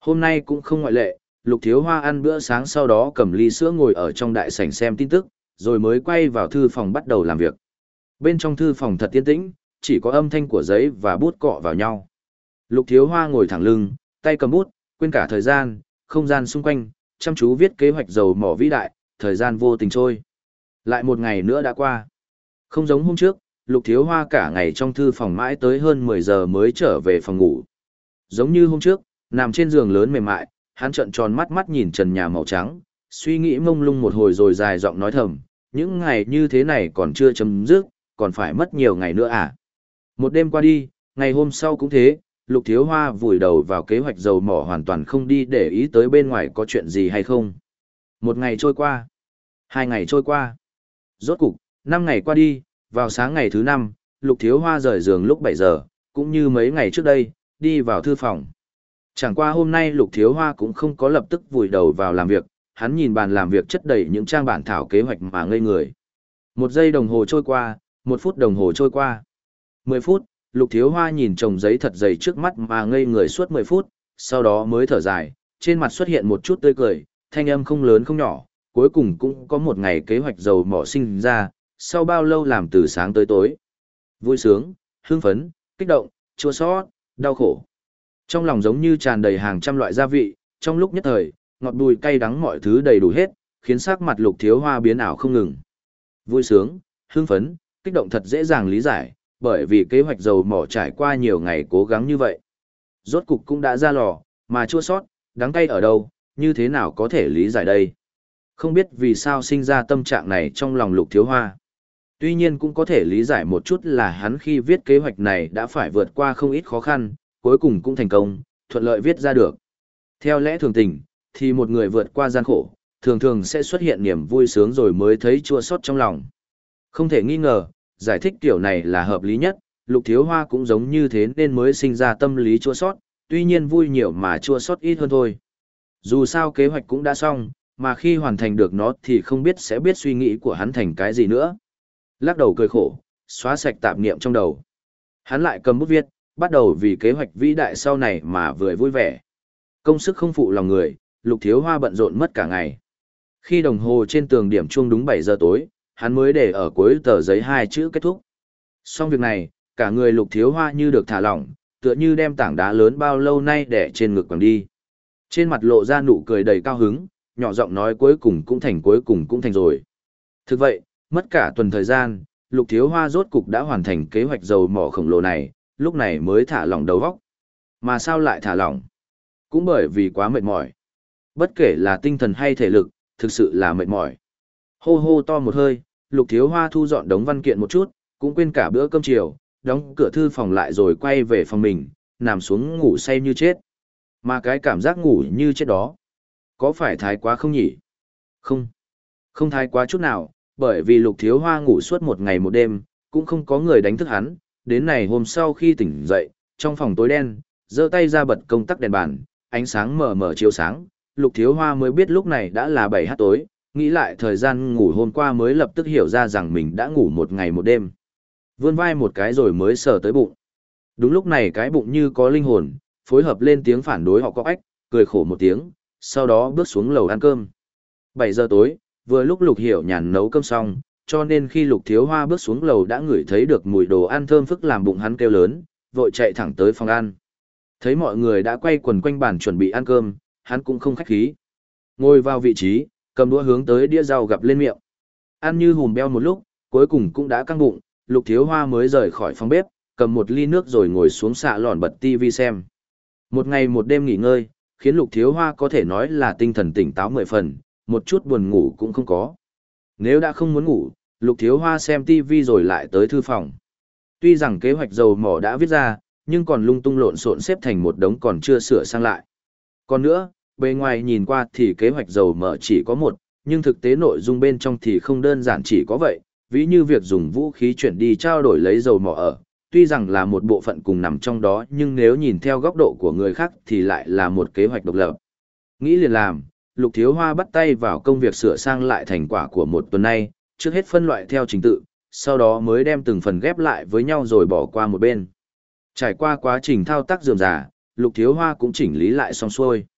Hôm nay cũng không ngoại lệ, Lục Thiếu Hoa ăn bữa sáng sau đó cầm ly sữa ngồi ở trong đại sảnh xem tin tức, rồi mới quay vào thư phòng bắt đầu làm việc. Bên trong thư phòng thật yên tĩnh, chỉ có âm thanh của giấy và bút cọ vào nhau. Lục Thiếu Hoa ngồi thẳng lưng, tay cầm bút, quên cả thời gian, không gian xung quanh, chăm chú viết kế hoạch dầu mỏ vĩ đại, thời gian vô tình trôi. Lại một ngày nữa đã qua. Không giống hôm trước, Lục Thiếu Hoa cả ngày trong thư phòng mãi tới hơn mười giờ mới trở về phòng ngủ. Giống như hôm trước, nằm trên giường lớn mềm mại, hắn trợn tròn mắt mắt nhìn trần nhà màu trắng, suy nghĩ mông lung một hồi rồi dài giọng nói thầm, những ngày như thế này còn chưa chấm dứt, còn phải mất nhiều ngày nữa à. Một đêm qua đi, ngày hôm sau cũng thế, Lục Thiếu Hoa vùi đầu vào kế hoạch dầu mỏ hoàn toàn không đi để ý tới bên ngoài có chuyện gì hay không. Một ngày trôi qua, hai ngày trôi qua, rốt cục, năm ngày qua đi, vào sáng ngày thứ năm, Lục Thiếu Hoa rời giường lúc bảy giờ, cũng như mấy ngày trước đây, đi vào thư phòng. Chẳng qua hôm nay Lục Thiếu Hoa cũng không có lập tức vùi đầu vào làm việc, hắn nhìn bàn làm việc chất đầy những trang bản thảo kế hoạch mà ngây người. Một giây đồng hồ trôi qua, một phút đồng hồ trôi qua. Mười phút, Lục Thiếu Hoa nhìn chồng giấy thật dày trước mắt mà ngây người suốt mười phút, sau đó mới thở dài, trên mặt xuất hiện một chút tươi cười, thanh âm không lớn không nhỏ, cuối cùng cũng có một ngày kế hoạch dầu mỏ sinh ra, sau bao lâu làm từ sáng tới tối. Vui sướng, hưng phấn, kích động, chua xót, đau khổ. Trong lòng giống như tràn đầy hàng trăm loại gia vị, trong lúc nhất thời, ngọt bùi cay đắng mọi thứ đầy đủ hết, khiến sắc mặt Lục Thiếu Hoa biến ảo không ngừng. Vui sướng, hưng phấn, kích động thật dễ dàng lý giải, bởi vì kế hoạch dầu mỏ trải qua nhiều ngày cố gắng như vậy. Rốt cục cũng đã ra lò, mà chua sót, đắng cay ở đâu, như thế nào có thể lý giải đây? Không biết vì sao sinh ra tâm trạng này trong lòng Lục Thiếu Hoa. Tuy nhiên cũng có thể lý giải một chút là hắn khi viết kế hoạch này đã phải vượt qua không ít khó khăn, cuối cùng cũng thành công, thuận lợi viết ra được. Theo lẽ thường tình, thì một người vượt qua gian khổ, thường thường sẽ xuất hiện niềm vui sướng rồi mới thấy chua xót trong lòng. Không thể nghi ngờ, giải thích kiểu này là hợp lý nhất, Lục Thiếu Hoa cũng giống như thế nên mới sinh ra tâm lý chua xót, tuy nhiên vui nhiều mà chua xót ít hơn thôi. Dù sao kế hoạch cũng đã xong, mà khi hoàn thành được nó thì không biết sẽ biết suy nghĩ của hắn thành cái gì nữa. Lắc đầu cười khổ, xóa sạch tạp niệm trong đầu. Hắn lại cầm bút viết, bắt đầu vì kế hoạch vĩ đại sau này mà vừa vui vẻ. Công sức không phụ lòng người, Lục Thiếu Hoa bận rộn mất cả ngày. Khi đồng hồ trên tường điểm chuông đúng bảy giờ tối, hắn mới để ở cuối tờ giấy hai chữ kết thúc. Xong việc này, cả người Lục Thiếu Hoa như được thả lỏng, tựa như đem tảng đá lớn bao lâu nay để trên ngực quẳng đi. Trên mặt lộ ra nụ cười đầy cao hứng, nhỏ giọng nói cuối cùng cũng thành cuối cùng cũng thành rồi. Thực vậy, mất cả tuần thời gian, Lục Thiếu Hoa rốt cục đã hoàn thành kế hoạch dầu mỏ khổng lồ này, lúc này mới thả lỏng đầu óc. Mà sao lại thả lỏng? Cũng bởi vì quá mệt mỏi. Bất kể là tinh thần hay thể lực, thực sự là mệt mỏi. Hô hô to một hơi, Lục Thiếu Hoa thu dọn đống văn kiện một chút, cũng quên cả bữa cơm chiều, đóng cửa thư phòng lại rồi quay về phòng mình, nằm xuống ngủ say như chết. Mà cái cảm giác ngủ như chết đó, có phải thái quá không nhỉ? Không, không thái quá chút nào, bởi vì Lục Thiếu Hoa ngủ suốt một ngày một đêm, cũng không có người đánh thức hắn, đến này hôm sau khi tỉnh dậy, trong phòng tối đen, giơ tay ra bật công tắc đèn bàn, ánh sáng mờ mờ chiếu sáng, Lục Thiếu Hoa mới biết lúc này đã là bảy h tối, nghĩ lại thời gian ngủ hôm qua mới lập tức hiểu ra rằng mình đã ngủ một ngày một đêm. Vươn vai một cái rồi mới sờ tới bụng. Đúng lúc này cái bụng như có linh hồn, phối hợp lên tiếng phản đối họ có ách, cười khổ một tiếng, sau đó bước xuống lầu ăn cơm. bảy giờ tối, vừa lúc Lục Hiểu Nhàn nấu cơm xong, cho nên khi Lục Thiếu Hoa bước xuống lầu đã ngửi thấy được mùi đồ ăn thơm phức làm bụng hắn kêu lớn, vội chạy thẳng tới phòng ăn. Thấy mọi người đã quay quần quanh bàn chuẩn bị ăn cơm, hắn cũng không khách khí. Ngồi vào vị trí, cầm đũa hướng tới đĩa rau gặm lên miệng. Ăn như hùm beo một lúc, cuối cùng cũng đã căng bụng, Lục Thiếu Hoa mới rời khỏi phòng bếp, cầm một ly nước rồi ngồi xuống xạ lòn bật tivi xem. Một ngày một đêm nghỉ ngơi, khiến Lục Thiếu Hoa có thể nói là tinh thần tỉnh táo mười phần, một chút buồn ngủ cũng không có. Nếu đã không muốn ngủ, Lục Thiếu Hoa xem tivi rồi lại tới thư phòng. Tuy rằng kế hoạch dầu mỏ đã viết ra, nhưng còn lung tung lộn xộn xếp thành một đống còn chưa sửa sang lại. Còn nữa, bề ngoài nhìn qua thì kế hoạch dầu mỏ chỉ có một, nhưng thực tế nội dung bên trong thì không đơn giản chỉ có vậy, ví như việc dùng vũ khí chuyển đi trao đổi lấy dầu mỏ ở, tuy rằng là một bộ phận cùng nằm trong đó nhưng nếu nhìn theo góc độ của người khác thì lại là một kế hoạch độc lập. Nghĩ liền làm, Lục Thiếu Hoa bắt tay vào công việc sửa sang lại thành quả của một tuần nay, trước hết phân loại theo trình tự, sau đó mới đem từng phần ghép lại với nhau rồi bỏ qua một bên. Trải qua quá trình thao tác rườm rà, Lục Thiếu Hoa cũng chỉnh lý lại xong xuôi.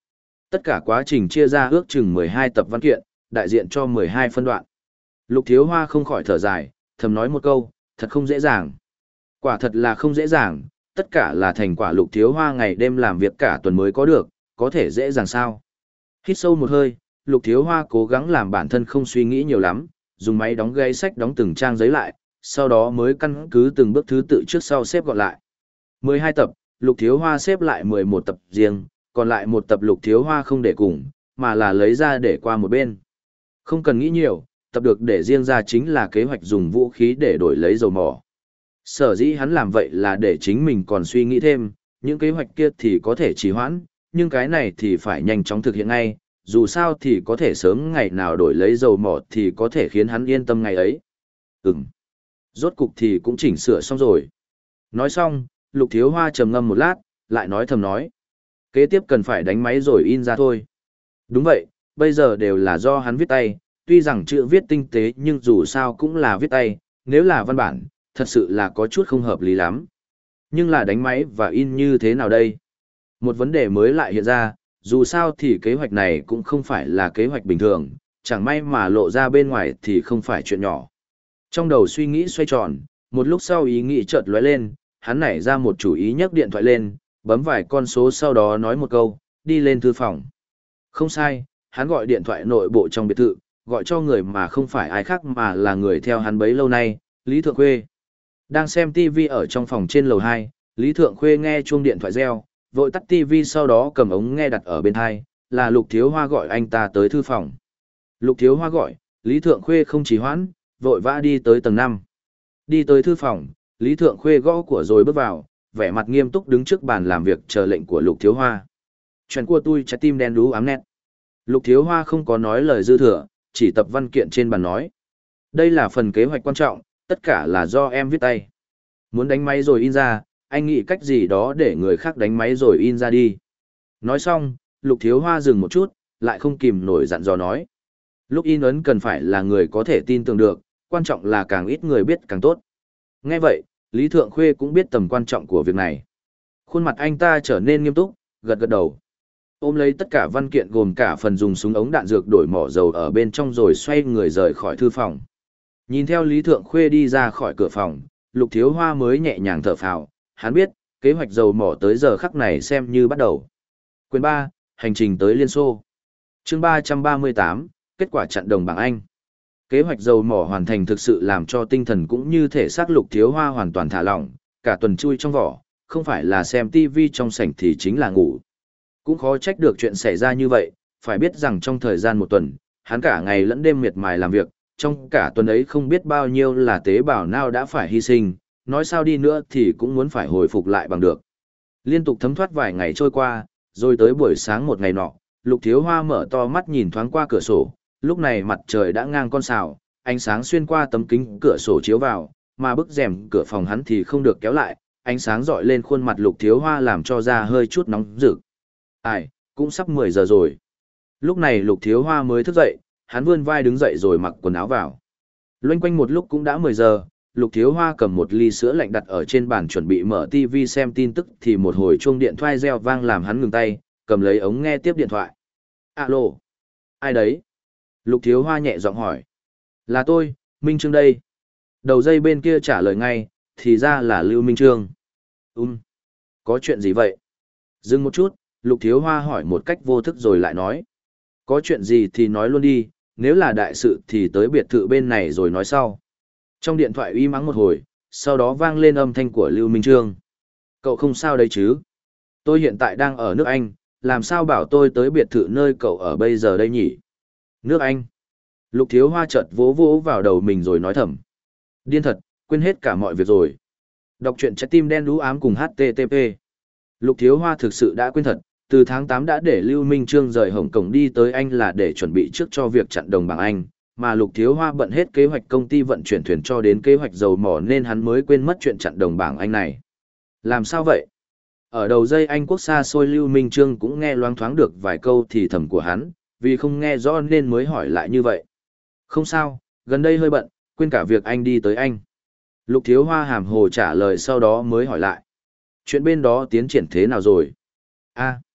Tất cả quá trình chia ra ước chừng mười hai tập văn kiện, đại diện cho mười hai phân đoạn. Lục Thiếu Hoa không khỏi thở dài, thầm nói một câu, thật không dễ dàng. Quả thật là không dễ dàng, tất cả là thành quả Lục Thiếu Hoa ngày đêm làm việc cả tuần mới có được, có thể dễ dàng sao? Hít sâu một hơi, Lục Thiếu Hoa cố gắng làm bản thân không suy nghĩ nhiều lắm, dùng máy đóng gáy sách đóng từng trang giấy lại, sau đó mới căn cứ từng bước thứ tự trước sau xếp gọn lại. mười hai tập, Lục Thiếu Hoa xếp lại mười một tập riêng, còn lại một tập Lục Thiếu Hoa không để cùng, mà là lấy ra để qua một bên. Không cần nghĩ nhiều, tập được để riêng ra chính là kế hoạch dùng vũ khí để đổi lấy dầu mỏ. Sở dĩ hắn làm vậy là để chính mình còn suy nghĩ thêm, những kế hoạch kia thì có thể trì hoãn, nhưng cái này thì phải nhanh chóng thực hiện ngay, dù sao thì có thể sớm ngày nào đổi lấy dầu mỏ thì có thể khiến hắn yên tâm ngày ấy. Ừm. Rốt cục thì cũng chỉnh sửa xong rồi. Nói xong, Lục Thiếu Hoa trầm ngâm một lát, lại nói thầm nói. Kế tiếp cần phải đánh máy rồi in ra thôi. Đúng vậy, bây giờ đều là do hắn viết tay, tuy rằng chữ viết tinh tế nhưng dù sao cũng là viết tay, nếu là văn bản, thật sự là có chút không hợp lý lắm. Nhưng là đánh máy và in như thế nào đây? Một vấn đề mới lại hiện ra, dù sao thì kế hoạch này cũng không phải là kế hoạch bình thường, chẳng may mà lộ ra bên ngoài thì không phải chuyện nhỏ. Trong đầu suy nghĩ xoay tròn, một lúc sau ý nghĩ chợt lóe lên, hắn nảy ra một chủ ý nhấc điện thoại lên, bấm vài con số sau đó nói một câu, đi lên thư phòng. Không sai, hắn gọi điện thoại nội bộ trong biệt thự, gọi cho người mà không phải ai khác mà là người theo hắn bấy lâu nay, Lý Thượng Khuê. Đang xem ti vi ở trong phòng trên lầu hai, Lý Thượng Khuê nghe chuông điện thoại reo, vội tắt ti vi sau đó cầm ống nghe đặt ở bên tai, là Lục Thiếu Hoa gọi anh ta tới thư phòng. Lục Thiếu Hoa gọi, Lý Thượng Khuê không trì hoãn, vội vã đi tới tầng năm. Đi tới thư phòng, Lý Thượng Khuê gõ cửa rồi bước vào, vẻ mặt nghiêm túc đứng trước bàn làm việc chờ lệnh của Lục Thiếu Hoa. Chuyện của tôi trái tim đen đú ám nét. Lục Thiếu Hoa không có nói lời dư thừa, chỉ tập văn kiện trên bàn nói. Đây là phần kế hoạch quan trọng, tất cả là do em viết tay. Muốn đánh máy rồi in ra, anh nghĩ cách gì đó để người khác đánh máy rồi in ra đi. Nói xong, Lục Thiếu Hoa dừng một chút, lại không kìm nổi dặn dò nói. Lúc in ấn cần phải là người có thể tin tưởng được, quan trọng là càng ít người biết càng tốt. Nghe vậy, Lý Thượng Khuê cũng biết tầm quan trọng của việc này. Khuôn mặt anh ta trở nên nghiêm túc, gật gật đầu. Ôm lấy tất cả văn kiện gồm cả phần dùng súng ống đạn dược đổi mỏ dầu ở bên trong rồi xoay người rời khỏi thư phòng. Nhìn theo Lý Thượng Khuê đi ra khỏi cửa phòng, Lục Thiếu Hoa mới nhẹ nhàng thở phào, hắn biết, kế hoạch dầu mỏ tới giờ khắc này xem như bắt đầu. Quyền ba, hành trình tới Liên Xô. Chương ba trăm ba mươi tám, kết quả chặn đồng bảng Anh. Kế hoạch dầu mỏ hoàn thành thực sự làm cho tinh thần cũng như thể xác Lục Thiếu Hoa hoàn toàn thả lỏng, cả tuần chui trong vỏ, không phải là xem tivi trong sảnh thì chính là ngủ. Cũng khó trách được chuyện xảy ra như vậy, phải biết rằng trong thời gian một tuần, hắn cả ngày lẫn đêm miệt mài làm việc, trong cả tuần ấy không biết bao nhiêu là tế bào não đã phải hy sinh, nói sao đi nữa thì cũng muốn phải hồi phục lại bằng được. Liên tục thấm thoát vài ngày trôi qua, rồi tới buổi sáng một ngày nọ, Lục Thiếu Hoa mở to mắt nhìn thoáng qua cửa sổ, lúc này mặt trời đã ngang con sào, ánh sáng xuyên qua tấm kính cửa sổ chiếu vào, mà bức rèm cửa phòng hắn thì không được kéo lại, ánh sáng rọi lên khuôn mặt Lục Thiếu Hoa làm cho da hơi chút nóng rực. Ai, cũng sắp mười giờ rồi. Lúc này Lục Thiếu Hoa mới thức dậy, hắn vươn vai đứng dậy rồi mặc quần áo vào. Loanh quanh một lúc cũng đã mười giờ, Lục Thiếu Hoa cầm một ly sữa lạnh đặt ở trên bàn chuẩn bị mở tivi xem tin tức thì một hồi chuông điện thoại reo vang làm hắn ngừng tay, cầm lấy ống nghe tiếp điện thoại. Alo? Ai đấy? Lục Thiếu Hoa nhẹ giọng hỏi. Là tôi, Minh Trương đây. Đầu dây bên kia trả lời ngay, thì ra là Lưu Minh Trương. Um, có chuyện gì vậy? Dừng một chút, Lục Thiếu Hoa hỏi một cách vô thức rồi lại nói. Có chuyện gì thì nói luôn đi, nếu là đại sự thì tới biệt thự bên này rồi nói sau. Trong điện thoại uy mắng một hồi, sau đó vang lên âm thanh của Lưu Minh Trương. Cậu không sao đấy chứ? Tôi hiện tại đang ở nước Anh, làm sao bảo tôi tới biệt thự nơi cậu ở bây giờ đây nhỉ? Nước Anh. Lục Thiếu Hoa chợt vỗ vỗ vào đầu mình rồi nói thầm. Điên thật, quên hết cả mọi việc rồi. Đọc truyện trái tim đen đú ám cùng hát tê tê pê. Lục Thiếu Hoa thực sự đã quên thật, từ tháng tám đã để Lưu Minh Trương rời Hồng Kông đi tới Anh là để chuẩn bị trước cho việc chặn đồng bảng Anh, mà Lục Thiếu Hoa bận hết kế hoạch công ty vận chuyển thuyền cho đến kế hoạch dầu mỏ nên hắn mới quên mất chuyện chặn đồng bảng Anh này. Làm sao vậy? Ở đầu dây Anh quốc xa xôi Lưu Minh Trương cũng nghe loáng thoáng được vài câu thì thầm của hắn, vì không nghe rõ nên mới hỏi lại như vậy. Không sao, gần đây hơi bận, quên cả việc anh đi tới Anh. Lục Thiếu Hoa hàm hồ trả lời sau đó mới hỏi lại. Chuyện bên đó tiến triển thế nào rồi? A,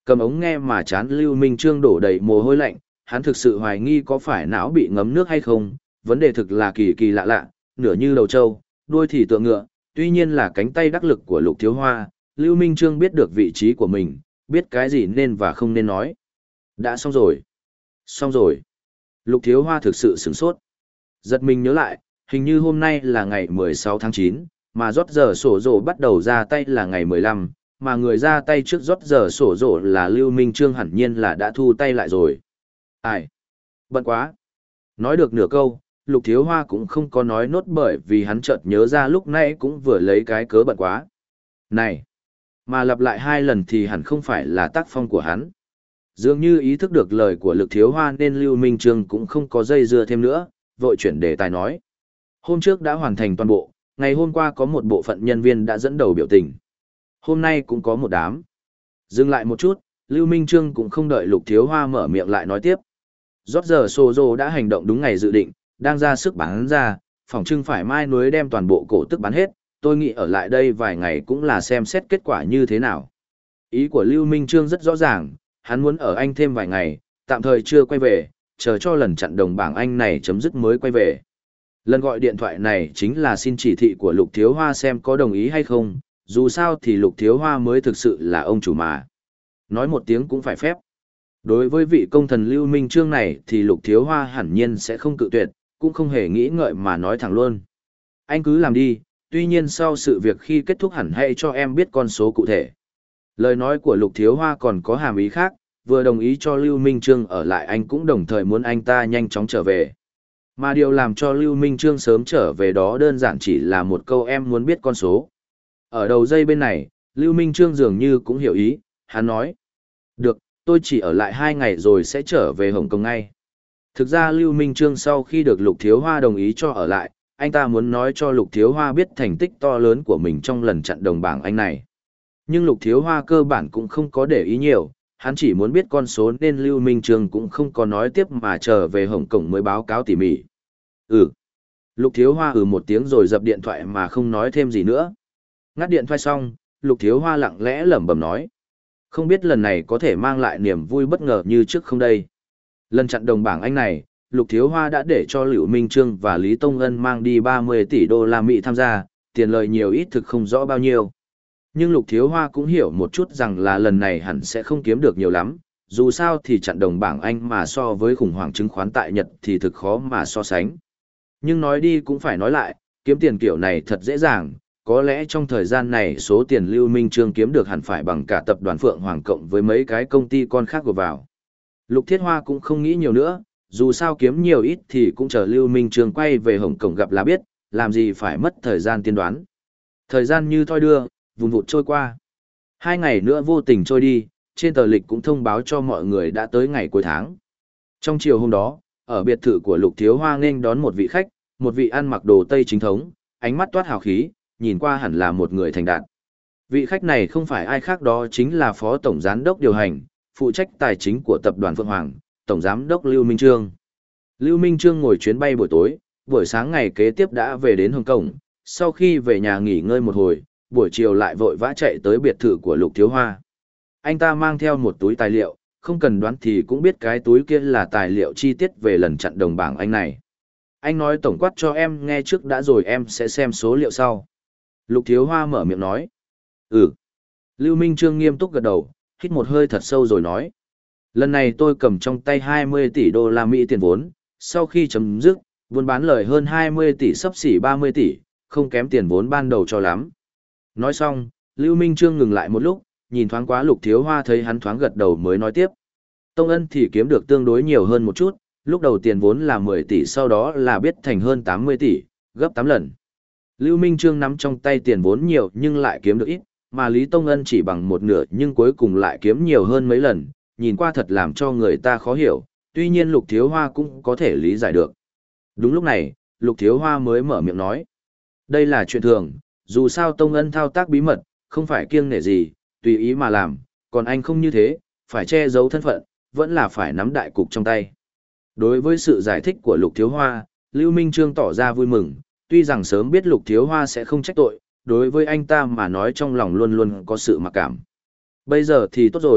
Cầm ống nghe mà chán Lưu Minh Trương đổ đầy mồ hôi lạnh, hắn thực sự hoài nghi có phải não bị ngấm nước hay không, vấn đề thực là kỳ kỳ lạ lạ, nửa như đầu trâu, đuôi thì tượng ngựa, tuy nhiên là cánh tay đắc lực của Lục Thiếu Hoa, Lưu Minh Trương biết được vị trí của mình, biết cái gì nên và không nên nói. Đã xong rồi. Xong rồi. Lục Thiếu Hoa thực sự sửng sốt. Giật mình nhớ lại, hình như hôm nay là ngày mười sáu tháng chín, mà rót giờ sổ rổ bắt đầu ra tay là ngày mười lăm, mà người ra tay trước rót giờ sổ rổ là Lưu Minh Trương hẳn nhiên là đã thu tay lại rồi. Ai? Bận quá. Nói được nửa câu, Lục Thiếu Hoa cũng không có nói nốt bởi vì hắn chợt nhớ ra lúc nãy cũng vừa lấy cái cớ bận quá. Này! Mà lặp lại hai lần thì hẳn không phải là tác phong của hắn. Dường như ý thức được lời của Lục Thiếu Hoa nên Lưu Minh Trương cũng không có dây dưa thêm nữa, vội chuyển đề tài nói. Hôm trước đã hoàn thành toàn bộ, ngày hôm qua có một bộ phận nhân viên đã dẫn đầu biểu tình. Hôm nay cũng có một đám. Dừng lại một chút, Lưu Minh Trương cũng không đợi Lục Thiếu Hoa mở miệng lại nói tiếp. Rót giờ Sozo đã hành động đúng ngày dự định, đang ra sức bán ra, phỏng chừng phải mai núi đem toàn bộ cổ tức bán hết, tôi nghĩ ở lại đây vài ngày cũng là xem xét kết quả như thế nào. Ý của Lưu Minh Trương rất rõ ràng, hắn muốn ở Anh thêm vài ngày, tạm thời chưa quay về, chờ cho lần chặn đồng bảng Anh này chấm dứt mới quay về. Lần gọi điện thoại này chính là xin chỉ thị của Lục Thiếu Hoa xem có đồng ý hay không, dù sao thì Lục Thiếu Hoa mới thực sự là ông chủ mà. Nói một tiếng cũng phải phép. Đối với vị công thần Lưu Minh Trương này thì Lục Thiếu Hoa hẳn nhiên sẽ không cự tuyệt, cũng không hề nghĩ ngợi mà nói thẳng luôn. Anh cứ làm đi, tuy nhiên sau sự việc khi kết thúc hẳn hãy cho em biết con số cụ thể. Lời nói của Lục Thiếu Hoa còn có hàm ý khác, vừa đồng ý cho Lưu Minh Trương ở lại anh cũng đồng thời muốn anh ta nhanh chóng trở về. Mà điều làm cho Lưu Minh Trương sớm trở về đó đơn giản chỉ là một câu em muốn biết con số. Ở đầu dây bên này, Lưu Minh Trương dường như cũng hiểu ý, hắn nói. Được, tôi chỉ ở lại hai ngày rồi sẽ trở về Hồng Kông ngay. Thực ra Lưu Minh Trương sau khi được Lục Thiếu Hoa đồng ý cho ở lại, anh ta muốn nói cho Lục Thiếu Hoa biết thành tích to lớn của mình trong lần chặn đồng bảng Anh này. Nhưng Lục Thiếu Hoa cơ bản cũng không có để ý nhiều, hắn chỉ muốn biết con số nên Lưu Minh Trương cũng không có nói tiếp mà trở về Hồng Kông mới báo cáo tỉ mỉ. Ừ. Lục Thiếu Hoa ừ một tiếng rồi dập điện thoại mà không nói thêm gì nữa. Ngắt điện thoại xong, Lục Thiếu Hoa lặng lẽ lẩm bẩm nói. Không biết lần này có thể mang lại niềm vui bất ngờ như trước không đây. Lần chặn đồng bảng Anh này, Lục Thiếu Hoa đã để cho Lưu Minh Trương và Lý Tông Ân mang đi ba mươi tỷ đô la Mỹ tham gia, tiền lời nhiều ít thực không rõ bao nhiêu. Nhưng Lục Thiếu Hoa cũng hiểu một chút rằng là lần này hẳn sẽ không kiếm được nhiều lắm, dù sao thì chặn đồng bảng Anh mà so với khủng hoảng chứng khoán tại Nhật thì thực khó mà so sánh. Nhưng nói đi cũng phải nói lại, kiếm tiền kiểu này thật dễ dàng, có lẽ trong thời gian này số tiền Lưu Minh Trương kiếm được hẳn phải bằng cả tập đoàn Phượng Hoàng cộng với mấy cái công ty con khác gộp vào. Lục Thiết Hoa cũng không nghĩ nhiều nữa, dù sao kiếm nhiều ít thì cũng chờ Lưu Minh Trương quay về Hồng Kông gặp là biết, làm gì phải mất thời gian tiên đoán. Thời gian như thoi đưa, vùn vụt trôi qua. Hai ngày nữa vô tình trôi đi, trên tờ lịch cũng thông báo cho mọi người đã tới ngày cuối tháng. Trong chiều hôm đó, ở biệt thự của Lục Thiếu Hoa nghênh đón một vị khách, một vị ăn mặc đồ Tây chính thống, ánh mắt toát hào khí, nhìn qua hẳn là một người thành đạt. Vị khách này không phải ai khác đó chính là Phó Tổng Giám đốc điều hành, phụ trách tài chính của tập đoàn Phượng Hoàng, Tổng Giám đốc Lưu Minh Trương. Lưu Minh Trương ngồi chuyến bay buổi tối, buổi sáng ngày kế tiếp đã về đến Hồng Kông, sau khi về nhà nghỉ ngơi một hồi, buổi chiều lại vội vã chạy tới biệt thự của Lục Thiếu Hoa. Anh ta mang theo một túi tài liệu, không cần đoán thì cũng biết cái túi kia là tài liệu chi tiết về lần chặn đồng bảng Anh này. Anh nói tổng quát cho em nghe trước đã rồi em sẽ xem số liệu sau. Lục Thiếu Hoa mở miệng nói. Ừ. Lưu Minh Trương nghiêm túc gật đầu, hít một hơi thật sâu rồi nói. Lần này tôi cầm trong tay hai mươi tỷ đô la Mỹ tiền vốn, sau khi chấm dứt, buôn bán lời hơn hai mươi tỷ xấp xỉ ba mươi tỷ, không kém tiền vốn ban đầu cho lắm. Nói xong, Lưu Minh Trương ngừng lại một lúc, nhìn thoáng qua Lục Thiếu Hoa thấy hắn thoáng gật đầu mới nói tiếp. Tông Ân thì kiếm được tương đối nhiều hơn một chút, lúc đầu tiền vốn là mười tỷ sau đó là biết thành hơn tám mươi tỷ, gấp tám lần. Lưu Minh Trương nắm trong tay tiền vốn nhiều nhưng lại kiếm được ít, mà Lý Tông Ân chỉ bằng một nửa nhưng cuối cùng lại kiếm nhiều hơn mấy lần, nhìn qua thật làm cho người ta khó hiểu, tuy nhiên Lục Thiếu Hoa cũng có thể lý giải được. Đúng lúc này, Lục Thiếu Hoa mới mở miệng nói. Đây là chuyện thường, dù sao Tông Ân thao tác bí mật, không phải kiêng nể gì, tùy ý mà làm, còn anh không như thế, phải che giấu thân phận, vẫn là phải nắm đại cục trong tay. Đối với sự giải thích của Lục Thiếu Hoa, Lưu Minh Trương tỏ ra vui mừng, tuy rằng sớm biết Lục Thiếu Hoa sẽ không trách tội, đối với anh ta mà nói trong lòng luôn luôn có sự mặc cảm. Bây giờ thì tốt rồi,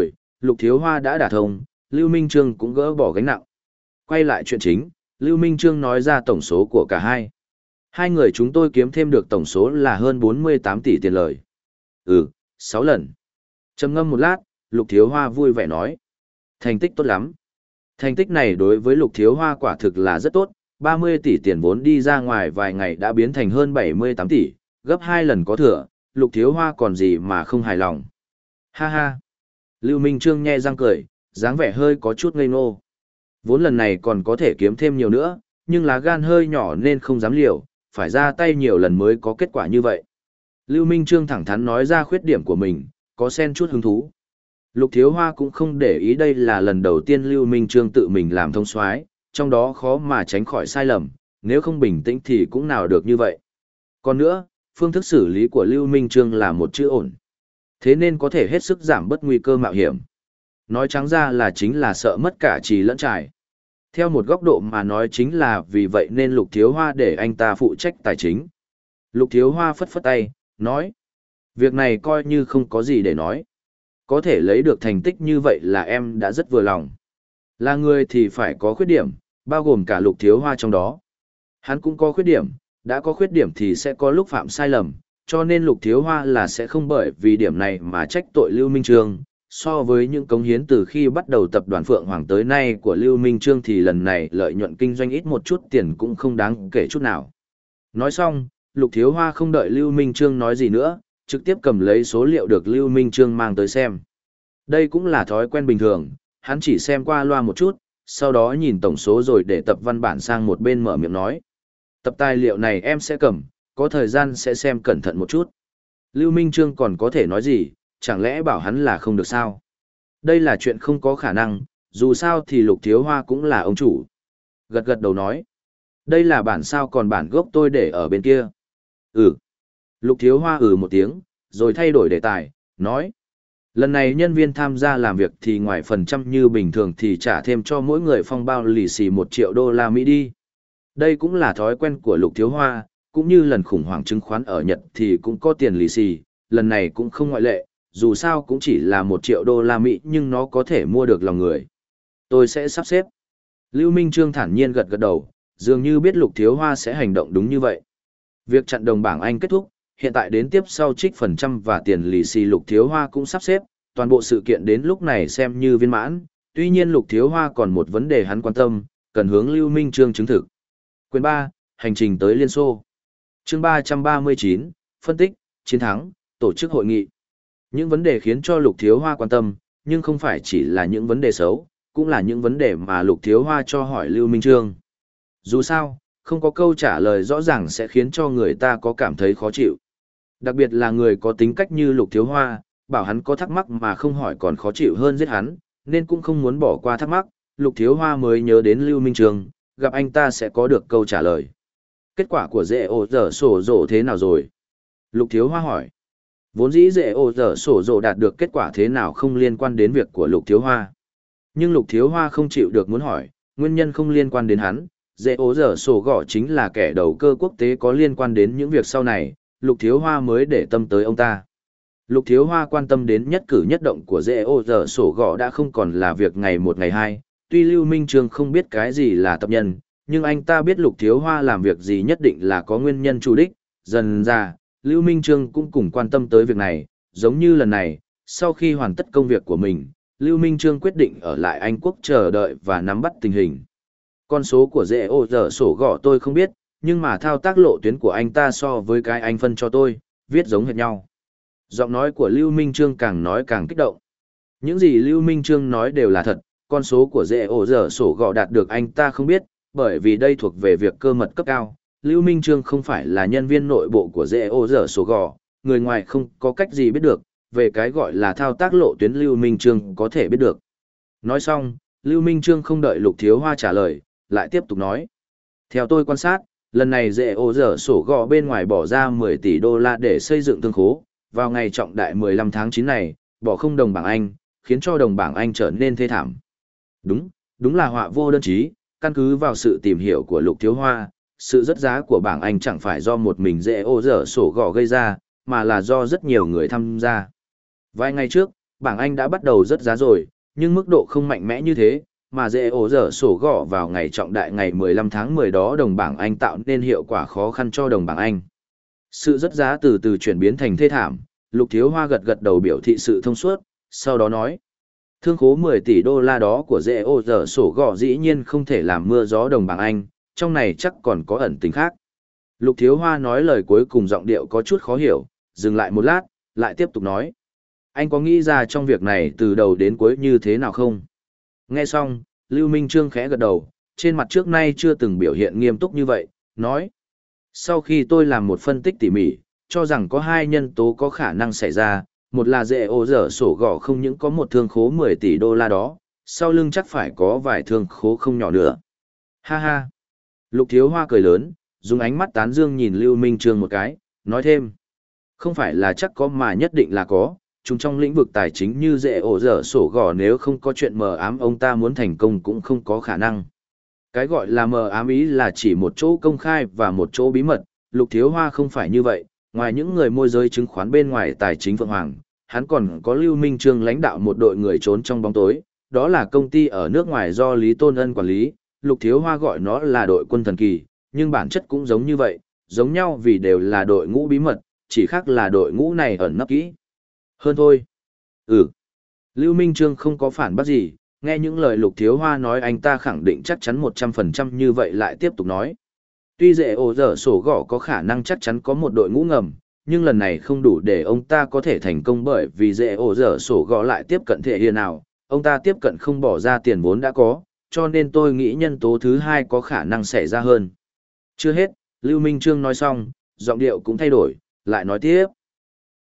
Lục Thiếu Hoa đã đả thông, Lưu Minh Trương cũng gỡ bỏ gánh nặng. Quay lại chuyện chính, Lưu Minh Trương nói ra tổng số của cả hai. Hai người chúng tôi kiếm thêm được tổng số là hơn bốn mươi tám tỷ tiền lời. Ừ, sáu lần. Trầm ngâm một lát, Lục Thiếu Hoa vui vẻ nói. Thành tích tốt lắm. Thành tích này đối với Lục Thiếu Hoa quả thực là rất tốt, ba mươi tỷ tiền vốn đi ra ngoài vài ngày đã biến thành hơn bảy mươi tám tỷ, gấp hai lần có thừa, Lục Thiếu Hoa còn gì mà không hài lòng. Ha ha. Lưu Minh Trương nhe răng cười, dáng vẻ hơi có chút ngây ngô. Vốn lần này còn có thể kiếm thêm nhiều nữa, nhưng lá gan hơi nhỏ nên không dám liều, phải ra tay nhiều lần mới có kết quả như vậy. Lưu Minh Trương thẳng thắn nói ra khuyết điểm của mình, có xen chút hứng thú. Lục Thiếu Hoa cũng không để ý đây là lần đầu tiên Lưu Minh Trương tự mình làm thông soái, trong đó khó mà tránh khỏi sai lầm, nếu không bình tĩnh thì cũng nào được như vậy. Còn nữa, phương thức xử lý của Lưu Minh Trương là một chữ ổn. Thế nên có thể hết sức giảm bớt nguy cơ mạo hiểm. Nói trắng ra là chính là sợ mất cả trì lẫn trải. Theo một góc độ mà nói chính là vì vậy nên Lục Thiếu Hoa để anh ta phụ trách tài chính. Lục Thiếu Hoa phất phất tay, nói. Việc này coi như không có gì để nói. Có thể lấy được thành tích như vậy là em đã rất vừa lòng. Là người thì phải có khuyết điểm, bao gồm cả Lục Thiếu Hoa trong đó. Hắn cũng có khuyết điểm, đã có khuyết điểm thì sẽ có lúc phạm sai lầm, cho nên Lục Thiếu Hoa là sẽ không bởi vì điểm này mà trách tội Lưu Minh Trương. So với những cống hiến từ khi bắt đầu tập đoàn Phượng Hoàng tới nay của Lưu Minh Trương thì lần này lợi nhuận kinh doanh ít một chút tiền cũng không đáng kể chút nào. Nói xong, Lục Thiếu Hoa không đợi Lưu Minh Trương nói gì nữa, trực tiếp cầm lấy số liệu được Lưu Minh Trương mang tới xem. Đây cũng là thói quen bình thường, hắn chỉ xem qua loa một chút, sau đó nhìn tổng số rồi để tập văn bản sang một bên mở miệng nói. Tập tài liệu này em sẽ cầm, có thời gian sẽ xem cẩn thận một chút. Lưu Minh Trương còn có thể nói gì, chẳng lẽ bảo hắn là không được sao? Đây là chuyện không có khả năng, dù sao thì Lục Thiếu Hoa cũng là ông chủ. Gật gật đầu nói. Đây là bản sao còn bản gốc tôi để ở bên kia. Ừ. Lục Thiếu Hoa ừ một tiếng, rồi thay đổi đề tài, nói. Lần này nhân viên tham gia làm việc thì ngoài phần trăm như bình thường thì trả thêm cho mỗi người phong bao lì xì một triệu đô la Mỹ đi. Đây cũng là thói quen của Lục Thiếu Hoa, cũng như lần khủng hoảng chứng khoán ở Nhật thì cũng có tiền lì xì, lần này cũng không ngoại lệ, dù sao cũng chỉ là một triệu đô la Mỹ nhưng nó có thể mua được lòng người. Tôi sẽ sắp xếp. Lưu Minh Trương thản nhiên gật gật đầu, dường như biết Lục Thiếu Hoa sẽ hành động đúng như vậy. Việc chặn đồng bảng Anh kết thúc, hiện tại đến tiếp sau trích phần trăm và tiền lì xì Lục Thiếu Hoa cũng sắp xếp, toàn bộ sự kiện đến lúc này xem như viên mãn, tuy nhiên Lục Thiếu Hoa còn một vấn đề hắn quan tâm, cần hướng Lưu Minh Trương chứng thực. Quyền ba, hành trình tới Liên Xô. Chương ba trăm ba mươi chín, phân tích, chiến thắng, tổ chức hội nghị. Những vấn đề khiến cho Lục Thiếu Hoa quan tâm, nhưng không phải chỉ là những vấn đề xấu, cũng là những vấn đề mà Lục Thiếu Hoa cho hỏi Lưu Minh Trương. Dù sao, không có câu trả lời rõ ràng sẽ khiến cho người ta có cảm thấy khó chịu. Đặc biệt là người có tính cách như Lục Thiếu Hoa, bảo hắn có thắc mắc mà không hỏi còn khó chịu hơn giết hắn, nên cũng không muốn bỏ qua thắc mắc, Lục Thiếu Hoa mới nhớ đến Lưu Minh Trương, gặp anh ta sẽ có được câu trả lời. Kết quả của dễ ổ dở sổ rổ thế nào rồi? Lục Thiếu Hoa hỏi. Vốn dĩ dễ ổ dở sổ rổ đạt được kết quả thế nào không liên quan đến việc của Lục Thiếu Hoa. Nhưng Lục Thiếu Hoa không chịu được muốn hỏi, nguyên nhân không liên quan đến hắn, dễ ổ dở sổ gõ chính là kẻ đầu cơ quốc tế có liên quan đến những việc sau này, Lục Thiếu Hoa mới để tâm tới ông ta. Lục Thiếu Hoa quan tâm đến nhất cử nhất động của dễ ổ dở sổ gõ đã không còn là việc ngày một ngày hai, tuy Lưu Minh Trương không biết cái gì là tập nhân, nhưng anh ta biết Lục Thiếu Hoa làm việc gì nhất định là có nguyên nhân chủ đích, dần ra, Lưu Minh Trương cũng cùng quan tâm tới việc này, giống như lần này, sau khi hoàn tất công việc của mình, Lưu Minh Trương quyết định ở lại Anh Quốc chờ đợi và nắm bắt tình hình. Con số của dễ ô giờ sổ gõ tôi không biết, nhưng mà thao tác lộ tuyến của anh ta so với cái anh phân cho tôi, viết giống hệt nhau. Giọng nói của Lưu Minh Trương càng nói càng kích động. Những gì Lưu Minh Trương nói đều là thật, con số của dễ ô giờ sổ gõ đạt được anh ta không biết, bởi vì đây thuộc về việc cơ mật cấp cao. Lưu Minh Trương không phải là nhân viên nội bộ của dễ ô giờ sổ gò, người ngoài không có cách gì biết được, về cái gọi là thao tác lộ tuyến Lưu Minh Trương có thể biết được. Nói xong, Lưu Minh Trương không đợi Lục Thiếu Hoa trả lời, lại tiếp tục nói. Theo tôi quan sát, lần này dễ ô giờ sổ gò bên ngoài bỏ ra mười tỷ đô la để xây dựng thương khố, vào ngày trọng đại mười lăm tháng chín này, bỏ không đồng bảng Anh, khiến cho đồng bảng Anh trở nên thê thảm. Đúng, đúng là họa vô đơn chí, căn cứ vào sự tìm hiểu của Lục Thiếu Hoa. Sự rất giá của bảng Anh chẳng phải do một mình dễ ô dở sổ gò gây ra, mà là do rất nhiều người tham gia. Vài ngày trước, bảng Anh đã bắt đầu rất giá rồi, nhưng mức độ không mạnh mẽ như thế, mà dễ ổ dở sổ gõ vào ngày trọng đại ngày mười lăm tháng mười đó đồng bảng Anh tạo nên hiệu quả khó khăn cho đồng bảng Anh. Sự rất giá từ từ chuyển biến thành thê thảm, Lục Thiếu Hoa gật gật đầu biểu thị sự thông suốt, sau đó nói. Thương khố mười tỷ đô la đó của dễ ổ dở sổ gõ dĩ nhiên không thể làm mưa gió đồng bảng Anh, trong này chắc còn có ẩn tình khác. Lục Thiếu Hoa nói lời cuối cùng giọng điệu có chút khó hiểu, dừng lại một lát, lại tiếp tục nói. Anh có nghĩ ra trong việc này từ đầu đến cuối như thế nào không? Nghe xong, Lưu Minh Trương khẽ gật đầu, trên mặt trước nay chưa từng biểu hiện nghiêm túc như vậy, nói. Sau khi tôi làm một phân tích tỉ mỉ, cho rằng có hai nhân tố có khả năng xảy ra, một là dễ ổ dở sổ gõ không những có một thương khố mười tỷ đô la đó, sau lưng chắc phải có vài thương khố không nhỏ nữa. Ha ha! Lục Thiếu Hoa cười lớn, dùng ánh mắt tán dương nhìn Lưu Minh Trương một cái, nói thêm. Không phải là chắc có mà nhất định là có, chúng trong lĩnh vực tài chính như dễ ổ dở sổ gỏ nếu không có chuyện mờ ám ông ta muốn thành công cũng không có khả năng. Cái gọi là mờ ám ý là chỉ một chỗ công khai và một chỗ bí mật, Lục Thiếu Hoa không phải như vậy, ngoài những người môi giới chứng khoán bên ngoài tài chính Phượng Hoàng, hắn còn có Lưu Minh Trương lãnh đạo một đội người trốn trong bóng tối, đó là công ty ở nước ngoài do Lý Tôn Ân quản lý, Lục Thiếu Hoa gọi nó là đội quân thần kỳ, nhưng bản chất cũng giống như vậy, giống nhau vì đều là đội ngũ bí mật, chỉ khác là đội ngũ này ẩn nấp kỹ. Hơn thôi. Ừ. Lưu Minh Trương không có phản bác gì, nghe những lời Lục Thiếu Hoa nói anh ta khẳng định chắc chắn một trăm phần trăm như vậy lại tiếp tục nói. Tuy dễ ổ dở sổ gõ có khả năng chắc chắn có một đội ngũ ngầm, nhưng lần này không đủ để ông ta có thể thành công bởi vì dễ ổ dở sổ gõ lại tiếp cận thể hiện nào, ông ta tiếp cận không bỏ ra tiền vốn đã có, cho nên tôi nghĩ nhân tố thứ hai có khả năng xảy ra hơn. Chưa hết, Lưu Minh Trương nói xong, giọng điệu cũng thay đổi, lại nói tiếp.